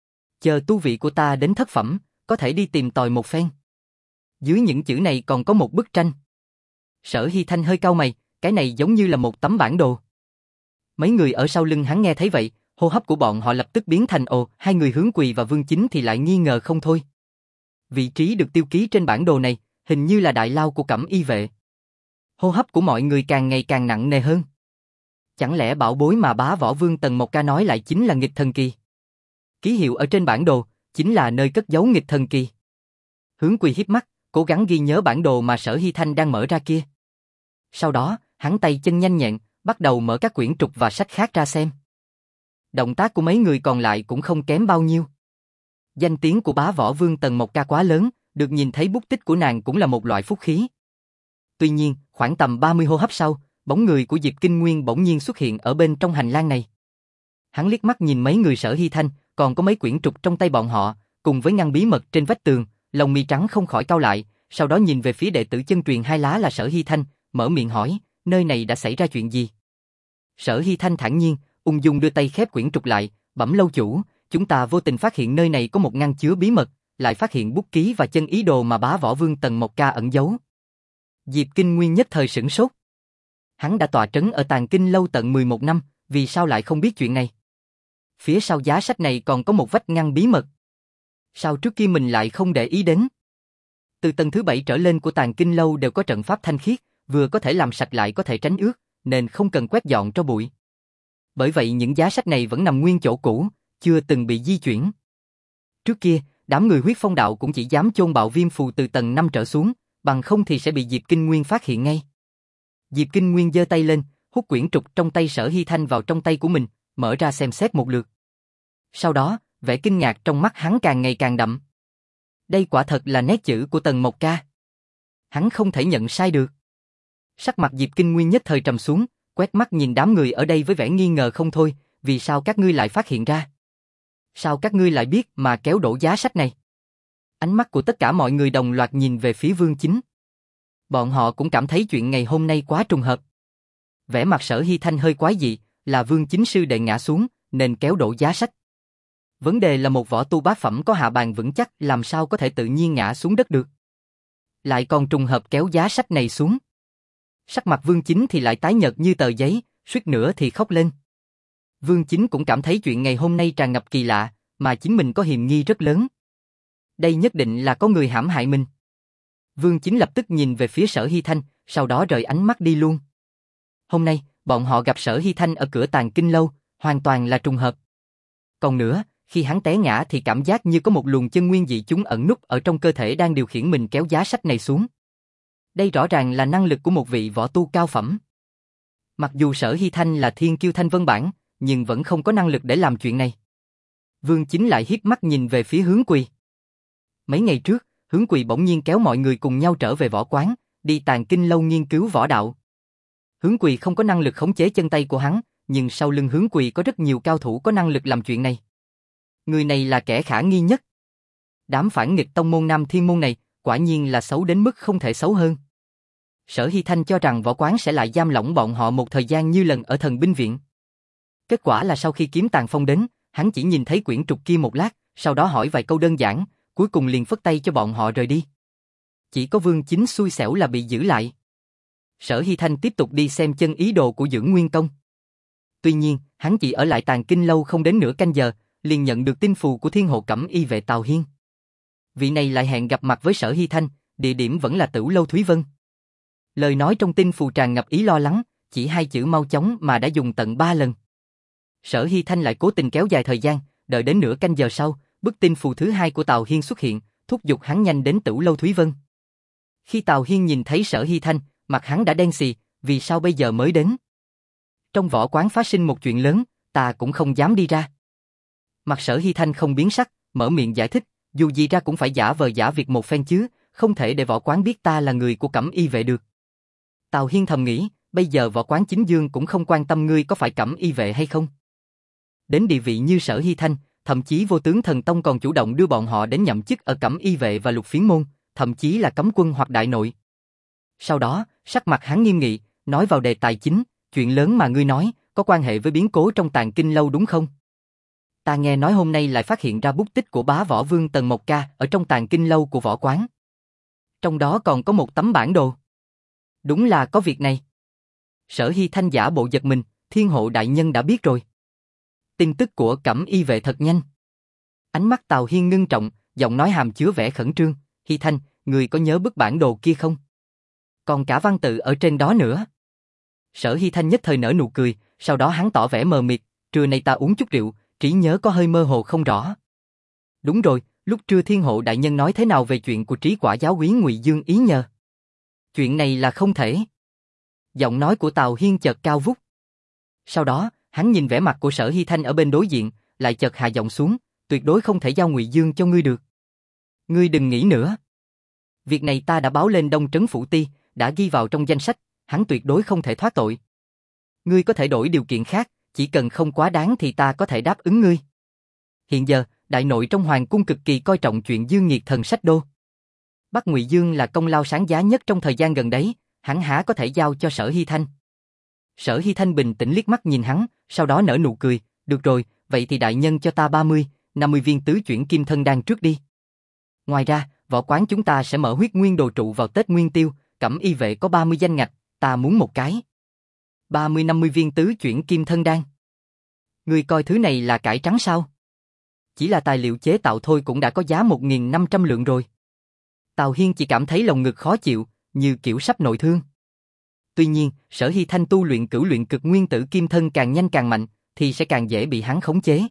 Chờ tu vị của ta đến thất phẩm, có thể đi tìm tòi một phen. Dưới những chữ này còn có một bức tranh. Sở Hy Thanh hơi cau mày, cái này giống như là một tấm bản đồ. Mấy người ở sau lưng hắn nghe thấy vậy, hô hấp của bọn họ lập tức biến thành ồ, hai người Hướng Quỳ và Vương Chính thì lại nghi ngờ không thôi. Vị trí được tiêu ký trên bản đồ này, hình như là đại lao của Cẩm Y vệ. Hô hấp của mọi người càng ngày càng nặng nề hơn. Chẳng lẽ bảo bối mà Bá Võ Vương Tần Mộc Ca nói lại chính là nghịch thần kỳ? Ký hiệu ở trên bản đồ, chính là nơi cất giấu nghịch thần kỳ. Hướng Quỳ híp mắt, cố gắng ghi nhớ bản đồ mà Sở Hy Thanh đang mở ra kia. Sau đó, hắn tay chân nhanh nhẹn, bắt đầu mở các quyển trục và sách khác ra xem. Động tác của mấy người còn lại cũng không kém bao nhiêu. Danh tiếng của Bá Võ Vương Tần Mộc Ca quá lớn, được nhìn thấy bút tích của nàng cũng là một loại phúc khí. Tuy nhiên, khoảng tầm ba mươi hô hấp sau, bóng người của Diệp Kinh Nguyên bỗng nhiên xuất hiện ở bên trong hành lang này. Hắn liếc mắt nhìn mấy người Sở Hy Thanh, còn có mấy quyển trục trong tay bọn họ, cùng với ngăn bí mật trên vách tường, lông mi trắng không khỏi cau lại, sau đó nhìn về phía đệ tử chân truyền hai lá là Sở Hy Thanh, mở miệng hỏi, nơi này đã xảy ra chuyện gì? Sở Hy Thanh thản nhiên, ung dung đưa tay khép quyển trục lại, bẩm lâu chủ, chúng ta vô tình phát hiện nơi này có một ngăn chứa bí mật, lại phát hiện bút ký và chân ý đồ mà Bá Võ Vương Tần Mộc Ca ẩn giấu. Diệp Kinh Nguyên nhất thời sửng sốt. Hắn đã tọa trấn ở Tàng Kinh Lâu tận mười một năm, vì sao lại không biết chuyện này? Phía sau giá sách này còn có một vách ngăn bí mật. Sao trước kia mình lại không để ý đến? Từ tầng thứ bảy trở lên của Tàng Kinh Lâu đều có trận pháp thanh khiết, vừa có thể làm sạch lại có thể tránh ướt, nên không cần quét dọn tro bụi. Bởi vậy những giá sách này vẫn nằm nguyên chỗ cũ, chưa từng bị di chuyển. Trước kia, đám người Huyết Phong Đạo cũng chỉ dám chôn bạo viêm phù từ tầng năm trở xuống, bằng không thì sẽ bị Diệp Kinh Nguyên phát hiện ngay. Diệp Kinh Nguyên giơ tay lên, hút quyển trục trong tay Sở Hy Thanh vào trong tay của mình, mở ra xem xét một lượt. Sau đó, vẻ kinh ngạc trong mắt hắn càng ngày càng đậm. Đây quả thật là nét chữ của Tần Mộc Ca. Hắn không thể nhận sai được. Sắc mặt Diệp Kinh Nguyên nhất thời trầm xuống, quét mắt nhìn đám người ở đây với vẻ nghi ngờ không thôi, vì sao các ngươi lại phát hiện ra? Sao các ngươi lại biết mà kéo đổ giá sách này? Ánh mắt của tất cả mọi người đồng loạt nhìn về phía Vương Chính. Bọn họ cũng cảm thấy chuyện ngày hôm nay quá trùng hợp. Vẻ mặt Sở Hy Thanh hơi quái dị, là Vương Chính sư đệ ngã xuống, nên kéo đổ giá sách. Vấn đề là một võ tu bát phẩm có hạ bàn vững chắc làm sao có thể tự nhiên ngã xuống đất được. Lại còn trùng hợp kéo giá sách này xuống. Sắc mặt Vương Chính thì lại tái nhợt như tờ giấy, suýt nữa thì khóc lên. Vương Chính cũng cảm thấy chuyện ngày hôm nay tràn ngập kỳ lạ, mà chính mình có hiềm nghi rất lớn. Đây nhất định là có người hãm hại mình. Vương Chính lập tức nhìn về phía Sở Hy Thanh, sau đó rời ánh mắt đi luôn. Hôm nay, bọn họ gặp Sở Hy Thanh ở cửa Tàng Kinh Lâu, hoàn toàn là trùng hợp. Còn nữa, khi hắn té ngã thì cảm giác như có một luồng chân nguyên dị chúng ẩn núp ở trong cơ thể đang điều khiển mình kéo giá sách này xuống. Đây rõ ràng là năng lực của một vị võ tu cao phẩm. Mặc dù Sở Hy Thanh là thiên kiêu thanh vân bản, nhưng vẫn không có năng lực để làm chuyện này. Vương Chính lại hiếp mắt nhìn về phía Hướng Quỳ. Mấy ngày trước, Hướng Quỳ bỗng nhiên kéo mọi người cùng nhau trở về võ quán, đi Tàng Kinh Lâu nghiên cứu võ đạo. Hướng Quỳ không có năng lực khống chế chân tay của hắn, nhưng sau lưng Hướng Quỳ có rất nhiều cao thủ có năng lực làm chuyện này. Người này là kẻ khả nghi nhất. Đám phản nghịch tông môn Nam Thiên Môn này, quả nhiên là xấu đến mức không thể xấu hơn. Sở Hy Thanh cho rằng võ quán sẽ lại giam lỏng bọn họ một thời gian như lần ở Thần Binh Viện. Kết quả là sau khi Kiếm Tàng Phong đến, hắn chỉ nhìn thấy quyển trục kia một lát, sau đó hỏi vài câu đơn giản, cuối cùng liền phất tay cho bọn họ rời đi. Chỉ có Vương Chính xui xẻo là bị giữ lại. Sở Hy Thanh tiếp tục đi xem chân ý đồ của Dưỡng Nguyên Công. Tuy nhiên, hắn chỉ ở lại Tàng Kinh Lâu không đến nửa canh giờ, liền nhận được tin phù của Thiên Hộ Cẩm Y vệ Tào Hiên. Vị này lại hẹn gặp mặt với Sở Hy Thanh, địa điểm vẫn là Tửu Lâu Thúy Vân. Lời nói trong tin phù tràn ngập ý lo lắng, chỉ hai chữ mau chóng mà đã dùng tận ba lần. Sở Hy Thanh lại cố tình kéo dài thời gian, đợi đến nửa canh giờ sau, bức tin phù thứ hai của Tào Hiên xuất hiện, thúc giục hắn nhanh đến Tửu Lâu Thúy Vân. Khi Tào Hiên nhìn thấy Sở Hy Thanh, mặt hắn đã đen xì, vì sao bây giờ mới đến? Trong võ quán phát sinh một chuyện lớn, ta cũng không dám đi ra. Mặt Sở Hy Thanh không biến sắc, mở miệng giải thích, dù gì ra cũng phải giả vờ giả việc một phen chứ, không thể để võ quán biết ta là người của Cẩm Y vệ được. Tào Hiên thầm nghĩ, bây giờ võ quán chính dương cũng không quan tâm ngươi có phải Cẩm Y vệ hay không. Đến địa vị như Sở Hy Thanh, thậm chí Vô Tướng Thần Tông còn chủ động đưa bọn họ đến nhậm chức ở Cẩm Y vệ và Lục Phiến môn, thậm chí là cấm quân hoặc đại nội. Sau đó, sắc mặt hắn nghiêm nghị, nói vào đề tài chính, chuyện lớn mà ngươi nói, có quan hệ với biến cố trong Tàng Kinh Lâu đúng không? Ta nghe nói hôm nay lại phát hiện ra bút tích của bá võ vương Tần Mộc Ca ở trong Tàng Kinh Lâu của võ quán. Trong đó còn có một tấm bản đồ. Đúng là có việc này. Sở Hy Thanh giả bộ giật mình, Thiên Hộ đại nhân đã biết rồi. Tin tức của Cẩm Y vệ thật nhanh. Ánh mắt Tào Hiên ngưng trọng, giọng nói hàm chứa vẻ khẩn trương, Hy Thanh, người có nhớ bức bản đồ kia không? Còn cả văn tự ở trên đó nữa. Sở Hy Thanh nhất thời nở nụ cười, sau đó hắn tỏ vẻ mờ mịt, trưa nay ta uống chút rượu, trí nhớ có hơi mơ hồ không rõ. Đúng rồi, lúc trưa Thiên Hộ đại nhân nói thế nào về chuyện của Trí Quả giáo úy Ngụy Dương Ý nhờ? Chuyện này là không thể. Giọng nói của Tào Hiên chợt cao vút. Sau đó, hắn nhìn vẻ mặt của Sở Hy Thanh ở bên đối diện, lại chợt hạ giọng xuống, tuyệt đối không thể giao Ngụy Dương cho ngươi được. Ngươi đừng nghĩ nữa. Việc này ta đã báo lên Đông Trấn Phủ Ti, đã ghi vào trong danh sách, hắn tuyệt đối không thể thoát tội. Ngươi có thể đổi điều kiện khác, chỉ cần không quá đáng thì ta có thể đáp ứng ngươi. Hiện giờ, đại nội trong hoàng cung cực kỳ coi trọng chuyện Dương Nghiệt thần sách đô. Bắt Ngụy Dương là công lao sáng giá nhất trong thời gian gần đấy, hắn há có thể giao cho Sở Hy Thanh. Sở Hy Thanh bình tĩnh liếc mắt nhìn hắn, sau đó nở nụ cười, được rồi, vậy thì đại nhân cho ta ba mươi, năm mươi viên tứ chuyển kim thân đan trước đi. Ngoài ra, võ quán chúng ta sẽ mở huyết nguyên đồ trụ vào Tết Nguyên Tiêu, Cẩm Y vệ có ba mươi danh ngạch, ta muốn một cái. ba mươi năm mươi viên tứ chuyển kim thân đan. Ngươi coi thứ này là cải trắng sao? Chỉ là tài liệu chế tạo thôi cũng đã có giá một nghìn năm trăm lượng rồi. Tào Hiên chỉ cảm thấy lồng ngực khó chịu, như kiểu sắp nội thương. Tuy nhiên, Sở Hy Thanh tu luyện cửu luyện cực nguyên tử kim thân càng nhanh càng mạnh, thì sẽ càng dễ bị hắn khống chế.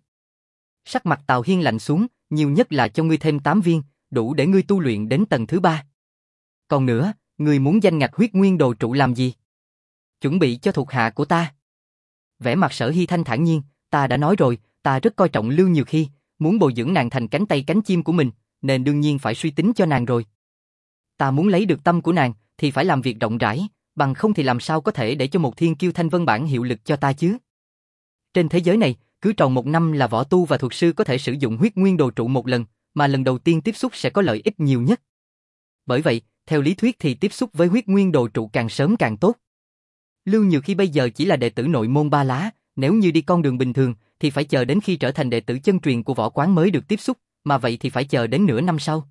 Sắc mặt Tào Hiên lạnh xuống, nhiều nhất là cho ngươi thêm tám viên, đủ để ngươi tu luyện đến tầng thứ ba. Còn nữa, ngươi muốn danh ngạch huyết nguyên đồ trụ làm gì? Chuẩn bị cho thuộc hạ của ta. Vẻ mặt Sở Hy Thanh thản nhiên, ta đã nói rồi, ta rất coi trọng Lưu Nhược Hy, muốn bồi dưỡng nàng thành cánh tay cánh chim của mình, nên đương nhiên phải suy tính cho nàng rồi. Ta muốn lấy được tâm của nàng, thì phải làm việc rộng rãi, bằng không thì làm sao có thể để cho một thiên kiêu thanh vân bản hiệu lực cho ta chứ. Trên thế giới này, cứ tròn một năm là võ tu và thuật sư có thể sử dụng huyết nguyên đồ trụ một lần, mà lần đầu tiên tiếp xúc sẽ có lợi ích nhiều nhất. Bởi vậy, theo lý thuyết thì tiếp xúc với huyết nguyên đồ trụ càng sớm càng tốt. Lưu Nhược Hy bây giờ chỉ là đệ tử nội môn ba lá, nếu như đi con đường bình thường thì phải chờ đến khi trở thành đệ tử chân truyền của võ quán mới được tiếp xúc, mà vậy thì phải chờ đến nửa năm sau.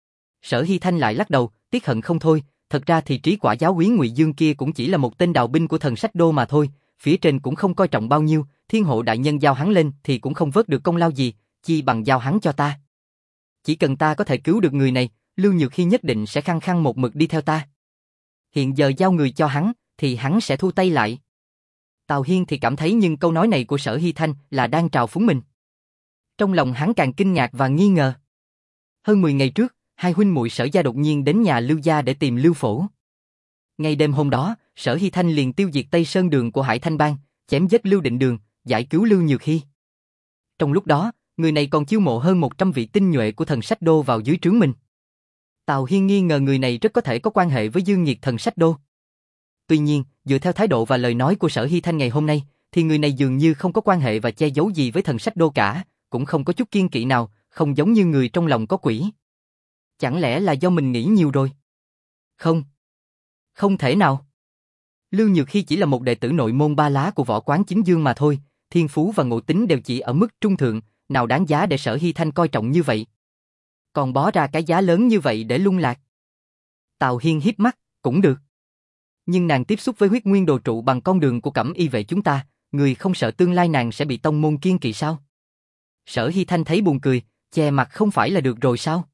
Sở Hy Thanh lại lắc đầu, tiếc hận không thôi, thật ra thì Trí Quả giáo úy Ngụy Dương kia cũng chỉ là một tên đào binh của Thần Sách Đô mà thôi, phía trên cũng không coi trọng bao nhiêu, Thiên Hộ đại nhân giao hắn lên thì cũng không vớt được công lao gì, chi bằng giao hắn cho ta. Chỉ cần ta có thể cứu được người này, Lưu Nhược Hy nhất định sẽ khăng khăng một mực đi theo ta. Hiện giờ giao người cho hắn, thì hắn sẽ thu tay lại. Tào Hiên thì cảm thấy nhưng câu nói này của Sở Hy Thanh là đang trào phúng mình. Trong lòng hắn càng kinh ngạc và nghi ngờ. Hơn mười ngày trước, hai huynh muội Sở gia đột nhiên đến nhà Lưu gia để tìm Lưu Phổ. Ngay đêm hôm đó, Sở Hy Thanh liền tiêu diệt Tây Sơn Đường của Hải Thanh Bang, chém giết Lưu Định Đường, giải cứu Lưu Nhược Hy. Trong lúc đó, người này còn chiêu mộ hơn một trăm vị tinh nhuệ của Thần Sách Đô vào dưới trướng mình. Tào Hiên nghi ngờ người này rất có thể có quan hệ với Dương Nghiệt Thần Sách Đô. Tuy nhiên, dựa theo thái độ và lời nói của Sở Hy Thanh ngày hôm nay, thì người này dường như không có quan hệ và che giấu gì với Thần Sách Đô cả, cũng không có chút kiêng kỵ nào, không giống như người trong lòng có quỷ. Chẳng lẽ là do mình nghĩ nhiều rồi? Không. Không thể nào. Lưu Nhược Hy chỉ là một đệ tử nội môn ba lá của võ quán Chính Dương mà thôi, thiên phú và ngộ tính đều chỉ ở mức trung thượng, nào đáng giá để Sở Hy Thanh coi trọng như vậy. Còn bó ra cái giá lớn như vậy để lung lạc. Tào Hiên híp mắt, cũng được. Nhưng nàng tiếp xúc với huyết nguyên đồ trụ bằng con đường của Cẩm Y vệ chúng ta, người không sợ tương lai nàng sẽ bị tông môn kiêng kỵ sao? Sở Hy Thanh thấy buồn cười, che mặt không phải là được rồi sao?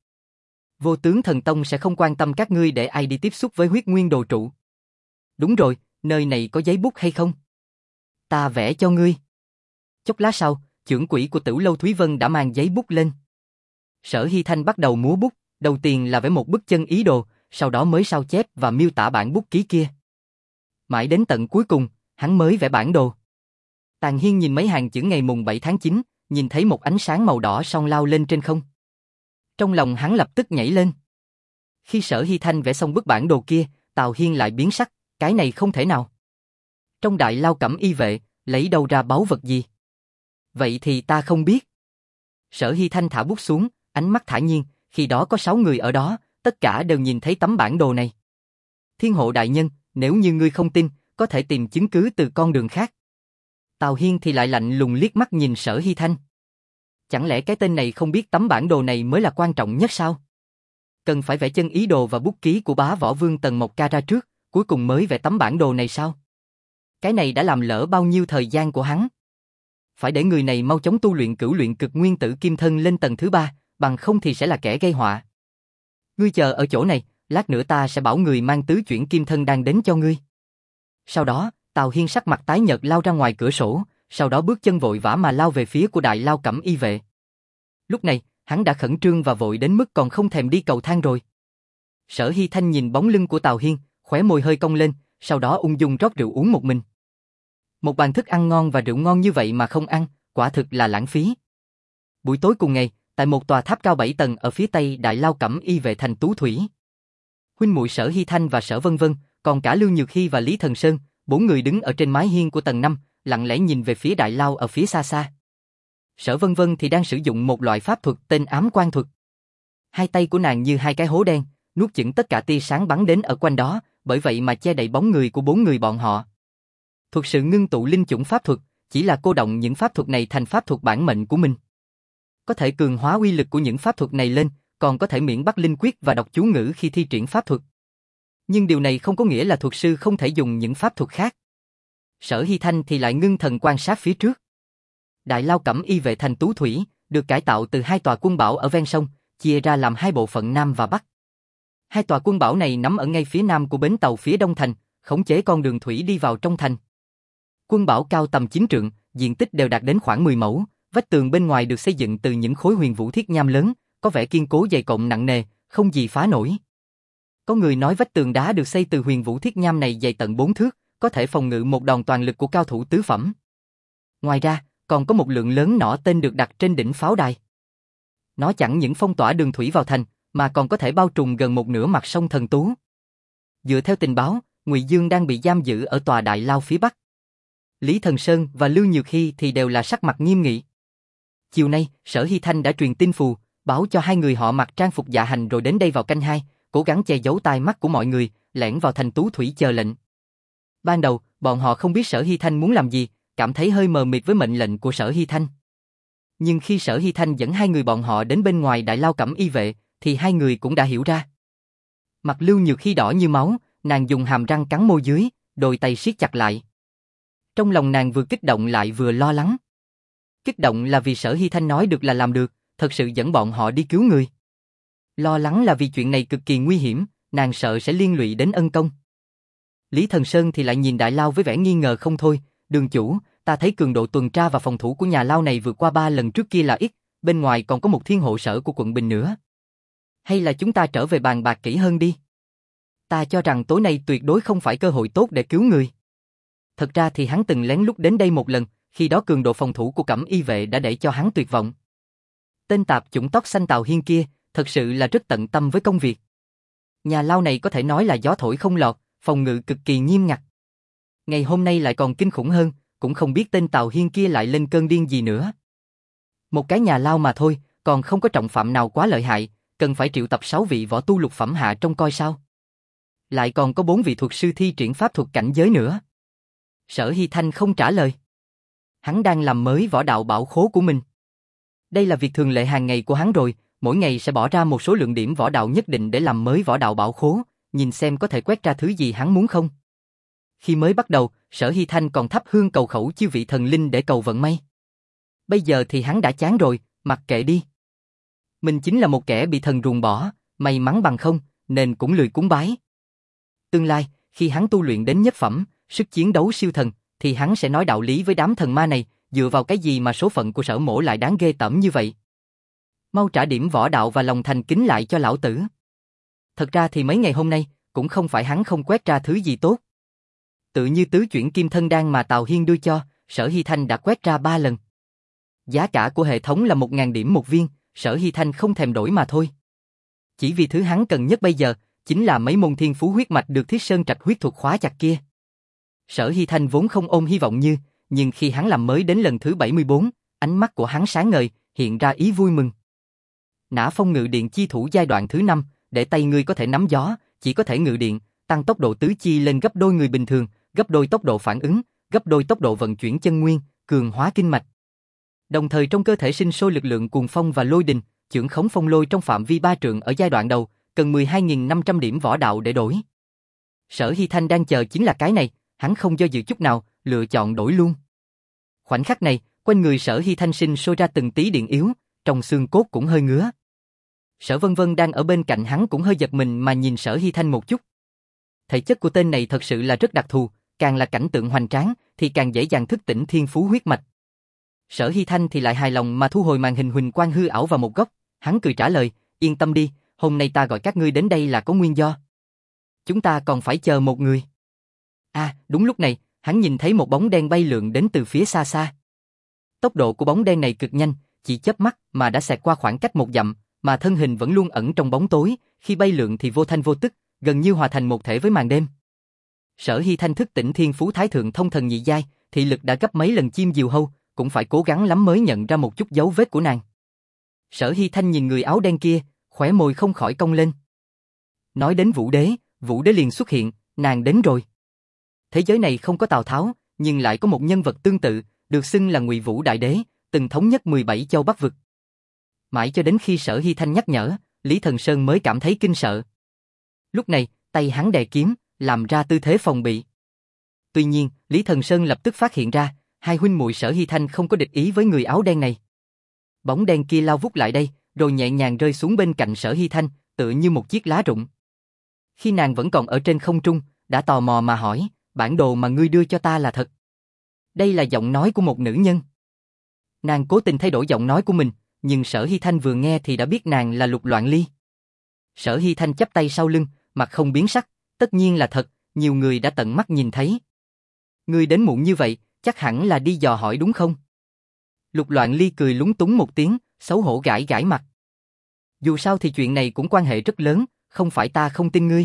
Vô Tướng Thần Tông sẽ không quan tâm các ngươi để ai đi tiếp xúc với huyết nguyên đồ trụ. Đúng rồi, nơi này có giấy bút hay không? Ta vẽ cho ngươi. Chốc lát sau, trưởng quỹ của Tử Lâu Thúy Vân đã mang giấy bút lên. Sở Hy Thanh bắt đầu múa bút, đầu tiên là vẽ một bức chân ý đồ, sau đó mới sao chép và miêu tả bản bút ký kia. Mãi đến tận cuối cùng, hắn mới vẽ bản đồ. Tàn Hiên nhìn mấy hàng chữ ngày mùng bảy tháng chín, nhìn thấy một ánh sáng màu đỏ son lao lên trên không. Trong lòng hắn lập tức nhảy lên. Khi Sở Hy Thanh vẽ xong bức bản đồ kia, Tào Hiên lại biến sắc, cái này không thể nào. Trong Đại Lao Cẩm Y vệ, lấy đâu ra báu vật gì? Vậy thì ta không biết. Sở Hy Thanh thả bút xuống, ánh mắt thản nhiên, khi đó có sáu người ở đó, tất cả đều nhìn thấy tấm bản đồ này. Thiên Hộ đại nhân, nếu như ngươi không tin, có thể tìm chứng cứ từ con đường khác. Tào Hiên thì lại lạnh lùng liếc mắt nhìn Sở Hy Thanh. Chẳng lẽ cái tên này không biết tấm bản đồ này mới là quan trọng nhất sao? Cần phải vẽ chân ý đồ và bút ký của bá võ vương Tần Mộc Ca ra trước, cuối cùng mới vẽ tấm bản đồ này sao? Cái này đã làm lỡ bao nhiêu thời gian của hắn. Phải để người này mau chóng tu luyện cửu luyện cực nguyên tử kim thân lên tầng thứ ba, bằng không thì sẽ là kẻ gây họa. Ngươi chờ ở chỗ này, lát nữa ta sẽ bảo người mang tứ chuyển kim thân đang đến cho ngươi. Sau đó, Tào Hiên sắc mặt tái nhợt lao ra ngoài cửa sổ, sau đó bước chân vội vã mà lao về phía của Đại Lao Cẩm Y vệ. Lúc này, hắn đã khẩn trương và vội đến mức còn không thèm đi cầu thang rồi. Sở Hy Thanh nhìn bóng lưng của Tào Hiên, khóe môi hơi cong lên, sau đó ung dung rót rượu uống một mình. Một bàn thức ăn ngon và rượu ngon như vậy mà không ăn, quả thực là lãng phí. Buổi tối cùng ngày, tại một tòa tháp cao bảy tầng ở phía tây Đại Lao Cẩm Y vệ thành Tú Thủy. Huynh muội Sở Hy Thanh và Sở Vân Vân, còn cả Lưu Nhược Hy và Lý Thần Sơn, bốn người đứng ở trên mái hiên của tầng năm, lặng lẽ nhìn về phía Đại Lao ở phía xa xa. Sở Vân Vân thì đang sử dụng một loại pháp thuật tên ám quan thuật. Hai tay của nàng như hai cái hố đen, nuốt chửng tất cả tia sáng bắn đến ở quanh đó, bởi vậy mà che đậy bóng người của bốn người bọn họ. Thuật sự ngưng tụ linh chủng pháp thuật, chỉ là cô động những pháp thuật này thành pháp thuật bản mệnh của mình. Có thể cường hóa uy lực của những pháp thuật này lên, còn có thể miễn bắt linh quyết và đọc chú ngữ khi thi triển pháp thuật. Nhưng điều này không có nghĩa là thuật sư không thể dùng những pháp thuật khác. Sở Hy Thanh thì lại ngưng thần quan sát phía trước. Đại Lao Cẩm Y vệ thành Tú Thủy, được cải tạo từ hai tòa quân bảo ở ven sông, chia ra làm hai bộ phận Nam và Bắc. Hai tòa quân bảo này nằm ở ngay phía nam của bến tàu phía đông thành, khống chế con đường thủy đi vào trong thành. Quân bảo cao tầm chín trượng, diện tích đều đạt đến khoảng mười mẫu, vách tường bên ngoài được xây dựng từ những khối huyền vũ thiết nham lớn, có vẻ kiên cố dày cộm nặng nề, không gì phá nổi. Có người nói vách tường đá được xây từ huyền vũ thiết nham này dày tận bốn thước, có thể phòng ngự một đòn toàn lực của cao thủ tứ phẩm. Ngoài ra, còn có một lượng lớn nỏ tên được đặt trên đỉnh pháo đài. Nó chẳng những phong tỏa đường thủy vào thành, mà còn có thể bao trùm gần một nửa mặt sông Thần Tú. Dựa theo tình báo, Ngụy Dương đang bị giam giữ ở tòa đại lao phía bắc. Lý Thần Sơn và Lưu Nhược Hy thì đều là sắc mặt nghiêm nghị. Chiều nay, Sở Hy Thanh đã truyền tin phù, báo cho hai người họ mặc trang phục dạ hành rồi đến đây vào canh hai, cố gắng che giấu tai mắt của mọi người, lẻn vào thành Tú Thủy chờ lệnh. Ban đầu, bọn họ không biết Sở Hy Thanh muốn làm gì, cảm thấy hơi mờ mịt với mệnh lệnh của Sở Hy Thanh. Nhưng khi Sở Hy Thanh dẫn hai người bọn họ đến bên ngoài đại lao Cẩm Y vệ, thì hai người cũng đã hiểu ra. Mặt Lưu Nhược Hy đỏ như máu, nàng dùng hàm răng cắn môi dưới, đôi tay siết chặt lại. Trong lòng nàng vừa kích động lại vừa lo lắng. Kích động là vì Sở Hy Thanh nói được là làm được, thật sự dẫn bọn họ đi cứu người. Lo lắng là vì chuyện này cực kỳ nguy hiểm, nàng sợ sẽ liên lụy đến ân công. Lý Thần Sơn thì lại nhìn đại lao với vẻ nghi ngờ không thôi. Đường chủ, ta thấy cường độ tuần tra và phòng thủ của nhà lao này vượt qua ba lần trước kia là ít, bên ngoài còn có một thiên hộ sở của quận Bình nữa. Hay là chúng ta trở về bàn bạc kỹ hơn đi? Ta cho rằng tối nay tuyệt đối không phải cơ hội tốt để cứu người. Thật ra thì hắn từng lén lút đến đây một lần, khi đó cường độ phòng thủ của Cẩm Y vệ đã để cho hắn tuyệt vọng. Tên tạp chủng tóc xanh Tào Hiên kia, thật sự là rất tận tâm với công việc. Nhà lao này có thể nói là gió thổi không lọt, phòng ngự cực kỳ nghiêm ngặt. Ngày hôm nay lại còn kinh khủng hơn, cũng không biết tên Tào Hiên kia lại lên cơn điên gì nữa. Một cái nhà lao mà thôi, còn không có trọng phạm nào quá lợi hại, cần phải triệu tập sáu vị võ tu lục phẩm hạ trông coi sao. Lại còn có bốn vị thuật sư thi triển pháp thuật cảnh giới nữa. Sở Hy Thanh không trả lời. Hắn đang làm mới võ đạo bảo khố của mình. Đây là việc thường lệ hàng ngày của hắn rồi, mỗi ngày sẽ bỏ ra một số lượng điểm võ đạo nhất định để làm mới võ đạo bảo khố, nhìn xem có thể quét ra thứ gì hắn muốn không. Khi mới bắt đầu, Sở Hy Thanh còn thắp hương cầu khẩu chiêu vị thần linh để cầu vận may. Bây giờ thì hắn đã chán rồi, mặc kệ đi. Mình chính là một kẻ bị thần ruồng bỏ, may mắn bằng không, nên cũng lười cúng bái. Tương lai, khi hắn tu luyện đến nhất phẩm, sức chiến đấu siêu thần, thì hắn sẽ nói đạo lý với đám thần ma này, dựa vào cái gì mà số phận của Sở Mỗ lại đáng ghê tởm như vậy. Mau trả điểm võ đạo và lòng thành kính lại cho lão tử. Thật ra thì mấy ngày hôm nay, cũng không phải hắn không quét ra thứ gì tốt. Tự như tứ chuyển kim thân đan mà Tào Hiên đưa cho, Sở Hy Thanh đã quét ra ba lần. Giá cả của hệ thống là một nghìn điểm một viên, Sở Hy Thanh không thèm đổi mà thôi. Chỉ vì thứ hắn cần nhất bây giờ, chính là mấy môn thiên phú huyết mạch được Thiết Sơn Trạch huyết thuật khóa chặt kia. Sở Hy Thanh vốn không ôm hy vọng như, nhưng khi hắn làm mới đến lần thứ bảy mươi bốn, ánh mắt của hắn sáng ngời, hiện ra ý vui mừng. Nã phong ngự điện chi thủ giai đoạn thứ năm, để tay ngươi có thể nắm gió, chỉ có thể ngự điện, tăng tốc độ tứ chi lên gấp đôi người bình thường, gấp đôi tốc độ phản ứng, gấp đôi tốc độ vận chuyển chân nguyên, cường hóa kinh mạch. Đồng thời trong cơ thể sinh sôi lực lượng cuồng phong và lôi đình, chưởng khống phong lôi trong phạm vi ba trượng ở giai đoạn đầu, cần mười hai nghìn năm trăm điểm võ đạo để đổi. Sở Hy Thanh đang chờ chính là cái này, hắn không do dự chút nào, lựa chọn đổi luôn. Khoảnh khắc này, quanh người Sở Hy Thanh sinh sôi ra từng tí điện yếu, trong xương cốt cũng hơi ngứa. Sở Vân Vân đang ở bên cạnh hắn cũng hơi giật mình mà nhìn Sở Hy Thanh một chút. Thể chất của tên này thật sự là rất đặc thù, càng là cảnh tượng hoành tráng thì càng dễ dàng thức tỉnh thiên phú huyết mạch. Sở Hy Thanh thì lại hài lòng mà thu hồi màn hình huỳnh quang hư ảo vào một góc, hắn cười trả lời, yên tâm đi, hôm nay ta gọi các ngươi đến đây là có nguyên do. Chúng ta còn phải chờ một người. À, đúng lúc này, hắn nhìn thấy một bóng đen bay lượn đến từ phía xa xa. Tốc độ của bóng đen này cực nhanh, chỉ chớp mắt mà đã xẹt qua khoảng cách một dặm, mà thân hình vẫn luôn ẩn trong bóng tối, khi bay lượn thì vô thanh vô tức, gần như hòa thành một thể với màn đêm. Sở Hy Thanh thức tỉnh thiên phú thái thượng thông thần nhị giai, thị lực đã gấp mấy lần chim diều hâu, cũng phải cố gắng lắm mới nhận ra một chút dấu vết của nàng. Sở Hy Thanh nhìn người áo đen kia, khóe môi không khỏi cong lên. Nói đến Vũ Đế, Vũ Đế liền xuất hiện, nàng đến rồi. Thế giới này không có Tào Tháo, nhưng lại có một nhân vật tương tự, được xưng là Ngụy Vũ Đại Đế, từng thống nhất mười bảy châu Bắc vực. Mãi cho đến khi Sở Hy Thanh nhắc nhở, Lý Thần Sơn mới cảm thấy kinh sợ. Lúc này, tay hắn đè kiếm, làm ra tư thế phòng bị. Tuy nhiên, Lý Thần Sơn lập tức phát hiện ra, hai huynh muội Sở Hy Thanh không có địch ý với người áo đen này. Bóng đen kia lao vút lại đây, rồi nhẹ nhàng rơi xuống bên cạnh Sở Hy Thanh, tựa như một chiếc lá rụng. Khi nàng vẫn còn ở trên không trung, đã tò mò mà hỏi, bản đồ mà ngươi đưa cho ta là thật? Đây là giọng nói của một nữ nhân. Nàng cố tình thay đổi giọng nói của mình, nhưng Sở Hy Thanh vừa nghe thì đã biết nàng là Lục Loạn Ly. Sở Hy Thanh chắp tay sau lưng, mặt không biến sắc, tất nhiên là thật, nhiều người đã tận mắt nhìn thấy. Ngươi đến muộn như vậy, chắc hẳn là đi dò hỏi đúng không? Lục Loạn Ly cười lúng túng một tiếng, xấu hổ gãi gãi mặt. Dù sao thì chuyện này cũng quan hệ rất lớn, không phải ta không tin ngươi.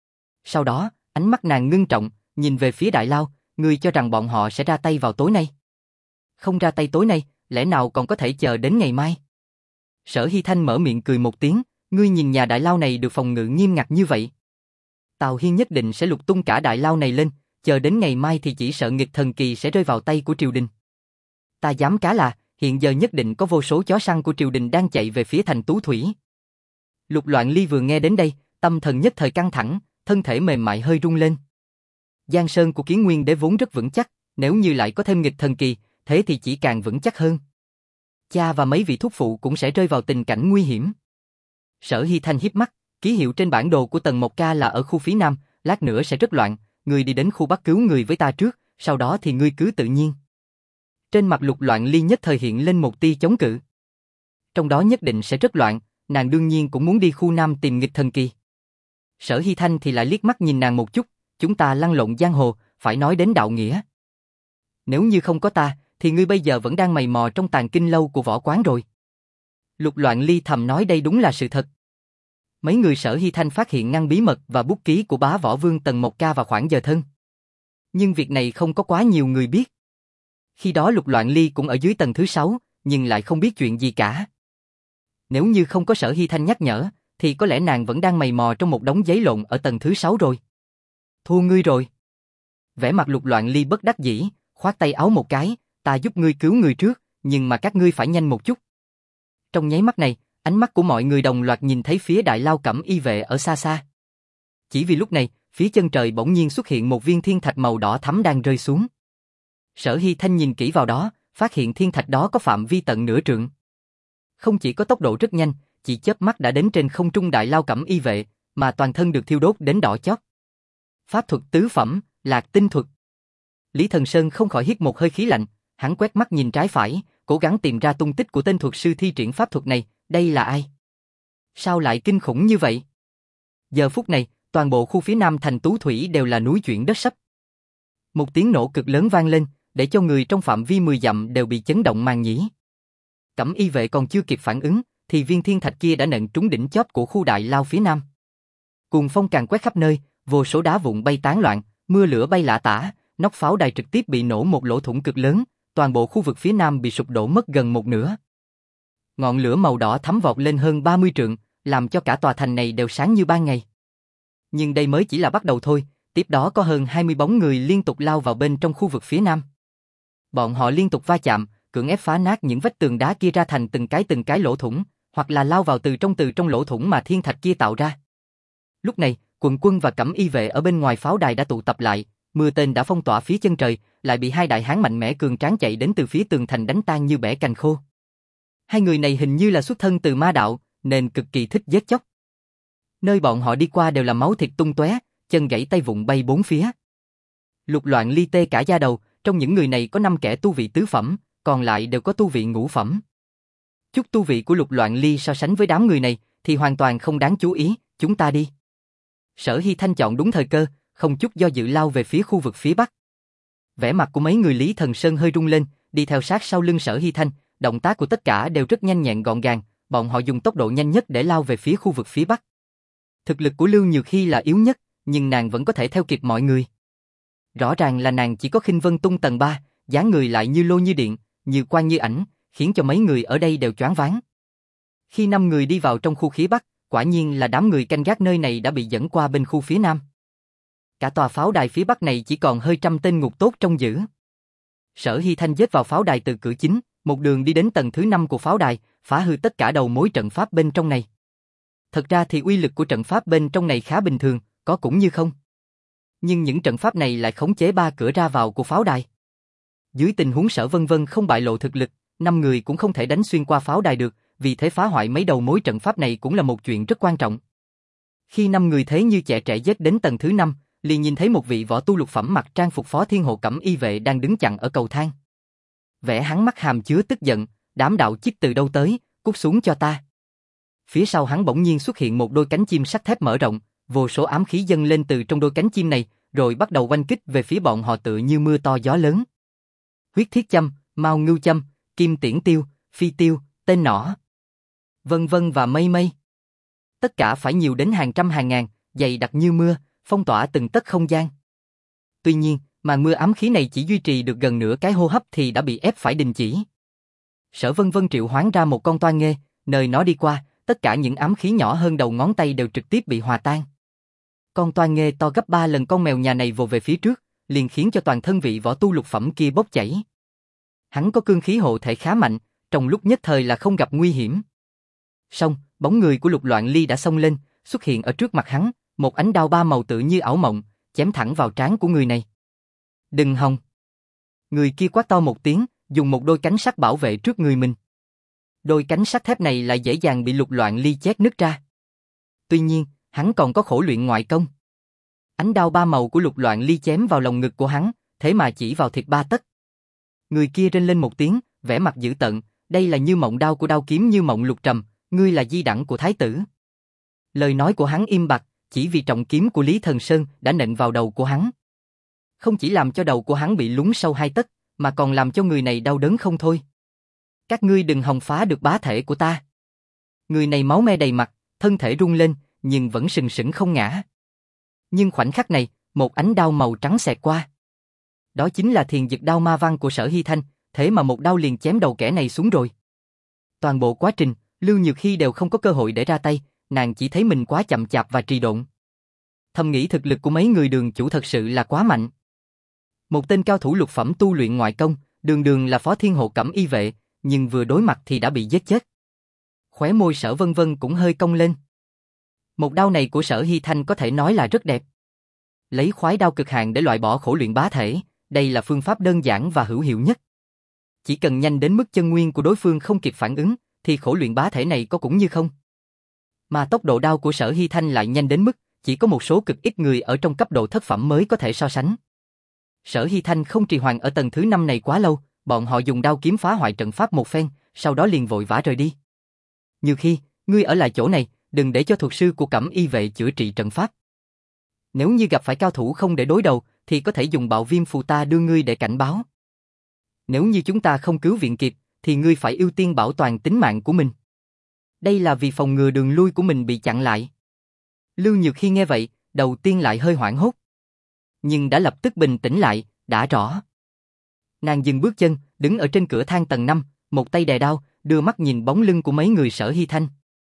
Sau đó, ánh mắt nàng ngưng trọng, nhìn về phía Đại Lao, ngươi cho rằng bọn họ sẽ ra tay vào tối nay. Không ra tay tối nay, lẽ nào còn có thể chờ đến ngày mai? Sở Hy Thanh mở miệng cười một tiếng, ngươi nhìn nhà Đại Lao này được phòng ngự nghiêm ngặt như vậy. Tào Hiên nhất định sẽ lục tung cả Đại Lao này lên, chờ đến ngày mai thì chỉ sợ nghịch thần kỳ sẽ rơi vào tay của triều đình. Ta dám cá là, hiện giờ nhất định có vô số chó săn của triều đình đang chạy về phía thành Tú Thủy. Lục Loạn Ly vừa nghe đến đây, tâm thần nhất thời căng thẳng, thân thể mềm mại hơi rung lên. Giang sơn của Kiến Nguyên Đế vốn rất vững chắc, nếu như lại có thêm nghịch thần kỳ, thế thì chỉ càng vững chắc hơn. Cha và mấy vị thúc phụ cũng sẽ rơi vào tình cảnh nguy hiểm. Sở Hy Thanh híp mắt, ký hiệu trên bản đồ của Tần Mộc Ca là ở khu phía Nam, lát nữa sẽ rất loạn, ngươi đi đến khu Bắc cứu người với ta trước, sau đó thì ngươi cứ tự nhiên. Trên mặt Lục Loạn Ly nhất thời hiện lên một tia chống cự. Trong đó nhất định sẽ rất loạn, nàng đương nhiên cũng muốn đi khu Nam tìm nghịch thần kỳ. Sở Hy Thanh thì lại liếc mắt nhìn nàng một chút, chúng ta lăn lộn giang hồ, phải nói đến đạo nghĩa. Nếu như không có ta, thì ngươi bây giờ vẫn đang mày mò trong tàng kinh lâu của Võ Quán rồi. Lục Loạn Ly thầm nói đây đúng là sự thật. Mấy người Sở Hy Thanh phát hiện ngăn bí mật và bút ký của bá võ vương Tần Mộc Ca vào khoảng giờ thân. Nhưng việc này không có quá nhiều người biết. Khi đó Lục Loạn Ly cũng ở dưới tầng thứ sáu, nhưng lại không biết chuyện gì cả. Nếu như không có Sở Hy Thanh nhắc nhở, thì có lẽ nàng vẫn đang mày mò trong một đống giấy lộn ở tầng thứ sáu rồi. Thua ngươi rồi. Vẻ mặt Lục Loạn Ly bất đắc dĩ, khoát tay áo một cái, ta giúp ngươi cứu người trước, nhưng mà các ngươi phải nhanh một chút. Trong nháy mắt này, ánh mắt của mọi người đồng loạt nhìn thấy phía Đại Lao Cẩm Y vệ ở xa xa. Chỉ vì lúc này, phía chân trời bỗng nhiên xuất hiện một viên thiên thạch màu đỏ thắm đang rơi xuống. Sở Hy Thanh nhìn kỹ vào đó, phát hiện thiên thạch đó có phạm vi tận nửa trượng. Không chỉ có tốc độ rất nhanh, chỉ chớp mắt đã đến trên không trung Đại Lao Cẩm Y vệ, mà toàn thân được thiêu đốt đến đỏ chót. Pháp thuật tứ phẩm, Lạc Tinh thuật. Lý Thần Sơn không khỏi hít một hơi khí lạnh, hắn quét mắt nhìn trái phải, cố gắng tìm ra tung tích của tên thuật sư thi triển pháp thuật này, đây là ai? Sao lại kinh khủng như vậy? Giờ phút này, toàn bộ khu phía Nam thành Tú Thủy đều là núi chuyển đất sấp. Một tiếng nổ cực lớn vang lên, để cho người trong phạm vi mười dặm đều bị chấn động màng nhĩ. Cẩm Y vệ còn chưa kịp phản ứng, thì viên thiên thạch kia đã nện trúng đỉnh chóp của khu Đại Lao phía Nam. Cuồng phong càng quét khắp nơi, vô số đá vụn bay tán loạn, mưa lửa bay lả tả, nóc pháo đài trực tiếp bị nổ một lỗ thủng cực lớn, toàn bộ khu vực phía Nam bị sụp đổ mất gần một nửa. Ngọn lửa màu đỏ thắm vọt lên hơn ba mươi trượng, làm cho cả tòa thành này đều sáng như ban ngày. Nhưng đây mới chỉ là bắt đầu thôi, tiếp đó có hơn hai mươi bóng người liên tục lao vào bên trong khu vực phía Nam. Bọn họ liên tục va chạm, cưỡng ép phá nát những vách tường đá kia ra thành từng cái từng cái lỗ thủng, hoặc là lao vào từ trong từ trong lỗ thủng mà thiên thạch kia tạo ra. Lúc này, quần quân và Cẩm Y vệ ở bên ngoài pháo đài đã tụ tập lại, mưa tên đã phong tỏa phía chân trời, lại bị hai đại hán mạnh mẽ cường tráng chạy đến từ phía tường thành đánh tan như bẻ cành khô. Hai người này hình như là xuất thân từ ma đạo, nên cực kỳ thích giết chóc. Nơi bọn họ đi qua đều là máu thịt tung tóe, chân gãy tay vụn bay bốn phía. Lục Loạn Ly tê cả da đầu, trong những người này có năm kẻ tu vị tứ phẩm, còn lại đều có tu vị ngũ phẩm. Chút tu vị của Lục Loạn Ly so sánh với đám người này thì hoàn toàn không đáng chú ý, chúng ta đi. Sở Hy Thanh chọn đúng thời cơ, không chút do dự lao về phía khu vực phía Bắc. Vẻ mặt của mấy người Lý Thần Sơn hơi rung lên, đi theo sát sau lưng Sở Hy Thanh, động tác của tất cả đều rất nhanh nhẹn gọn gàng, bọn họ dùng tốc độ nhanh nhất để lao về phía khu vực phía Bắc. Thực lực của Lưu Nhược Hy là yếu nhất, nhưng nàng vẫn có thể theo kịp mọi người. Rõ ràng là nàng chỉ có khinh vân tung tầng ba, dáng người lại như lô như điện, như quang như ảnh, khiến cho mấy người ở đây đều choáng váng. Khi năm người đi vào trong khu phía Bắc, quả nhiên là đám người canh gác nơi này đã bị dẫn qua bên khu phía Nam. Cả tòa pháo đài phía Bắc này chỉ còn hơi trăm tên ngục tốt trông giữ. Sở Hy Thanh giết vào pháo đài từ cửa chính, một đường đi đến tầng thứ năm của pháo đài, phá hư tất cả đầu mối trận pháp bên trong này. Thật ra thì uy lực của trận pháp bên trong này khá bình thường, có cũng như không. Nhưng những trận pháp này lại khống chế ba cửa ra vào của pháo đài. Dưới tình huống Sở Vân Vân không bại lộ thực lực, năm người cũng không thể đánh xuyên qua pháo đài được, vì thế phá hoại mấy đầu mối trận pháp này cũng là một chuyện rất quan trọng. Khi năm người thế như trẻ trẻ giết đến tầng thứ năm, liền nhìn thấy một vị võ tu lục phẩm mặc trang phục phó thiên hộ Cẩm Y vệ đang đứng chặn ở cầu thang. Vẻ hắn mắt hàm chứa tức giận, đám đạo chích từ đâu tới, cút xuống cho ta. Phía sau hắn bỗng nhiên xuất hiện một đôi cánh chim sắt thép mở rộng, vô số ám khí dâng lên từ trong đôi cánh chim này, rồi bắt đầu oanh kích về phía bọn họ tựa như mưa to gió lớn. Huyết thiết châm, mao ngưu châm, kim tiễn tiêu, phi tiêu, tên nỏ, vân vân và mây mây. Tất cả phải nhiều đến hàng trăm hàng ngàn, dày đặc như mưa, phong tỏa từng tấc không gian. Tuy nhiên, màn mưa ám khí này chỉ duy trì được gần nửa cái hô hấp thì đã bị ép phải đình chỉ. Sở Vân Vân triệu hoán ra một con toa nghê, nơi nó đi qua, tất cả những ám khí nhỏ hơn đầu ngón tay đều trực tiếp bị hòa tan. Con toa nghê to gấp ba lần con mèo nhà này vồ về phía trước, liền khiến cho toàn thân vị võ tu lục phẩm kia bốc chảy. Hắn có cương khí hộ thể khá mạnh, trong lúc nhất thời là không gặp nguy hiểm. Song, bóng người của Lục Loạn Ly đã xông lên, xuất hiện ở trước mặt hắn, một ánh đao ba màu tự như ảo mộng, chém thẳng vào trán của người này. Đừng hòng! Người kia quát to một tiếng, dùng một đôi cánh sắt bảo vệ trước người mình. Đôi cánh sắt thép này lại dễ dàng bị Lục Loạn Ly chét nứt ra. Tuy nhiên, hắn còn có khổ luyện ngoại công. Ánh đao ba màu của Lục Loạn Ly chém vào lồng ngực của hắn, thế mà chỉ vào thiệt ba tấc. Người kia rên lên một tiếng, vẻ mặt dữ tợn, đây là Như Mộng đao của đao kiếm Như Mộng Lục Trầm, ngươi là di đẳng của thái tử. Lời nói của hắn im bặt, chỉ vì trọng kiếm của Lý Thần Sơn đã nện vào đầu của hắn. Không chỉ làm cho đầu của hắn bị lún sâu hai tấc, mà còn làm cho người này đau đớn không thôi. Các ngươi đừng hòng phá được bá thể của ta. Người này máu me đầy mặt, thân thể rung lên, nhưng vẫn sừng sững không ngã. Nhưng khoảnh khắc này, một ánh đao màu trắng xẹt qua. Đó chính là thiền dực đao ma văn của Sở Hy Thanh, thế mà một đao liền chém đầu kẻ này xuống rồi. Toàn bộ quá trình, Lưu Nhược Hy đều không có cơ hội để ra tay, nàng chỉ thấy mình quá chậm chạp và trì độn. Thầm nghĩ thực lực của mấy người Đường chủ thật sự là quá mạnh. Một tên cao thủ lục phẩm tu luyện ngoại công, đường đường là phó thiên hộ cẩm y vệ, nhưng vừa đối mặt thì đã bị giết chết. Khóe môi Sở Vân Vân cũng hơi cong lên. Một đao này của Sở Hy Thanh có thể nói là rất đẹp. Lấy khoái đao cực hạn để loại bỏ khổ luyện bá thể, đây là phương pháp đơn giản và hữu hiệu nhất. Chỉ cần nhanh đến mức chân nguyên của đối phương không kịp phản ứng, thì khổ luyện bá thể này có cũng như không. Mà tốc độ đao của Sở Hy Thanh lại nhanh đến mức, chỉ có một số cực ít người ở trong cấp độ thất phẩm mới có thể so sánh. Sở Hy Thanh không trì hoãn ở tầng thứ năm này quá lâu, bọn họ dùng đao kiếm phá hoại trận pháp một phen, sau đó liền vội vã rời đi. Như khi, ngươi ở lại chỗ này, đừng để cho thuật sư của cẩm y vệ chữa trị trận pháp. Nếu như gặp phải cao thủ không để đối đầu, thì có thể dùng bạo viêm phù ta đưa ngươi để cảnh báo. Nếu như chúng ta không cứu viện kịp, thì ngươi phải ưu tiên bảo toàn tính mạng của mình. Đây là vì phòng ngừa đường lui của mình bị chặn lại. Lưu Nhược Hy nghe vậy, đầu tiên lại hơi hoảng hốt. Nhưng đã lập tức bình tĩnh lại, đã rõ. Nàng dừng bước chân, đứng ở trên cửa thang tầng năm, một tay đè đao, đưa mắt nhìn bóng lưng của mấy người Sở Hy Thanh.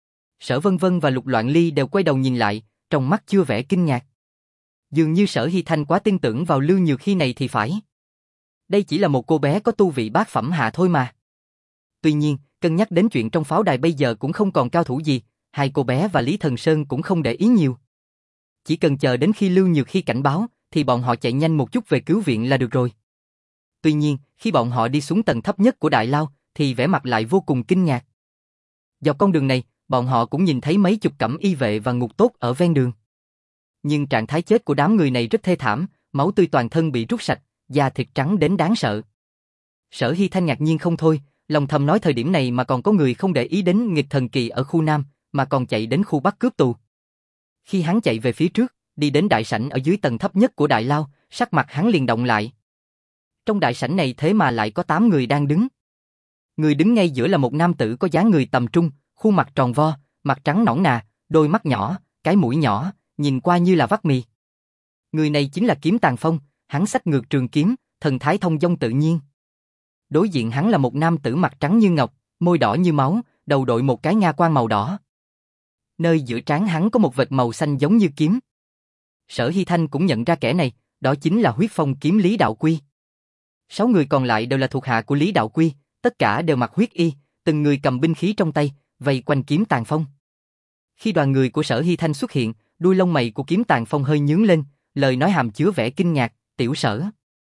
Sở Vân Vân và Lục Loạn Ly đều quay đầu nhìn lại, trong mắt chưa vẻ kinh ngạc. Dường như Sở Hy Thanh quá tin tưởng vào Lưu Nhược Hy này thì phải. Đây chỉ là một cô bé có tu vị bát phẩm hạ thôi mà. Tuy nhiên, cân nhắc đến chuyện trong pháo đài bây giờ cũng không còn cao thủ gì, hai cô bé và Lý Thần Sơn cũng không để ý nhiều. Chỉ cần chờ đến khi Lưu Nhược Hy cảnh báo, thì bọn họ chạy nhanh một chút về cứu viện là được rồi. Tuy nhiên, khi bọn họ đi xuống tầng thấp nhất của đại lao, thì vẻ mặt lại vô cùng kinh ngạc. Dọc con đường này, bọn họ cũng nhìn thấy mấy chục cẩm y vệ và ngục tốt ở ven đường. Nhưng trạng thái chết của đám người này rất thê thảm, máu tươi toàn thân bị rút sạch, da thịt trắng đến đáng sợ. Sở Hy Thanh ngạc nhiên không thôi, lòng thầm nói thời điểm này mà còn có người không để ý đến nghịch thần kỳ ở khu Nam, mà còn chạy đến khu Bắc cướp tù. Khi hắn chạy về phía trước, đi đến đại sảnh ở dưới tầng thấp nhất của đại lao, sắc mặt hắn liền động lại. Trong đại sảnh này thế mà lại có tám người đang đứng. Người đứng ngay giữa là một nam tử có dáng người tầm trung, khuôn mặt tròn vo, mặt trắng nõn nà, đôi mắt nhỏ, cái mũi nhỏ, nhìn qua như là vắt mì. Người này chính là Kiếm Tàn Phong, hắn xách ngược trường kiếm, thần thái thông dong tự nhiên. Đối diện hắn là một nam tử mặt trắng như ngọc, môi đỏ như máu, đầu đội một cái nga quan màu đỏ. Nơi giữa trán hắn có một vệt màu xanh giống như kiếm. Sở Hy Thanh cũng nhận ra kẻ này, đó chính là huyết phong kiếm Lý Đạo Quy. Sáu người còn lại đều là thuộc hạ của Lý Đạo Quy, tất cả đều mặc huyết y, từng người cầm binh khí trong tay, vây quanh Kiếm Tàn Phong. Khi đoàn người của Sở Hy Thanh xuất hiện, đuôi lông mày của Kiếm Tàn Phong hơi nhướng lên, lời nói hàm chứa vẻ kinh ngạc, tiểu Sở.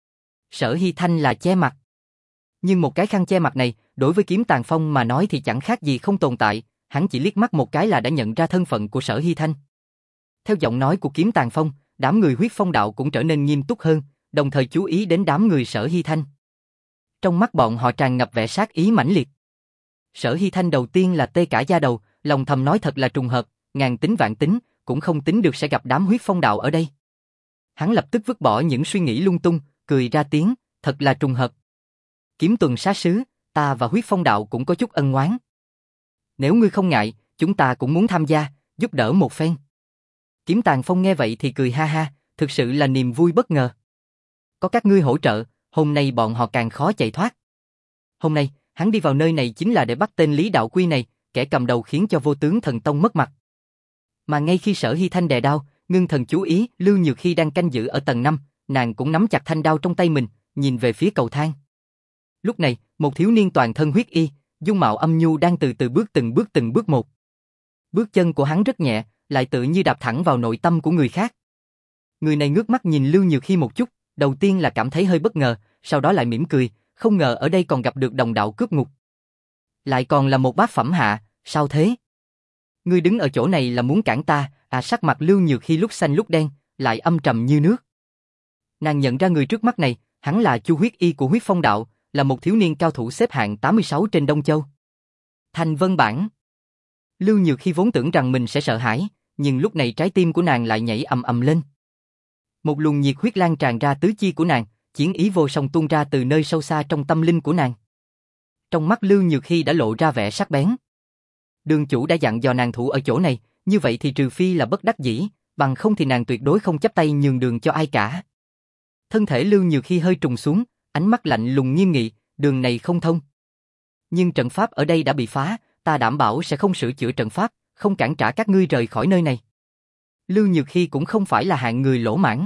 Sở Hy Thanh là che mặt. Nhưng một cái khăn che mặt này, đối với Kiếm Tàn Phong mà nói thì chẳng khác gì không tồn tại, hắn chỉ liếc mắt một cái là đã nhận ra thân phận của Sở Hy Thanh. Theo giọng nói của Kiếm Tàn Phong, đám người huyết phong đạo cũng trở nên nghiêm túc hơn, đồng thời chú ý đến đám người Sở Hy Thanh. Trong mắt bọn họ tràn ngập vẻ sát ý mãnh liệt. Sở Hy Thanh đầu tiên là tê cả da đầu, lòng thầm nói thật là trùng hợp, ngàn tính vạn tính, cũng không tính được sẽ gặp đám huyết phong đạo ở đây. Hắn lập tức vứt bỏ những suy nghĩ lung tung, cười ra tiếng, thật là trùng hợp. Kiếm tuần sát sứ, ta và Huyết Phong đạo cũng có chút ân oán. Nếu ngươi không ngại, chúng ta cũng muốn tham gia, giúp đỡ một phen. Kiếm Tàn Phong nghe vậy thì cười ha ha, thực sự là niềm vui bất ngờ. Có các ngươi hỗ trợ, hôm nay bọn họ càng khó chạy thoát. Hôm nay, hắn đi vào nơi này chính là để bắt tên Lý Đạo Quy này, kẻ cầm đầu khiến cho Vô Tướng Thần Tông mất mặt. Mà ngay khi Sở Hy Thanh đè đao, ngưng thần chú ý, Lưu Nhược Hy đang canh giữ ở tầng năm, nàng cũng nắm chặt thanh đao trong tay mình, nhìn về phía cầu thang. Lúc này, một thiếu niên toàn thân huyết y, dung mạo âm nhu đang từ từ bước từng bước từng bước một. Bước chân của hắn rất nhẹ, lại tự như đạp thẳng vào nội tâm của người khác. Người này ngước mắt nhìn Lưu Nhược Hy một chút, đầu tiên là cảm thấy hơi bất ngờ, sau đó lại mỉm cười, không ngờ ở đây còn gặp được đồng đạo cướp ngục. Lại còn là một bát phẩm hạ, sao thế? Ngươi đứng ở chỗ này là muốn cản ta, à? Sắc mặt Lưu Nhược Hy lúc xanh lúc đen, lại âm trầm như nước. Nàng nhận ra người trước mắt này, hắn là Chu Huyết Y của Huyết Phong đạo, là một thiếu niên cao thủ xếp hạng tám mươi sáu trên Đông Châu. Thanh Vân Bản. Lưu Nhược Hy vốn tưởng rằng mình sẽ sợ hãi, nhưng lúc này trái tim của nàng lại nhảy ầm ầm lên. Một luồng nhiệt huyết lan tràn ra tứ chi của nàng, chiến ý vô song tuôn ra từ nơi sâu xa trong tâm linh của nàng. Trong mắt Lưu Nhược Hy đã lộ ra vẻ sắc bén. Đường chủ đã dặn dò nàng thủ ở chỗ này, như vậy thì trừ phi là bất đắc dĩ, bằng không thì nàng tuyệt đối không chấp tay nhường đường cho ai cả. Thân thể Lưu Nhược Hy hơi trùng xuống, ánh mắt lạnh lùng nghiêm nghị, đường này không thông. Nhưng trận pháp ở đây đã bị phá, ta đảm bảo sẽ không sửa chữa trận pháp, không cản trả các ngươi rời khỏi nơi này. Lưu Nhược Hy cũng không phải là hạng người lỗ mãn.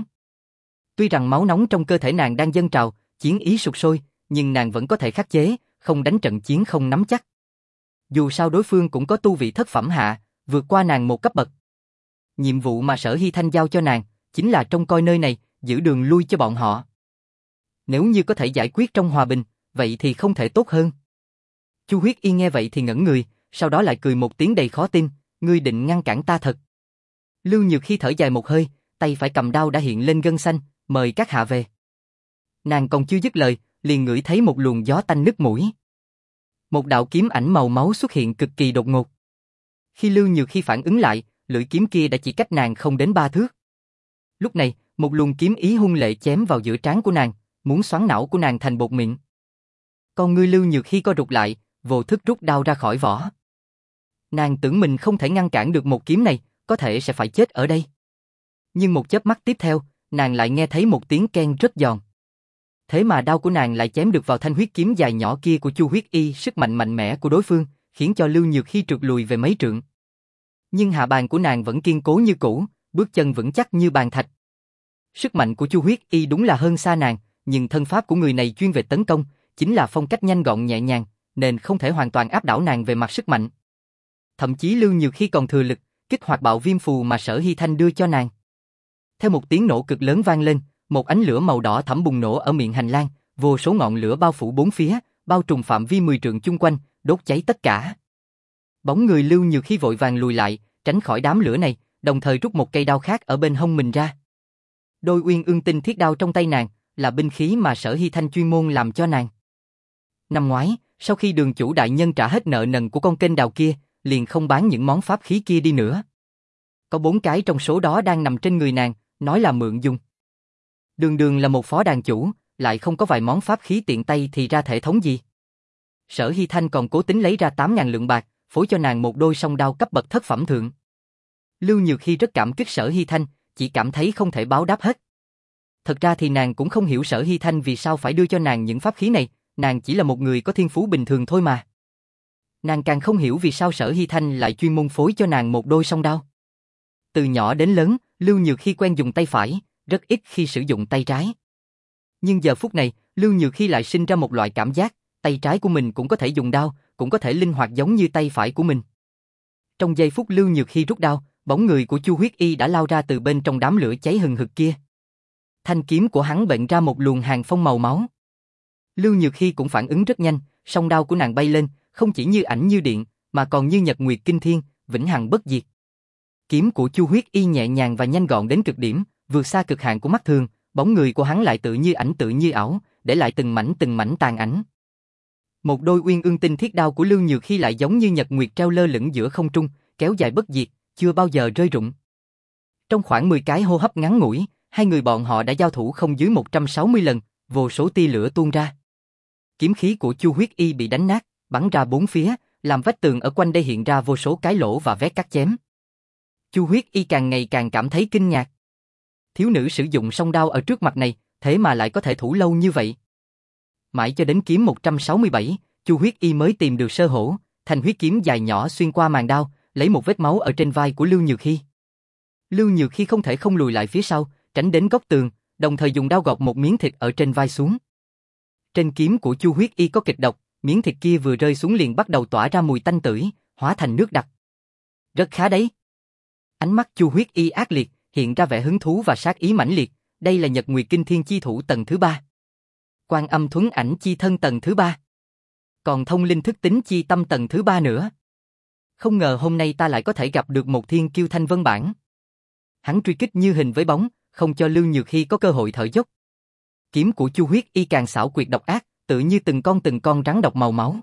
Tuy rằng máu nóng trong cơ thể nàng đang dâng trào, chiến ý sục sôi, nhưng nàng vẫn có thể khắc chế, không đánh trận chiến không nắm chắc. Dù sao đối phương cũng có tu vị thất phẩm hạ, vượt qua nàng một cấp bậc. Nhiệm vụ mà Sở Hy Thanh giao cho nàng, chính là trông coi nơi này, giữ đường lui cho bọn họ. Nếu như có thể giải quyết trong hòa bình, vậy thì không thể tốt hơn. Chu Huyết Y nghe vậy thì ngẩn người, sau đó lại cười một tiếng đầy khó tin, ngươi định ngăn cản ta thật. Lưu Nhược Hy thở dài một hơi, tay phải cầm đao đã hiện lên gân xanh, mời các hạ về. Nàng còn chưa dứt lời, liền ngửi thấy một luồng gió tanh nức mũi. Một đạo kiếm ảnh màu máu xuất hiện cực kỳ đột ngột. Khi Lưu Nhược Hy phản ứng lại, lưỡi kiếm kia đã chỉ cách nàng không đến ba thước. Lúc này, một luồng kiếm ý hung lệ chém vào giữa trán của nàng, muốn xoắn não của nàng thành bột mịn. Con ngươi Lưu Nhược Hy co rụt lại, vô thức rút đao ra khỏi vỏ. Nàng tưởng mình không thể ngăn cản được một kiếm này, có thể sẽ phải chết ở đây. Nhưng một chớp mắt tiếp theo, nàng lại nghe thấy một tiếng keng rất giòn. Thế mà đao của nàng lại chém được vào thanh huyết kiếm dài nhỏ kia của Chu Huyết Y, sức mạnh mạnh mẽ của đối phương, khiến cho Lưu Nhược Hy trượt lùi về mấy trượng. Nhưng hạ bàn của nàng vẫn kiên cố như cũ, bước chân vững chắc như bàn thạch. Sức mạnh của Chu Huyết Y đúng là hơn xa nàng, nhưng thân pháp của người này chuyên về tấn công, chính là phong cách nhanh gọn nhẹ nhàng, nên không thể hoàn toàn áp đảo nàng về mặt sức mạnh. Thậm chí Lưu Nhược Hy còn thừa lực, kích hoạt bạo viêm phù mà Sở Hy Thanh đưa cho nàng. Theo một tiếng nổ cực lớn vang lên, một ánh lửa màu đỏ thẫm bùng nổ ở miệng hành lang, vô số ngọn lửa bao phủ bốn phía, bao trùm phạm vi mười trượng chung quanh, đốt cháy tất cả. Bóng người Lưu Nhược Hy vội vàng lùi lại, tránh khỏi đám lửa này, đồng thời rút một cây đao khác ở bên hông mình ra. Đôi Uyên Ương Tinh thiết đao trong tay nàng là binh khí mà Sở Hy Thanh chuyên môn làm cho nàng. Năm ngoái, sau khi đường chủ đại nhân trả hết nợ nần của con kênh đào kia, liền không bán những món pháp khí kia đi nữa. Có bốn cái trong số đó đang nằm trên người nàng, nói là mượn dùng. Đường đường là một phó đàn chủ, lại không có vài món pháp khí tiện tay thì ra thể thống gì. Sở Hy Thanh còn cố tính lấy ra tám ngàn lượng bạc, phối cho nàng một đôi song đao cấp bậc thất phẩm thượng. Lưu Nhược Hy rất cảm kích Sở Hy Thanh, chỉ cảm thấy không thể báo đáp hết. Thật ra thì nàng cũng không hiểu Sở Hy Thanh vì sao phải đưa cho nàng những pháp khí này, nàng chỉ là một người có thiên phú bình thường thôi mà. Nàng càng không hiểu vì sao Sở Hy Thanh lại chuyên môn phối cho nàng một đôi song đao. Từ nhỏ đến lớn, Lưu Nhược Hy quen dùng tay phải, rất ít khi sử dụng tay trái. Nhưng giờ phút này, Lưu Nhược Hy lại sinh ra một loại cảm giác, tay trái của mình cũng có thể dùng đao, cũng có thể linh hoạt giống như tay phải của mình. Trong giây phút Lưu Nhược Hy rút đao, bóng người của Chu Huyết Y đã lao ra từ bên trong đám lửa cháy hừng hực kia. Thanh kiếm của hắn bện ra một luồng hàn phong màu máu. Lưu Nhược Hy cũng phản ứng rất nhanh, song đao của nàng bay lên, không chỉ như ảnh như điện, mà còn như nhật nguyệt kinh thiên, vĩnh hằng bất diệt. Kiếm của Chu Huyết Y nhẹ nhàng và nhanh gọn đến cực điểm, vượt xa cực hạn của mắt thường, bóng người của hắn lại tự như ảnh tự như ảo, để lại từng mảnh từng mảnh tàn ảnh. Một đôi Uyên Ương Tinh thiết đao của Lưu Nhược Hy lại giống như nhật nguyệt treo lơ lửng giữa không trung, kéo dài bất diệt, chưa bao giờ rơi rụng. Trong khoảng mười cái hô hấp ngắn ngủi, hai người bọn họ đã giao thủ không dưới một trăm sáu mươi lần, vô số tia lửa tuôn ra. Kiếm khí của Chu Huyết Y bị đánh nát, bắn ra bốn phía, làm vách tường ở quanh đây hiện ra vô số cái lỗ và vết cắt chém. Chu Huyết Y càng ngày càng cảm thấy kinh ngạc. Thiếu nữ sử dụng song đao ở trước mặt này, thế mà lại có thể thủ lâu như vậy. Mãi cho đến kiếm một trăm sáu mươi bảy, Chu Huyết Y mới tìm được sơ hở, thanh huyết kiếm dài nhỏ xuyên qua màn đao, lấy một vết máu ở trên vai của Lưu Nhược Hy. Lưu Nhược Hy không thể không lùi lại phía sau, tránh đến góc tường, đồng thời dùng đao gọt một miếng thịt ở trên vai xuống. Trên kiếm của Chu Huyết Y có kịch độc, miếng thịt kia vừa rơi xuống liền bắt đầu tỏa ra mùi tanh tưởi, hóa thành nước đặc. Rất khá đấy. Ánh mắt Chu Huyết Y ác liệt, hiện ra vẻ hứng thú và sát ý mãnh liệt, đây là Nhật Nguyệt Kinh Thiên chi thủ tầng thứ ba. Quan Âm Thuấn Ảnh chi thân tầng thứ ba. Còn thông linh thức tính chi tâm tầng thứ ba nữa. Không ngờ hôm nay ta lại có thể gặp được một thiên kiêu thanh vân bản. Hắn truy kích như hình với bóng, không cho Lưu Nhược Hy có cơ hội thở dốc. Kiếm của Chu Huyết Y càng xảo quyệt độc ác, tự như từng con từng con rắn độc màu máu.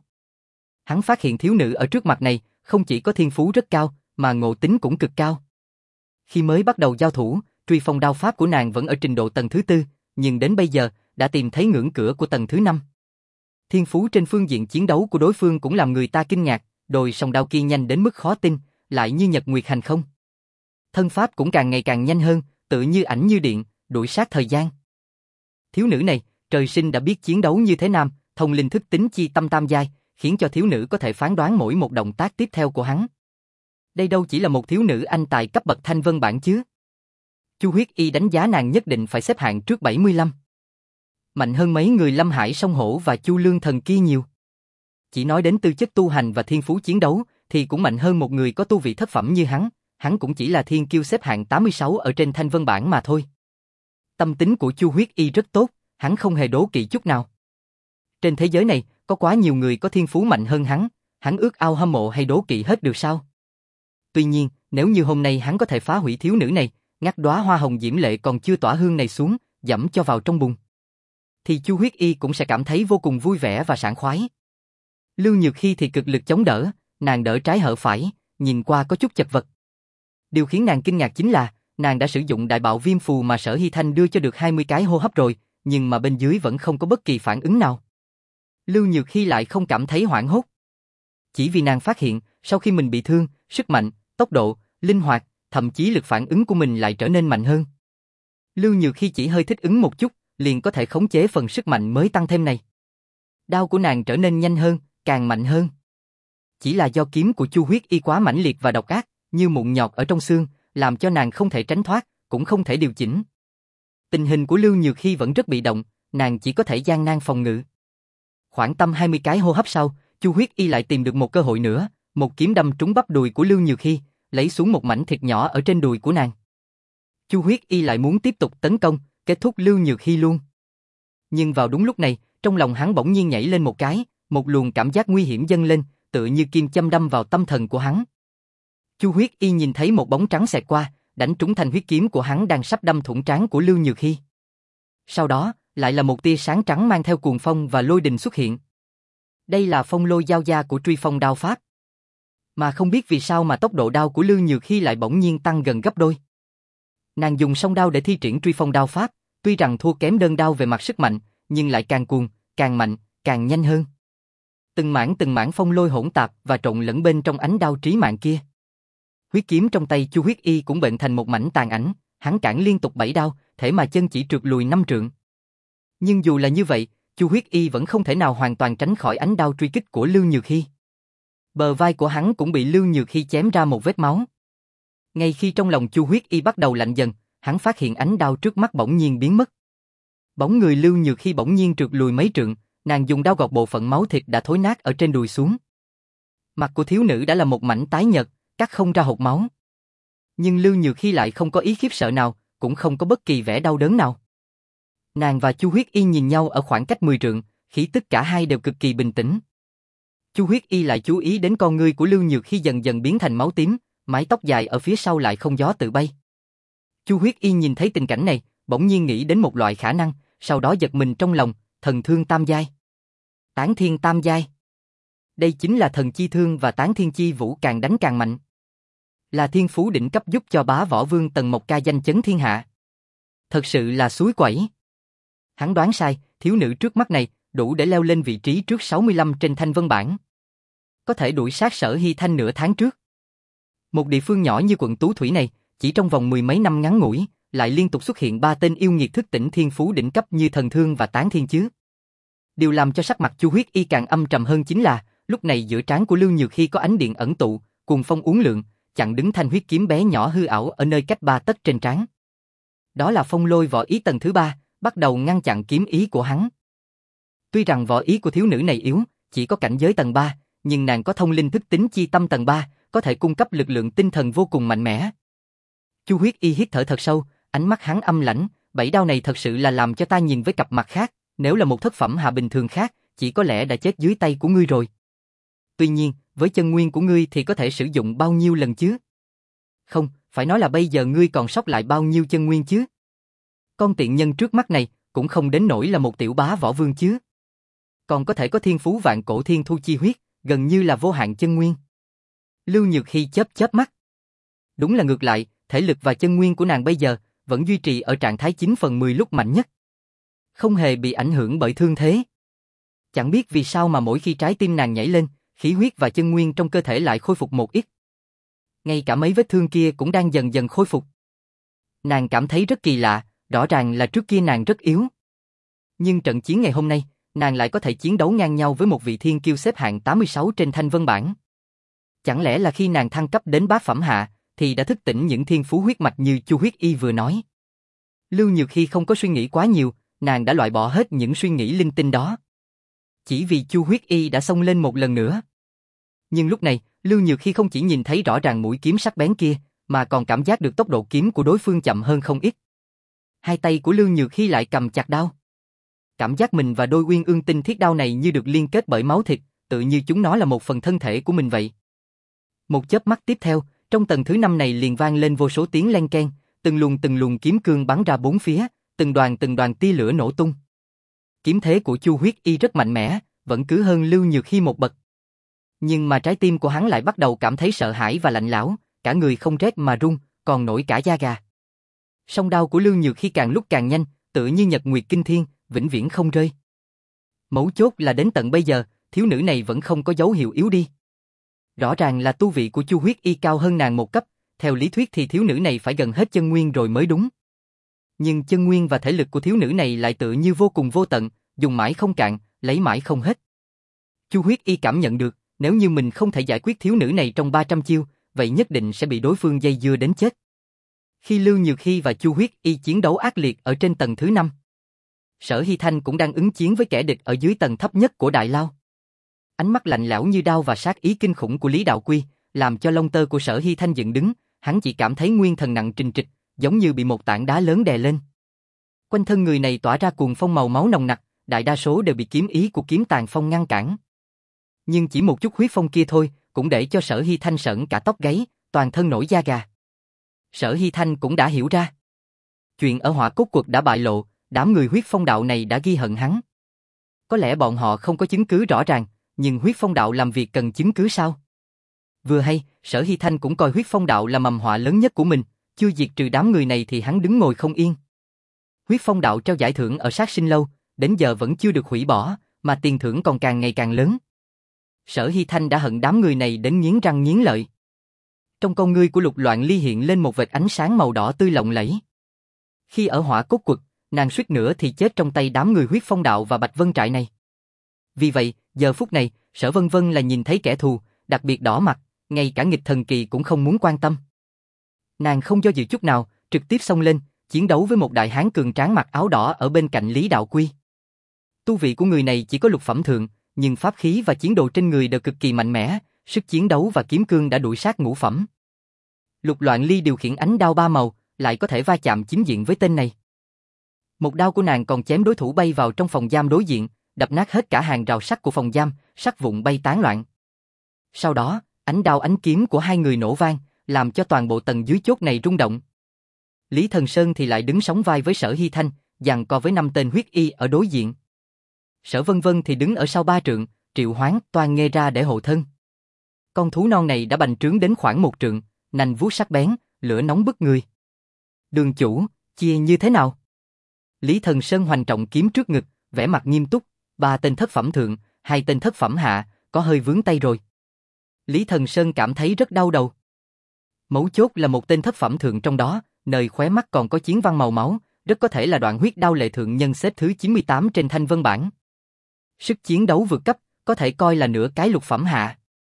Hắn phát hiện thiếu nữ ở trước mặt này, không chỉ có thiên phú rất cao, mà ngộ tính cũng cực cao. Khi mới bắt đầu giao thủ, truy phong đao pháp của nàng vẫn ở trình độ tầng thứ tư, nhưng đến bây giờ, đã tìm thấy ngưỡng cửa của tầng thứ năm. Thiên phú trên phương diện chiến đấu của đối phương cũng làm người ta kinh ngạc, đôi song đao kia nhanh đến mức khó tin, lại như nhật nguyệt hành không. Thân pháp cũng càng ngày càng nhanh hơn, tự như ảnh như điện, đuổi sát thời gian. Thiếu nữ này, trời sinh đã biết chiến đấu như thế nam, thông linh thức tính chi tâm tam giai, khiến cho thiếu nữ có thể phán đoán mỗi một động tác tiếp theo của hắn. Đây đâu chỉ là một thiếu nữ anh tài cấp bậc thanh vân bản chứ. Chu Huyết Y đánh giá nàng nhất định phải xếp hạng trước bảy mươi lăm. Mạnh hơn mấy người Lâm Hải Song Hổ và Chu Lương Thần kia nhiều. Chỉ nói đến tư chất tu hành và thiên phú chiến đấu, thì cũng mạnh hơn một người có tu vị thất phẩm như hắn, hắn cũng chỉ là thiên kiêu xếp hạng tám mươi sáu ở trên thanh vân bảng mà thôi. Tâm tính của Chu Huyết Y rất tốt, hắn không hề đố kỵ chút nào. Trên thế giới này, có quá nhiều người có thiên phú mạnh hơn hắn, hắn ước ao hâm mộ hay đố kỵ hết được sao? Tuy nhiên, nếu như hôm nay hắn có thể phá hủy thiếu nữ này, ngắt đóa hoa hồng diễm lệ còn chưa tỏa hương này xuống, dẫm cho vào trong bùn, thì Chu Huyết Y cũng sẽ cảm thấy vô cùng vui vẻ và sảng khoái. Lưu Nhược Hy thì cực lực chống đỡ, nàng đỡ trái hở phải, nhìn qua có chút chật vật. Điều khiến nàng kinh ngạc chính là, nàng đã sử dụng đại bạo viêm phù mà Sở Hy Thanh đưa cho được hai mươi cái hô hấp rồi, nhưng mà bên dưới vẫn không có bất kỳ phản ứng nào. Lưu Nhược Hy lại không cảm thấy hoảng hốt. Chỉ vì nàng phát hiện, sau khi mình bị thương, sức mạnh, tốc độ, linh hoạt, thậm chí lực phản ứng của mình lại trở nên mạnh hơn. Lưu Nhược Hy chỉ hơi thích ứng một chút, liền có thể khống chế phần sức mạnh mới tăng thêm này. Đao của nàng trở nên nhanh hơn, càng mạnh hơn. Chỉ là do kiếm của Chu Huyết Y quá mãnh liệt và độc ác, như mụn nhọt ở trong xương, làm cho nàng không thể tránh thoát, cũng không thể điều chỉnh. Tình hình của Lưu Nhược Hy vẫn rất bị động, nàng chỉ có thể gian nan phòng ngự. Khoảng tầm hai mươi cái hô hấp sau, Chu Huyết Y lại tìm được một cơ hội nữa, một kiếm đâm trúng bắp đùi của Lưu Nhược Hy, lấy xuống một mảnh thịt nhỏ ở trên đùi của nàng. Chu Huyết Y lại muốn tiếp tục tấn công, kết thúc Lưu Nhược Hy luôn. Nhưng vào đúng lúc này, trong lòng hắn bỗng nhiên nhảy lên một cái, một luồng cảm giác nguy hiểm dâng lên, tựa như kim châm đâm vào tâm thần của hắn. Chu Huyết Y nhìn thấy một bóng trắng xẹt qua, đánh trúng thanh huyết kiếm của hắn đang sắp đâm thủng trán của Lưu Nhược Hy. Sau đó, lại là một tia sáng trắng mang theo cuồng phong và lôi đình xuất hiện. Đây là phong lôi giao gia của truy phong đao pháp. Mà không biết vì sao mà tốc độ đao của Lưu Nhược Hy lại bỗng nhiên tăng gần gấp đôi. Nàng dùng song đao để thi triển truy phong đao pháp, tuy rằng thua kém đơn đao về mặt sức mạnh, nhưng lại càng cuồng, càng mạnh, càng nhanh hơn. Từng mảng từng mảng phong lôi hỗn tạp và trộn lẫn bên trong ánh đao trí mạng kia. Huyết kiếm trong tay Chu Huyết Y cũng bệnh thành một mảnh tàn ảnh, hắn cản liên tục bảy đao, thể mà chân chỉ trượt lùi năm trượng. Nhưng dù là như vậy, Chu Huyết Y vẫn không thể nào hoàn toàn tránh khỏi ánh đao truy kích của Lưu Nhược Hy. Bờ vai của hắn cũng bị Lưu Nhược Hy chém ra một vết máu. Ngay khi trong lòng Chu Huyết Y bắt đầu lạnh dần, hắn phát hiện ánh đao trước mắt bỗng nhiên biến mất. Bóng người Lưu Nhược Hy bỗng nhiên trượt lùi mấy trượng, nàng dùng đao gọt bộ phận máu thịt đã thối nát ở trên đùi xuống. Mặt của thiếu nữ đã là một mảnh tái nhợt, cắt không ra hột máu. Nhưng Lưu Nhược Hy lại không có ý khiếp sợ nào, cũng không có bất kỳ vẻ đau đớn nào. Nàng và Chu Huyết Y nhìn nhau ở khoảng cách mười trượng, khí tức cả hai đều cực kỳ bình tĩnh. Chu Huyết Y lại chú ý đến con ngươi của Lưu Nhược Hy dần dần biến thành máu tím, mái tóc dài ở phía sau lại không gió tự bay. Chu Huyết Y nhìn thấy tình cảnh này, bỗng nhiên nghĩ đến một loại khả năng, sau đó giật mình trong lòng, thần thương tam giai. Tán thiên tam giai. Đây chính là thần chi thương và tán thiên chi vũ càng đánh càng mạnh. Là thiên phú đỉnh cấp giúp cho bá võ vương Tần Mộc ca danh chấn thiên hạ. Thật sự là suối quẩy. Hắn đoán sai, thiếu nữ trước mắt này, đủ để leo lên vị trí trước sáu mươi lăm trên thanh vân bảng. Có thể đuổi sát Sở Hy Thanh nửa tháng trước. Một địa phương nhỏ như quận Tú Thủy này, chỉ trong vòng mười mấy năm ngắn ngủi, lại liên tục xuất hiện ba tên yêu nghiệt thức tỉnh thiên phú đỉnh cấp như Thần Thương và Tán Thiên chứ. Điều làm cho sắc mặt Chu Huyết Y càng âm trầm hơn chính là, lúc này giữa trán của Lưu Nhược Hy có ánh điện ẩn tụ, cuồng phong uốn lượn, chặn đứng thanh huyết kiếm bé nhỏ hư ảo ở nơi cách ba tấc trên trán. Đó là phong lôi võ ý tầng thứ ba, bắt đầu ngăn chặn kiếm ý của hắn. Tuy rằng võ ý của thiếu nữ này yếu, chỉ có cảnh giới tầng ba, nhưng nàng có thông linh thức tính chi tâm tầng ba, có thể cung cấp lực lượng tinh thần vô cùng mạnh mẽ. Chu Huyết Y hít thở thật sâu, ánh mắt hắn âm lãnh, bảy đao này thật sự là làm cho ta nhìn với cặp mặt khác, nếu là một thất phẩm hạ bình thường khác, chỉ có lẽ đã chết dưới tay của ngươi rồi. Tuy nhiên, với chân nguyên của ngươi thì có thể sử dụng bao nhiêu lần chứ? Không, phải nói là bây giờ ngươi còn sót lại bao nhiêu chân nguyên chứ? Con tiện nhân trước mắt này cũng không đến nỗi là một tiểu bá võ vương chứ. Còn có thể có thiên phú vạn cổ thiên thu chi huyết, gần như là vô hạn chân nguyên. Lưu Nhược Hy chớp chớp mắt. Đúng là ngược lại, thể lực và chân nguyên của nàng bây giờ vẫn duy trì ở trạng thái chín phần mười lúc mạnh nhất. Không hề bị ảnh hưởng bởi thương thế. Chẳng biết vì sao mà mỗi khi trái tim nàng nhảy lên, khí huyết và chân nguyên trong cơ thể lại khôi phục một ít. Ngay cả mấy vết thương kia cũng đang dần dần khôi phục. Nàng cảm thấy rất kỳ lạ, rõ ràng là trước kia nàng rất yếu. Nhưng trận chiến ngày hôm nay, nàng lại có thể chiến đấu ngang nhau với một vị thiên kiêu xếp hạng tám mươi sáu trên thanh vân bảng. Chẳng lẽ là khi nàng thăng cấp đến bát phẩm hạ, thì đã thức tỉnh những thiên phú huyết mạch như Chu Huyết Y vừa nói. Lưu Nhược Hy không có suy nghĩ quá nhiều, nàng đã loại bỏ hết những suy nghĩ linh tinh đó. Chỉ vì Chu Huyết Y đã xông lên một lần nữa. Nhưng lúc này, Lưu Nhược Hy không chỉ nhìn thấy rõ ràng mũi kiếm sắc bén kia, mà còn cảm giác được tốc độ kiếm của đối phương chậm hơn không ít. Hai tay của Lưu Nhược Hy lại cầm chặt đao. Cảm giác mình và đôi uyên ương tinh thiết đao này như được liên kết bởi máu thịt, tự như chúng nó là một phần thân thể của mình vậy. Một chớp mắt tiếp theo, trong tầng thứ năm này liền vang lên vô số tiếng len keng, từng luồng từng luồng kiếm cương bắn ra bốn phía, từng đoàn từng đoàn tia lửa nổ tung. Kiếm thế của Chu Huyết Y rất mạnh mẽ, vẫn cứ hơn Lưu Nhược Hy một bậc. Nhưng mà trái tim của hắn lại bắt đầu cảm thấy sợ hãi và lạnh lẽo, cả người không rét mà run, còn nổi cả da gà. Song đao của Lưu Nhược Hy càng lúc càng nhanh, tựa như nhật nguyệt kinh thiên, vĩnh viễn không rơi. Mấu chốt là đến tận bây giờ, thiếu nữ này vẫn không có dấu hiệu yếu đi. Rõ ràng là tu vị của Chu Huyết Y cao hơn nàng một cấp, theo lý thuyết thì thiếu nữ này phải gần hết chân nguyên rồi mới đúng. Nhưng chân nguyên và thể lực của thiếu nữ này lại tự như vô cùng vô tận, dùng mãi không cạn, lấy mãi không hết. Chu Huyết Y cảm nhận được, nếu như mình không thể giải quyết thiếu nữ này trong ba trăm chiêu, vậy nhất định sẽ bị đối phương dây dưa đến chết. Khi Lưu Nhược Hy và Chu Huyết Y chiến đấu ác liệt ở trên tầng thứ năm, Sở Hy Thanh cũng đang ứng chiến với kẻ địch ở dưới tầng thấp nhất của Đại Lao. Ánh mắt lạnh lẽo như đao và sát ý kinh khủng của Lý Đạo Quy, làm cho lông tơ của Sở Hy Thanh dựng đứng, hắn chỉ cảm thấy nguyên thần nặng trịch trịch, giống như bị một tảng đá lớn đè lên. Quanh thân người này tỏa ra cuồng phong màu máu nồng nặc, đại đa số đều bị kiếm ý của kiếm tàn phong ngăn cản. Nhưng chỉ một chút huyết phong kia thôi, cũng để cho Sở Hy Thanh sởn cả tóc gáy, toàn thân nổi da gà. Sở Hy Thanh cũng đã hiểu ra. Chuyện ở Hỏa Cốt Quật đã bại lộ, đám người huyết phong đạo này đã ghi hận hắn. Có lẽ bọn họ không có chứng cứ rõ ràng, nhưng huyết phong đạo làm việc cần chứng cứ sao? Vừa hay, Sở Hy Thanh cũng coi huyết phong đạo là mầm họa lớn nhất của mình, chưa diệt trừ đám người này thì hắn đứng ngồi không yên. Huyết phong đạo trao giải thưởng ở sát sinh lâu, đến giờ vẫn chưa được hủy bỏ, mà tiền thưởng còn càng ngày càng lớn. Sở Hy Thanh đã hận đám người này đến nghiến răng nghiến lợi. Trong con ngươi của Lục Loạn Ly hiện lên một vệt ánh sáng màu đỏ tươi lộng lẫy. Khi ở Hỏa Cốt Quật, nàng suýt nữa thì chết trong tay đám người huyết phong đạo và Bạch Vân Trại này. Vì vậy, giờ phút này, Sở Vân Vân là nhìn thấy kẻ thù, đặc biệt đỏ mặt, ngay cả nghịch thần kỳ cũng không muốn quan tâm. Nàng không do dự chút nào, trực tiếp xông lên, chiến đấu với một đại hán cường tráng mặc áo đỏ ở bên cạnh Lý Đạo Quy. Tu vị của người này chỉ có lục phẩm thượng, nhưng pháp khí và chiến đồ trên người đều cực kỳ mạnh mẽ, sức chiến đấu và kiếm cương đã đuổi sát ngũ phẩm. Lục Loạn Ly điều khiển ánh đao ba màu, lại có thể va chạm chính diện với tên này. Một đao của nàng còn chém đối thủ bay vào trong phòng giam đối diện, đập nát hết cả hàng rào sắt của phòng giam, sắt vụn bay tán loạn. Sau đó, ánh đao ánh kiếm của hai người nổ vang, làm cho toàn bộ tầng dưới chốt này rung động. Lý Thần Sơn thì lại đứng sóng vai với Sở Hy Thanh, giằng co với năm tên huyết y ở đối diện. Sở Vân Vân thì đứng ở sau ba trượng, triệu hoán toan nghê ra để hộ thân. Con thú non này đã bành trướng đến khoảng một trượng, nành vuốt sắc bén, lửa nóng bức người. Đường chủ, chia như thế nào? Lý Thần Sơn hoành trọng kiếm trước ngực, vẻ mặt nghiêm túc, ba tên thất phẩm thượng, hai tên thất phẩm hạ, có hơi vướng tay rồi. Lý Thần Sơn cảm thấy rất đau đầu. Mấu chốt là một tên thất phẩm thượng trong đó, nơi khóe mắt còn có chiến văn màu máu, rất có thể là đoạn huyết đao lệ thượng nhân xếp thứ chín mươi tám trên thanh vân bảng. Sức chiến đấu vượt cấp, có thể coi là nửa cái lục phẩm hạ.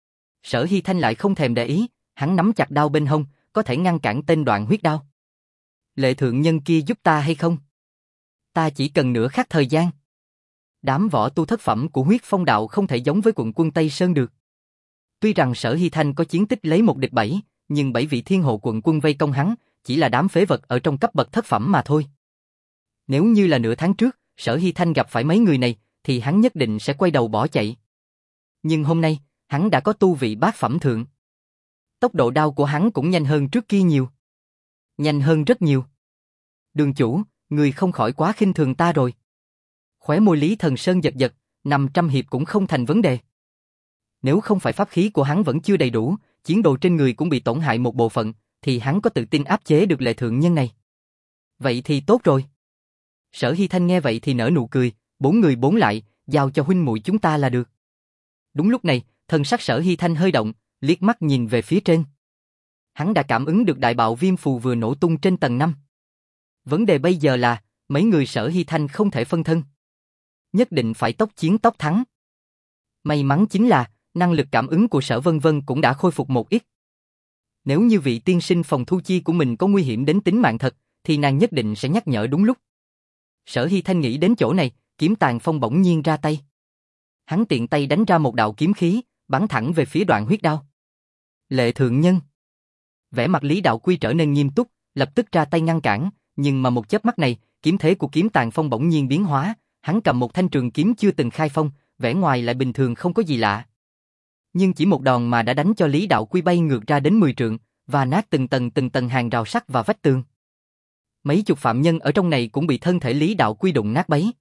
Sở Hy Thanh lại không thèm để ý, hắn nắm chặt đao bên hông, có thể ngăn cản tên đoạn huyết đao. Lệ thượng nhân kia giúp ta hay không? Ta chỉ cần nửa khắc thời gian. Đám võ tu thất phẩm của huyết phong đạo không thể giống với quận quân Tây Sơn được. Tuy rằng Sở Hy Thanh có chiến tích lấy một địch bảy, nhưng bảy vị thiên hộ quận quân vây công hắn, chỉ là đám phế vật ở trong cấp bậc thất phẩm mà thôi. Nếu như là nửa tháng trước, Sở Hy Thanh gặp phải mấy người này, thì hắn nhất định sẽ quay đầu bỏ chạy. Nhưng hôm nay, hắn đã có tu vị bát phẩm thượng. Tốc độ đao của hắn cũng nhanh hơn trước kia nhiều. Nhanh hơn rất nhiều. Đường chủ, người không khỏi quá khinh thường ta rồi. Khóe môi Lý Thần Sơn giật giật, năm trăm hiệp cũng không thành vấn đề. Nếu không phải pháp khí của hắn vẫn chưa đầy đủ, chiến đồ trên người cũng bị tổn hại một bộ phận, thì hắn có tự tin áp chế được lệ thượng nhân này. Vậy thì tốt rồi. Sở Hy Thanh nghe vậy thì nở nụ cười, bốn người bốn lại, giao cho huynh muội chúng ta là được. Đúng lúc này, thần sắc Sở Hy Thanh hơi động, liếc mắt nhìn về phía trên. Hắn đã cảm ứng được đại bạo viêm phù vừa nổ tung trên tầng năm. Vấn đề bây giờ là, mấy người Sở Hy Thanh không thể phân thân. Nhất định phải tốc chiến tốc thắng. May mắn chính là, năng lực cảm ứng của Sở Vân Vân cũng đã khôi phục một ít. Nếu như vị tiên sinh phòng thu chi của mình có nguy hiểm đến tính mạng thật, thì nàng nhất định sẽ nhắc nhở đúng lúc. Sở Hy Thanh nghĩ đến chỗ này, kiếm tàn phong bỗng nhiên ra tay. Hắn tiện tay đánh ra một đạo kiếm khí, bắn thẳng về phía đoạn huyết đao. Lệ thượng nhân. Vẻ mặt Lý Đạo Quy trở nên nghiêm túc, lập tức ra tay ngăn cản, nhưng mà một chớp mắt này, kiếm thế của kiếm tàn phong bỗng nhiên biến hóa, hắn cầm một thanh trường kiếm chưa từng khai phong, vẻ ngoài lại bình thường không có gì lạ. Nhưng chỉ một đòn mà đã đánh cho Lý Đạo Quy bay ngược ra đến mười trượng, và nát từng tầng từng tầng hàng rào sắt và vách tường. Mấy chục phạm nhân ở trong này cũng bị thân thể Lý Đạo Quy đụng nát bấy.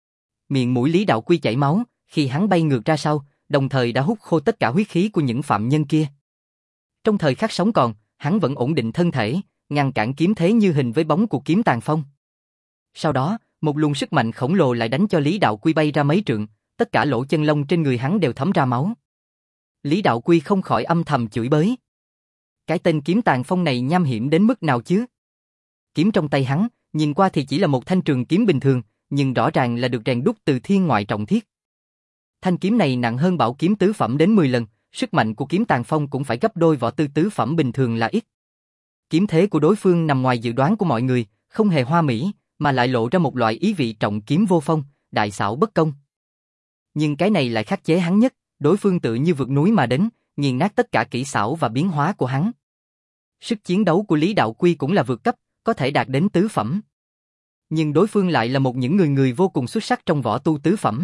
Miệng mũi Lý Đạo Quy chảy máu, khi hắn bay ngược ra sau, đồng thời đã hút khô tất cả huyết khí của những phạm nhân kia. Trong thời khắc sống còn, hắn vẫn ổn định thân thể, ngăn cản kiếm thế như hình với bóng của kiếm tàn phong. Sau đó, một luồng sức mạnh khổng lồ lại đánh cho Lý Đạo Quy bay ra mấy trượng, tất cả lỗ chân lông trên người hắn đều thấm ra máu. Lý Đạo Quy không khỏi âm thầm chửi bới. Cái tên kiếm tàn phong này nham hiểm đến mức nào chứ? Kiếm trong tay hắn, nhìn qua thì chỉ là một thanh trường kiếm bình thường, nhưng rõ ràng là được rèn đúc từ thiên ngoại trọng thiết. Thanh kiếm này nặng hơn bảo kiếm tứ phẩm đến mười lần, sức mạnh của kiếm tàn phong cũng phải gấp đôi võ tư tứ phẩm bình thường là ít. Kiếm thế của đối phương nằm ngoài dự đoán của mọi người, không hề hoa mỹ, mà lại lộ ra một loại ý vị trọng kiếm vô phong, đại xảo bất công. Nhưng cái này lại khắc chế hắn nhất, đối phương tự như vượt núi mà đến, nghiền nát tất cả kỹ xảo và biến hóa của hắn. Sức chiến đấu của Lý Đạo Quy cũng là vượt cấp, có thể đạt đến tứ phẩm. Nhưng đối phương lại là một những người người vô cùng xuất sắc trong võ tu tứ phẩm.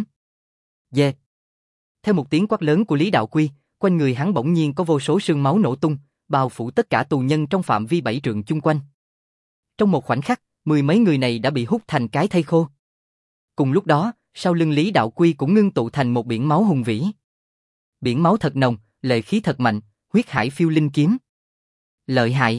Yeah. Theo một tiếng quát lớn của Lý Đạo Quy, quanh người hắn bỗng nhiên có vô số sương máu nổ tung, bao phủ tất cả tù nhân trong phạm vi bảy trượng chung quanh. Trong một khoảnh khắc, mười mấy người này đã bị hút thành cái thây khô. Cùng lúc đó, sau lưng Lý Đạo Quy cũng ngưng tụ thành một biển máu hùng vĩ. Biển máu thật nồng, lệ khí thật mạnh, huyết hải phiêu linh kiếm. Lợi hại.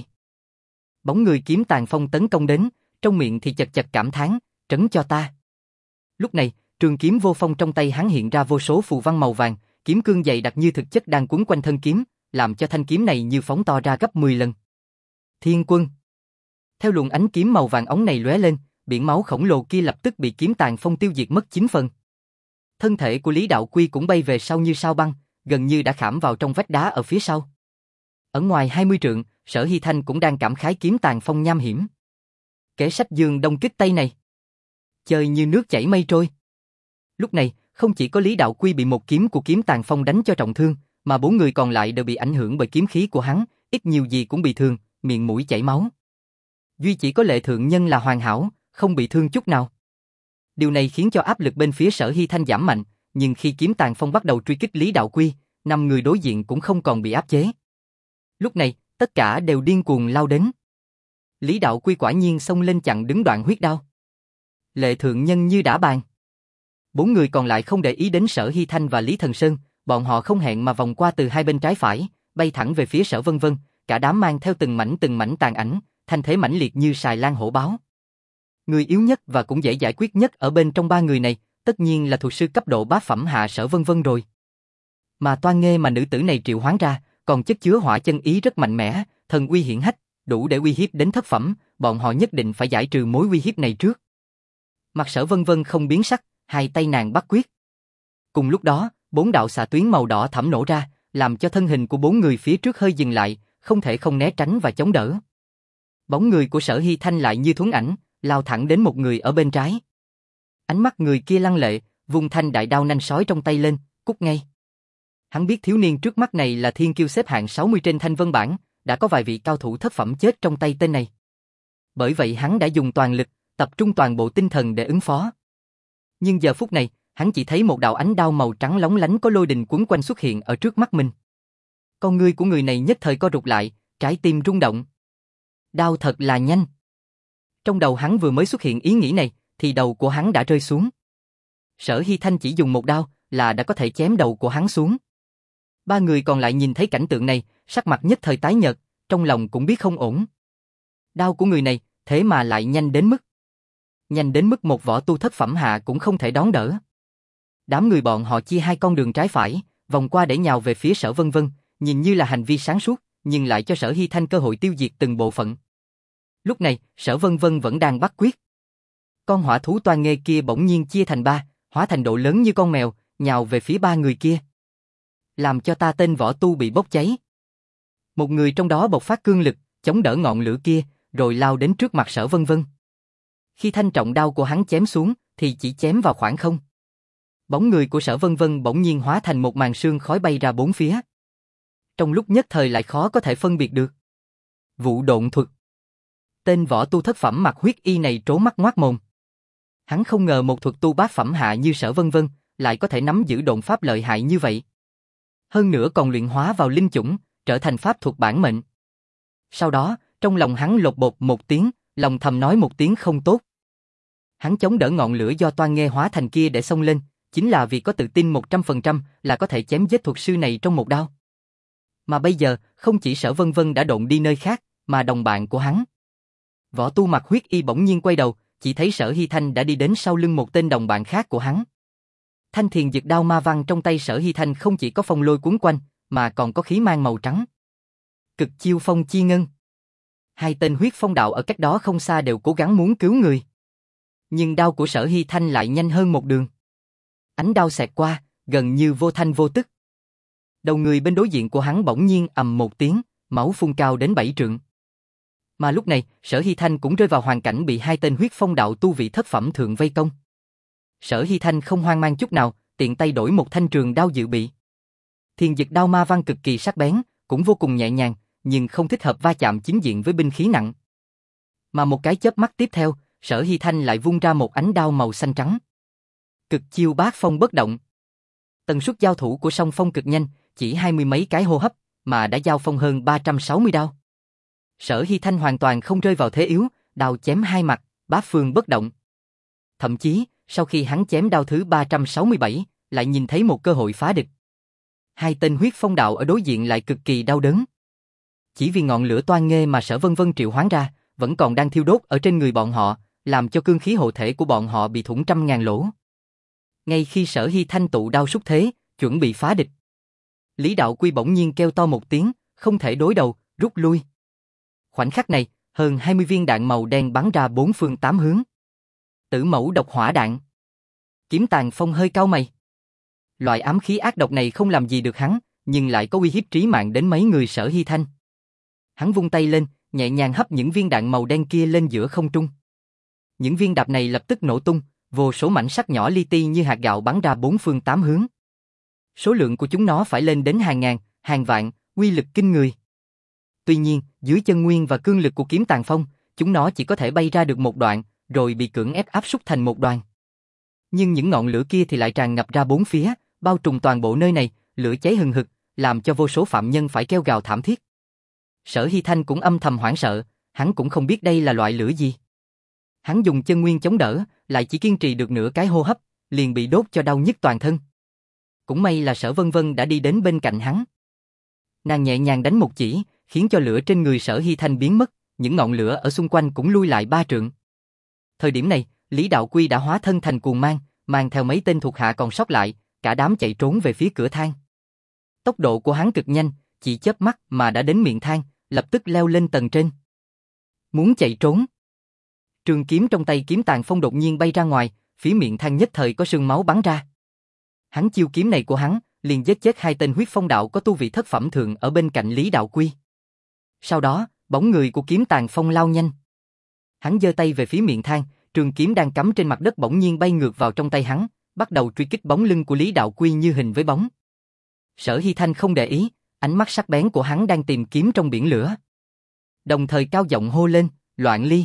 Bóng người kiếm tàn phong tấn công đến, trong miệng thì chật chật cảm thán, trấn cho ta. Lúc này, trường kiếm vô phong trong tay hắn hiện ra vô số phù văn màu vàng, kiếm cương dày đặc như thực chất đang quấn quanh thân kiếm, làm cho thanh kiếm này như phóng to ra gấp mười lần. Thiên quân. Theo luồng ánh kiếm màu vàng óng này lóe lên, biển máu khổng lồ kia lập tức bị kiếm tàn phong tiêu diệt mất chín phần. Thân thể của Lý Đạo Quy cũng bay về sau như sao băng, gần như đã khảm vào trong vách đá ở phía sau. Ở ngoài hai mươi trượng, Sở Hy Thanh cũng đang cảm khái kiếm tàn phong nham hiểm. Kẻ sách dương đông kích tây này, chơi như nước chảy mây trôi. Lúc này, không chỉ có Lý Đạo Quy bị một kiếm của kiếm tàn phong đánh cho trọng thương, mà bốn người còn lại đều bị ảnh hưởng bởi kiếm khí của hắn, ít nhiều gì cũng bị thương, miệng mũi chảy máu. Duy chỉ có Lệ thượng nhân là hoàn hảo, không bị thương chút nào. Điều này khiến cho áp lực bên phía Sở Hy Thanh giảm mạnh, nhưng khi kiếm tàn phong bắt đầu truy kích Lý Đạo Quy, năm người đối diện cũng không còn bị áp chế. Lúc này, tất cả đều điên cuồng lao đến. Lý Đạo Quy quả nhiên xông lên chặn đứng đoạn huyết đao. Lệ thượng nhân như đã bàn. Bốn người còn lại không để ý đến Sở Hy Thanh và Lý Thần Sơn, bọn họ không hẹn mà vòng qua từ hai bên trái phải, bay thẳng về phía Sở Vân Vân, cả đám mang theo từng mảnh từng mảnh tàn ảnh, thanh thế mãnh liệt như sài lan hổ báo. Người yếu nhất và cũng dễ giải quyết nhất ở bên trong ba người này, tất nhiên là thuật sư cấp độ bát phẩm hạ Sở Vân Vân rồi. Mà toan nghê mà nữ tử này triệu hoán ra, còn chất chứa hỏa chân ý rất mạnh mẽ, thần uy hiển hách, đủ để uy hiếp đến thất phẩm, bọn họ nhất định phải giải trừ mối uy hiếp này trước. Mặt Sở Vân Vân không biến sắc, hai tay nàng bắt quyết. Cùng lúc đó, bốn đạo xạ tuyến màu đỏ thẫm nổ ra, làm cho thân hình của bốn người phía trước hơi dừng lại, không thể không né tránh và chống đỡ. Bóng người của Sở Hy Thanh lại như thuấn ảnh, lao thẳng đến một người ở bên trái. Ánh mắt người kia lăng lệ, vung thanh đại đao nanh sói trong tay lên, cút ngay. Hắn biết thiếu niên trước mắt này là thiên kiêu xếp hạng sáu mươi trên thanh vân bảng, đã có vài vị cao thủ thất phẩm chết trong tay tên này. Bởi vậy hắn đã dùng toàn lực, tập trung toàn bộ tinh thần để ứng phó. Nhưng giờ phút này, hắn chỉ thấy một đạo ánh đao màu trắng lóng lánh có lôi đình quấn quanh xuất hiện ở trước mắt mình. Con ngươi của người này nhất thời co rụt lại, trái tim rung động. Đao thật là nhanh. Trong đầu hắn vừa mới xuất hiện ý nghĩ này, thì đầu của hắn đã rơi xuống. Sở Hy Thanh chỉ dùng một đao là đã có thể chém đầu của hắn xuống. Ba người còn lại nhìn thấy cảnh tượng này, sắc mặt nhất thời tái nhợt, trong lòng cũng biết không ổn. Đao của người này, thế mà lại nhanh đến mức. Nhanh đến mức một võ tu thất phẩm hạ cũng không thể đón đỡ. Đám người bọn họ chia hai con đường trái phải, vòng qua để nhào về phía Sở Vân Vân, nhìn như là hành vi sáng suốt, nhưng lại cho Sở Hy Thanh cơ hội tiêu diệt từng bộ phận. Lúc này, Sở Vân Vân vẫn đang bắt quyết. Con hỏa thú toan nghê kia bỗng nhiên chia thành ba, hóa thành độ lớn như con mèo, nhào về phía ba người kia. Làm cho ta tên võ tu bị bốc cháy. Một người trong đó bộc phát cương lực, chống đỡ ngọn lửa kia, rồi lao đến trước mặt Sở Vân Vân. Khi thanh trọng đao của hắn chém xuống, thì chỉ chém vào khoảng không. Bóng người của Sở Vân Vân bỗng nhiên hóa thành một màn sương khói bay ra bốn phía. Trong lúc nhất thời lại khó có thể phân biệt được. Vụ độn thuật. Tên võ tu thất phẩm mặc huyết y này trố mắt ngoác mồm. Hắn không ngờ một thuật tu bát phẩm hạ như Sở Vân Vân lại có thể nắm giữ độn pháp lợi hại như vậy. Hơn nữa còn luyện hóa vào linh chủng, trở thành pháp thuật bản mệnh. Sau đó, trong lòng hắn lột bột một tiếng, lòng thầm nói một tiếng không tốt. Hắn chống đỡ ngọn lửa do toan nghê hóa thành kia để xông lên, chính là vì có tự tin một trăm phần trăm là có thể chém giết thuật sư này trong một đao. Mà bây giờ, không chỉ Sở Vân Vân đã độn đi nơi khác, mà đồng bạn của hắn. Võ tu mặc huyết y bỗng nhiên quay đầu, chỉ thấy Sở Hy Thanh đã đi đến sau lưng một tên đồng bạn khác của hắn. Thanh thiền dực đao ma văn trong tay Sở Hy Thanh không chỉ có phong lôi cuốn quanh, mà còn có khí mang màu trắng. Cực chiêu phong chi ngân. Hai tên huyết phong đạo ở cách đó không xa đều cố gắng muốn cứu người. Nhưng đao của Sở Hy Thanh lại nhanh hơn một đường. Ánh đao xẹt qua, gần như vô thanh vô tức. Đầu người bên đối diện của hắn bỗng nhiên ầm một tiếng, máu phun cao đến bảy trượng. Mà lúc này, Sở Hy Thanh cũng rơi vào hoàn cảnh bị hai tên huyết phong đạo tu vị thất phẩm thượng vây công. Sở Hy Thanh không hoang mang chút nào, tiện tay đổi một thanh trường đao dự bị. Thiền dực đao ma văn cực kỳ sắc bén, cũng vô cùng nhẹ nhàng, nhưng không thích hợp va chạm chính diện với binh khí nặng. Mà một cái chớp mắt tiếp theo, Sở Hy Thanh lại vung ra một ánh đao màu xanh trắng. Cực chiêu bát phong bất động. Tần suất giao thủ của song phong cực nhanh, chỉ hai mươi mấy cái hô hấp, mà đã giao phong hơn ba trăm sáu mươi đao. Sở Hy Thanh hoàn toàn không rơi vào thế yếu, đao chém hai mặt, bát phương bất động. Thậm chí, sau khi hắn chém đao thứ ba trăm sáu mươi bảy, lại nhìn thấy một cơ hội phá địch. Hai tên huyết phong đạo ở đối diện lại cực kỳ đau đớn. Chỉ vì ngọn lửa toan nghê mà Sở Vân Vân triệu hoán ra, vẫn còn đang thiêu đốt ở trên người bọn họ, làm cho cương khí hộ thể của bọn họ bị thủng trăm ngàn lỗ. Ngay khi Sở Hy Thanh tụ đao xúc thế, chuẩn bị phá địch, Lý Đạo Quy bỗng nhiên kêu to một tiếng, không thể đối đầu, rút lui. Khoảnh khắc này, hơn hai mươi viên đạn màu đen bắn ra bốn phương tám hướng. Tử mẫu độc hỏa đạn. Kiếm Tàn Phong hơi cau mày. Loại ám khí ác độc này không làm gì được hắn, nhưng lại có uy hiếp trí mạng đến mấy người Sở Hy Thanh. Hắn vung tay lên, nhẹ nhàng hấp những viên đạn màu đen kia lên giữa không trung. Những viên đạn này lập tức nổ tung, vô số mảnh sắt nhỏ li ti như hạt gạo bắn ra bốn phương tám hướng. Số lượng của chúng nó phải lên đến hàng ngàn, hàng vạn, uy lực kinh người. Tuy nhiên, dưới chân nguyên và cương lực của Kiếm Tàn Phong, chúng nó chỉ có thể bay ra được một đoạn, rồi bị cưỡng ép áp súc thành một đoàn. Nhưng những ngọn lửa kia thì lại tràn ngập ra bốn phía, bao trùm toàn bộ nơi này, lửa cháy hừng hực, làm cho vô số phạm nhân phải kêu gào thảm thiết. Sở Hy Thanh cũng âm thầm hoảng sợ, hắn cũng không biết đây là loại lửa gì. Hắn dùng chân nguyên chống đỡ, lại chỉ kiên trì được nửa cái hô hấp, liền bị đốt cho đau nhức toàn thân. Cũng may là Sở Vân Vân đã đi đến bên cạnh hắn. Nàng nhẹ nhàng đánh một chỉ, khiến cho lửa trên người Sở Hy Thanh biến mất, những ngọn lửa ở xung quanh cũng lui lại ba trượng. Thời điểm này, Lý Đạo Quy đã hóa thân thành cuồng mang, mang theo mấy tên thuộc hạ còn sót lại, cả đám chạy trốn về phía cửa thang. Tốc độ của hắn cực nhanh, chỉ chớp mắt mà đã đến miệng thang, lập tức leo lên tầng trên. Muốn chạy trốn. Trường kiếm trong tay Kiếm Tàn Phong đột nhiên bay ra ngoài, phía miệng thang nhất thời có sương máu bắn ra. Hắn chiêu kiếm này của hắn, liền giết chết hai tên huyết phong đạo có tu vị thất phẩm thượng ở bên cạnh Lý Đạo Quy. Sau đó, bóng người của Kiếm Tàn Phong lao nhanh. Hắn giơ tay về phía miệng thang, trường kiếm đang cắm trên mặt đất bỗng nhiên bay ngược vào trong tay hắn, bắt đầu truy kích bóng lưng của Lý Đạo Quy như hình với bóng. Sở Hy Thanh không để ý, ánh mắt sắc bén của hắn đang tìm kiếm trong biển lửa. Đồng thời cao giọng hô lên, Loạn Ly.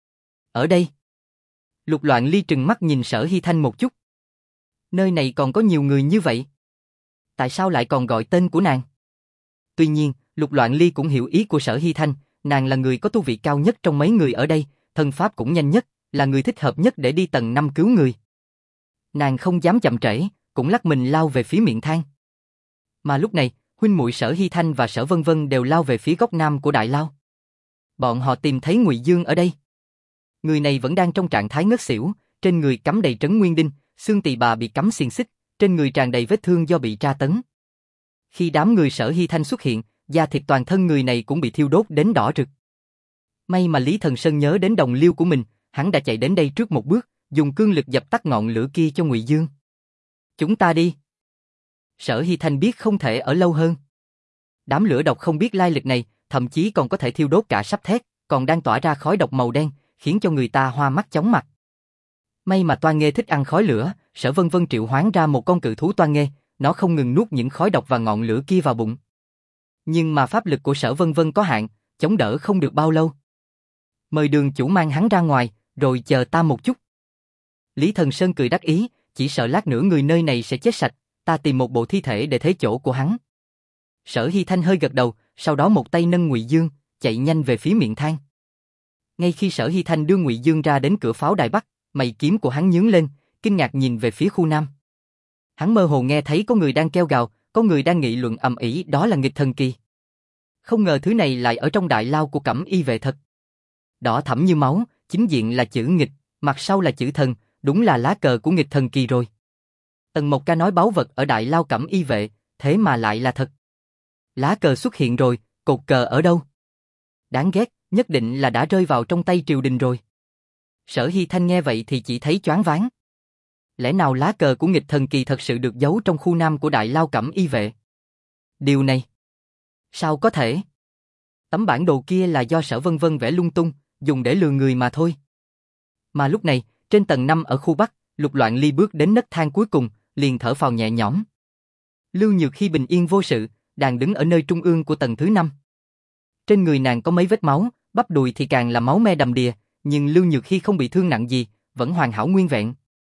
Ở đây. Lục Loạn Ly trừng mắt nhìn Sở Hy Thanh một chút. Nơi này còn có nhiều người như vậy. Tại sao lại còn gọi tên của nàng? Tuy nhiên, Lục Loạn Ly cũng hiểu ý của Sở Hy Thanh, nàng là người có tu vị cao nhất trong mấy người ở đây, thân pháp cũng nhanh nhất, là người thích hợp nhất để đi tầng năm cứu người. Nàng không dám chậm trễ, cũng lắc mình lao về phía miệng thang. Mà lúc này, huynh muội Sở Hy Thanh và Sở Vân Vân đều lao về phía góc nam của đại lao. Bọn họ tìm thấy Ngụy Dương ở đây. Người này vẫn đang trong trạng thái ngất xỉu, trên người cắm đầy trấn nguyên đinh, xương tỳ bà bị cắm xiềng xích, trên người tràn đầy vết thương do bị tra tấn. Khi đám người Sở Hy Thanh xuất hiện, da thịt toàn thân người này cũng bị thiêu đốt đến đỏ rực. May mà Lý Thần Sơn nhớ đến đồng liêu của mình, hắn đã chạy đến đây trước một bước, dùng cương lực dập tắt ngọn lửa kia cho Ngụy Dương. Chúng ta đi. Sở Hy Thanh biết không thể ở lâu hơn. Đám lửa độc không biết lai lịch này, thậm chí còn có thể thiêu đốt cả sắt thép, còn đang tỏa ra khói độc màu đen, khiến cho người ta hoa mắt chóng mặt. May mà Toan Nghê thích ăn khói lửa, Sở Vân Vân triệu hoán ra một con cự thú Toan Nghê, nó không ngừng nuốt những khói độc và ngọn lửa kia vào bụng. Nhưng mà pháp lực của Sở Vân Vân có hạn, chống đỡ không được bao lâu. Mời đường chủ mang hắn ra ngoài, rồi chờ ta một chút. Lý Thần Sơn cười đắc ý, chỉ sợ lát nữa người nơi này sẽ chết sạch, ta tìm một bộ thi thể để thế chỗ của hắn. Sở Hy Thanh hơi gật đầu, sau đó một tay nâng Ngụy Dương, chạy nhanh về phía miệng thang. Ngay khi Sở Hy Thanh đưa Ngụy Dương ra đến cửa pháo đài Bắc, mày kiếm của hắn nhướng lên, kinh ngạc nhìn về phía khu Nam. Hắn mơ hồ nghe thấy có người đang kêu gào, có người đang nghị luận ầm ĩ, đó là nghịch thần kỳ. Không ngờ thứ này lại ở trong đại lao của Cẩm Y vệ thật. Đỏ thẫm như máu, chính diện là chữ nghịch, mặt sau là chữ thần, đúng là lá cờ của nghịch thần kỳ rồi. Tần Mộc Ca nói báu vật ở đại lao Cẩm Y vệ, thế mà lại là thật. Lá cờ xuất hiện rồi, cột cờ ở đâu? Đáng ghét, nhất định là đã rơi vào trong tay triều đình rồi. Sở Hy Thanh nghe vậy thì chỉ thấy choáng váng. Lẽ nào lá cờ của nghịch thần kỳ thật sự được giấu trong khu Nam của đại lao Cẩm Y vệ? Điều này, sao có thể? Tấm bản đồ kia là do Sở Vân Vân vẽ lung tung, dùng để lừa người mà thôi. Mà lúc này, trên tầng năm ở khu Bắc, Lục Loạn Ly bước đến nấc thang cuối cùng, liền thở phào nhẹ nhõm. Lưu Nhược Hy bình yên vô sự, đang đứng ở nơi trung ương của tầng thứ năm. Trên người nàng có mấy vết máu, bắp đùi thì càng là máu me đầm đìa, nhưng Lưu Nhược Hy không bị thương nặng gì, vẫn hoàn hảo nguyên vẹn.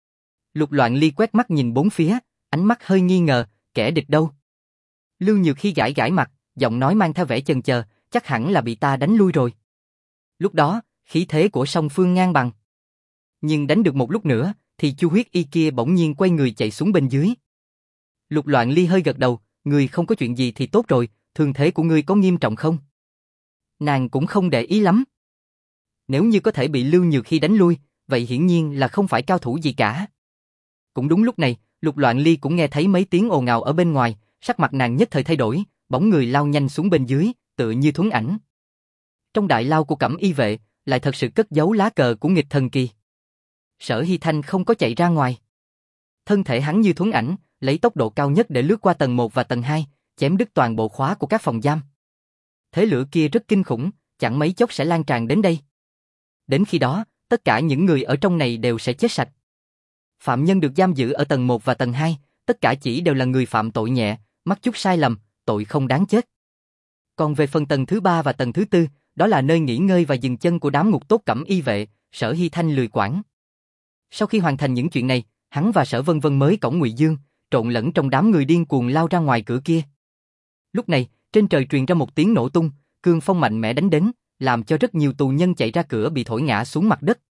Lục Loạn Ly quét mắt nhìn bốn phía, ánh mắt hơi nghi ngờ, kẻ địch đâu? Lưu Nhược Hy gãi gãi mặt, giọng nói mang theo vẻ chần chờ, chắc hẳn là bị ta đánh lui rồi. Lúc đó, khí thế của song phương ngang bằng. Nhưng đánh được một lúc nữa, thì Chu Huyết Y kia bỗng nhiên quay người chạy xuống bên dưới. Lục Loạn Ly hơi gật đầu, người không có chuyện gì thì tốt rồi, thương thế của ngươi có nghiêm trọng không? Nàng cũng không để ý lắm. Nếu như có thể bị Lưu Nhược Hy đánh lui, vậy hiển nhiên là không phải cao thủ gì cả. Cũng đúng lúc này, Lục Loạn Ly cũng nghe thấy mấy tiếng ồn ào ở bên ngoài, sắc mặt nàng nhất thời thay đổi, bóng người lao nhanh xuống bên dưới, tựa như thuấn ảnh. Trong đại lao của Cẩm Y vệ, lại thật sự cất giấu lá cờ của nghịch thần kỳ. Sở Hy Thanh không có chạy ra ngoài. Thân thể hắn như thuấn ảnh, lấy tốc độ cao nhất để lướt qua tầng một và tầng hai, chém đứt toàn bộ khóa của các phòng giam. Thế lửa kia rất kinh khủng, chẳng mấy chốc sẽ lan tràn đến đây. Đến khi đó, tất cả những người ở trong này đều sẽ chết sạch. Phạm nhân được giam giữ ở tầng một và tầng hai, tất cả chỉ đều là người phạm tội nhẹ, mắc chút sai lầm, tội không đáng chết. Còn về phần tầng thứ ba và tầng thứ tư, đó là nơi nghỉ ngơi và dừng chân của đám ngục tốt Cẩm Y vệ, Sở Hy Thanh lười quản. Sau khi hoàn thành những chuyện này, hắn và Sở Vân Vân mới cõng Ngụy Dương, trộn lẫn trong đám người điên cuồng lao ra ngoài cửa kia. Lúc này, trên trời truyền ra một tiếng nổ tung, cương phong mạnh mẽ đánh đến, làm cho rất nhiều tù nhân chạy ra cửa bị thổi ngã xuống mặt đất.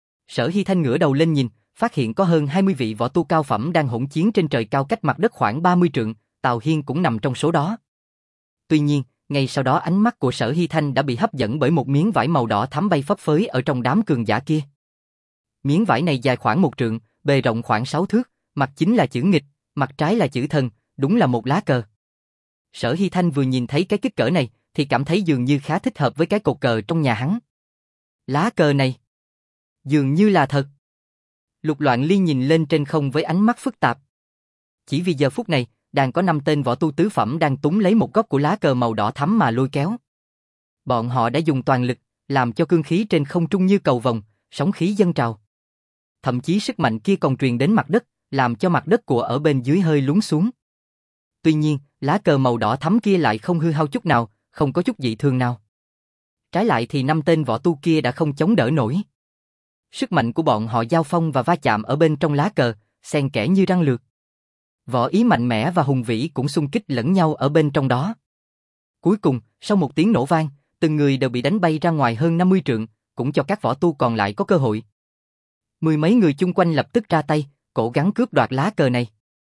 Sở Hy Thanh ngửa đầu lên nhìn, phát hiện có hơn hai mươi vị võ tu cao phẩm đang hỗn chiến trên trời cao cách mặt đất khoảng ba mươi trượng, Tào Hiên cũng nằm trong số đó. Tuy nhiên, ngay sau đó ánh mắt của Sở Hy Thanh đã bị hấp dẫn bởi một miếng vải màu đỏ thắm bay phấp phới ở trong đám cường giả kia. Miếng vải này dài khoảng một trượng, bề rộng khoảng sáu thước, mặt chính là chữ nghịch, mặt trái là chữ thần, đúng là một lá cờ. Sở Hy Thanh vừa nhìn thấy cái kích cỡ này, thì cảm thấy dường như khá thích hợp với cái cột cờ trong nhà hắn. Lá cờ này, dường như là thật. Lục Loạn Ly nhìn lên trên không với ánh mắt phức tạp. Chỉ vì giờ phút này, đang có năm tên võ tu tứ phẩm đang túm lấy một góc của lá cờ màu đỏ thắm mà lôi kéo. Bọn họ đã dùng toàn lực, làm cho cương khí trên không trung như cầu vồng, sóng khí dâng trào. Thậm chí sức mạnh kia còn truyền đến mặt đất, làm cho mặt đất của ở bên dưới hơi lún xuống. Tuy nhiên, lá cờ màu đỏ thắm kia lại không hư hao chút nào, không có chút dị thường nào. Trái lại thì năm tên võ tu kia đã không chống đỡ nổi. Sức mạnh của bọn họ giao phong và va chạm ở bên trong lá cờ, xen kẽ như răng lược. Võ ý mạnh mẽ và hùng vĩ cũng xung kích lẫn nhau ở bên trong đó. Cuối cùng, sau một tiếng nổ vang, từng người đều bị đánh bay ra ngoài hơn năm mươi trượng, cũng cho các võ tu còn lại có cơ hội. Mười mấy người chung quanh lập tức ra tay, cố gắng cướp đoạt lá cờ này.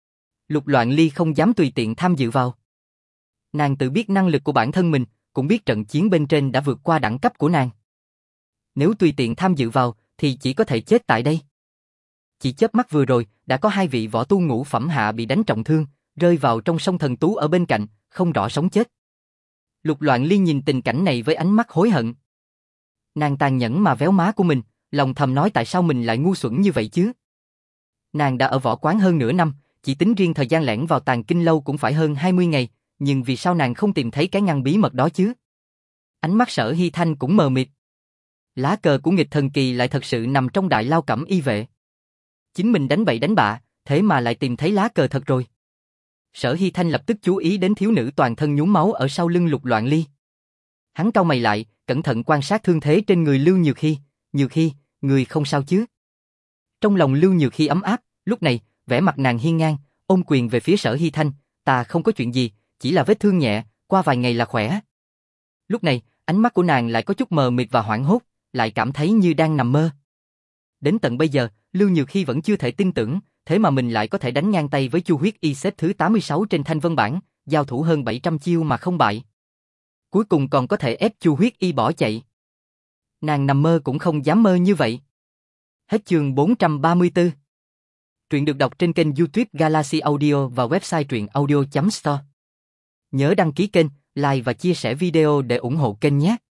Lục Loạn Ly không dám tùy tiện tham dự vào. Nàng tự biết năng lực của bản thân mình, cũng biết trận chiến bên trên đã vượt qua đẳng cấp của nàng. Nếu tùy tiện tham dự vào, thì chỉ có thể chết tại đây. Chỉ chớp mắt vừa rồi, đã có hai vị võ tu ngũ phẩm hạ bị đánh trọng thương, rơi vào trong sông thần tú ở bên cạnh, không rõ sống chết. Lục Loạn Ly nhìn tình cảnh này với ánh mắt hối hận. Nàng tàn nhẫn mà véo má của mình, lòng thầm nói tại sao mình lại ngu xuẩn như vậy chứ. Nàng đã ở võ quán hơn nửa năm, chỉ tính riêng thời gian lẻn vào Tàng Kinh lâu cũng phải hơn hai mươi ngày, nhưng vì sao nàng không tìm thấy cái ngăn bí mật đó chứ? Ánh mắt Sở Hy Thanh cũng mờ mịt. Lá cờ của nghịch thần kỳ lại thật sự nằm trong đại lao cẩm y vệ. Chính mình đánh bậy đánh bạ, thế mà lại tìm thấy lá cờ thật rồi. Sở Hy Thanh lập tức chú ý đến thiếu nữ toàn thân nhuốm máu ở sau lưng Lục Loạn Ly. Hắn cau mày lại, cẩn thận quan sát thương thế trên người Lưu Nhược Hy. Nhược Hy, người không sao chứ? Trong lòng Lưu Nhược Hy ấm áp, lúc này, vẻ mặt nàng hiên ngang, ôm quyền về phía Sở Hy Thanh, ta không có chuyện gì, chỉ là vết thương nhẹ, qua vài ngày là khỏe. Lúc này, ánh mắt của nàng lại có chút mờ mịt và hoảng hốt, lại cảm thấy như đang nằm mơ. Đến tận bây giờ, Lưu Nhược Hy vẫn chưa thể tin tưởng, thế mà mình lại có thể đánh ngang tay với Chu Huyết Y xếp thứ tám mươi sáu trên thanh vân bảng, giao thủ hơn bảy trăm chiêu mà không bại. Cuối cùng còn có thể ép Chu Huyết Y bỏ chạy. Nàng nằm mơ cũng không dám mơ như vậy. Hết chương bốn trăm ba mươi tư. Truyện được đọc trên kênh YouTube Galaxy Audio và website truyện audio chấm store. Nhớ đăng ký kênh, like và chia sẻ video để ủng hộ kênh nhé.